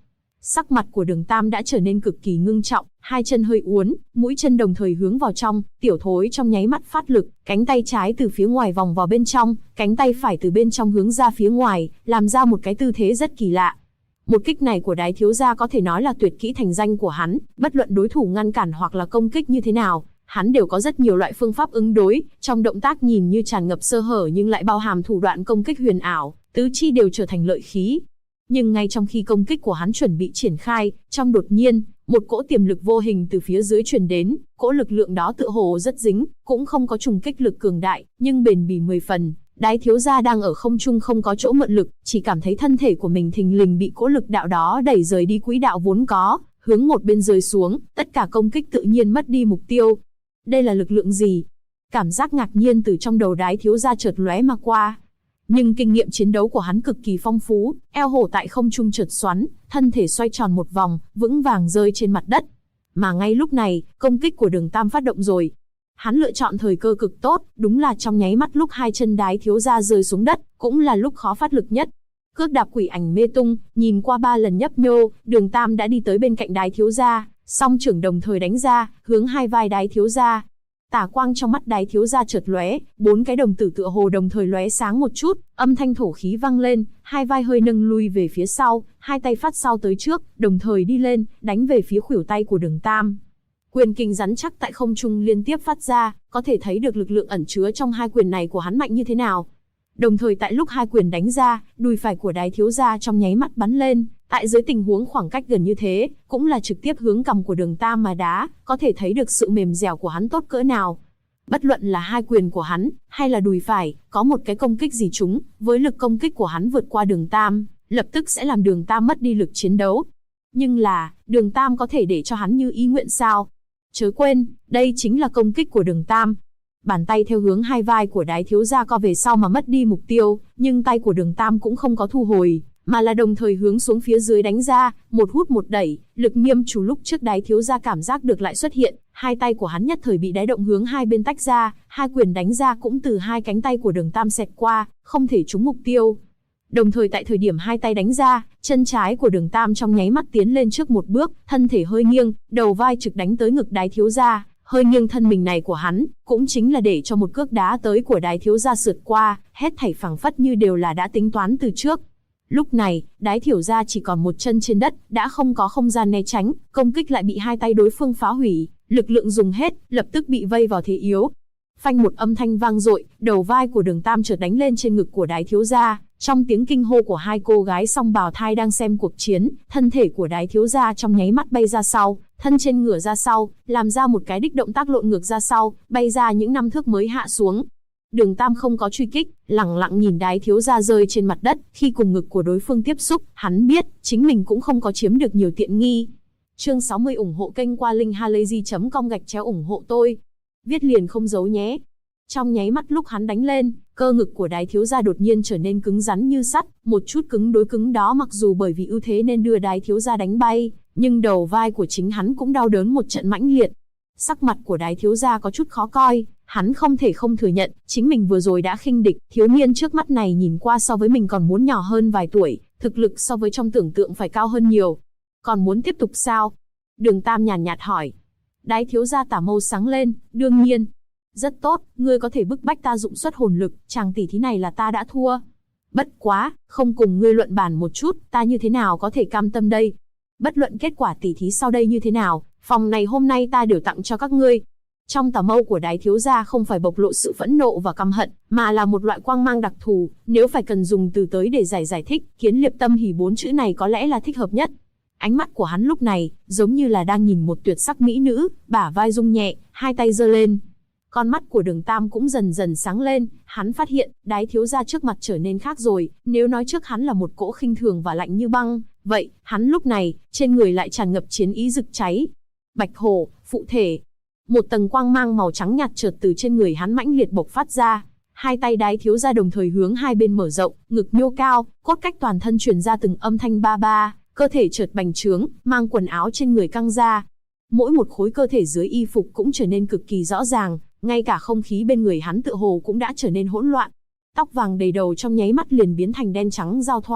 Sắc mặt của Đường Tam đã trở nên cực kỳ ngưng trọng, hai chân hơi uốn, mũi chân đồng thời hướng vào trong, tiểu thối trong nháy mắt phát lực, cánh tay trái từ phía ngoài vòng vào bên trong, cánh tay phải từ bên trong hướng ra phía ngoài, làm ra một cái tư thế rất kỳ lạ. Một kích này của Đái thiếu gia có thể nói là tuyệt kỹ thành danh của hắn, bất luận đối thủ ngăn cản hoặc là công kích như thế nào, hắn đều có rất nhiều loại phương pháp ứng đối, trong động tác nhìn như tràn ngập sơ hở nhưng lại bao hàm thủ đoạn công kích huyền ảo, tứ chi đều trở thành lợi khí. Nhưng ngay trong khi công kích của hắn chuẩn bị triển khai, trong đột nhiên, một cỗ tiềm lực vô hình từ phía dưới truyền đến, cỗ lực lượng đó tựa hồ rất dính, cũng không có trùng kích lực cường đại, nhưng bền bỉ 10 phần. Đái thiếu gia đang ở không trung không có chỗ mượn lực, chỉ cảm thấy thân thể của mình thình lình bị cỗ lực đạo đó đẩy rời đi quỹ đạo vốn có, hướng một bên rơi xuống, tất cả công kích tự nhiên mất đi mục tiêu. Đây là lực lượng gì? Cảm giác ngạc nhiên từ trong đầu Đái thiếu gia chợt lóe mà qua. Nhưng kinh nghiệm chiến đấu của hắn cực kỳ phong phú, eo hổ tại không trung chợt xoắn, thân thể xoay tròn một vòng, vững vàng rơi trên mặt đất. Mà ngay lúc này, công kích của Đường Tam phát động rồi. Hắn lựa chọn thời cơ cực tốt, đúng là trong nháy mắt lúc hai chân Đái thiếu gia rơi xuống đất, cũng là lúc khó phát lực nhất. Cước đạp quỷ ảnh mê tung, nhìn qua 3 lần nhấp nhô, Đường Tam đã đi tới bên cạnh Đái thiếu gia, song trưởng đồng thời đánh ra, hướng hai vai Đái thiếu gia. Tà quang trong mắt Đái thiếu gia chợt lóe, 4 cái đồng tử tựa hồ đồng thời lóe sáng một chút, âm thanh thổ khí vang lên, hai vai hơi nâng lui về phía sau, hai tay phát sau tới trước, đồng thời đi lên, đánh về phía khuỷu tay của Đường Tam. Quyền kình rắn chắc tại không trung liên tiếp phát ra, có thể thấy được lực lượng ẩn chứa trong hai quyền này của hắn mạnh như thế nào. Đồng thời tại lúc hai quyền đánh ra, đùi phải của Đái thiếu gia trong nháy mắt bắn lên, tại dưới tình huống khoảng cách gần như thế, cũng là trực tiếp hướng cằm của Đường Tam mà đá, có thể thấy được sự mềm dẻo của hắn tốt cỡ nào. Bất luận là hai quyền của hắn, hay là đùi phải, có một cái công kích gì chúng, với lực công kích của hắn vượt qua Đường Tam, lập tức sẽ làm Đường Tam mất đi lực chiến đấu. Nhưng là, Đường Tam có thể để cho hắn như ý nguyện sao? Chớ quên, đây chính là công kích của Đường Tam. Bàn tay theo hướng hai vai của Đái thiếu gia co về sau mà mất đi mục tiêu, nhưng tay của Đường Tam cũng không có thu hồi, mà là đồng thời hướng xuống phía dưới đánh ra, một hút một đẩy, lực nghiêm chủ lúc trước Đái thiếu gia cảm giác được lại xuất hiện, hai tay của hắn nhất thời bị đái động hướng hai bên tách ra, hai quyền đánh ra cũng từ hai cánh tay của Đường Tam xẹt qua, không thể trúng mục tiêu. Đồng thời tại thời điểm hai tay đánh ra, chân trái của Đường Tam trong nháy mắt tiến lên trước một bước, thân thể hơi nghiêng, đầu vai trực đánh tới ngực Đái thiếu gia. Hơi nghiêng thân mình này của hắn, cũng chính là để cho một cước đá tới của Đái thiếu gia sượt qua, hết thảy phảng phất như đều là đã tính toán từ trước. Lúc này, Đái thiếu gia chỉ còn một chân trên đất, đã không có không gian né tránh, công kích lại bị hai tay đối phương phá hủy, lực lượng dùng hết, lập tức bị vây vào thế yếu. Phanh một âm thanh vang dội, đầu vai của Đường Tam chợt đánh lên trên ngực của Đái thiếu gia. Trong tiếng kinh hô của hai cô gái song bào thai đang xem cuộc chiến, thân thể của Đái thiếu gia trong nháy mắt bay ra sau, thân trên ngửa ra sau, làm ra một cái đích động tác lộn ngược ra sau, bay ra những 5 thước mới hạ xuống. Đường Tam không có truy kích, lẳng lặng nhìn Đái thiếu gia rơi trên mặt đất, khi cùng ngực của đối phương tiếp xúc, hắn biết, chính mình cũng không có chiếm được nhiều tiện nghi. Chương 60 ủng hộ kênh qua linkhalazy.com/ủng hộ tôi. Viết liền không giấu nhé. Trong nháy mắt lúc hắn đánh lên, cơ ngực của Đái thiếu gia đột nhiên trở nên cứng rắn như sắt, một chút cứng đối cứng đó mặc dù bởi vì ưu thế nên đưa Đái thiếu gia đánh bay, nhưng đầu vai của chính hắn cũng đau đớn một trận mãnh liệt. Sắc mặt của Đái thiếu gia có chút khó coi, hắn không thể không thừa nhận, chính mình vừa rồi đã khinh địch, thiếu niên trước mắt này nhìn qua so với mình còn muốn nhỏ hơn vài tuổi, thực lực so với trong tưởng tượng phải cao hơn nhiều. Còn muốn tiếp tục sao? Đường Tam nhàn nhạt hỏi. Đái thiếu gia tả mâu sáng lên, đương nhiên. Rất tốt, ngươi có thể bức bách ta dụng xuất hồn lực, chàng tỷ thí này là ta đã thua. Bất quá, không cùng ngươi luận bàn một chút, ta như thế nào có thể cam tâm đây? Bất luận kết quả tỷ thí sau đây như thế nào, phòng này hôm nay ta đều tặng cho các ngươi. Trong tà mâu của Đái thiếu gia không phải bộc lộ sự phẫn nộ và căm hận, mà là một loại quang mang đặc thù, nếu phải cần dùng từ tới để giải thích, Kiến Liệp Tâm Hỉ 4 chữ này có lẽ là thích hợp nhất. Ánh mắt của hắn lúc này, giống như là đang nhìn một tuyệt sắc mỹ nữ, bả vai rung nhẹ, hai tay giơ lên. Con mắt của Đường Tam cũng dần dần sáng lên, hắn phát hiện, Đái thiếu gia trước mặt trở nên khác rồi, nếu nói trước hắn là một cỗ khinh thường và lạnh như băng, vậy, hắn lúc này, trên người lại tràn ngập chiến ý rực cháy. Bạch hổ, phụ thể. Một tầng quang mang màu trắng nhạt chợt từ trên người hắn mãnh liệt bộc phát ra. Hai tay Đái thiếu gia đồng thời hướng hai bên mở rộng, ngực nhô cao, cốt cách toàn thân truyền ra từng âm thanh ba ba, cơ thể chợt bành trướng, mang quần áo trên người căng ra. Mỗi một khối cơ thể dưới y phục cũng trở nên cực kỳ rõ ràng, ngay cả không khí bên người hắn tựa hồ cũng đã trở nên hỗn loạn. Tóc vàng đầy đầu trong nháy mắt liền biến thành đen trắng giao thoa,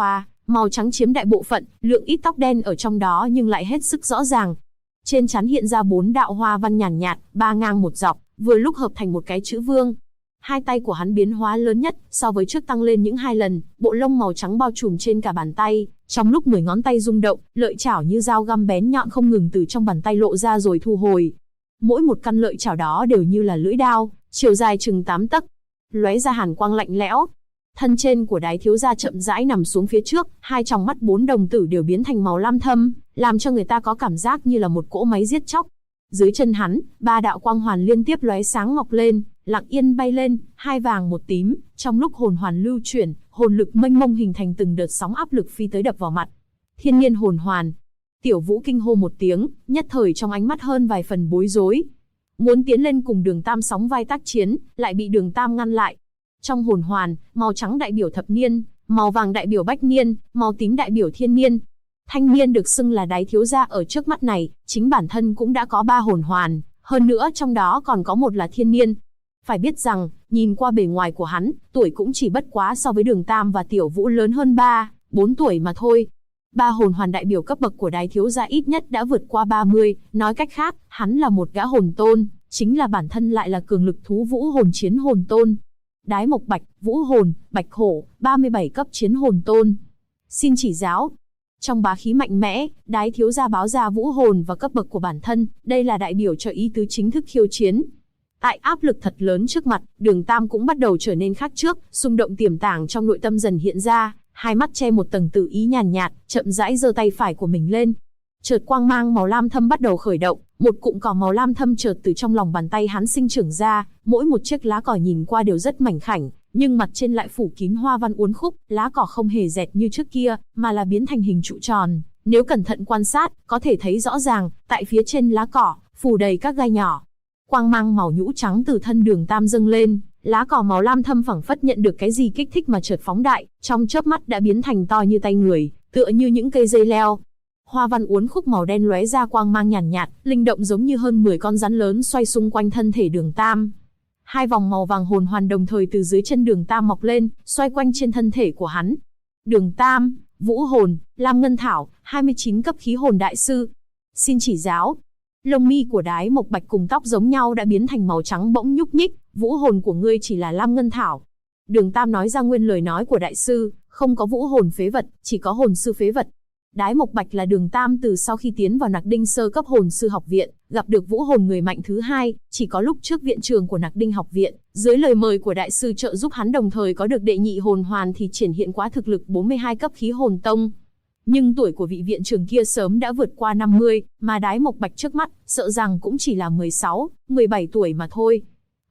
Màu trắng chiếm đại bộ phận, lượng ít tóc đen ở trong đó nhưng lại hết sức rõ ràng. Trên trán hiện ra 4 đạo hoa văn nhàn nhạt, 3 ngang một dọc, vừa lúc hợp thành một cái chữ vương. Hai tay của hắn biến hóa lớn nhất, so với trước tăng lên những 2 lần, bộ lông màu trắng bao trùm trên cả bàn tay, trong lúc 10 ngón tay rung động, lợi chảo như dao găm bén nhọn không ngừng từ trong bàn tay lộ ra rồi thu hồi. Mỗi một căn lợi chảo đó đều như là lưỡi đao, chiều dài chừng 8 tấc, lóe ra hàn quang lạnh lẽo. Thân trên của Đái thiếu gia chậm rãi nằm xuống phía trước, hai tròng mắt 4 đồng tử đều biến thành màu lam thâm, làm cho người ta có cảm giác như là một cỗ máy giết chóc. Dưới chân hắn, 3 đạo quang hoàn liên tiếp lóe sáng ngọc lên, lặng yên bay lên, 2 vàng 1 tím, trong lúc hồn hoàn lưu chuyển, hồn lực mênh mông hình thành từng đợt sóng áp lực phi tới đập vào mặt. Thiên niên hồn hoàn. Tiểu Vũ kinh hô một tiếng, nhất thời trong ánh mắt hơn vài phần bối rối. Muốn tiến lên cùng Đường Tam sóng vai tác chiến, lại bị Đường Tam ngăn lại. Trong hồn hoàn, màu trắng đại biểu thập niên, màu vàng đại biểu bách niên, màu tím đại biểu thiên niên. Thanh niên được xưng là Đái thiếu gia ở trước mắt này, chính bản thân cũng đã có 3 hồn hoàn, hơn nữa trong đó còn có một là thiên niên. Phải biết rằng, nhìn qua bề ngoài của hắn, tuổi cũng chỉ bất quá so với Đường Tam và Tiểu Vũ lớn hơn 4 tuổi mà thôi. 3 hồn hoàn đại biểu cấp bậc của Đái thiếu gia ít nhất đã vượt qua 30, nói cách khác, hắn là một gã hồn tôn, chính là bản thân lại là cường lực thú vũ hồn chiến hồn tôn. Đái Mộc Bạch, Vũ Hồn, Bạch Hổ, 37 cấp chiến hồn tôn. Xin chỉ giáo. Trong bá khí mạnh mẽ, Đái thiếu gia báo ra vũ hồn và cấp bậc của bản thân, đây là đại biểu cho ý tứ chính thức khiêu chiến. Tại áp lực thật lớn trước mặt, Đường Tam cũng bắt đầu trở nên khác trước, xung động tiềm tàng trong nội tâm dần hiện ra, hai mắt che một tầng tự ý nhàn nhạt, chậm rãi giơ tay phải của mình lên. Chợt quang mang màu lam thâm bắt đầu khởi động, một cụm cỏ màu lam thâm chợt từ trong lòng bàn tay hắn sinh trưởng ra, mỗi một chiếc lá cỏ nhìn qua đều rất mảnh khảnh, nhưng mặt trên lại phủ kín hoa văn uốn khúc, lá cỏ không hề dẹt như trước kia, mà là biến thành hình trụ tròn. Nếu cẩn thận quan sát, có thể thấy rõ ràng, tại phía trên lá cỏ, phủ đầy các gai nhỏ. Quang mang màu nhũ trắng từ thân Đường Tam dâng lên, lá cỏ màu lam thâm phảng phất nhận được cái gì kích thích mà chợt phóng đại, trong chớp mắt đã biến thành to như tay người, tựa như những cây dây leo. Hoa văn uốn khúc màu đen lóe ra quang mang nhàn nhạt, linh động giống như hơn 10 con rắn lớn xoay xung quanh thân thể Đường Tam. 2 vòng màu vàng hồn hoàn đồng thời từ dưới chân Đường Tam mọc lên, xoay quanh trên thân thể của hắn. Đường Tam, Vũ Hồn, Lam Ngân Thảo, 29 cấp khí hồn đại sư. Xin chỉ giáo. Lông mi của Đái Mộc Bạch cùng tóc giống nhau đã biến thành màu trắng bỗng nhúc nhích, vũ hồn của ngươi chỉ là Lam Ngân Thảo. Đường Tam nói ra nguyên lời nói của đại sư, không có vũ hồn phế vật, chỉ có hồn sư phế vật. Đái Mộc Bạch là Đường Tam từ sau khi tiến vào Nặc Đinh sơ cấp hồn sư học viện, gặp được vũ hồn người mạnh thứ 2, chỉ có lúc trước viện trường của Nặc Đinh học viện, dưới lời mời của đại sư trợ giúp hắn đồng thời có được đệ nhị hồn hoàn thì triển hiện quá thực lực 42 cấp khí hồn tông. Nhưng tuổi của vị viện trưởng kia sớm đã vượt qua 50, mà Đái Mộc Bạch trước mắt, sợ rằng cũng chỉ là 16, 17 tuổi mà thôi.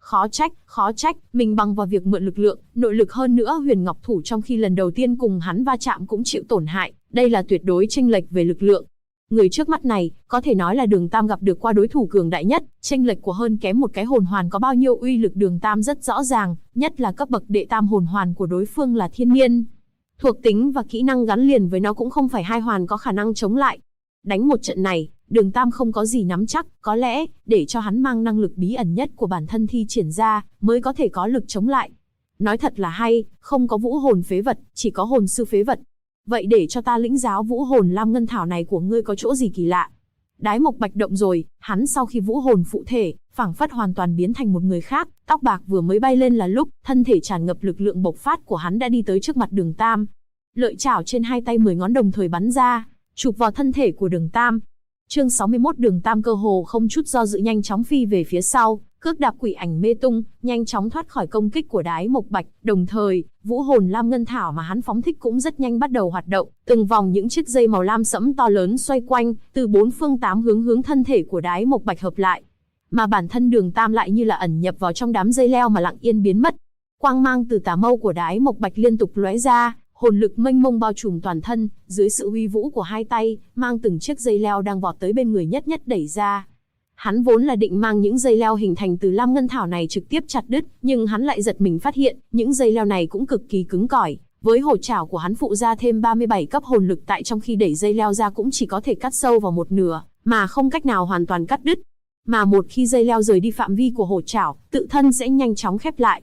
Khó trách, mình bằng vào việc mượn lực lượng, nội lực hơn nữa Huyền Ngọc Thủ trong khi lần đầu tiên cùng hắn va chạm cũng chịu tổn hại, đây là tuyệt đối chênh lệch về lực lượng. Người trước mắt này, có thể nói là Đường Tam gặp được qua đối thủ cường đại nhất, chênh lệch của hơn kém một cái hồn hoàn có bao nhiêu uy lực Đường Tam rất rõ ràng, nhất là cấp bậc đệ tam hồn hoàn của đối phương là thiên niên. Thuộc tính và kỹ năng gắn liền với nó cũng không phải hai hoàn có khả năng chống lại. Đánh một trận này, Đường Tam không có gì nắm chắc, có lẽ, để cho hắn mang năng lực bí ẩn nhất của bản thân thi triển ra, mới có thể có lực chống lại. Nói thật là hay, không có vũ hồn phế vật, chỉ có hồn sư phế vật. Vậy để cho ta lĩnh giáo vũ hồn Lam Ngân Thảo này của ngươi có chỗ gì kỳ lạ? Đái Mộc Bạch động rồi, hắn sau khi vũ hồn phụ thể, phảng phất hoàn toàn biến thành một người khác, tóc bạc vừa mới bay lên là lúc, thân thể tràn ngập lực lượng bộc phát của hắn đã đi tới trước mặt Đường Tam. Lợi chảo trên hai tay 10 ngón đồng thời bắn ra, chụp vào thân thể của Đường Tam. Chương 61 Đường Tam cơ hồ không chút do dự nhanh chóng phi về phía sau, cước đạp quỷ ảnh mê tung, nhanh chóng thoát khỏi công kích của Đái Mộc Bạch, đồng thời, vũ hồn Lam Ngân Thảo mà hắn phóng thích cũng rất nhanh bắt đầu hoạt động, từng vòng những chiếc dây màu lam sẫm to lớn xoay quanh, từ 4 phương 8 hướng thân thể của Đái Mộc Bạch hợp lại. Mà bản thân Đường Tam lại như là ẩn nhập vào trong đám dây leo mà lặng yên biến mất. Quang mang từ tà mâu của Đái Mộc Bạch liên tục lóe ra, hồn lực mênh mông bao trùm toàn thân, dưới sự uy vũ của hai tay, mang từng chiếc dây leo đang vọt tới bên người nhất đẩy ra. Hắn vốn là định mang những dây leo hình thành từ Lam Ngân Thảo này trực tiếp chặt đứt, nhưng hắn lại giật mình phát hiện, những dây leo này cũng cực kỳ cứng cỏi, với hổ chảo của hắn phụ ra thêm 37 cấp hồn lực tại trong khi đẩy dây leo ra cũng chỉ có thể cắt sâu vào một nửa, mà không cách nào hoàn toàn cắt đứt. Mà một khi dây leo rời đi phạm vi của hổ chảo, tự thân sẽ nhanh chóng khép lại.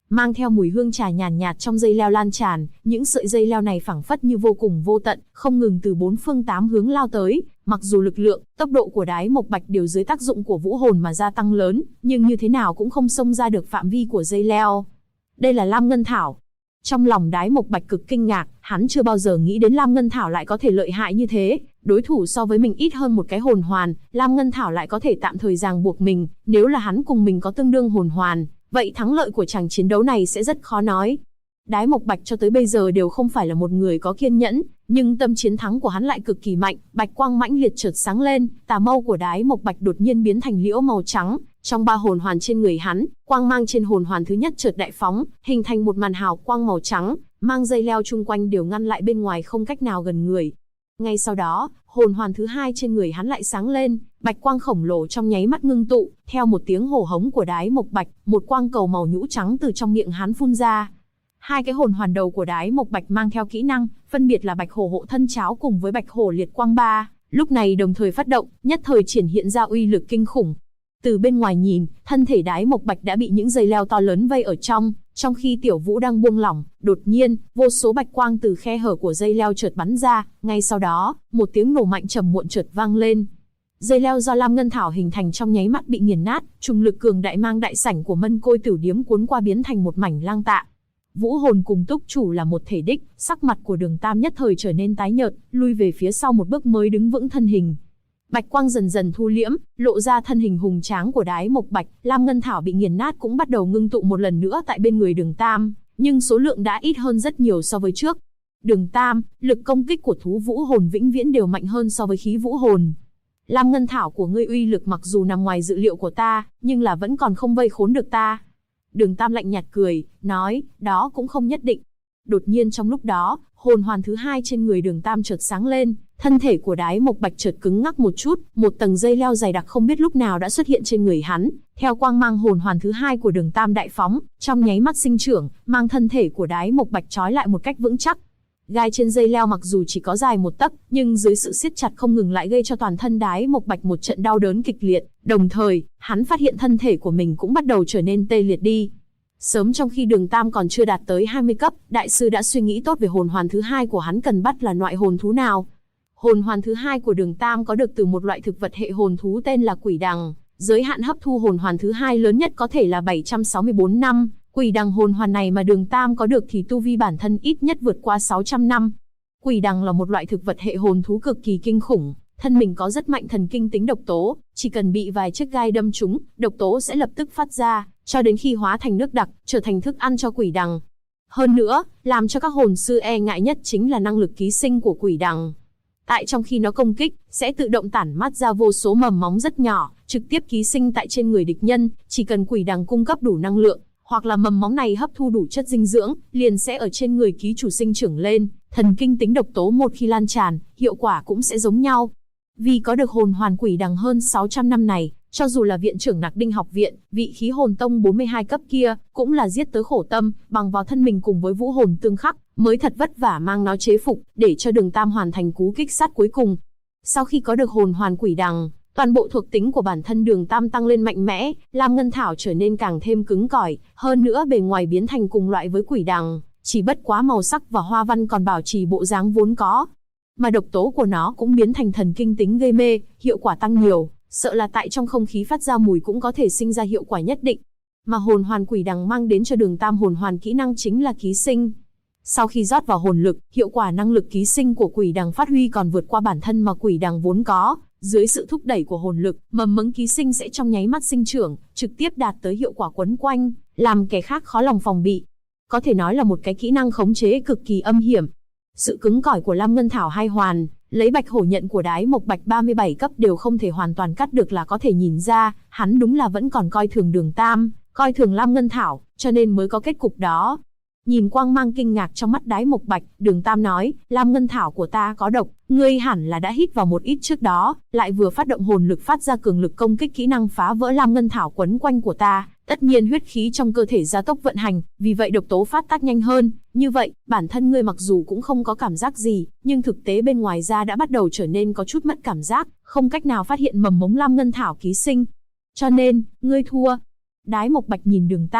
mang theo mùi hương trà nhàn nhạt trong dây leo lan tràn, những sợi dây leo này phảng phất như vô cùng vô tận, không ngừng từ bốn phương tám hướng lao tới. Mặc dù lực lượng, tốc độ của Đái Mộc Bạch đều dưới tác dụng của vũ hồn mà gia tăng lớn, nhưng như thế nào cũng không xông ra được phạm vi của dây leo. Đây là Lam Ngân Thảo. Trong lòng Đái Mộc Bạch cực kinh ngạc, hắn chưa bao giờ nghĩ đến Lam Ngân Thảo lại có thể lợi hại như thế. Đối thủ so với mình ít hơn một cái hồn hoàn, Lam Ngân Thảo lại có thể tạm thời ràng buộc mình. Nếu là hắn cùng mình có tương đương hồn hoàn, vậy thắng lợi của chàng chiến đấu này sẽ rất khó nói. Đái Mộc Bạch cho tới bây giờ đều không phải là một người có kiên nhẫn, nhưng tâm chiến thắng của hắn lại cực kỳ mạnh. Bạch quang mãnh liệt chợt sáng lên, tà mâu của Đái Mộc Bạch đột nhiên biến thành liễu màu trắng. Trong 3 hồn hoàn trên người hắn, quang mang trên hồn hoàn thứ nhất chợt đại phóng, hình thành một màn hào quang màu trắng, mang dây leo chung quanh đều ngăn lại bên ngoài không cách nào gần người. Ngay sau đó, hồn hoàn thứ hai trên người hắn lại sáng lên, bạch quang khổng lồ trong nháy mắt ngưng tụ, theo một tiếng hổ hống của Đái Mộc Bạch, một quang cầu màu nhũ trắng từ trong miệng hắn phun ra. 2 cái hồn hoàn đầu của Đái Mộc Bạch mang theo kỹ năng, phân biệt là Bạch Hổ Hộ Thân Cháo cùng với Bạch Hổ Liệt Quang 3, lúc này đồng thời phát động, nhất thời triển hiện ra uy lực kinh khủng. Từ bên ngoài nhìn, thân thể Đái Mộc Bạch đã bị những dây leo to lớn vây ở trong khi Tiểu Vũ đang buông lỏng, đột nhiên, vô số bạch quang từ khe hở của dây leo chợt bắn ra, ngay sau đó, một tiếng nổ mạnh trầm muộn chợt vang lên. Dây leo do Lam Ngân Thảo hình thành trong nháy mắt bị nghiền nát, trùng lực cường đại mang đại sảnh của Mân Côi Tử Điếm cuốn qua biến thành một mảnh lang tạ. Vũ hồn cùng túc chủ là một thể đích, sắc mặt của Đường Tam nhất thời trở nên tái nhợt, lui về phía sau một bước mới đứng vững thân hình. Bạch quang dần dần thu liễm, lộ ra thân hình hùng tráng của Đái Mộc Bạch. Lam Ngân Thảo bị nghiền nát cũng bắt đầu ngưng tụ một lần nữa tại bên người Đường Tam, nhưng số lượng đã ít hơn rất nhiều so với trước. Đường Tam, lực công kích của thú vũ hồn vĩnh viễn đều mạnh hơn so với khí vũ hồn. Lam Ngân Thảo của ngươi uy lực mặc dù nằm ngoài dự liệu của ta, nhưng là vẫn còn không vây khốn được ta. Đường Tam lạnh nhạt cười, nói, đó cũng không nhất định. Đột nhiên trong lúc đó, hồn hoàn thứ hai trên người Đường Tam chợt sáng lên, thân thể của Đái Mộc Bạch chợt cứng ngắc một chút, một tầng dây leo dày đặc không biết lúc nào đã xuất hiện trên người hắn. Theo quang mang hồn hoàn thứ hai của Đường Tam đại phóng, trong nháy mắt sinh trưởng, mang thân thể của Đái Mộc Bạch trói lại một cách vững chắc. Gai trên dây leo mặc dù chỉ có dài 1 tấc, nhưng dưới sự siết chặt không ngừng lại gây cho toàn thân Đái Mộc Bạch một trận đau đớn kịch liệt. Đồng thời, hắn phát hiện thân thể của mình cũng bắt đầu trở nên tê liệt đi. Sớm trong khi Đường Tam còn chưa đạt tới 20 cấp, đại sư đã suy nghĩ tốt về hồn hoàn thứ hai của hắn cần bắt là loại hồn thú nào. Hồn hoàn thứ hai của Đường Tam có được từ một loại thực vật hệ hồn thú tên là quỷ đằng. Giới hạn hấp thu hồn hoàn thứ hai lớn nhất có thể là 764 năm. Quỷ đằng hồn hoàn này mà Đường Tam có được thì tu vi bản thân ít nhất vượt qua 600 năm. Quỷ đằng là một loại thực vật hệ hồn thú cực kỳ kinh khủng. Thân mình có rất mạnh thần kinh tính độc tố, chỉ cần bị vài chiếc gai đâm trúng, độc tố sẽ lập tức phát ra, cho đến khi hóa thành nước đặc, trở thành thức ăn cho quỷ đằng. Hơn nữa, làm cho các hồn sư e ngại nhất chính là năng lực ký sinh của quỷ đằng. Tại trong khi nó công kích, sẽ tự động tản mát ra vô số mầm móng rất nhỏ, trực tiếp ký sinh tại trên người địch nhân, chỉ cần quỷ đằng cung cấp đủ năng lượng, hoặc là mầm móng này hấp thu đủ chất dinh dưỡng, liền sẽ ở trên người ký chủ sinh trưởng lên, thần kinh tính độc tố một khi lan tràn, hiệu quả cũng sẽ giống nhau. Vì có được hồn hoàn quỷ đằng hơn 600 năm này, cho dù là viện trưởng Nạc Đinh học viện, vị khí hồn tông 42 cấp kia, cũng là giết tới khổ tâm, bằng vào thân mình cùng với vũ hồn tương khắc, mới thật vất vả mang nó chế phục, để cho Đường Tam hoàn thành cú kích sát cuối cùng. Sau khi có được hồn hoàn quỷ đằng, toàn bộ thuộc tính của bản thân Đường Tam tăng lên mạnh mẽ, Lam Ngân Thảo trở nên càng thêm cứng cỏi, hơn nữa bề ngoài biến thành cùng loại với quỷ đằng, chỉ bất quá màu sắc và hoa văn còn bảo trì bộ dáng vốn có. Mà độc tố của nó cũng biến thành thần kinh tính gây mê, hiệu quả tăng nhiều, sợ là tại trong không khí phát ra mùi cũng có thể sinh ra hiệu quả nhất định. Mà hồn hoàn quỷ đằng mang đến cho Đường Tam hồn hoàn kỹ năng chính là ký sinh. Sau khi rót vào hồn lực, hiệu quả năng lực ký sinh của quỷ đằng phát huy còn vượt qua bản thân mà quỷ đằng vốn có. Dưới sự thúc đẩy của hồn lực, mầm mống ký sinh sẽ trong nháy mắt sinh trưởng, trực tiếp đạt tới hiệu quả quấn quanh, làm kẻ khác khó lòng phòng bị. Có thể nói là một cái kỹ năng khống chế cực kỳ âm hiểm. Sự cứng cỏi của Lam Ngân Thảo hai hoàn, lấy Bạch Hổ nhận của Đái Mộc Bạch 37 cấp đều không thể hoàn toàn cắt được là có thể nhìn ra, hắn đúng là vẫn còn coi thường Đường Tam, coi thường Lam Ngân Thảo, cho nên mới có kết cục đó. Nhìn quang mang kinh ngạc trong mắt Đái Mộc Bạch, Đường Tam nói, Lam Ngân Thảo của ta có độc, ngươi hẳn là đã hít vào một ít trước đó, lại vừa phát động hồn lực phát ra cường lực công kích kỹ năng phá vỡ Lam Ngân Thảo quấn quanh của ta, tất nhiên huyết khí trong cơ thể gia tốc vận hành, vì vậy độc tố phát tác nhanh hơn, như vậy, bản thân ngươi mặc dù cũng không có cảm giác gì, nhưng thực tế bên ngoài da đã bắt đầu trở nên có chút mất cảm giác, không cách nào phát hiện mầm mống Lam Ngân Thảo ký sinh. Cho nên, ngươi thua. Đái Mộc Bạch nhìn Đường Tam,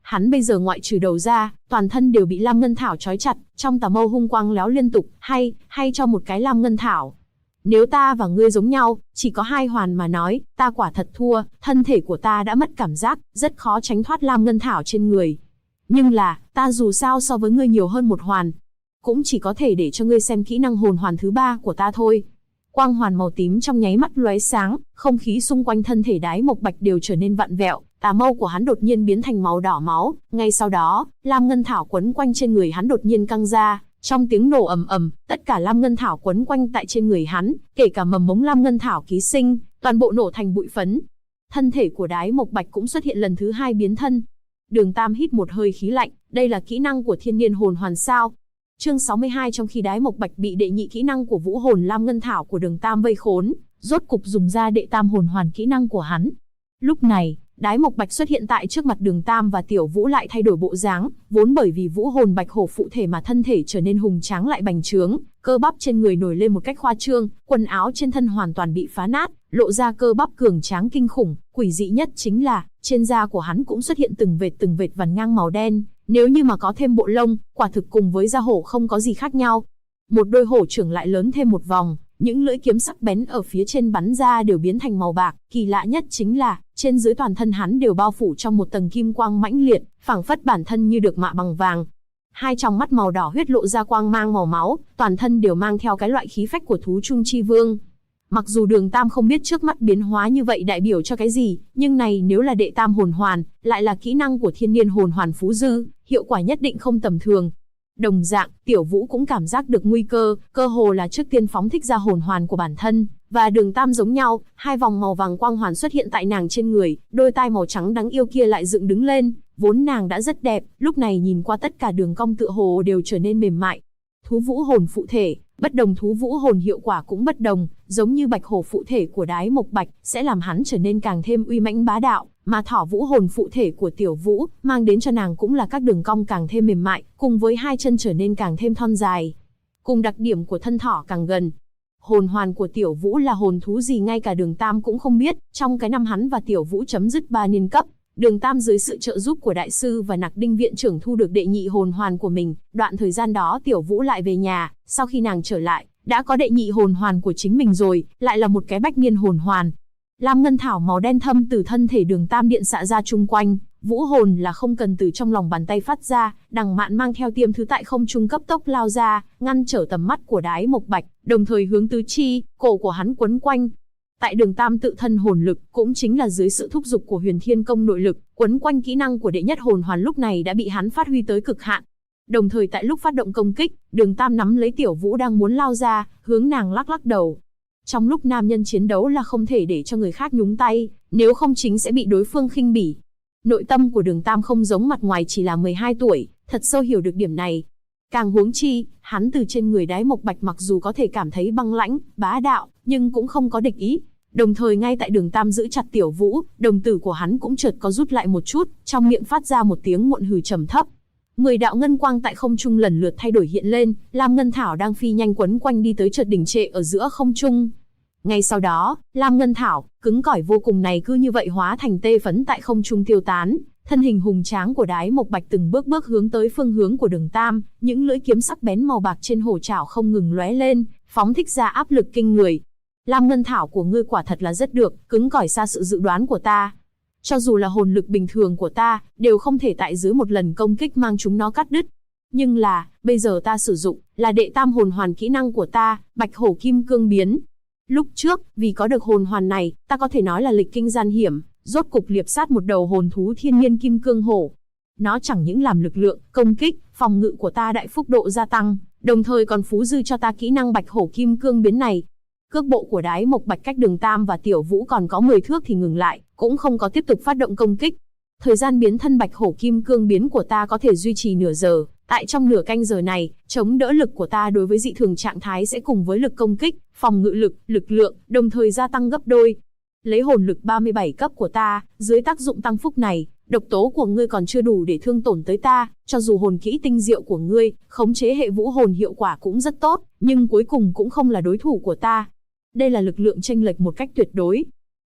Hắn bây giờ ngoại trừ đầu ra, toàn thân đều bị lam ngân thảo trói chặt, trong tà mâu hung quang lóe liên tục, hay cho một cái lam ngân thảo. Nếu ta và ngươi giống nhau, chỉ có 2 hoàn mà nói, ta quả thật thua, thân thể của ta đã mất cảm giác, rất khó tránh thoát lam ngân thảo trên người. Nhưng là, ta dù sao so với ngươi nhiều hơn 1 hoàn, cũng chỉ có thể để cho ngươi xem kỹ năng hồn hoàn thứ 3 của ta thôi. Quang hoàn màu tím trong nháy mắt lóe sáng, không khí xung quanh thân thể Đái Mộc Bạch đều trở nên vặn vẹo, tà mâu của hắn đột nhiên biến thành màu đỏ máu, ngay sau đó, lam ngân thảo quấn quanh trên người hắn đột nhiên căng ra, trong tiếng nổ ầm ầm, tất cả lam ngân thảo quấn quanh tại trên người hắn, kể cả mầm mống lam ngân thảo ký sinh, toàn bộ nổ thành bụi phấn. Thân thể của Đái Mộc Bạch cũng xuất hiện lần thứ 2 biến thân. Đường Tam hít một hơi khí lạnh, đây là kỹ năng của Thiên Niên Hồn Hoàn sao? Chương 62. Trong khi Đái Mộc Bạch bị đệ nhị kỹ năng của Vũ Hồn Lam Ngân Thảo của Đường Tam vây khốn, rốt cục dùng ra đệ tam hồn hoàn kỹ năng của hắn. Lúc này, Đái Mộc Bạch xuất hiện tại trước mặt Đường Tam và Tiểu Vũ lại thay đổi bộ dáng, vốn bởi vì Vũ Hồn Bạch Hổ phụ thể mà thân thể trở nên hùng tráng lại bành trướng, cơ bắp trên người nổi lên một cách khoa trương, quần áo trên thân hoàn toàn bị phá nát, lộ ra cơ bắp cường tráng kinh khủng, quỷ dị nhất chính là, trên da của hắn cũng xuất hiện từng vệt vằn ngang màu đen, nếu như mà có thêm bộ lông, quả thực cùng với da hổ không có gì khác nhau. Một đôi hổ trưởng lại lớn thêm một vòng, những lưỡi kiếm sắc bén ở phía trên bắn ra đều biến thành màu bạc, kỳ lạ nhất chính là, trên dưới toàn thân hắn đều bao phủ trong một tầng kim quang mãnh liệt, phảng phất bản thân như được mạ bằng vàng. 2 tròng mắt màu đỏ huyết lộ ra quang mang màu máu, toàn thân đều mang theo cái loại khí phách của thú trung chi vương. Mặc dù Đường Tam không biết trước mắt biến hóa như vậy đại biểu cho cái gì, nhưng này nếu là đệ tam hồn hoàn, lại là kỹ năng của Thiên Niên Hồn Hoàn Phú Dư, hiệu quả nhất định không tầm thường. Đồng dạng, Tiểu Vũ cũng cảm giác được nguy cơ, cơ hồ là trước tiên phóng thích ra hồn hoàn của bản thân, và Đường Tam giống nhau, 2 vòng màu vàng quang hoàn xuất hiện tại nàng trên người, đôi tai màu trắng đáng yêu kia lại dựng đứng lên, vốn nàng đã rất đẹp, lúc này nhìn qua tất cả đường cong tựa hồ đều trở nên mềm mại. Thú vũ hồn phụ thể, bất đồng thú vũ hồn hiệu quả cũng bất đồng, giống như bạch hổ phụ thể của Đái Mộc Bạch sẽ làm hắn trở nên càng thêm uy mãnh bá đạo, mà thỏ vũ hồn phụ thể của Tiểu Vũ mang đến cho nàng cũng là các đường cong càng thêm mềm mại, cùng với 2 chân trở nên càng thêm thon dài. Cùng đặc điểm của thân thỏ càng gần. Hồn hoàn của Tiểu Vũ là hồn thú gì ngay cả Đường Tam cũng không biết, trong cái năm hắn và Tiểu Vũ chấm dứt 3 niên cấp, Đường Tam dưới sự trợ giúp của đại sư và Nặc Đinh viện trưởng thu được đệ nhị hồn hoàn của mình, đoạn thời gian đó Tiểu Vũ lại về nhà, sau khi nàng trở lại, đã có đệ nhị hồn hoàn của chính mình rồi, lại là một cái bách niên hồn hoàn. Lam ngân thảo màu đen thâm từ thân thể Đường Tam điện xạ ra chung quanh, vũ hồn là không cần từ trong lòng bàn tay phát ra, Đằng Mạn mang theo Tiêm Thứ tại không trung cấp tốc lao ra, ngăn trở tầm mắt của Đái Mộc Bạch, đồng thời hướng tứ chi, cổ của hắn quấn quanh. Tại Đường Tam tự thân hồn lực, cũng chính là dưới sự thúc giục của Huyền Thiên Công nội lực, quấn quanh kỹ năng của đệ nhất hồn hoàn lúc này đã bị hắn phát huy tới cực hạn. Đồng thời tại lúc phát động công kích, Đường Tam nắm lấy Tiểu Vũ đang muốn lao ra, hướng nàng lắc lắc đầu. Trong lúc nam nhân chiến đấu là không thể để cho người khác nhúng tay, nếu không chính sẽ bị đối phương khinh bỉ. Nội tâm của Đường Tam không giống mặt ngoài chỉ là 12 tuổi, thật sâu hiểu được điểm này. Càng huống chi, hắn từ trên người Đái Mộc Bạch mặc dù có thể cảm thấy băng lãnh, bá đạo, nhưng cũng không có địch ý. Đồng thời ngay tại Đường Tam giữ chặt Tiểu Vũ, đồng tử của hắn cũng chợt có rút lại một chút, trong miệng phát ra một tiếng muộn hừ trầm thấp. 10 đạo ngân quang tại không trung lần lượt thay đổi hiện lên, Lam Ngân Thảo đang phi nhanh quấn quanh đi tới chợt đỉnh trệ ở giữa không trung. Ngay sau đó, Lam Ngân Thảo, cứng cỏi vô cùng này cứ như vậy hóa thành tê phấn tại không trung tiêu tán. Thân hình hùng tráng của Đái Mộc Bạch từng bước bước hướng tới phương hướng của Đường Tam, những lưỡi kiếm sắc bén màu bạc trên hổ trảo không ngừng lóe lên, phóng thích ra áp lực kinh người. Lam Ngân Thảo của ngươi quả thật là rất được, cứng cỏi xa sự dự đoán của ta. Cho dù là hồn lực bình thường của ta, đều không thể tại dưới một lần công kích mang chúng nó cắt đứt. Nhưng là, bây giờ ta sử dụng, là đệ tam hồn hoàn kỹ năng của ta, Bạch Hổ Kim Cương Biến. Lúc trước, vì có được hồn hoàn này, ta có thể nói là lịch kinh gian hiểm, rốt cục liệp sát một đầu hồn thú thiên nhiên kim cương hổ. Nó chẳng những làm lực lượng, công kích, phòng ngự của ta đại phúc độ gia tăng, đồng thời còn phú dư cho ta kỹ năng Bạch Hổ Kim Cương Biến này. Cước bộ của Đái Mộc Bạch cách Đường Tam và Tiểu Vũ còn có 10 thước thì ngừng lại, cũng không có tiếp tục phát động công kích. Thời gian biến thân Bạch Hổ Kim Cương Biến của ta có thể duy trì nửa giờ, tại trong nửa canh giờ này, chống đỡ lực của ta đối với dị thường trạng thái sẽ cùng với lực công kích, phòng ngự lực, lực lượng, đồng thời gia tăng gấp đôi. Lấy hồn lực 37 cấp của ta, dưới tác dụng tăng phúc này, độc tố của ngươi còn chưa đủ để thương tổn tới ta, cho dù hồn kỹ tinh diệu của ngươi, khống chế hệ vũ hồn hiệu quả cũng rất tốt, nhưng cuối cùng cũng không là đối thủ của ta. Đây là lực lượng chênh lệch một cách tuyệt đối.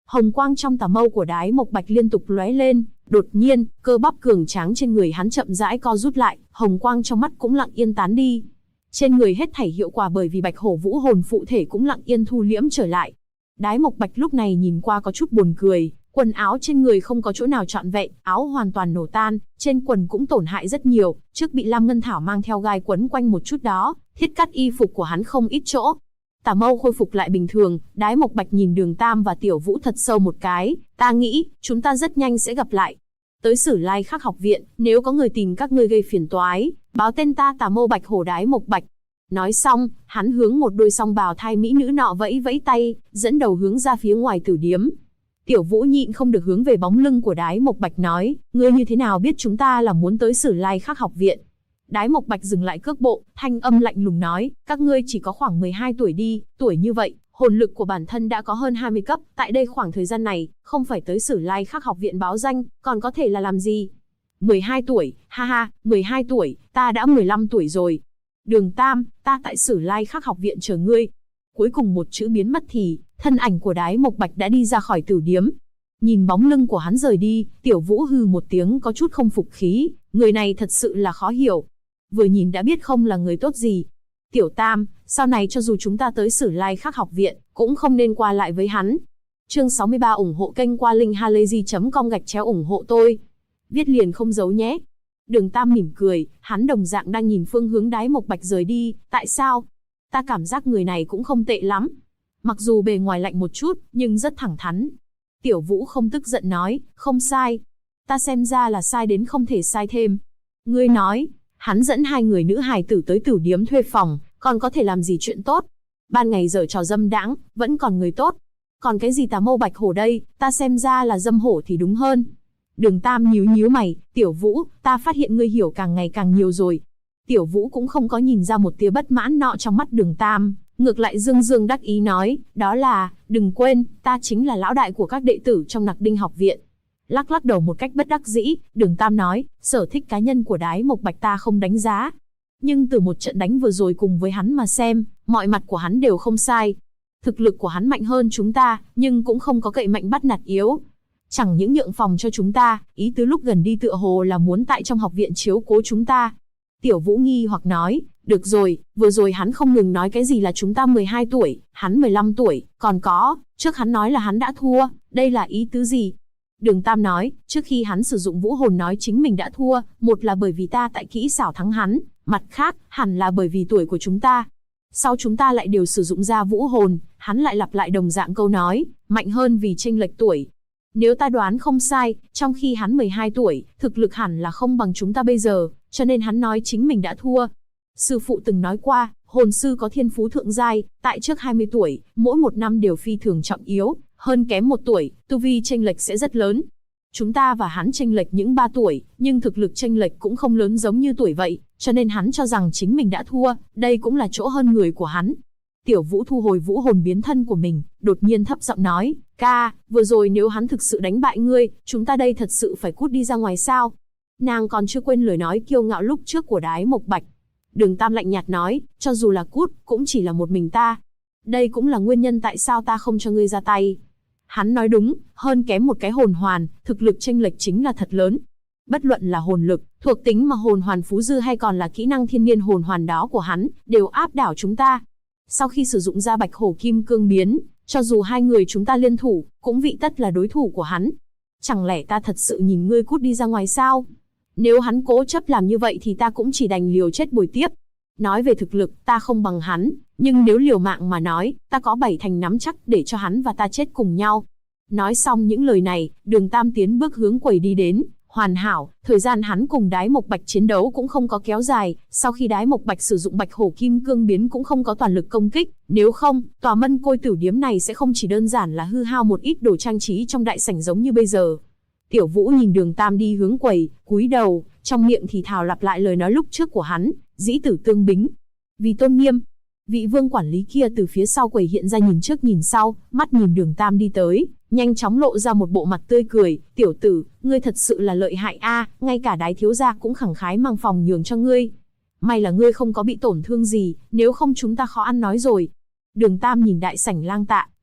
Hồng quang trong tà mâu của Đái Mộc Bạch liên tục lóe lên, đột nhiên, cơ bắp cường tráng trên người hắn chậm rãi co rút lại, hồng quang trong mắt cũng lặng yên tán đi. Trên người hết thảy hiệu quả bởi vì Bạch Hổ Vũ hồn phụ thể cũng lặng yên thu liễm trở lại. Đái Mộc Bạch lúc này nhìn qua có chút buồn cười, quần áo trên người không có chỗ nào trọn vẹn, áo hoàn toàn nổ tan, trên quần cũng tổn hại rất nhiều, trước bị Lam Ngân Thảo mang theo gai quấn quanh một chút đó, thiết cắt y phục của hắn không ít chỗ. Tà mâu khôi phục lại bình thường, Đái Mộc Bạch nhìn Đường Tam và Tiểu Vũ thật sâu một cái, ta nghĩ, chúng ta rất nhanh sẽ gặp lại. Tới Sử Lai Khắc học viện, nếu có người tìm các ngươi gây phiền toái, báo tên ta Tà Mâu Bạch Hổ Đái Mộc Bạch. Nói xong, hắn hướng một đôi song bào thai mỹ nữ nọ vẫy vẫy tay, dẫn đầu hướng ra phía ngoài tử điếm. Tiểu Vũ nhịn không được hướng về bóng lưng của Đái Mộc Bạch nói, ngươi như thế nào biết chúng ta là muốn tới Sử Lai Khắc học viện? Đái Mộc Bạch dừng lại cước bộ, thanh âm lạnh lùng nói, các ngươi chỉ có khoảng 12 tuổi đi, tuổi như vậy, hồn lực của bản thân đã có hơn 20 cấp, tại đây khoảng thời gian này, không phải tới Sử Lai Khắc học viện báo danh, còn có thể là làm gì? 12 tuổi, ha ha, 12 tuổi, ta đã 15 tuổi rồi. Đường Tam, ta tại Sử Lai Khắc học viện chờ ngươi. Cuối cùng một chữ biến mất thì, thân ảnh của Đái Mộc Bạch đã đi ra khỏi tử điếm. Nhìn bóng lưng của hắn rời đi, Tiểu Vũ hừ một tiếng có chút không phục khí, người này thật sự là khó hiểu. Vừa nhìn đã biết không là người tốt gì. Tiểu Tam, sau này cho dù chúng ta tới Sử Lai Khắc học viện, cũng không nên qua lại với hắn. Chương 63 ủng hộ kênh qua linkhalazy.com ủng hộ tôi. Viết liền không giấu nhé. Đường Tam mỉm cười, hắn đồng dạng đang nhìn phương hướng Đái Mộc Bạch rời đi, tại sao? Ta cảm giác người này cũng không tệ lắm. Mặc dù bề ngoài lạnh một chút, nhưng rất thẳng thắn. Tiểu Vũ không tức giận nói, không sai. Ta xem ra là sai đến không thể sai thêm. Ngươi nói, hắn dẫn hai người nữ hài tử tới tử điếm thuê phòng, còn có thể làm gì chuyện tốt? Ban ngày giở trò dâm đãng, vẫn còn người tốt. Còn cái gì Tà Mâu Bạch Hổ đây, ta xem ra là dâm hổ thì đúng hơn. Đường Tam nhíu nhíu mày, Tiểu Vũ, ta phát hiện ngươi hiểu càng ngày càng nhiều rồi. Tiểu Vũ cũng không có nhìn ra một tia bất mãn nọ trong mắt Đường Tam, ngược lại dương dương đắc ý nói, đó là, đừng quên, ta chính là lão đại của các đệ tử trong Nặc Đinh học viện. Lắc lắc đầu một cách bất đắc dĩ, Đường Tam nói, sở thích cá nhân của Đái Mộc Bạch ta không đánh giá. Nhưng từ một trận đánh vừa rồi cùng với hắn mà xem, mọi mặt của hắn đều không sai. Thực lực của hắn mạnh hơn chúng ta, nhưng cũng không có cậy mạnh bắt nạt yếu. Chẳng những nhượng phòng cho chúng ta, ý tứ lúc gần đi tựa hồ là muốn tại trong học viện chiếu cố chúng ta. Tiểu Vũ nghi hoặc nói, được rồi, vừa rồi hắn không ngừng nói cái gì là chúng ta 12 tuổi, hắn 15 tuổi, còn có, trước hắn nói là hắn đã thua, đây là ý tứ gì? Đường Tam nói, trước khi hắn sử dụng vũ hồn nói chính mình đã thua, một là bởi vì ta tại kỹ xảo thắng hắn, mặt khác, hẳn là bởi vì tuổi của chúng ta. Sau chúng ta lại đều sử dụng ra vũ hồn, hắn lại lặp lại đồng dạng câu nói, mạnh hơn vì chênh lệch tuổi. Nếu ta đoán không sai, trong khi hắn 12 tuổi, thực lực hẳn là không bằng chúng ta bây giờ, cho nên hắn nói chính mình đã thua. Sư phụ từng nói qua, hồn sư có thiên phú thượng giai, tại trước 20 tuổi, mỗi một năm đều phi thường trọng yếu, hơn kém 1 tuổi, tu vi chênh lệch sẽ rất lớn. Chúng ta và hắn chênh lệch những 3 tuổi, nhưng thực lực chênh lệch cũng không lớn giống như tuổi vậy, cho nên hắn cho rằng chính mình đã thua, đây cũng là chỗ hơn người của hắn. Tiểu Vũ thu hồi vũ hồn biến thân của mình, đột nhiên thấp giọng nói, ca, vừa rồi nếu hắn thực sự đánh bại ngươi, chúng ta đây thật sự phải cút đi ra ngoài sao? Nàng còn chưa quên lời nói kiêu ngạo lúc trước của Đái Mộc Bạch. Đường Tam lạnh nhạt nói, cho dù là cút, cũng chỉ là một mình ta. Đây cũng là nguyên nhân tại sao ta không cho ngươi ra tay. Hắn nói đúng, hơn kém một cái hồn hoàn, thực lực chênh lệch chính là thật lớn. Bất luận là hồn lực, thuộc tính mà hồn hoàn phú dư hay còn là kỹ năng thiên niên hồn hoàn đó của hắn, đều áp đảo chúng ta. Sau khi sử dụng ra Bạch Hổ Kim Cương biến, cho dù hai người chúng ta liên thủ, cũng vị tất là đối thủ của hắn. Chẳng lẽ ta thật sự nhìn ngươi cút đi ra ngoài sao? Nếu hắn cố chấp làm như vậy thì ta cũng chỉ đành liều chết bồi tiếp. Nói về thực lực, ta không bằng hắn, nhưng nếu liều mạng mà nói, ta có 7 thành nắm chắc để cho hắn và ta chết cùng nhau. Nói xong những lời này, Đường Tam tiến bước hướng quầy đi đến. Hoàn hảo, thời gian hắn cùng Đái Mộc Bạch chiến đấu cũng không có kéo dài, sau khi Đái Mộc Bạch sử dụng Bạch Hổ Kim Cương biến cũng không có toàn lực công kích, nếu không, tòa Mân Côi Tử điếm này sẽ không chỉ đơn giản là hư hao một ít đồ trang trí trong đại sảnh giống như bây giờ. Tiểu Vũ nhìn Đường Tam đi hướng quầy, cúi đầu, trong miệng thì thào lặp lại lời nói lúc trước của hắn, dĩ tử tương bính. Vì tôn nghiêm, vị vương quản lý kia từ phía sau quầy hiện ra nhìn trước nhìn sau, mắt nhìn Đường Tam đi tới, nhanh chóng lộ ra một bộ mặt tươi cười, tiểu tử, ngươi thật sự là lợi hại a, ngay cả Đái thiếu gia cũng khẳng khái mang phòng nhường cho ngươi. May là ngươi không có bị tổn thương gì, nếu không chúng ta khó ăn nói rồi. Đường Tam nhìn đại sảnh lang tạ,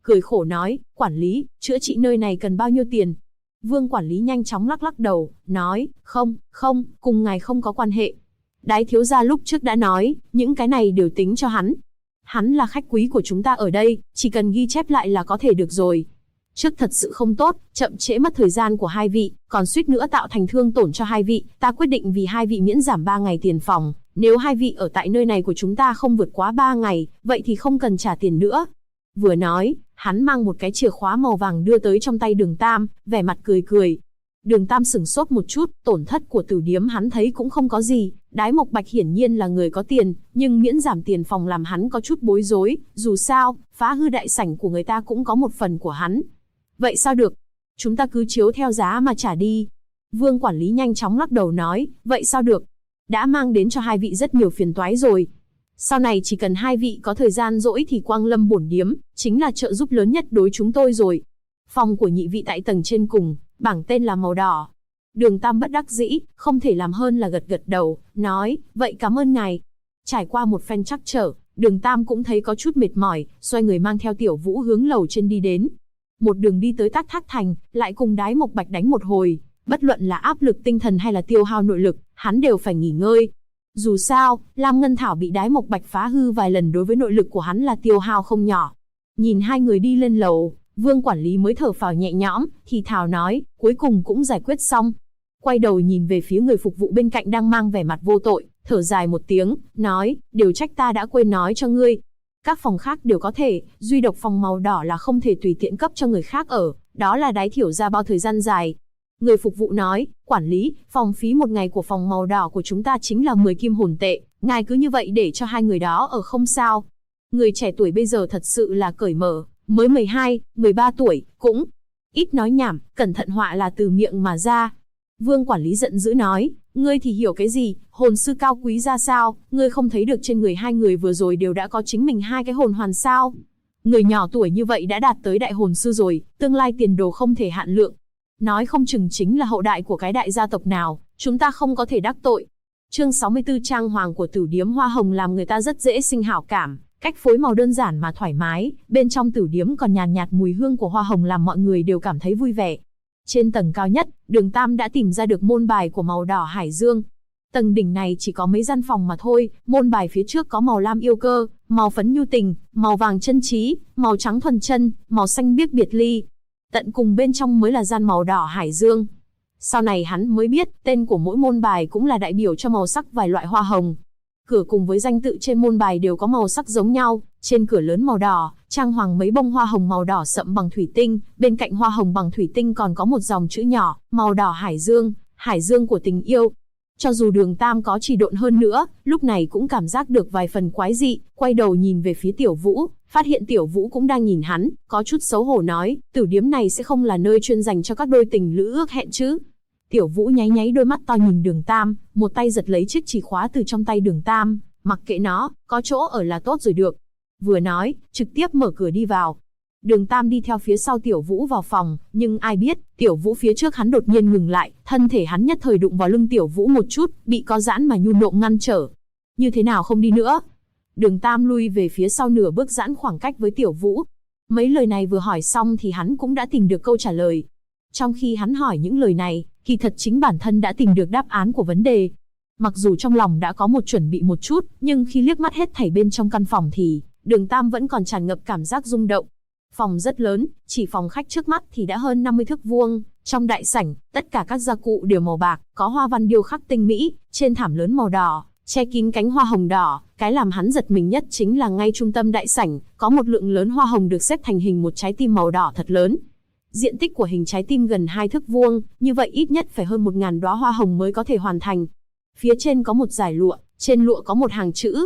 cười khổ nói, quản lý, chữa trị nơi này cần bao nhiêu tiền? Vương quản lý nhanh chóng lắc lắc đầu, nói, không, cùng ngài không có quan hệ. Đái thiếu gia lúc trước đã nói, những cái này đều tính cho hắn. Hắn là khách quý của chúng ta ở đây, chỉ cần ghi chép lại là có thể được rồi. Trước thật sự không tốt, chậm trễ mất thời gian của hai vị, còn suýt nữa tạo thành thương tổn cho hai vị, ta quyết định vì hai vị miễn giảm 3 ngày tiền phòng. Nếu hai vị ở tại nơi này của chúng ta không vượt quá 3 ngày, vậy thì không cần trả tiền nữa. Vừa nói, hắn mang một cái chìa khóa màu vàng đưa tới trong tay Đường Tam, vẻ mặt cười cười. Đường Tam sửng sốt một chút, tổn thất của tử điếm hắn thấy cũng không có gì. Đái Mộc Bạch hiển nhiên là người có tiền, nhưng miễn giảm tiền phòng làm hắn có chút bối rối. Dù sao, phá hư đại sảnh của người ta cũng có một phần của hắn. Vậy sao được? Chúng ta cứ chiếu theo giá mà trả đi. Vương quản lý nhanh chóng lắc đầu nói, vậy sao được? Đã mang đến cho hai vị rất nhiều phiền toái rồi. Sau này chỉ cần hai vị có thời gian rỗi thì Quang Lâm bổn điếm, chính là trợ giúp lớn nhất đối chúng tôi rồi. Phòng của nhị vị tại tầng trên cùng, bảng tên là màu đỏ. Đường Tam bất đắc dĩ, không thể làm hơn là gật gật đầu, nói, vậy cảm ơn ngài. Trải qua một phen trắc trở, Đường Tam cũng thấy có chút mệt mỏi, xoay người mang theo Tiểu Vũ hướng lầu trên đi đến. Một đường đi tới Tát Thác Thành, lại cùng Đái Mộc Bạch đánh một hồi. Bất luận là áp lực tinh thần hay là tiêu hao nội lực, hắn đều phải nghỉ ngơi. Dù sao, Lam Ngân Thảo bị Đái Mộc Bạch phá hư vài lần đối với nội lực của hắn là tiêu hao không nhỏ. Nhìn hai người đi lên lầu, Vương quản lý mới thở phào nhẹ nhõm, thì thào nói, cuối cùng cũng giải quyết xong. Quay đầu nhìn về phía người phục vụ bên cạnh đang mang vẻ mặt vô tội, thở dài một tiếng, nói, điều trách ta đã quên nói cho ngươi. Các phòng khác đều có thể, duy độc phòng màu đỏ là không thể tùy tiện cấp cho người khác ở, đó là Đái thiểu gia bao thời gian dài. Người phục vụ nói, quản lý, phòng phí một ngày của phòng màu đỏ của chúng ta chính là 10 kim hồn tệ, ngài cứ như vậy để cho hai người đó ở không sao. Người trẻ tuổi bây giờ thật sự là cởi mở, mới 12, 13 tuổi, cũng ít nói nhảm, cẩn thận họa là từ miệng mà ra. Vương quản lý giận dữ nói, ngươi thì hiểu cái gì, hồn sư cao quý ra sao, ngươi không thấy được trên người hai người vừa rồi đều đã có chính mình hai cái hồn hoàn sao. Người nhỏ tuổi như vậy đã đạt tới đại hồn sư rồi, tương lai tiền đồ không thể hạn lượng. Nói không chừng chính là hậu đại của cái đại gia tộc nào, chúng ta không có thể đắc tội. Chương 64 trang hoàng của tử điếm hoa hồng làm người ta rất dễ sinh hảo cảm, cách phối màu đơn giản mà thoải mái, bên trong tử điếm còn nhàn nhạt mùi hương của hoa hồng làm mọi người đều cảm thấy vui vẻ. Trên tầng cao nhất, Đường Tam đã tìm ra được môn bài của màu đỏ Hải Dương. Tầng đỉnh này chỉ có mấy gian phòng mà thôi, môn bài phía trước có màu lam yêu cơ, màu phấn nhu tình, màu vàng chân trí, màu trắng thuần chân, màu xanh biếc biệt ly. Tận cùng bên trong mới là gian màu đỏ Hải Dương. Sau này hắn mới biết, tên của mỗi môn bài cũng là đại biểu cho màu sắc vài loại hoa hồng. Cửa cùng với danh tự trên môn bài đều có màu sắc giống nhau, trên cửa lớn màu đỏ, trang hoàng mấy bông hoa hồng màu đỏ sậm bằng thủy tinh, bên cạnh hoa hồng bằng thủy tinh còn có một dòng chữ nhỏ, màu đỏ Hải Dương của tình yêu. Cho dù Đường Tam có chỉ độn hơn nữa, lúc này cũng cảm giác được vài phần quái dị, quay đầu nhìn về phía Tiểu Vũ, phát hiện Tiểu Vũ cũng đang nhìn hắn, có chút xấu hổ nói, tử điếm này sẽ không là nơi chuyên dành cho các đôi tình lữ ước hẹn chứ. Tiểu Vũ nháy nháy đôi mắt to nhìn Đường Tam, một tay giật lấy chiếc chìa khóa từ trong tay Đường Tam, mặc kệ nó, có chỗ ở là tốt rồi được. Vừa nói, trực tiếp mở cửa đi vào. Đường Tam đi theo phía sau Tiểu Vũ vào phòng, nhưng ai biết, Tiểu Vũ phía trước hắn đột nhiên ngừng lại, thân thể hắn nhất thời đụng vào lưng Tiểu Vũ một chút, bị có giãn mà nhu nộm ngăn trở. Như thế nào không đi nữa? Đường Tam lui về phía sau nửa bước giãn khoảng cách với Tiểu Vũ. Mấy lời này vừa hỏi xong thì hắn cũng đã tìm được câu trả lời. Trong khi hắn hỏi những lời này, kỳ thật chính bản thân đã tìm được đáp án của vấn đề. Mặc dù trong lòng đã có một chuẩn bị một chút, nhưng khi liếc mắt hết thảy bên trong căn phòng thì Đường Tam vẫn còn tràn ngập cảm giác rung động. Phòng rất lớn, chỉ phòng khách trước mắt thì đã hơn 50 thước vuông, trong đại sảnh, tất cả các gia cụ đều màu bạc, có hoa văn điêu khắc tinh mỹ, trên thảm lớn màu đỏ, che kín cánh hoa hồng đỏ, cái làm hắn giật mình nhất chính là ngay trung tâm đại sảnh, có một lượng lớn hoa hồng được xếp thành hình một trái tim màu đỏ thật lớn. Diện tích của hình trái tim gần 2 thước vuông, như vậy ít nhất phải hơn 1000 đóa hoa hồng mới có thể hoàn thành. Phía trên có một dải lụa, trên lụa có một hàng chữ,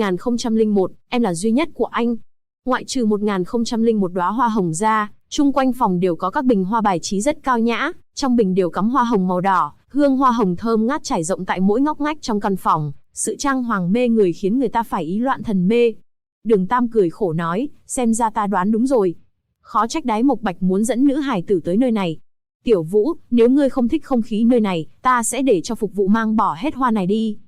1001, em là duy nhất của anh. Ngoại trừ 1001 đóa hoa hồng ra, chung quanh phòng đều có các bình hoa bài trí rất cao nhã, trong bình đều cắm hoa hồng màu đỏ, hương hoa hồng thơm ngát trải rộng tại mỗi ngóc ngách trong căn phòng, sự trang hoàng mê người khiến người ta phải ý loạn thần mê. Đường Tam cười khổ nói, xem ra ta đoán đúng rồi. Khó trách Đái Mộc Bạch muốn dẫn nữ hài tử tới nơi này. Tiểu Vũ, nếu ngươi không thích không khí nơi này, ta sẽ để cho phục vụ mang bỏ hết hoa này đi.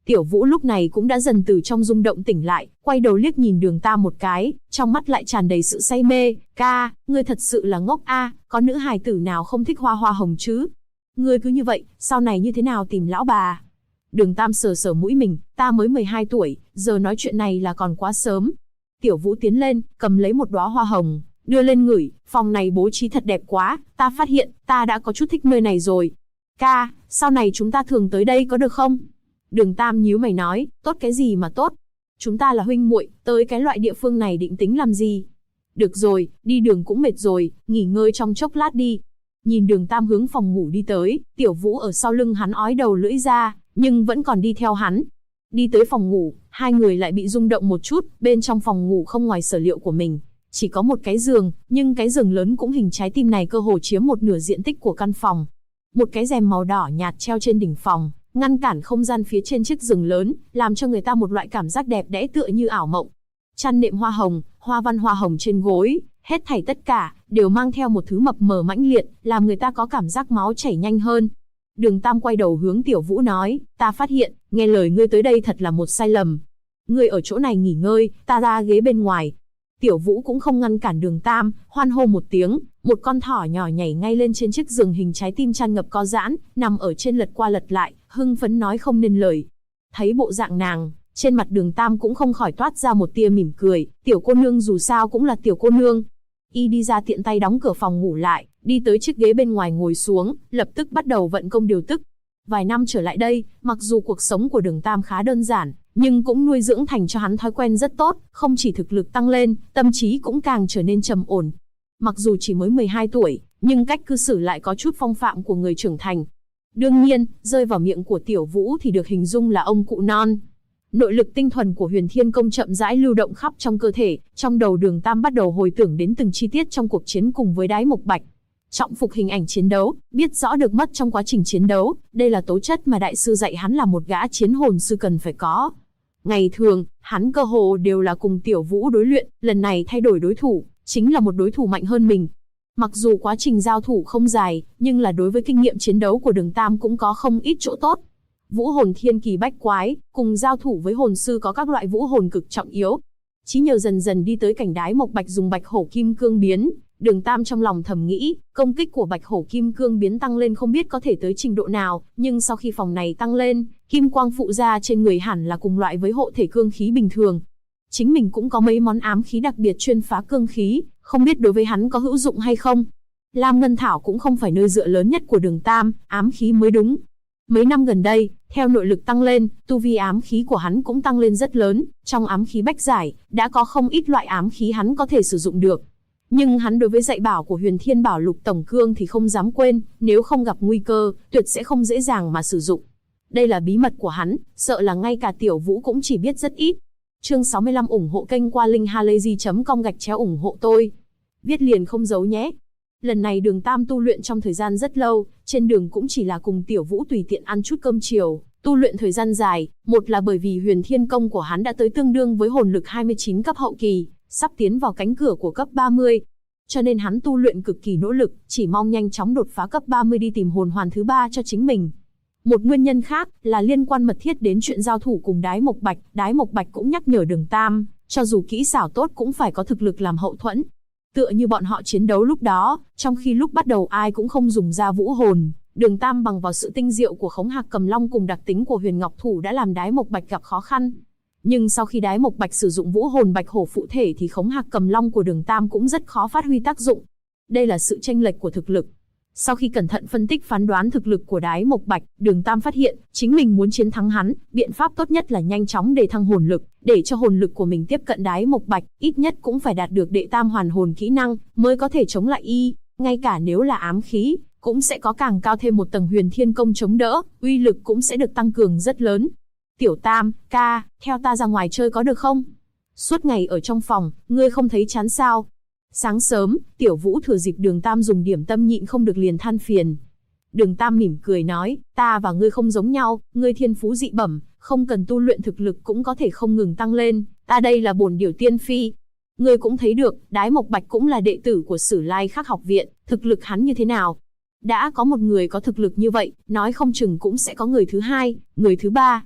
Tiểu Vũ lúc này cũng đã dần từ trong rung động tỉnh lại, quay đầu liếc nhìn Đường Tam một cái, trong mắt lại tràn đầy sự say mê. Ca, ngươi thật sự là ngốc a, có nữ hài tử nào không thích hoa hoa hồng chứ? Ngươi cứ như vậy, sau này như thế nào tìm lão bà? Đường Tam sờ sờ mũi mình, ta mới 12 tuổi, giờ nói chuyện này là còn quá sớm. Tiểu Vũ tiến lên, cầm lấy một đóa hoa hồng, đưa lên ngửi, phòng này bố trí thật đẹp quá, ta phát hiện, ta đã có chút thích nơi này rồi. Ca, sau này chúng ta thường tới đây có được không? Đường Tam nhíu mày nói, tốt cái gì mà tốt? Chúng ta là huynh muội, tới cái loại địa phương này định tính làm gì? Được rồi, đi đường cũng mệt rồi, nghỉ ngơi trong chốc lát đi. Nhìn Đường Tam hướng phòng ngủ đi tới, Tiểu Vũ ở sau lưng hắn ói đầu lưỡi ra, nhưng vẫn còn đi theo hắn. Đi tới phòng ngủ, hai người lại bị rung động một chút, bên trong phòng ngủ không ngoài sở liệu của mình. Chỉ có một cái giường, nhưng cái giường lớn cũng hình trái tim này cơ hồ chiếm một nửa diện tích của căn phòng. Một cái rèm màu đỏ nhạt treo trên đỉnh phòng, ngăn cản không gian phía trên chiếc giường lớn, làm cho người ta một loại cảm giác đẹp đẽ tựa như ảo mộng. Chăn nệm hoa hồng, hoa văn hoa hồng trên gối, hết thảy tất cả, đều mang theo một thứ mập mờ mãnh liệt, làm người ta có cảm giác máu chảy nhanh hơn. Đường Tam quay đầu hướng Tiểu Vũ nói, ta phát hiện, nghe lời ngươi tới đây thật là một sai lầm. Ngươi ở chỗ này nghỉ ngơi, ta ra ghế bên ngoài. Tiểu Vũ cũng không ngăn cản Đường Tam, hoan hô một tiếng, một con thỏ nhỏ nhảy ngay lên trên chiếc giường hình trái tim tràn ngập co giãn, nằm ở trên lật qua lật lại, hưng phấn nói không nên lời. Thấy bộ dạng nàng, trên mặt Đường Tam cũng không khỏi toát ra một tia mỉm cười, tiểu cô nương dù sao cũng là tiểu cô nương. Y đi ra tiện tay đóng cửa phòng ngủ lại, đi tới chiếc ghế bên ngoài ngồi xuống, lập tức bắt đầu vận công điều tức. Vài năm trở lại đây, mặc dù cuộc sống của Đường Tam khá đơn giản, nhưng cũng nuôi dưỡng thành cho hắn thói quen rất tốt, không chỉ thực lực tăng lên, tâm trí cũng càng trở nên trầm ổn. Mặc dù chỉ mới 12 tuổi, nhưng cách cư xử lại có chút phong phạm của người trưởng thành. Đương nhiên, rơi vào miệng của Tiểu Vũ thì được hình dung là ông cụ non. Nội lực tinh thuần của Huyền Thiên Công chậm rãi lưu động khắp trong cơ thể, trong đầu Đường Tam bắt đầu hồi tưởng đến từng chi tiết trong cuộc chiến cùng với Đái Mộc Bạch. Trọng phục hình ảnh chiến đấu, biết rõ được mất trong quá trình chiến đấu, đây là tố chất mà đại sư dạy hắn là một gã chiến hồn sư cần phải có. Ngày thường, hắn cơ hồ đều là cùng Tiểu Vũ đối luyện, lần này thay đổi đối thủ, chính là một đối thủ mạnh hơn mình. Mặc dù quá trình giao thủ không dài, nhưng là đối với kinh nghiệm chiến đấu của Đường Tam cũng có không ít chỗ tốt. Vũ hồn thiên kỳ bách quái, cùng giao thủ với hồn sư có các loại vũ hồn cực trọng yếu. Chí nhờ dần dần đi tới cảnh Đái Mộc Bạch dùng Bạch Hổ Kim Cương biến, Đường Tam trong lòng thầm nghĩ, công kích của Bạch Hổ Kim Cương biến tăng lên không biết có thể tới trình độ nào, nhưng sau khi phòng này tăng lên, kim quang phụ ra trên người hẳn là cùng loại với hộ thể cương khí bình thường. Chính mình cũng có mấy món ám khí đặc biệt chuyên phá cương khí, không biết đối với hắn có hữu dụng hay không. Lam Ngân Thảo cũng không phải nơi dựa lớn nhất của Đường Tam, ám khí mới đúng. Mấy năm gần đây, theo nội lực tăng lên, tu vi ám khí của hắn cũng tăng lên rất lớn, trong ám khí bách giải, đã có không ít loại ám khí hắn có thể sử dụng được. Nhưng hắn đối với dạy bảo của Huyền Thiên Bảo Lục Tổng Cương thì không dám quên, nếu không gặp nguy cơ, tuyệt sẽ không dễ dàng mà sử dụng. Đây là bí mật của hắn, sợ là ngay cả Tiểu Vũ cũng chỉ biết rất ít. Chương 65 ủng hộ kênh qua linkhalazy.com/ủng hộ tôi. Viết liền không giấu nhé. Lần này Đường Tam tu luyện trong thời gian rất lâu, trên đường cũng chỉ là cùng Tiểu Vũ tùy tiện ăn chút cơm chiều, tu luyện thời gian dài, một là bởi vì Huyền Thiên Công của hắn đã tới tương đương với hồn lực 29 cấp hậu kỳ, sắp tiến vào cánh cửa của cấp 30. Cho nên hắn tu luyện cực kỳ nỗ lực, chỉ mong nhanh chóng đột phá cấp 30 đi tìm hồn hoàn thứ 3 cho chính mình. Một nguyên nhân khác là liên quan mật thiết đến chuyện giao thủ cùng Đái Mộc Bạch, Đái Mộc Bạch cũng nhắc nhở Đường Tam, cho dù kỹ xảo tốt cũng phải có thực lực làm hậu thuẫn. Tựa như bọn họ chiến đấu lúc đó, trong khi lúc bắt đầu ai cũng không dùng ra vũ hồn, Đường Tam bằng vào sự tinh diệu của Khống Hạc Cầm Long cùng đặc tính của Huyền Ngọc Thủ đã làm Đái Mộc Bạch gặp khó khăn. Nhưng sau khi Đái Mộc Bạch sử dụng vũ hồn Bạch Hổ phụ thể thì Khống Hạc Cầm Long của Đường Tam cũng rất khó phát huy tác dụng. Đây là sự chênh lệch của thực lực. Sau khi cẩn thận phân tích phán đoán thực lực của Đái Mộc Bạch, Đường Tam phát hiện, chính mình muốn chiến thắng hắn, biện pháp tốt nhất là nhanh chóng đề thăng hồn lực, để cho hồn lực của mình tiếp cận Đái Mộc Bạch, ít nhất cũng phải đạt được đệ tam hoàn hồn kỹ năng, mới có thể chống lại y, ngay cả nếu là ám khí, cũng sẽ có càng cao thêm một tầng Huyền Thiên Công chống đỡ, uy lực cũng sẽ được tăng cường rất lớn. Tiểu Tam, ca, theo ta ra ngoài chơi có được không? Suốt ngày ở trong phòng, ngươi không thấy chán sao? Sáng sớm, Tiểu Vũ thừa dịp Đường Tam dùng điểm tâm nhịn không được liền than phiền. Đường Tam mỉm cười nói, ta và ngươi không giống nhau, ngươi thiên phú dị bẩm, không cần tu luyện thực lực cũng có thể không ngừng tăng lên, ta đây là bổn điểu tiên phi. Ngươi cũng thấy được, Đái Mộc Bạch cũng là đệ tử của Sử Lai Khắc học viện, thực lực hắn như thế nào? Đã có một người có thực lực như vậy, nói không chừng cũng sẽ có người thứ hai, người thứ ba.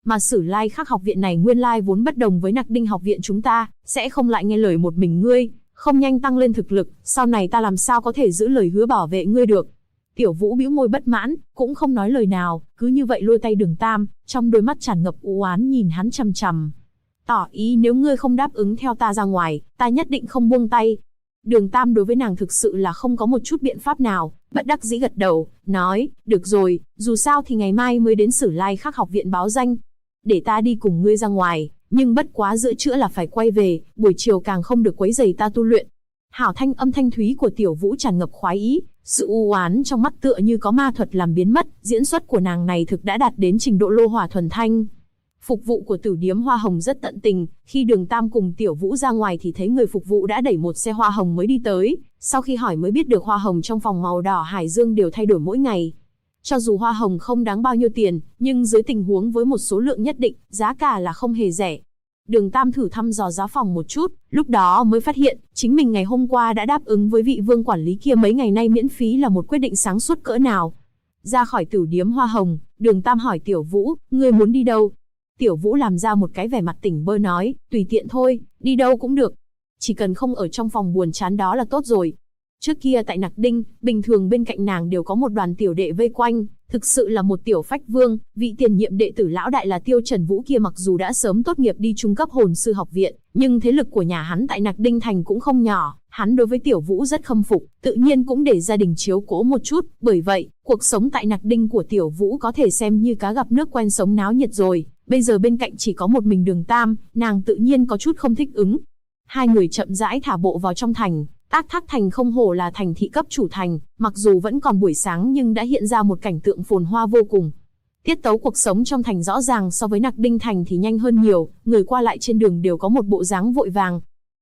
Mà Sử Lai Khắc học viện này nguyên lai vốn bất đồng với Nặc Đinh học viện chúng ta, sẽ không lại nghe lời một mình ngươi, không nhanh tăng lên thực lực, sau này ta làm sao có thể giữ lời hứa bảo vệ ngươi được. Tiểu Vũ bĩu môi bất mãn, cũng không nói lời nào, cứ như vậy lôi tay Đường Tam, trong đôi mắt tràn ngập u oán nhìn hắn chằm chằm. Tỏ ý nếu ngươi không đáp ứng theo ta ra ngoài, ta nhất định không buông tay. Đường Tam đối với nàng thực sự là không có một chút biện pháp nào, bất đắc dĩ gật đầu, nói, được rồi, dù sao thì ngày mai mới đến Sử Lai Khắc học viện báo danh. Để ta đi cùng ngươi ra ngoài, nhưng bất quá giữa trưa là phải quay về, buổi chiều càng không được quấy rầy ta tu luyện. Hảo thanh âm thanh thúy của Tiểu Vũ tràn ngập khoái ý, sự u oán trong mắt tựa như có ma thuật làm biến mất, diễn xuất của nàng này thực đã đạt đến trình độ lô hỏa thuần thanh. Phục vụ của tử điếm hoa hồng rất tận tình, khi Đường Tam cùng Tiểu Vũ ra ngoài thì thấy người phục vụ đã đẩy một xe hoa hồng mới đi tới, sau khi hỏi mới biết được hoa hồng trong phòng màu đỏ hải dương đều thay đổi mỗi ngày. Cho dù hoa hồng không đáng bao nhiêu tiền, nhưng dưới tình huống với một số lượng nhất định, giá cả là không hề rẻ. Đường Tam thử thăm dò giá phòng một chút, lúc đó mới phát hiện, chính mình ngày hôm qua đã đáp ứng với vị vương quản lý kia mấy ngày nay miễn phí là một quyết định sáng suốt cỡ nào. Ra khỏi tử điếm hoa hồng, Đường Tam hỏi Tiểu Vũ, ngươi muốn đi đâu? Tiểu Vũ làm ra một cái vẻ mặt tỉnh bơ nói, tùy tiện thôi, đi đâu cũng được. Chỉ cần không ở trong phòng buồn chán đó là tốt rồi. Trước kia tại Nặc Đinh, bình thường bên cạnh nàng đều có một đoàn tiểu đệ vây quanh, thực sự là một tiểu phách vương, vị tiền nhiệm đệ tử lão đại là Tiêu Trần Vũ kia mặc dù đã sớm tốt nghiệp đi trung cấp hồn sư học viện, nhưng thế lực của nhà hắn tại Nặc Đinh thành cũng không nhỏ, hắn đối với Tiểu Vũ rất khâm phục, tự nhiên cũng để gia đình chiếu cố một chút, bởi vậy, cuộc sống tại Nặc Đinh của Tiểu Vũ có thể xem như cá gặp nước quen sống náo nhiệt rồi, bây giờ bên cạnh chỉ có một mình Đường Tam, nàng tự nhiên có chút không thích ứng. Hai người chậm rãi thả bộ vào trong thành. Tác Thác thành không hổ là thành thị cấp chủ thành, mặc dù vẫn còn buổi sáng nhưng đã hiện ra một cảnh tượng phồn hoa vô cùng. Tiết tấu cuộc sống trong thành rõ ràng so với Nặc Đinh thành thì nhanh hơn nhiều, người qua lại trên đường đều có một bộ dáng vội vàng.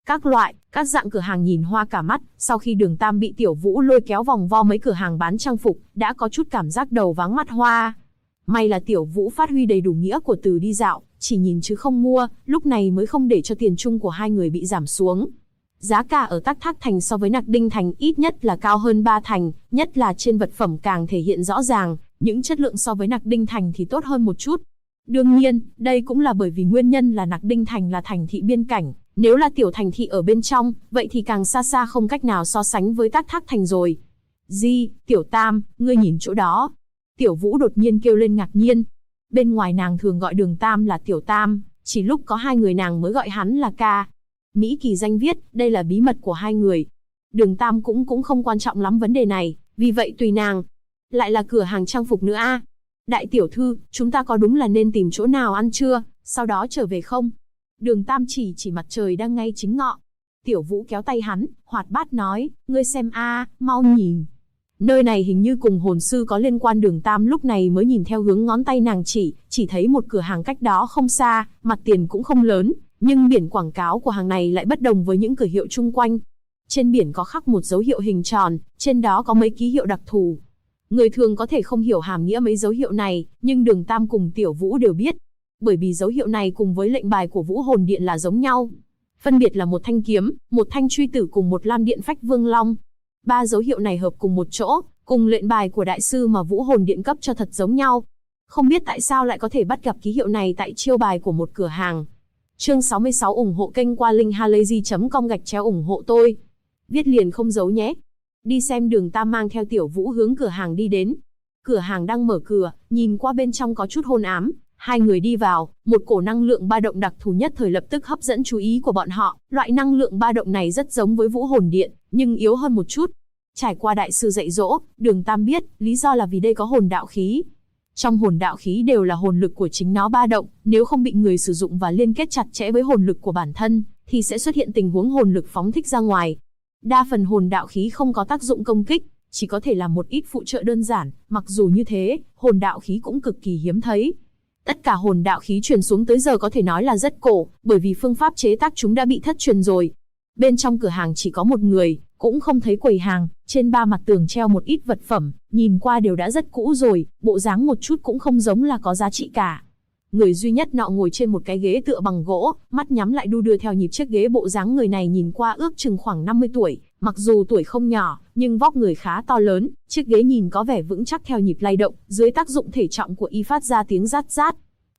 Các dạng cửa hàng nhìn hoa cả mắt, sau khi Đường Tam bị Tiểu Vũ lôi kéo vòng vo mấy cửa hàng bán trang phục, đã có chút cảm giác đầu váng mắt hoa. May là Tiểu Vũ phát huy đầy đủ nghĩa của từ đi dạo, chỉ nhìn chứ không mua, lúc này mới không để cho tiền chung của hai người bị giảm xuống. Giá cả ở Tác Thác thành so với Nặc Đinh thành ít nhất là cao hơn 3 thành, nhất là trên vật phẩm càng thể hiện rõ ràng, những chất lượng so với Nặc Đinh thành thì tốt hơn một chút. Đương nhiên, đây cũng là bởi vì nguyên nhân là Nặc Đinh thành là thành thị biên cảnh, nếu là tiểu thành thị ở bên trong, vậy thì càng xa xa không cách nào so sánh với Tác Thác thành rồi. Tiểu Tam, ngươi nhìn chỗ đó. Tiểu Vũ đột nhiên kêu lên ngạc nhiên. Bên ngoài nàng thường gọi Đường Tam là Tiểu Tam, chỉ lúc có hai người nàng mới gọi hắn là ca. Mỹ Kỳ danh viết, đây là bí mật của hai người. Đường Tam cũng không quan trọng lắm vấn đề này, vì vậy tùy nàng. Lại là cửa hàng trang phục nữa a. Đại tiểu thư, chúng ta có đúng là nên tìm chỗ nào ăn trưa, sau đó trở về không? Đường Tam chỉ mặt trời đang ngay chính ngọ. Tiểu Vũ kéo tay hắn, hoạt bát nói, ngươi xem a, mau nhìn. Nơi này hình như cùng hồn sư có liên quan. Đường Tam lúc này mới nhìn theo hướng ngón tay nàng chỉ thấy một cửa hàng cách đó không xa, mặt tiền cũng không lớn. Nhưng biển quảng cáo của hàng này lại bất đồng với những cửa hiệu chung quanh. Trên biển có khắc một dấu hiệu hình tròn, trên đó có mấy ký hiệu đặc thù. Người thường có thể không hiểu hàm nghĩa mấy dấu hiệu này, nhưng Đường Tam cùng Tiểu Vũ đều biết. Bởi vì dấu hiệu này cùng với lệnh bài của Vũ Hồn Điện là giống nhau. Phân biệt là một thanh kiếm, một thanh truy tử cùng một lam điện phách vương long. Ba dấu hiệu này hợp cùng một chỗ, cùng lệnh bài của đại sư mà Vũ Hồn Điện cấp cho thật giống nhau. Không biết tại sao lại có thể bắt gặp ký hiệu này tại chiêu bài của một cửa hàng. Chương 66 ủng hộ kênh qua linkhalazy.com/ủng hộ tôi. Viết liền không giấu nhé. Đi xem. Đường Tam mang theo Tiểu Vũ hướng cửa hàng đi đến. Cửa hàng đang mở cửa, nhìn qua bên trong có chút hôn ám. Hai người đi vào, một cổ năng lượng ba động đặc thù nhất thời lập tức hấp dẫn chú ý của bọn họ. Loại năng lượng ba động này rất giống với Vũ Hồn Điện, nhưng yếu hơn một chút. Trải qua đại sư dạy dỗ, Đường Tam biết, lý do là vì đây có hồn đạo khí. Trong hồn đạo khí đều là hồn lực của chính nó ba động, nếu không bị người sử dụng và liên kết chặt chẽ với hồn lực của bản thân, thì sẽ xuất hiện tình huống hồn lực phóng thích ra ngoài. Đa phần hồn đạo khí không có tác dụng công kích, chỉ có thể làm một ít phụ trợ đơn giản, mặc dù như thế, hồn đạo khí cũng cực kỳ hiếm thấy. Tất cả hồn đạo khí truyền xuống tới giờ có thể nói là rất cổ, bởi vì phương pháp chế tác chúng đã bị thất truyền rồi. Bên trong cửa hàng chỉ có một người, cũng không thấy quầy hàng, trên ba mặt tường treo một ít vật phẩm, nhìn qua đều đã rất cũ rồi, bộ dáng một chút cũng không giống là có giá trị cả. Người duy nhất nọ ngồi trên một cái ghế tựa bằng gỗ, mắt nhắm lại đu đưa theo nhịp chiếc ghế. Bộ dáng người này nhìn qua ước chừng khoảng 50 tuổi, mặc dù tuổi không nhỏ, nhưng vóc người khá to lớn, chiếc ghế nhìn có vẻ vững chắc theo nhịp lay động, dưới tác dụng thể trọng của y phát ra tiếng rát rát.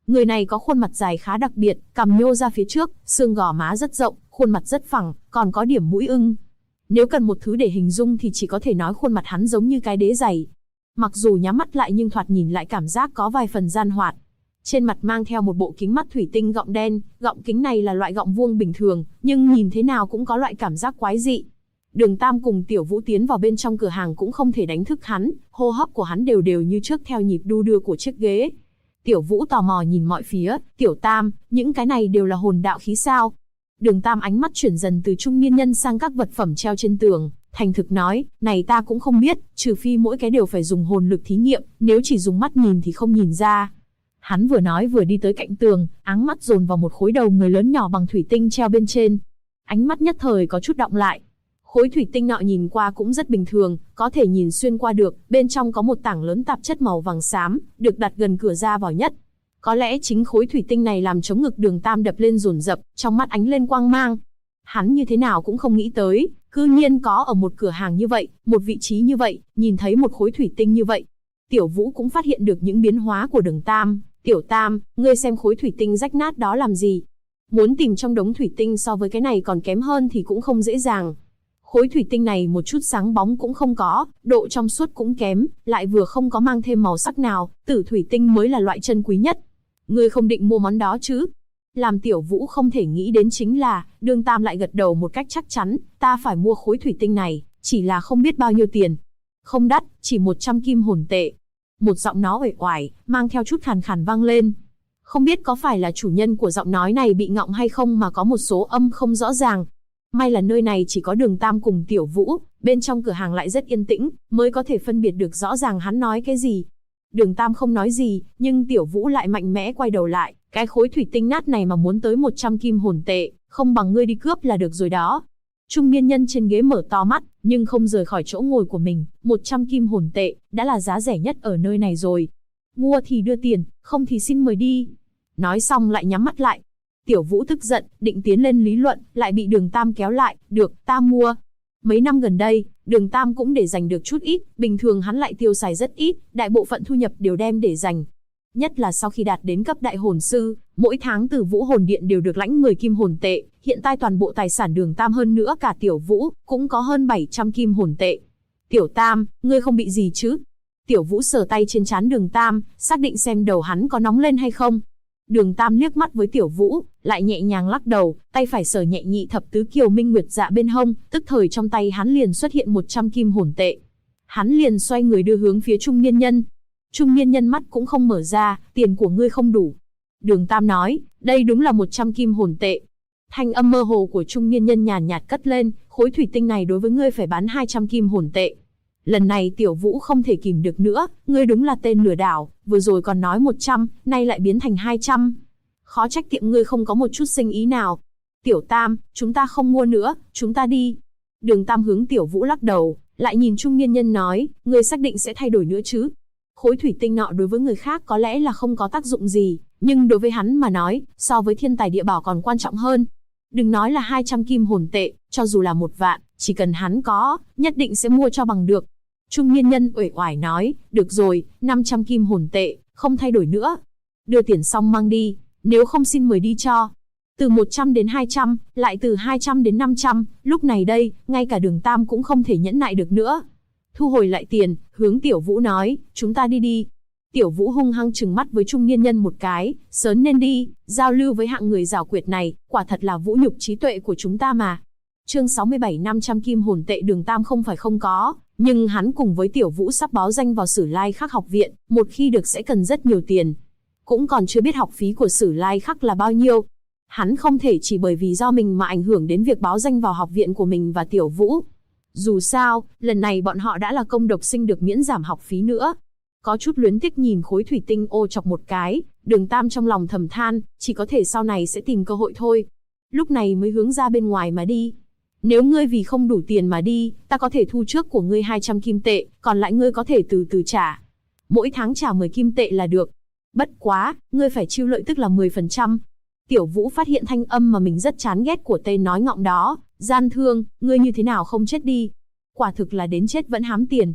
Người này có khuôn mặt dài khá đặc biệt, cằm nhô ra phía trước, xương gò má rất rộng, khuôn mặt rất phẳng, còn có điểm mũi ưng. Nếu cần một thứ để hình dung thì chỉ có thể nói khuôn mặt hắn giống như cái đế giày. Mặc dù nhắm mắt lại nhưng thoạt nhìn lại cảm giác có vài phần gian hoạt. Trên mặt mang theo một bộ kính mắt thủy tinh gọng đen, gọng kính này là loại gọng vuông bình thường, nhưng nhìn thế nào cũng có loại cảm giác quái dị. Đường Tam cùng Tiểu Vũ tiến vào bên trong cửa hàng cũng không thể đánh thức hắn, hô hấp của hắn đều đều như trước theo nhịp đu đưa của chiếc ghế. Tiểu Vũ tò mò nhìn mọi phía, Tiểu Tam, những cái này đều là hồn đạo khí sao? Đường Tam ánh mắt chuyển dần từ trung niên nhân sang các vật phẩm treo trên tường, thành thực nói, này ta cũng không biết, trừ phi mỗi cái đều phải dùng hồn lực thí nghiệm, nếu chỉ dùng mắt nhìn thì không nhìn ra. Hắn vừa nói vừa đi tới cạnh tường, áng mắt dồn vào một khối đầu người lớn nhỏ bằng thủy tinh treo bên trên. Ánh mắt nhất thời có chút đọng lại. Khối thủy tinh nọ nhìn qua cũng rất bình thường, có thể nhìn xuyên qua được, bên trong có một tảng lớn tạp chất màu vàng xám, được đặt gần cửa ra vào nhất. Có lẽ chính khối thủy tinh này làm chống ngực Đường Tam đập lên dồn dập, trong mắt ánh lên quang mang. Hắn như thế nào cũng không nghĩ tới, cư nhiên có ở một cửa hàng như vậy, một vị trí như vậy, nhìn thấy một khối thủy tinh như vậy. Tiểu Vũ cũng phát hiện được những biến hóa của Đường Tam. Tiểu Tam, ngươi xem khối thủy tinh rách nát đó làm gì? Muốn tìm trong đống thủy tinh so với cái này còn kém hơn thì cũng không dễ dàng. Khối thủy tinh này một chút sáng bóng cũng không có, độ trong suốt cũng kém, lại vừa không có mang thêm màu sắc nào, tử thủy tinh mới là loại chân quý nhất. Ngươi không định mua món đó chứ? Làm Tiểu Vũ không thể nghĩ đến chính là, Đường Tam lại gật đầu một cách chắc chắn, ta phải mua khối thủy tinh này, chỉ là không biết bao nhiêu tiền. Không đắt, chỉ 100 kim hồn tệ. Một giọng nói uể oải, mang theo chút khàn khàn vang lên. Không biết có phải là chủ nhân của giọng nói này bị ngọng hay không mà có một số âm không rõ ràng. May là nơi này chỉ có Đường Tam cùng Tiểu Vũ, bên trong cửa hàng lại rất yên tĩnh, mới có thể phân biệt được rõ ràng hắn nói cái gì. Đường Tam không nói gì, nhưng Tiểu Vũ lại mạnh mẽ quay đầu lại, cái khối thủy tinh nát này mà muốn tới 100 kim hồn tệ, không bằng ngươi đi cướp là được rồi đó. Trung niên nhân trên ghế mở to mắt, nhưng không rời khỏi chỗ ngồi của mình, 100 kim hồn tệ, đã là giá rẻ nhất ở nơi này rồi. Mua thì đưa tiền, không thì xin mời đi. Nói xong lại nhắm mắt lại. Tiểu Vũ tức giận, định tiến lên lý luận, lại bị Đường Tam kéo lại, được, ta mua. Mấy năm gần đây, Đường Tam cũng để dành được chút ít, bình thường hắn lại tiêu xài rất ít, đại bộ phận thu nhập đều đem để dành. Nhất là sau khi đạt đến cấp đại hồn sư, mỗi tháng từ Vũ Hồn Điện đều được lãnh 10 kim hồn tệ, hiện tại toàn bộ tài sản Đường Tam hơn nữa cả Tiểu Vũ, cũng có hơn 700 kim hồn tệ. Tiểu Tam, ngươi không bị gì chứ? Tiểu Vũ sờ tay trên trán Đường Tam, xác định xem đầu hắn có nóng lên hay không. Đường Tam liếc mắt với Tiểu Vũ, lại nhẹ nhàng lắc đầu, tay phải sờ nhẹ nhị thập tứ kiều minh nguyệt dạ bên hông, tức thời trong tay hắn liền xuất hiện 100 kim hồn tệ. Hắn liền xoay người đưa hướng phía trung niên nhân. Trung niên nhân mắt cũng không mở ra, tiền của ngươi không đủ. Đường Tam nói, đây đúng là 100 kim hồn tệ. Thanh âm mơ hồ của trung niên nhân nhàn nhạt cất lên, khối thủy tinh này đối với ngươi phải bán 200 kim hồn tệ. Lần này Tiểu Vũ không thể kìm được nữa, ngươi đúng là tên lừa đảo, vừa rồi còn nói 100, nay lại biến thành 200. Khó trách tiệm ngươi không có một chút sinh ý nào. Tiểu Tam, chúng ta không mua nữa, chúng ta đi. Đường Tam hướng Tiểu Vũ lắc đầu, lại nhìn trung niên nhân nói, ngươi xác định sẽ thay đổi nữa chứ? Khối thủy tinh nọ đối với người khác có lẽ là không có tác dụng gì, nhưng đối với hắn mà nói, so với thiên tài địa bảo còn quan trọng hơn. Đừng nói là 200 kim hồn tệ, cho dù là 1 vạn, chỉ cần hắn có, nhất định sẽ mua cho bằng được. Trung niên nhân uể oải nói, được rồi, 500 kim hồn tệ, không thay đổi nữa. Đưa tiền xong mang đi, nếu không xin mời đi cho. Từ 100 đến 200, lại từ 200 đến 500, lúc này đây, ngay cả Đường Tam cũng không thể nhẫn nại được nữa. Thu hồi lại tiền, hướng Tiểu Vũ nói, chúng ta đi đi. Tiểu Vũ hung hăng trừng mắt với trung niên nhân một cái, sớm nên đi, giao lưu với hạng người giảo quyệt này, quả thật là vũ nhục trí tuệ của chúng ta mà. Chương 67 500 kim hồn tệ Đường Tam không phải không có, nhưng hắn cùng với Tiểu Vũ sắp báo danh vào Sử Lai Khắc học viện, một khi được sẽ cần rất nhiều tiền. Cũng còn chưa biết học phí của Sử Lai Khắc là bao nhiêu. Hắn không thể chỉ bởi vì do mình mà ảnh hưởng đến việc báo danh vào học viện của mình và Tiểu Vũ. Dù sao, lần này bọn họ đã là công độc sinh được miễn giảm học phí nữa. Có chút luyến tiếc nhìn khối thủy tinh ô chọc một cái, Đường Tam trong lòng thầm than, chỉ có thể sau này sẽ tìm cơ hội thôi. Lúc này mới hướng ra bên ngoài mà đi. Nếu ngươi vì không đủ tiền mà đi, ta có thể thu trước của ngươi 200 kim tệ, còn lại ngươi có thể từ từ trả. Mỗi tháng trả 10 kim tệ là được. Bất quá, ngươi phải chiêu lợi tức là 10%. Tiểu Vũ phát hiện thanh âm mà mình rất chán ghét của tên nói ngọng đó, gian thương, ngươi như thế nào không chết đi. Quả thực là đến chết vẫn hám tiền.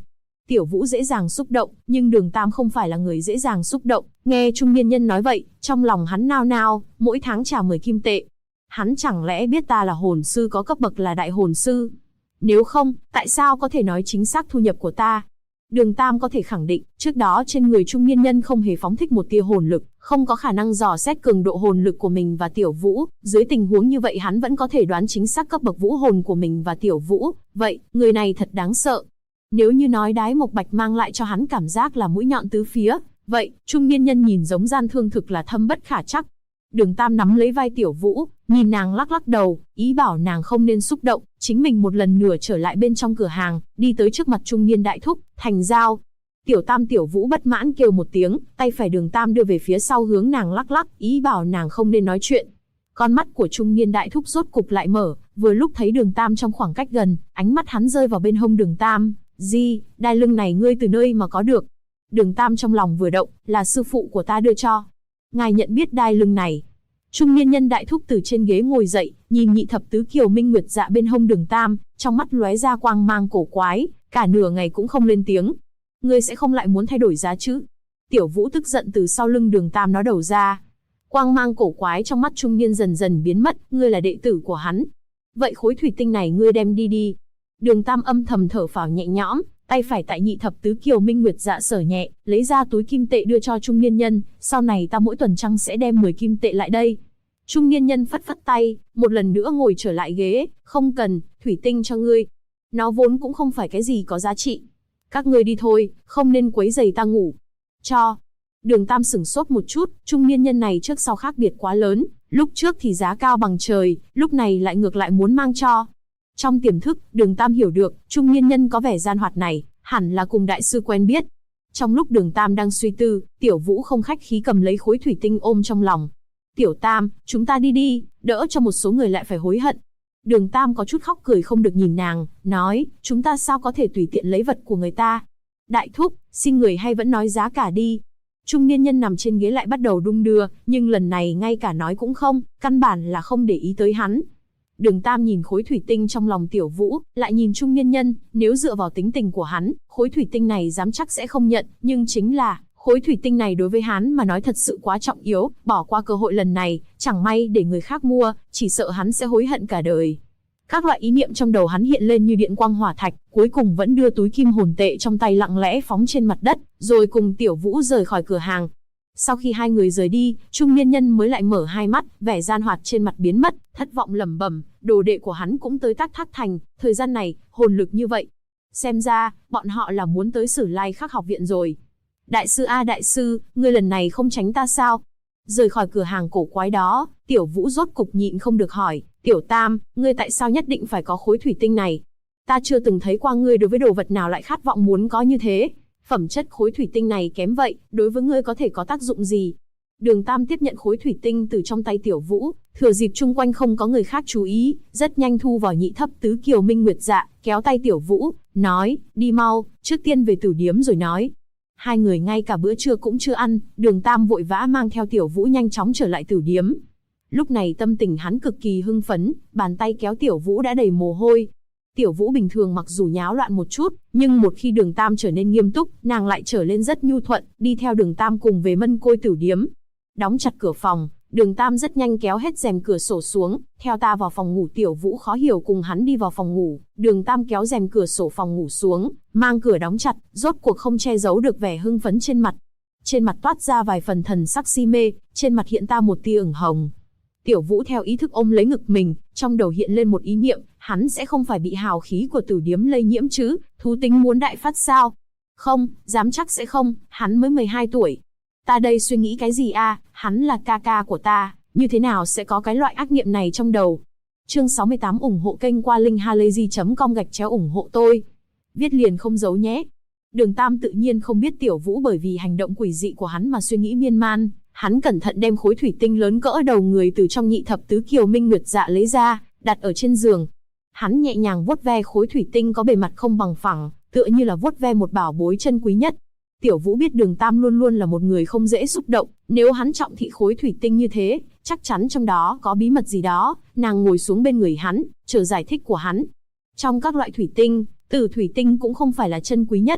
Tiểu Vũ dễ dàng xúc động, nhưng Đường Tam không phải là người dễ dàng xúc động. Nghe trung niên nhân nói vậy, trong lòng hắn nao nao, mỗi tháng trả 10 kim tệ. Hắn chẳng lẽ biết ta là hồn sư có cấp bậc là đại hồn sư? Nếu không, tại sao có thể nói chính xác thu nhập của ta? Đường Tam có thể khẳng định, trước đó trên người trung niên nhân không hề phóng thích một tia hồn lực, không có khả năng dò xét cường độ hồn lực của mình và Tiểu Vũ. Dưới tình huống như vậy hắn vẫn có thể đoán chính xác cấp bậc vũ hồn của mình và Tiểu Vũ. Vậy, người này thật đáng sợ. Nếu như nói Đái Mộc Bạch mang lại cho hắn cảm giác là mũi nhọn tứ phía, vậy, trung niên nhân nhìn giống gian thương thực là thâm bất khả trắc. Đường Tam nắm lấy vai Tiểu Vũ, nhìn nàng lắc lắc đầu, ý bảo nàng không nên xúc động, chính mình một lần nữa trở lại bên trong cửa hàng, đi tới trước mặt trung niên đại thúc, thành giao. Tiểu Tam Tiểu Vũ bất mãn kêu một tiếng, tay phải Đường Tam đưa về phía sau hướng nàng lắc lắc, ý bảo nàng không nên nói chuyện. Con mắt của trung niên đại thúc rốt cục lại mở, vừa lúc thấy Đường Tam trong khoảng cách gần, ánh mắt hắn rơi vào bên hông Đường Tam. Đai lưng này ngươi từ nơi mà có được? Đường Tam trong lòng vừa động, là sư phụ của ta đưa cho. Ngài nhận biết đai lưng này? Trung niên nhân đại thúc từ trên ghế ngồi dậy, nhìn nhị thập tứ kiều minh nguyệt dạ bên hông Đường Tam, trong mắt lóe ra quang mang cổ quái, cả nửa ngày cũng không lên tiếng. Ngươi sẽ không lại muốn thay đổi giá chứ? Tiểu Vũ tức giận từ sau lưng Đường Tam nó đầu ra. Quang mang cổ quái trong mắt trung niên dần dần biến mất, ngươi là đệ tử của hắn. Vậy khối thủy tinh này ngươi đem đi đi. Đường Tam âm thầm thở phào nhẹ nhõm, tay phải tại nhị thập tứ kiều minh nguyệt dạ sở nhẹ, lấy ra túi kim tệ đưa cho trung niên nhân, sau này ta mỗi tuần trăng sẽ đem 10 kim tệ lại đây. Trung niên nhân phất phất tay, một lần nữa ngồi trở lại ghế, không cần, thủy tinh cho ngươi. Nó vốn cũng không phải cái gì có giá trị. Các ngươi đi thôi, không nên quấy rầy ta ngủ. Cho. Đường Tam sửng sốt một chút, trung niên nhân này trước sau khác biệt quá lớn, lúc trước thì giá cao bằng trời, lúc này lại ngược lại muốn mang cho. Trong tiềm thức, Đường Tam hiểu được, trung niên nhân có vẻ gian hoạt này, hẳn là cùng đại sư quen biết. Trong lúc Đường Tam đang suy tư, Tiểu Vũ không khách khí cầm lấy khối thủy tinh ôm trong lòng. Tiểu Tam, chúng ta đi đi, đỡ cho một số người lại phải hối hận. Đường Tam có chút khóc cười không được nhìn nàng, nói, chúng ta sao có thể tùy tiện lấy vật của người ta. Đại thúc, xin người hay vẫn nói giá cả đi. Trung niên nhân nằm trên ghế lại bắt đầu đung đưa, nhưng lần này ngay cả nói cũng không, căn bản là không để ý tới hắn. Đường Tam nhìn khối thủy tinh trong lòng Tiểu Vũ, lại nhìn trung niên nhân, nếu dựa vào tính tình của hắn, khối thủy tinh này dám chắc sẽ không nhận, nhưng chính là, khối thủy tinh này đối với hắn mà nói thật sự quá trọng yếu, bỏ qua cơ hội lần này, chẳng may để người khác mua, chỉ sợ hắn sẽ hối hận cả đời. Các loại ý niệm trong đầu hắn hiện lên như điện quang hỏa thạch, cuối cùng vẫn đưa túi kim hồn tệ trong tay lặng lẽ phóng trên mặt đất, rồi cùng Tiểu Vũ rời khỏi cửa hàng. Sau khi hai người rời đi, trung niên nhân mới lại mở hai mắt, vẻ gian hoạt trên mặt biến mất, thất vọng lẩm bẩm, đồ đệ của hắn cũng tới Tắc Thác Thành, thời gian này, hồn lực như vậy. Xem ra, bọn họ là muốn tới Sử Lai Khắc học viện rồi. Đại sư a đại sư, ngươi lần này không tránh ta sao? Rời khỏi cửa hàng cổ quái đó, Tiểu Vũ rốt cục nhịn không được hỏi, Tiểu Tam, ngươi tại sao nhất định phải có khối thủy tinh này? Ta chưa từng thấy qua ngươi đối với đồ vật nào lại khát vọng muốn có như thế. Phẩm chất khối thủy tinh này kém vậy, đối với ngươi có thể có tác dụng gì? Đường Tam tiếp nhận khối thủy tinh từ trong tay Tiểu Vũ, thừa dịp chung quanh không có người khác chú ý, rất nhanh thu vào nhị thập tứ kiều minh nguyệt dạ, kéo tay Tiểu Vũ, nói, đi mau, trước tiên về tử điếm rồi nói. Hai người ngay cả bữa trưa cũng chưa ăn, Đường Tam vội vã mang theo Tiểu Vũ nhanh chóng trở lại tử điếm. Lúc này tâm tình hắn cực kỳ hưng phấn, bàn tay kéo Tiểu Vũ đã đầy mồ hôi. Tiểu Vũ bình thường mặc dù nháo loạn một chút, nhưng một khi Đường Tam trở nên nghiêm túc, nàng lại trở lên rất nhu thuận, đi theo Đường Tam cùng về Mân Côi tử điếm. Đóng chặt cửa phòng, Đường Tam rất nhanh kéo hết rèm cửa sổ xuống, theo ta vào phòng ngủ. Tiểu Vũ khó hiểu cùng hắn đi vào phòng ngủ, Đường Tam kéo rèm cửa sổ phòng ngủ xuống, mang cửa đóng chặt, rốt cuộc không che giấu được vẻ hưng phấn trên mặt. Trên mặt toát ra vài phần thần sắc si mê, trên mặt hiện ta một tia ửng hồng. Tiểu Vũ theo ý thức ôm lấy ngực mình, trong đầu hiện lên một ý niệm, hắn sẽ không phải bị hào khí của tử điếm lây nhiễm chứ, thú tính muốn đại phát sao? Không, dám chắc sẽ không, hắn mới 12 tuổi. Ta đây suy nghĩ cái gì a? Hắn là ca ca của ta, như thế nào sẽ có cái loại ác niệm này trong đầu? Chương 68 ủng hộ kênh qua linkhalazy.com ủng hộ tôi. Viết liền không giấu nhé. Đường Tam tự nhiên không biết Tiểu Vũ bởi vì hành động quỷ dị của hắn mà suy nghĩ miên man. Hắn cẩn thận đem khối thủy tinh lớn cỡ đầu người từ trong nhị thập tứ kiều minh nguyệt dạ lấy ra, đặt ở trên giường. Hắn nhẹ nhàng vuốt ve khối thủy tinh có bề mặt không bằng phẳng, tựa như là vuốt ve một bảo bối chân quý nhất. Tiểu Vũ biết Đường Tam luôn luôn là một người không dễ xúc động, nếu hắn trọng thị khối thủy tinh như thế, chắc chắn trong đó có bí mật gì đó. Nàng ngồi xuống bên người hắn, chờ giải thích của hắn. Trong các loại thủy tinh, tử thủy tinh cũng không phải là chân quý nhất.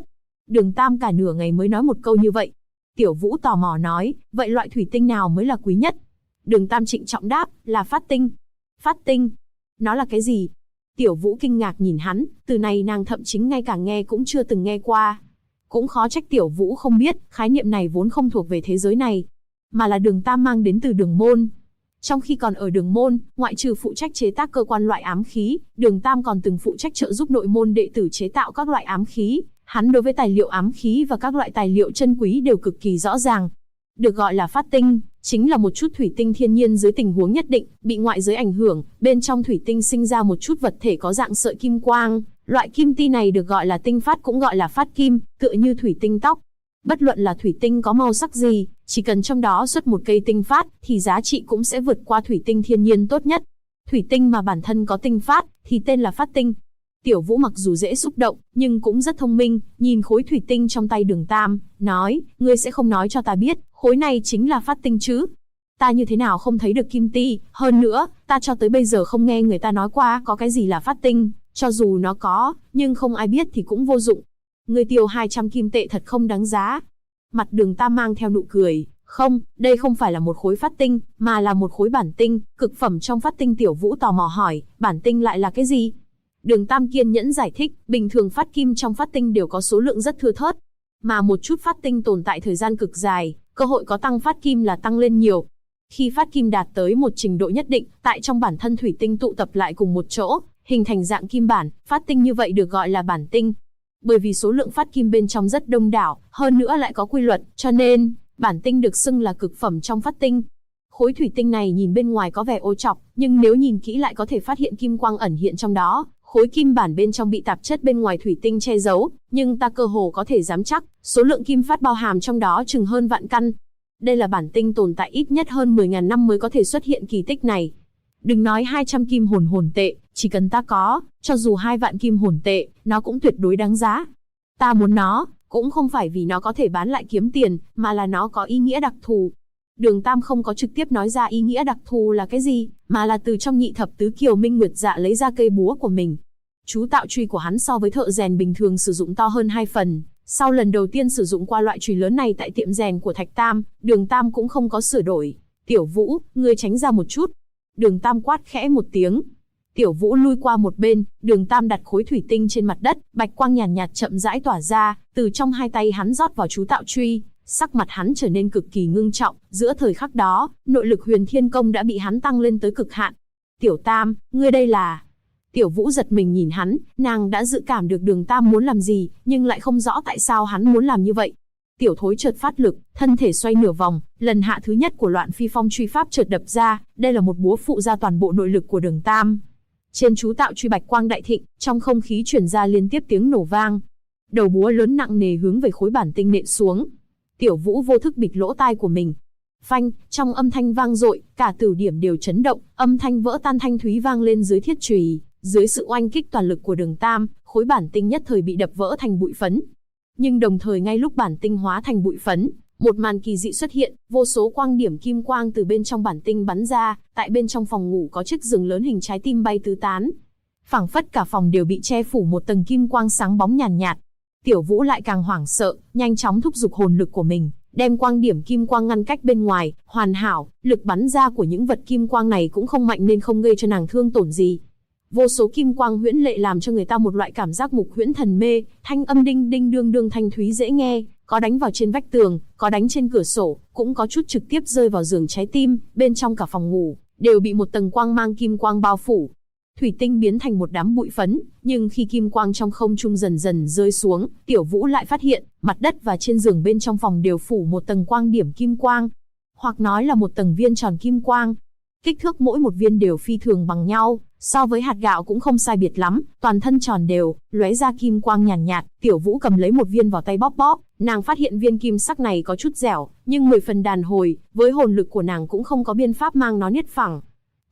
Đường Tam cả nửa ngày mới nói một câu như vậy. Tiểu Vũ tò mò nói, vậy loại thủy tinh nào mới là quý nhất? Đường Tam trịnh trọng đáp, là phát tinh. Phát tinh? Nó là cái gì? Tiểu Vũ kinh ngạc nhìn hắn, từ này nàng thậm chí ngay cả nghe cũng chưa từng nghe qua. Cũng khó trách Tiểu Vũ không biết, khái niệm này vốn không thuộc về thế giới này, mà là Đường Tam mang đến từ Đường Môn. Trong khi còn ở Đường Môn, ngoại trừ phụ trách chế tác cơ quan loại ám khí, Đường Tam còn từng phụ trách trợ giúp nội môn đệ tử chế tạo các loại ám khí. Hắn đối với tài liệu ám khí và các loại tài liệu chân quý đều cực kỳ rõ ràng. Được gọi là phát tinh, chính là một chút thủy tinh thiên nhiên dưới tình huống nhất định, bị ngoại giới ảnh hưởng, bên trong thủy tinh sinh ra một chút vật thể có dạng sợi kim quang. Loại kim ti này được gọi là tinh phát, cũng gọi là phát kim, tựa như thủy tinh tóc. Bất luận là thủy tinh có màu sắc gì, chỉ cần trong đó xuất một cây tinh phát, thì giá trị cũng sẽ vượt qua thủy tinh thiên nhiên tốt nhất. Thủy tinh mà bản thân có tinh phát, thì tên là phát tinh. Tiểu Vũ mặc dù dễ xúc động, nhưng cũng rất thông minh, nhìn khối thủy tinh trong tay Đường Tam, nói, ngươi sẽ không nói cho ta biết, khối này chính là phát tinh chứ? Ta như thế nào không thấy được kim ti, hơn nữa, ta cho tới bây giờ không nghe người ta nói qua có cái gì là phát tinh, cho dù nó có, nhưng không ai biết thì cũng vô dụng. Ngươi tiêu 200 kim tệ thật không đáng giá. Mặt Đường Tam mang theo nụ cười, không, đây không phải là một khối phát tinh, mà là một khối bản tinh, cực phẩm trong phát tinh. Tiểu Vũ tò mò hỏi, bản tinh lại là cái gì? Đường Tam kiên nhẫn giải thích, bình thường phát kim trong phát tinh đều có số lượng rất thưa thớt, mà một chút phát tinh tồn tại thời gian cực dài, cơ hội có tăng phát kim là tăng lên nhiều. Khi phát kim đạt tới một trình độ nhất định, tại trong bản thân thủy tinh tụ tập lại cùng một chỗ, hình thành dạng kim bản, phát tinh như vậy được gọi là bản tinh. Bởi vì số lượng phát kim bên trong rất đông đảo, hơn nữa lại có quy luật, cho nên bản tinh được xưng là cực phẩm trong phát tinh. Khối thủy tinh này nhìn bên ngoài có vẻ ô trọc, nhưng nếu nhìn kỹ lại có thể phát hiện kim quang ẩn hiện trong đó. Khối kim bản bên trong bị tạp chất bên ngoài thủy tinh che giấu, nhưng ta cơ hồ có thể dám chắc, số lượng kim phát bao hàm trong đó chừng hơn vạn căn. Đây là bản tinh tồn tại ít nhất hơn 10.000 năm mới có thể xuất hiện kỳ tích này. Đừng nói 200 kim hồn tệ, chỉ cần ta có, cho dù 2 vạn kim hồn tệ, nó cũng tuyệt đối đáng giá. Ta muốn nó, cũng không phải vì nó có thể bán lại kiếm tiền, mà là nó có ý nghĩa đặc thù. Đường Tam không có trực tiếp nói ra ý nghĩa đặc thù là cái gì, mà là từ trong nhị thập tứ kiều minh nguyệt dạ lấy ra cây búa của mình. Chú tạo chùy của hắn so với thợ rèn bình thường sử dụng to hơn 2 phần. Sau lần đầu tiên sử dụng qua loại chùy lớn này tại tiệm rèn của Thạch Tam, Đường Tam cũng không có sửa đổi. Tiểu Vũ, ngươi tránh ra một chút. Đường Tam quát khẽ một tiếng. Tiểu Vũ lui qua một bên, Đường Tam đặt khối thủy tinh trên mặt đất, bạch quang nhàn nhạt chậm rãi tỏa ra, từ trong hai tay hắn rót vào chú tạo chùy. Sắc mặt hắn trở nên cực kỳ ngưng trọng, giữa thời khắc đó, nội lực Huyền Thiên Công đã bị hắn tăng lên tới cực hạn. Tiểu Tam, ngươi đây là... Tiểu Vũ giật mình nhìn hắn, nàng đã dự cảm được Đường Tam muốn làm gì, nhưng lại không rõ tại sao hắn muốn làm như vậy. Tiểu Thối chợt phát lực, thân thể xoay nửa vòng, lần hạ thứ nhất của Loạn Phi Phong truy pháp chợt đập ra, đây là một búa phụ ra toàn bộ nội lực của Đường Tam. Trên chú tạo truy bạch quang đại thịnh, trong không khí truyền ra liên tiếp tiếng nổ vang. Đầu búa lớn nặng nề hướng về khối bản tinh nện xuống. Tiểu Vũ vô thức bịt lỗ tai của mình. Phanh, trong âm thanh vang dội, cả tử điểm đều chấn động, âm thanh vỡ tan thanh thúy vang lên dưới thiết chùy. Dưới sự oanh kích toàn lực của Đường Tam, khối bản tinh nhất thời bị đập vỡ thành bụi phấn. Nhưng đồng thời ngay lúc bản tinh hóa thành bụi phấn, một màn kỳ dị xuất hiện, vô số quang điểm kim quang từ bên trong bản tinh bắn ra, tại bên trong phòng ngủ có chiếc giường lớn hình trái tim bay tứ tán. Phảng phất cả phòng đều bị che phủ một tầng kim quang sáng bóng nhàn nhạt. Tiểu Vũ lại càng hoảng sợ, nhanh chóng thúc giục hồn lực của mình, đem quang điểm kim quang ngăn cách bên ngoài, hoàn hảo, lực bắn ra của những vật kim quang này cũng không mạnh nên không gây cho nàng thương tổn gì. Vô số kim quang huyễn lệ làm cho người ta một loại cảm giác mục huyễn thần mê, thanh âm đinh đinh đương đương thanh thúy dễ nghe, có đánh vào trên vách tường, có đánh trên cửa sổ, cũng có chút trực tiếp rơi vào giường trái tim, bên trong cả phòng ngủ, đều bị một tầng quang mang kim quang bao phủ. Thủy tinh biến thành một đám bụi phấn, nhưng khi kim quang trong không trung dần dần rơi xuống, Tiểu Vũ lại phát hiện, mặt đất và trên giường bên trong phòng đều phủ một tầng quang điểm kim quang, hoặc nói là một tầng viên tròn kim quang. Kích thước mỗi một viên đều phi thường bằng nhau, so với hạt gạo cũng không sai biệt lắm, toàn thân tròn đều, lóe ra kim quang nhàn nhạt. Tiểu Vũ cầm lấy một viên vào tay bóp bóp, nàng phát hiện viên kim sắc này có chút dẻo, nhưng 10 phần đàn hồi, với hồn lực của nàng cũng không có biện pháp mang nó niết phẳng.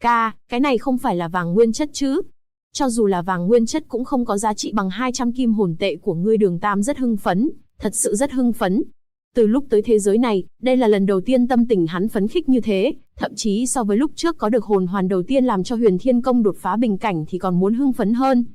Cái này không phải là vàng nguyên chất chứ? Cho dù là vàng nguyên chất cũng không có giá trị bằng 200 kim hồn tệ của ngươi. Đường Tam rất hưng phấn, thật sự rất hưng phấn. Từ lúc tới thế giới này, đây là lần đầu tiên tâm tình hắn phấn khích như thế, thậm chí so với lúc trước có được hồn hoàn đầu tiên làm cho Huyền Thiên Công đột phá bình cảnh thì còn muốn hưng phấn hơn.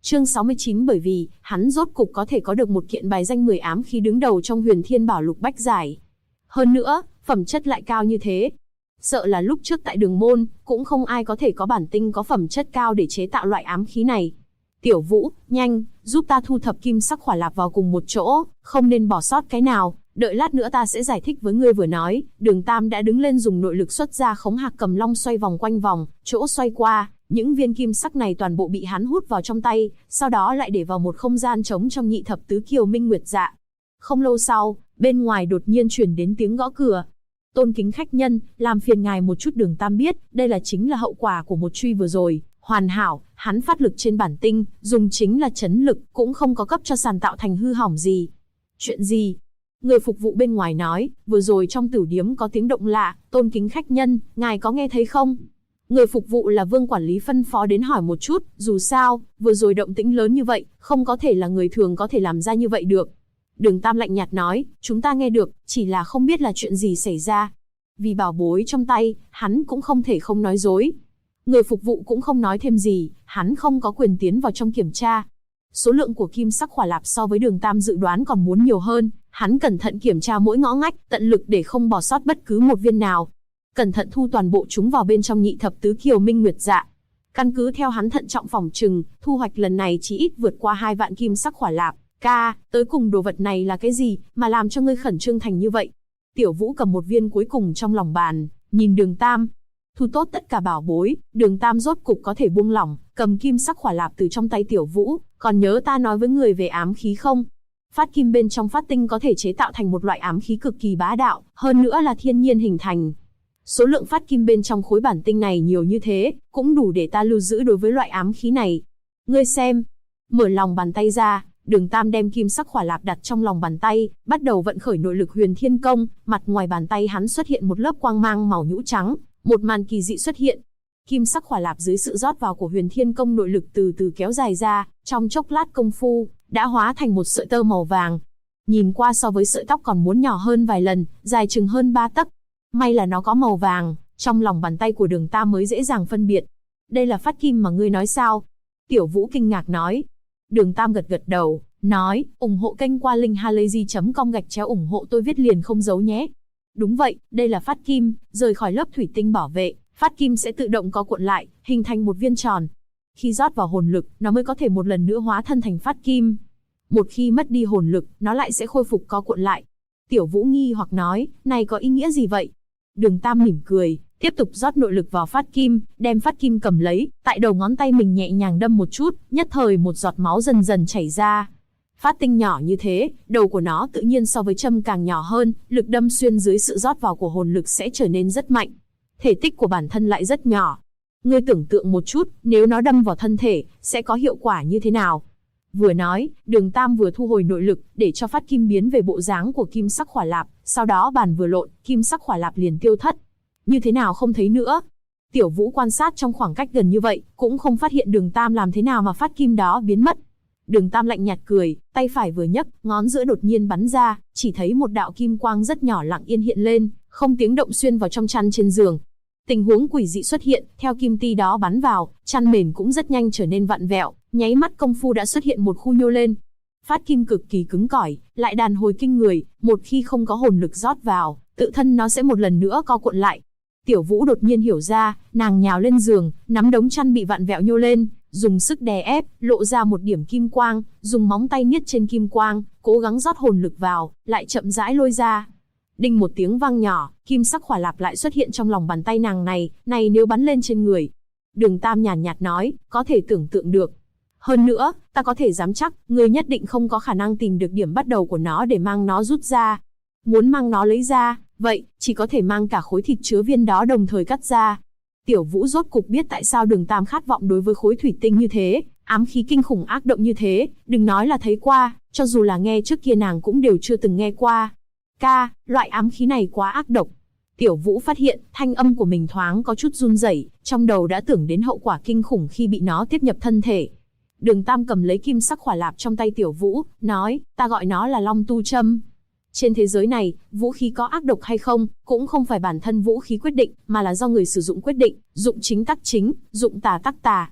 Chương 69 bởi vì, hắn rốt cục có thể có được một kiện bài danh 10 ám khí đứng đầu trong Huyền Thiên Bảo Lục Bách Giải. Hơn nữa, phẩm chất lại cao như thế. Sợ là lúc trước tại Đường Môn, cũng không ai có thể có bản tinh có phẩm chất cao để chế tạo loại ám khí này. Tiểu Vũ, nhanh, giúp ta thu thập kim sắc hỏa lạp vào cùng một chỗ, không nên bỏ sót cái nào, đợi lát nữa ta sẽ giải thích với ngươi. Vừa nói, Đường Tam đã đứng lên dùng nội lực xuất ra khống hạc cầm long xoay vòng quanh vòng, chỗ xoay qua, những viên kim sắc này toàn bộ bị hắn hút vào trong tay, sau đó lại để vào một không gian trống trong nhị thập tứ kiều minh nguyệt dạ. Không lâu sau, bên ngoài đột nhiên truyền đến tiếng gõ cửa. Tôn kính khách nhân, làm phiền ngài một chút. Đường Tam biết, đây là chính là hậu quả của một truy vừa rồi, hoàn hảo, hắn phát lực trên bản tinh, dùng chính là chấn lực, cũng không có cấp cho sàn tạo thành hư hỏng gì. Chuyện gì? Người phục vụ bên ngoài nói, vừa rồi trong tửu điếm có tiếng động lạ, tôn kính khách nhân, ngài có nghe thấy không? Người phục vụ là Vương quản lý phân phó đến hỏi một chút, dù sao, vừa rồi động tĩnh lớn như vậy, không có thể là người thường có thể làm ra như vậy được. Đường Tam lạnh nhạt nói, chúng ta nghe được, chỉ là không biết là chuyện gì xảy ra. Vì bảo bối trong tay, hắn cũng không thể không nói dối. Người phục vụ cũng không nói thêm gì, hắn không có quyền tiến vào trong kiểm tra. Số lượng của kim sắc hỏa lạp so với Đường Tam dự đoán còn muốn nhiều hơn, hắn cẩn thận kiểm tra mỗi ngõ ngách, tận lực để không bỏ sót bất cứ một viên nào. Cẩn thận thu toàn bộ chúng vào bên trong nhị thập tứ kiều minh nguyệt dạ. Căn cứ theo hắn thận trọng phỏng chừng, thu hoạch lần này chỉ ít vượt qua 2 vạn kim sắc hỏa lạp. Ca, tới cùng đồ vật này là cái gì, mà làm cho ngươi khẩn trương thành như vậy? Tiểu Vũ cầm một viên cuối cùng trong lòng bàn, nhìn Đường Tam. Thu tốt tất cả bảo bối, Đường Tam rốt cục có thể buông lỏng, cầm kim sắc hỏa lạp từ trong tay Tiểu Vũ. Còn nhớ ta nói với người về ám khí không? Phát kim bên trong phát tinh có thể chế tạo thành một loại ám khí cực kỳ bá đạo, hơn nữa là thiên nhiên hình thành. Số lượng phát kim bên trong khối bản tinh này nhiều như thế, cũng đủ để ta lưu giữ đối với loại ám khí này. Ngươi xem. Mở lòng bàn tay ra, Đường Tam đem kim sắc hỏa lạp đặt trong lòng bàn tay, bắt đầu vận khởi nội lực Huyền Thiên Công, mặt ngoài bàn tay hắn xuất hiện một lớp quang mang màu nhũ trắng, một màn kỳ dị xuất hiện. Kim sắc hỏa lạp dưới sự rót vào của Huyền Thiên Công nội lực từ từ kéo dài ra, trong chốc lát công phu, đã hóa thành một sợi tơ màu vàng. Nhìn qua so với sợi tóc còn muốn nhỏ hơn vài lần, dài chừng hơn 3 tấc. May là nó có màu vàng, trong lòng bàn tay của Đường Tam mới dễ dàng phân biệt. Đây là phát kim mà ngươi nói sao? Tiểu Vũ kinh ngạc nói. Đường Tam gật gật đầu, nói, ủng hộ kênh qua link halayzi.com/ ủng hộ tôi viết liền không giấu nhé. Đúng vậy, đây là phát kim, rời khỏi lớp thủy tinh bảo vệ, phát kim sẽ tự động co cuộn lại, hình thành một viên tròn. Khi rót vào hồn lực, nó mới có thể một lần nữa hóa thân thành phát kim. Một khi mất đi hồn lực, nó lại sẽ khôi phục co cuộn lại. Tiểu Vũ nghi hoặc nói, này có ý nghĩa gì vậy? Đường Tam mỉm cười, tiếp tục rót nội lực vào phát kim, đem phát kim cầm lấy, tại đầu ngón tay mình nhẹ nhàng đâm một chút, nhất thời một giọt máu dần dần chảy ra. Phát tinh nhỏ như thế, đầu của nó tự nhiên so với châm càng nhỏ hơn, lực đâm xuyên dưới sự rót vào của hồn lực sẽ trở nên rất mạnh. Thể tích của bản thân lại rất nhỏ. Ngươi tưởng tượng một chút, nếu nó đâm vào thân thể, sẽ có hiệu quả như thế nào? Vừa nói, Đường Tam vừa thu hồi nội lực, để cho phát kim biến về bộ dáng của kim sắc hỏa lạp, sau đó bàn vừa lộn, kim sắc hỏa lạp liền tiêu thất. Như thế nào không thấy nữa? Tiểu Vũ quan sát trong khoảng cách gần như vậy, cũng không phát hiện Đường Tam làm thế nào mà phát kim đó biến mất. Đường Tam lạnh nhạt cười, tay phải vừa nhấc, ngón giữa đột nhiên bắn ra, chỉ thấy một đạo kim quang rất nhỏ lặng yên hiện lên, không tiếng động xuyên vào trong chăn trên giường. Tình huống quỷ dị xuất hiện, theo kim ti đó bắn vào, chăn mền cũng rất nhanh trở nên vặn vẹo, nháy mắt công phu đã xuất hiện một khu nhô lên. Phát kim cực kỳ cứng cỏi, lại đàn hồi kinh người, một khi không có hồn lực rót vào, tự thân nó sẽ một lần nữa co cuộn lại. Tiểu Vũ đột nhiên hiểu ra, nàng nhào lên giường, nắm đống chăn bị vặn vẹo nhô lên, dùng sức đè ép, lộ ra một điểm kim quang, dùng móng tay niết trên kim quang, cố gắng rót hồn lực vào, lại chậm rãi lôi ra. Đinh một tiếng vang nhỏ, kim sắc hỏa lạp lại xuất hiện trong lòng bàn tay nàng này nếu bắn lên trên người. Đường Tam nhàn nhạt nói, có thể tưởng tượng được. Hơn nữa, ta có thể dám chắc, ngươi nhất định không có khả năng tìm được điểm bắt đầu của nó để mang nó rút ra. Muốn mang nó lấy ra, vậy, chỉ có thể mang cả khối thịt chứa viên đó đồng thời cắt ra. Tiểu Vũ rốt cục biết tại sao Đường Tam khát vọng đối với khối thủy tinh như thế, ám khí kinh khủng ác động như thế, đừng nói là thấy qua, cho dù là nghe trước kia nàng cũng đều chưa từng nghe qua. Ca, loại ám khí này quá ác độc. Tiểu Vũ phát hiện, thanh âm của mình thoáng có chút run rẩy, trong đầu đã tưởng đến hậu quả kinh khủng khi bị nó tiếp nhập thân thể. Đường Tam cầm lấy kim sắc hỏa lạp trong tay Tiểu Vũ, nói, ta gọi nó là Long Tu Châm. Trên thế giới này, vũ khí có ác độc hay không, cũng không phải bản thân vũ khí quyết định, mà là do người sử dụng quyết định, dụng chính tắc chính, dụng tà tắc tà.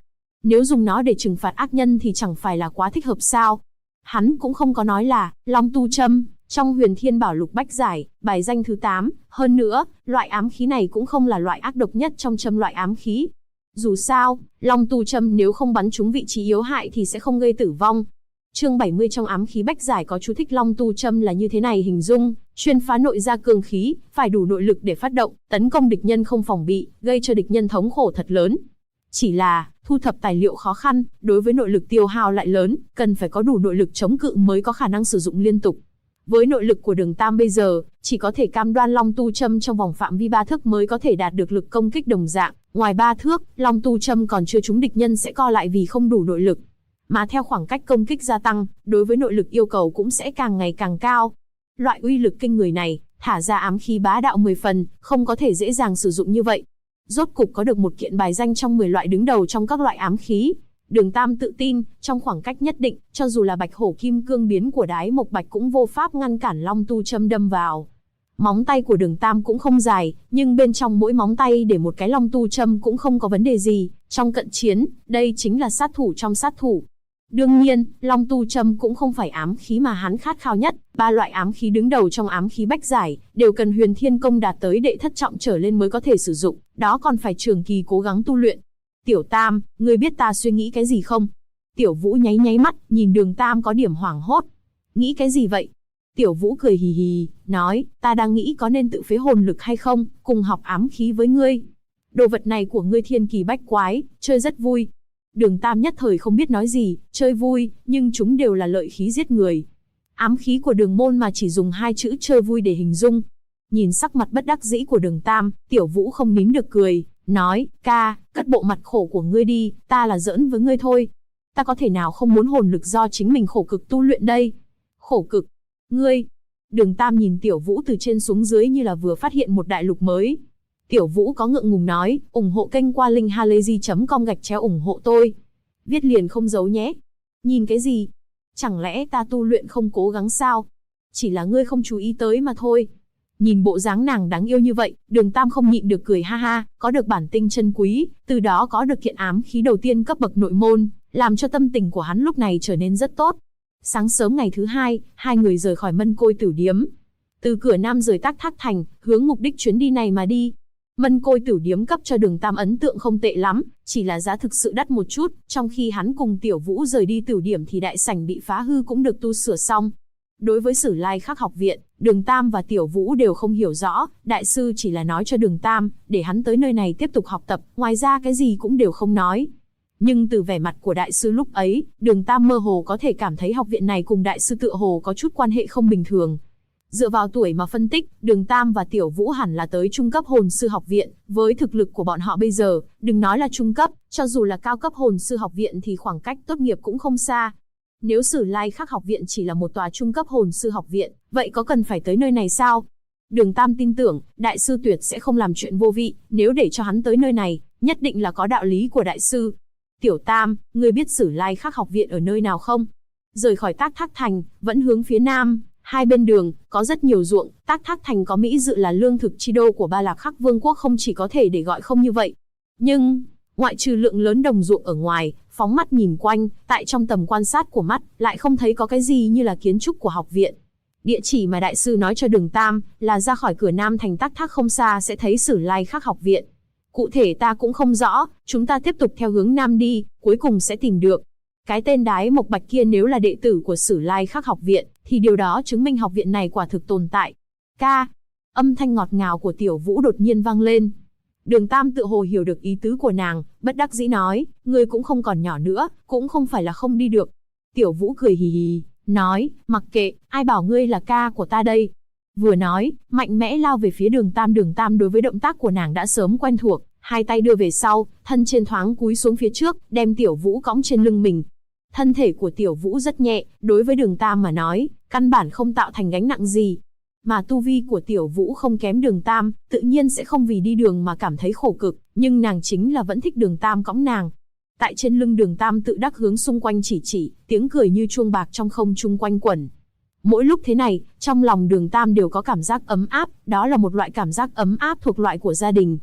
Nếu dùng nó để trừng phạt ác nhân thì chẳng phải là quá thích hợp sao? Hắn cũng không có nói là Long Tu Châm, trong Huyền Thiên Bảo Lục Bách Giải, bài danh thứ 8, hơn nữa, loại ám khí này cũng không là loại ác độc nhất trong châm loại ám khí. Dù sao, Long Tu Châm nếu không bắn trúng vị trí yếu hại thì sẽ không gây tử vong. Chương 70 trong ám khí Bách Giải có chú thích Long Tu Châm là như thế này hình dung, chuyên phá nội gia cương khí, phải đủ nội lực để phát động, tấn công địch nhân không phòng bị, gây cho địch nhân thống khổ thật lớn. Chỉ là, thu thập tài liệu khó khăn, đối với nội lực tiêu hao lại lớn, cần phải có đủ nội lực chống cự mới có khả năng sử dụng liên tục. Với nội lực của Đường Tam bây giờ, chỉ có thể cam đoan Long Tu Châm trong vòng phạm vi 3 thước mới có thể đạt được lực công kích đồng dạng, ngoài 3 thước, Long Tu Châm còn chưa trúng địch nhân sẽ co lại vì không đủ nội lực. Mà theo khoảng cách công kích gia tăng, đối với nội lực yêu cầu cũng sẽ càng ngày càng cao. Loại uy lực kinh người này, thả ra ám khí bá đạo 10 phần, không có thể dễ dàng sử dụng như vậy. Rốt cục có được một kiện bài danh trong 10 loại đứng đầu trong các loại ám khí. Đường Tam tự tin, trong khoảng cách nhất định, cho dù là Bạch Hổ Kim Cương biến của Đái Mộc Bạch cũng vô pháp ngăn cản Long Tu Châm đâm vào. Móng tay của Đường Tam cũng không dài, nhưng bên trong mỗi móng tay để một cái Long Tu Châm cũng không có vấn đề gì. Trong cận chiến, đây chính là sát thủ trong sát thủ. Đương nhiên, Long Tu Châm cũng không phải ám khí mà hắn khát khao nhất, 3 loại ám khí đứng đầu trong ám khí Bách Giải, đều cần Huyền Thiên Công đạt tới đệ thất trọng trở lên mới có thể sử dụng, đó còn phải trường kỳ cố gắng tu luyện. Tiểu Tam, ngươi biết ta suy nghĩ cái gì không? Tiểu Vũ nháy nháy mắt, nhìn Đường Tam có điểm hoảng hốt. Nghĩ cái gì vậy? Tiểu Vũ cười hì hì, nói, ta đang nghĩ có nên tự phế hồn lực hay không, cùng học ám khí với ngươi. Đồ vật này của ngươi thiên kỳ bách quái, chơi rất vui. Đường Tam nhất thời không biết nói gì, chơi vui, nhưng chúng đều là lợi khí giết người. Ám khí của Đường môn mà chỉ dùng 2 chữ chơi vui để hình dung. Nhìn sắc mặt bất đắc dĩ của Đường Tam, Tiểu Vũ không nín được cười, nói, ca, cất bộ mặt khổ của ngươi đi, ta là giỡn với ngươi thôi. Ta có thể nào không muốn hồn lực do chính mình khổ cực tu luyện đây? Khổ cực? Ngươi? Đường Tam nhìn Tiểu Vũ từ trên xuống dưới như là vừa phát hiện một đại lục mới. Tiểu Vũ có ngượng ngùng nói, ủng hộ kênh qua link halayzi.com ủng hộ tôi. Viết liền không giấu nhé. Nhìn cái gì? Chẳng lẽ ta tu luyện không cố gắng sao? Chỉ là ngươi không chú ý tới mà thôi. Nhìn bộ dáng nàng đáng yêu như vậy, Đường Tam không nhịn được cười ha ha, có được bản tinh chân quý, từ đó có được kiện ám khí đầu tiên cấp bậc nội môn, làm cho tâm tình của hắn lúc này trở nên rất tốt. Sáng sớm ngày thứ 2, hai người rời khỏi Mân Côi Tửu Điếm. Từ cửa Nam rời Tác Thác Thành, hướng mục đích chuyến đi này mà đi. Mân Côi Tửu Điếm cấp cho Đường Tam ấn tượng không tệ lắm, chỉ là giá thực sự đắt một chút, trong khi hắn cùng Tiểu Vũ rời đi Tửu Điểm thì đại sảnh bị phá hư cũng được tu sửa xong. Đối với Sử Lai Khắc học viện, Đường Tam và Tiểu Vũ đều không hiểu rõ, đại sư chỉ là nói cho Đường Tam, để hắn tới nơi này tiếp tục học tập, ngoài ra cái gì cũng đều không nói. Nhưng từ vẻ mặt của đại sư lúc ấy, Đường Tam mơ hồ có thể cảm thấy học viện này cùng đại sư tựa hồ có chút quan hệ không bình thường. Dựa vào tuổi mà phân tích, Đường Tam và Tiểu Vũ hẳn là tới trung cấp hồn sư học viện, với thực lực của bọn họ bây giờ, đừng nói là trung cấp, cho dù là cao cấp hồn sư học viện thì khoảng cách tốt nghiệp cũng không xa. Nếu Sử Lai Khắc học viện chỉ là một tòa trung cấp hồn sư học viện, vậy có cần phải tới nơi này sao? Đường Tam tin tưởng, đại sư tuyệt sẽ không làm chuyện vô vị, nếu để cho hắn tới nơi này, nhất định là có đạo lý của đại sư. Tiểu Tam, ngươi biết Sử Lai Khắc học viện ở nơi nào không? Rời khỏi Tác Thác Thành, vẫn hướng phía nam, hai bên đường, có rất nhiều ruộng, Tác Thác Thành có Mỹ dự là lương thực chi đô của Ba Lạc Khắc Vương quốc không chỉ có thể để gọi không như vậy. Nhưng, ngoại trừ lượng lớn đồng ruộng ở ngoài, phóng mắt nhìn quanh, tại trong tầm quan sát của mắt, lại không thấy có cái gì như là kiến trúc của học viện. Địa chỉ mà đại sư nói cho Đường Tam, là ra khỏi cửa Nam thành Tác Thác không xa sẽ thấy Sử Lai Khắc học viện. Cụ thể ta cũng không rõ, chúng ta tiếp tục theo hướng Nam đi, cuối cùng sẽ tìm được. Cái tên Đái Mộc Bạch kia nếu là đệ tử của Sử Lai Khắc học viện, thì điều đó chứng minh học viện này quả thực tồn tại. Ca, âm thanh ngọt ngào của Tiểu Vũ đột nhiên vang lên. Đường Tam tự hồ hiểu được ý tứ của nàng, bất đắc dĩ nói, ngươi cũng không còn nhỏ nữa, cũng không phải là không đi được. Tiểu Vũ cười hì hì, nói, mặc kệ, ai bảo ngươi là ca của ta đây. Vừa nói, mạnh mẽ lao về phía Đường Tam. Đường Tam đối với động tác của nàng đã sớm quen thuộc, hai tay đưa về sau, thân trên thoáng cúi xuống phía trước, đem Tiểu Vũ cõng trên lưng mình. Thân thể của Tiểu Vũ rất nhẹ, đối với Đường Tam mà nói, căn bản không tạo thành gánh nặng gì. Mà tu vi của Tiểu Vũ không kém Đường Tam, tự nhiên sẽ không vì đi đường mà cảm thấy khổ cực, nhưng nàng chính là vẫn thích Đường Tam cõng nàng. Tại trên lưng Đường Tam tự đắc hướng xung quanh chỉ, tiếng cười như chuông bạc trong không trung quanh quẩn. Mỗi lúc thế này, trong lòng Đường Tam đều có cảm giác ấm áp, đó là một loại cảm giác ấm áp thuộc loại của gia đình.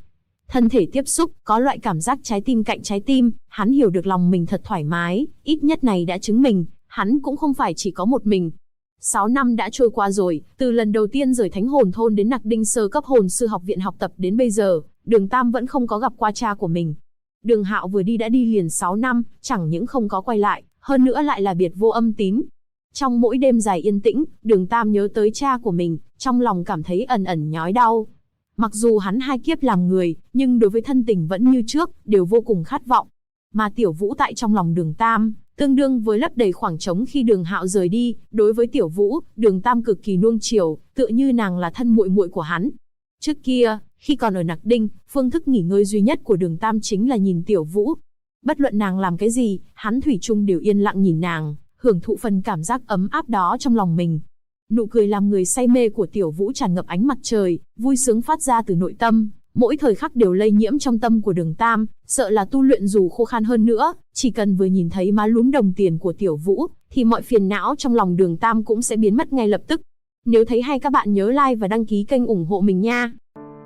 Thân thể tiếp xúc, có loại cảm giác trái tim cạnh trái tim, hắn hiểu được lòng mình thật thoải mái, ít nhất này đã chứng minh, hắn cũng không phải chỉ có một mình. 6 năm đã trôi qua rồi, từ lần đầu tiên rời Thánh Hồn Thôn đến Nặc Đinh sơ cấp hồn sư học viện học tập đến bây giờ, Đường Tam vẫn không có gặp qua cha của mình. Đường Hạo vừa đi đã đi liền 6 năm, chẳng những không có quay lại, hơn nữa lại là biệt vô âm tín. Trong mỗi đêm dài yên tĩnh, Đường Tam nhớ tới cha của mình, trong lòng cảm thấy ẩn ẩn nhói đau. Mặc dù hắn 2 kiếp làm người, nhưng đối với thân tình vẫn như trước, đều vô cùng khát vọng. Mà Tiểu Vũ tại trong lòng Đường Tam, tương đương với lấp đầy khoảng trống khi Đường Hạo rời đi, đối với Tiểu Vũ, Đường Tam cực kỳ nuông chiều, tựa như nàng là thân muội muội của hắn. Trước kia, khi còn ở Nặc Đinh, phương thức nghỉ ngơi duy nhất của Đường Tam chính là nhìn Tiểu Vũ. Bất luận nàng làm cái gì, hắn thủy chung đều yên lặng nhìn nàng, hưởng thụ phần cảm giác ấm áp đó trong lòng mình. Nụ cười làm người say mê của Tiểu Vũ tràn ngập ánh mặt trời, vui sướng phát ra từ nội tâm, mỗi thời khắc đều lây nhiễm trong tâm của Đường Tam, sợ là tu luyện dù khô khan hơn nữa, chỉ cần vừa nhìn thấy má lúm đồng tiền của Tiểu Vũ, thì mọi phiền não trong lòng Đường Tam cũng sẽ biến mất ngay lập tức. Nếu thấy hay các bạn nhớ like và đăng ký kênh ủng hộ mình nha.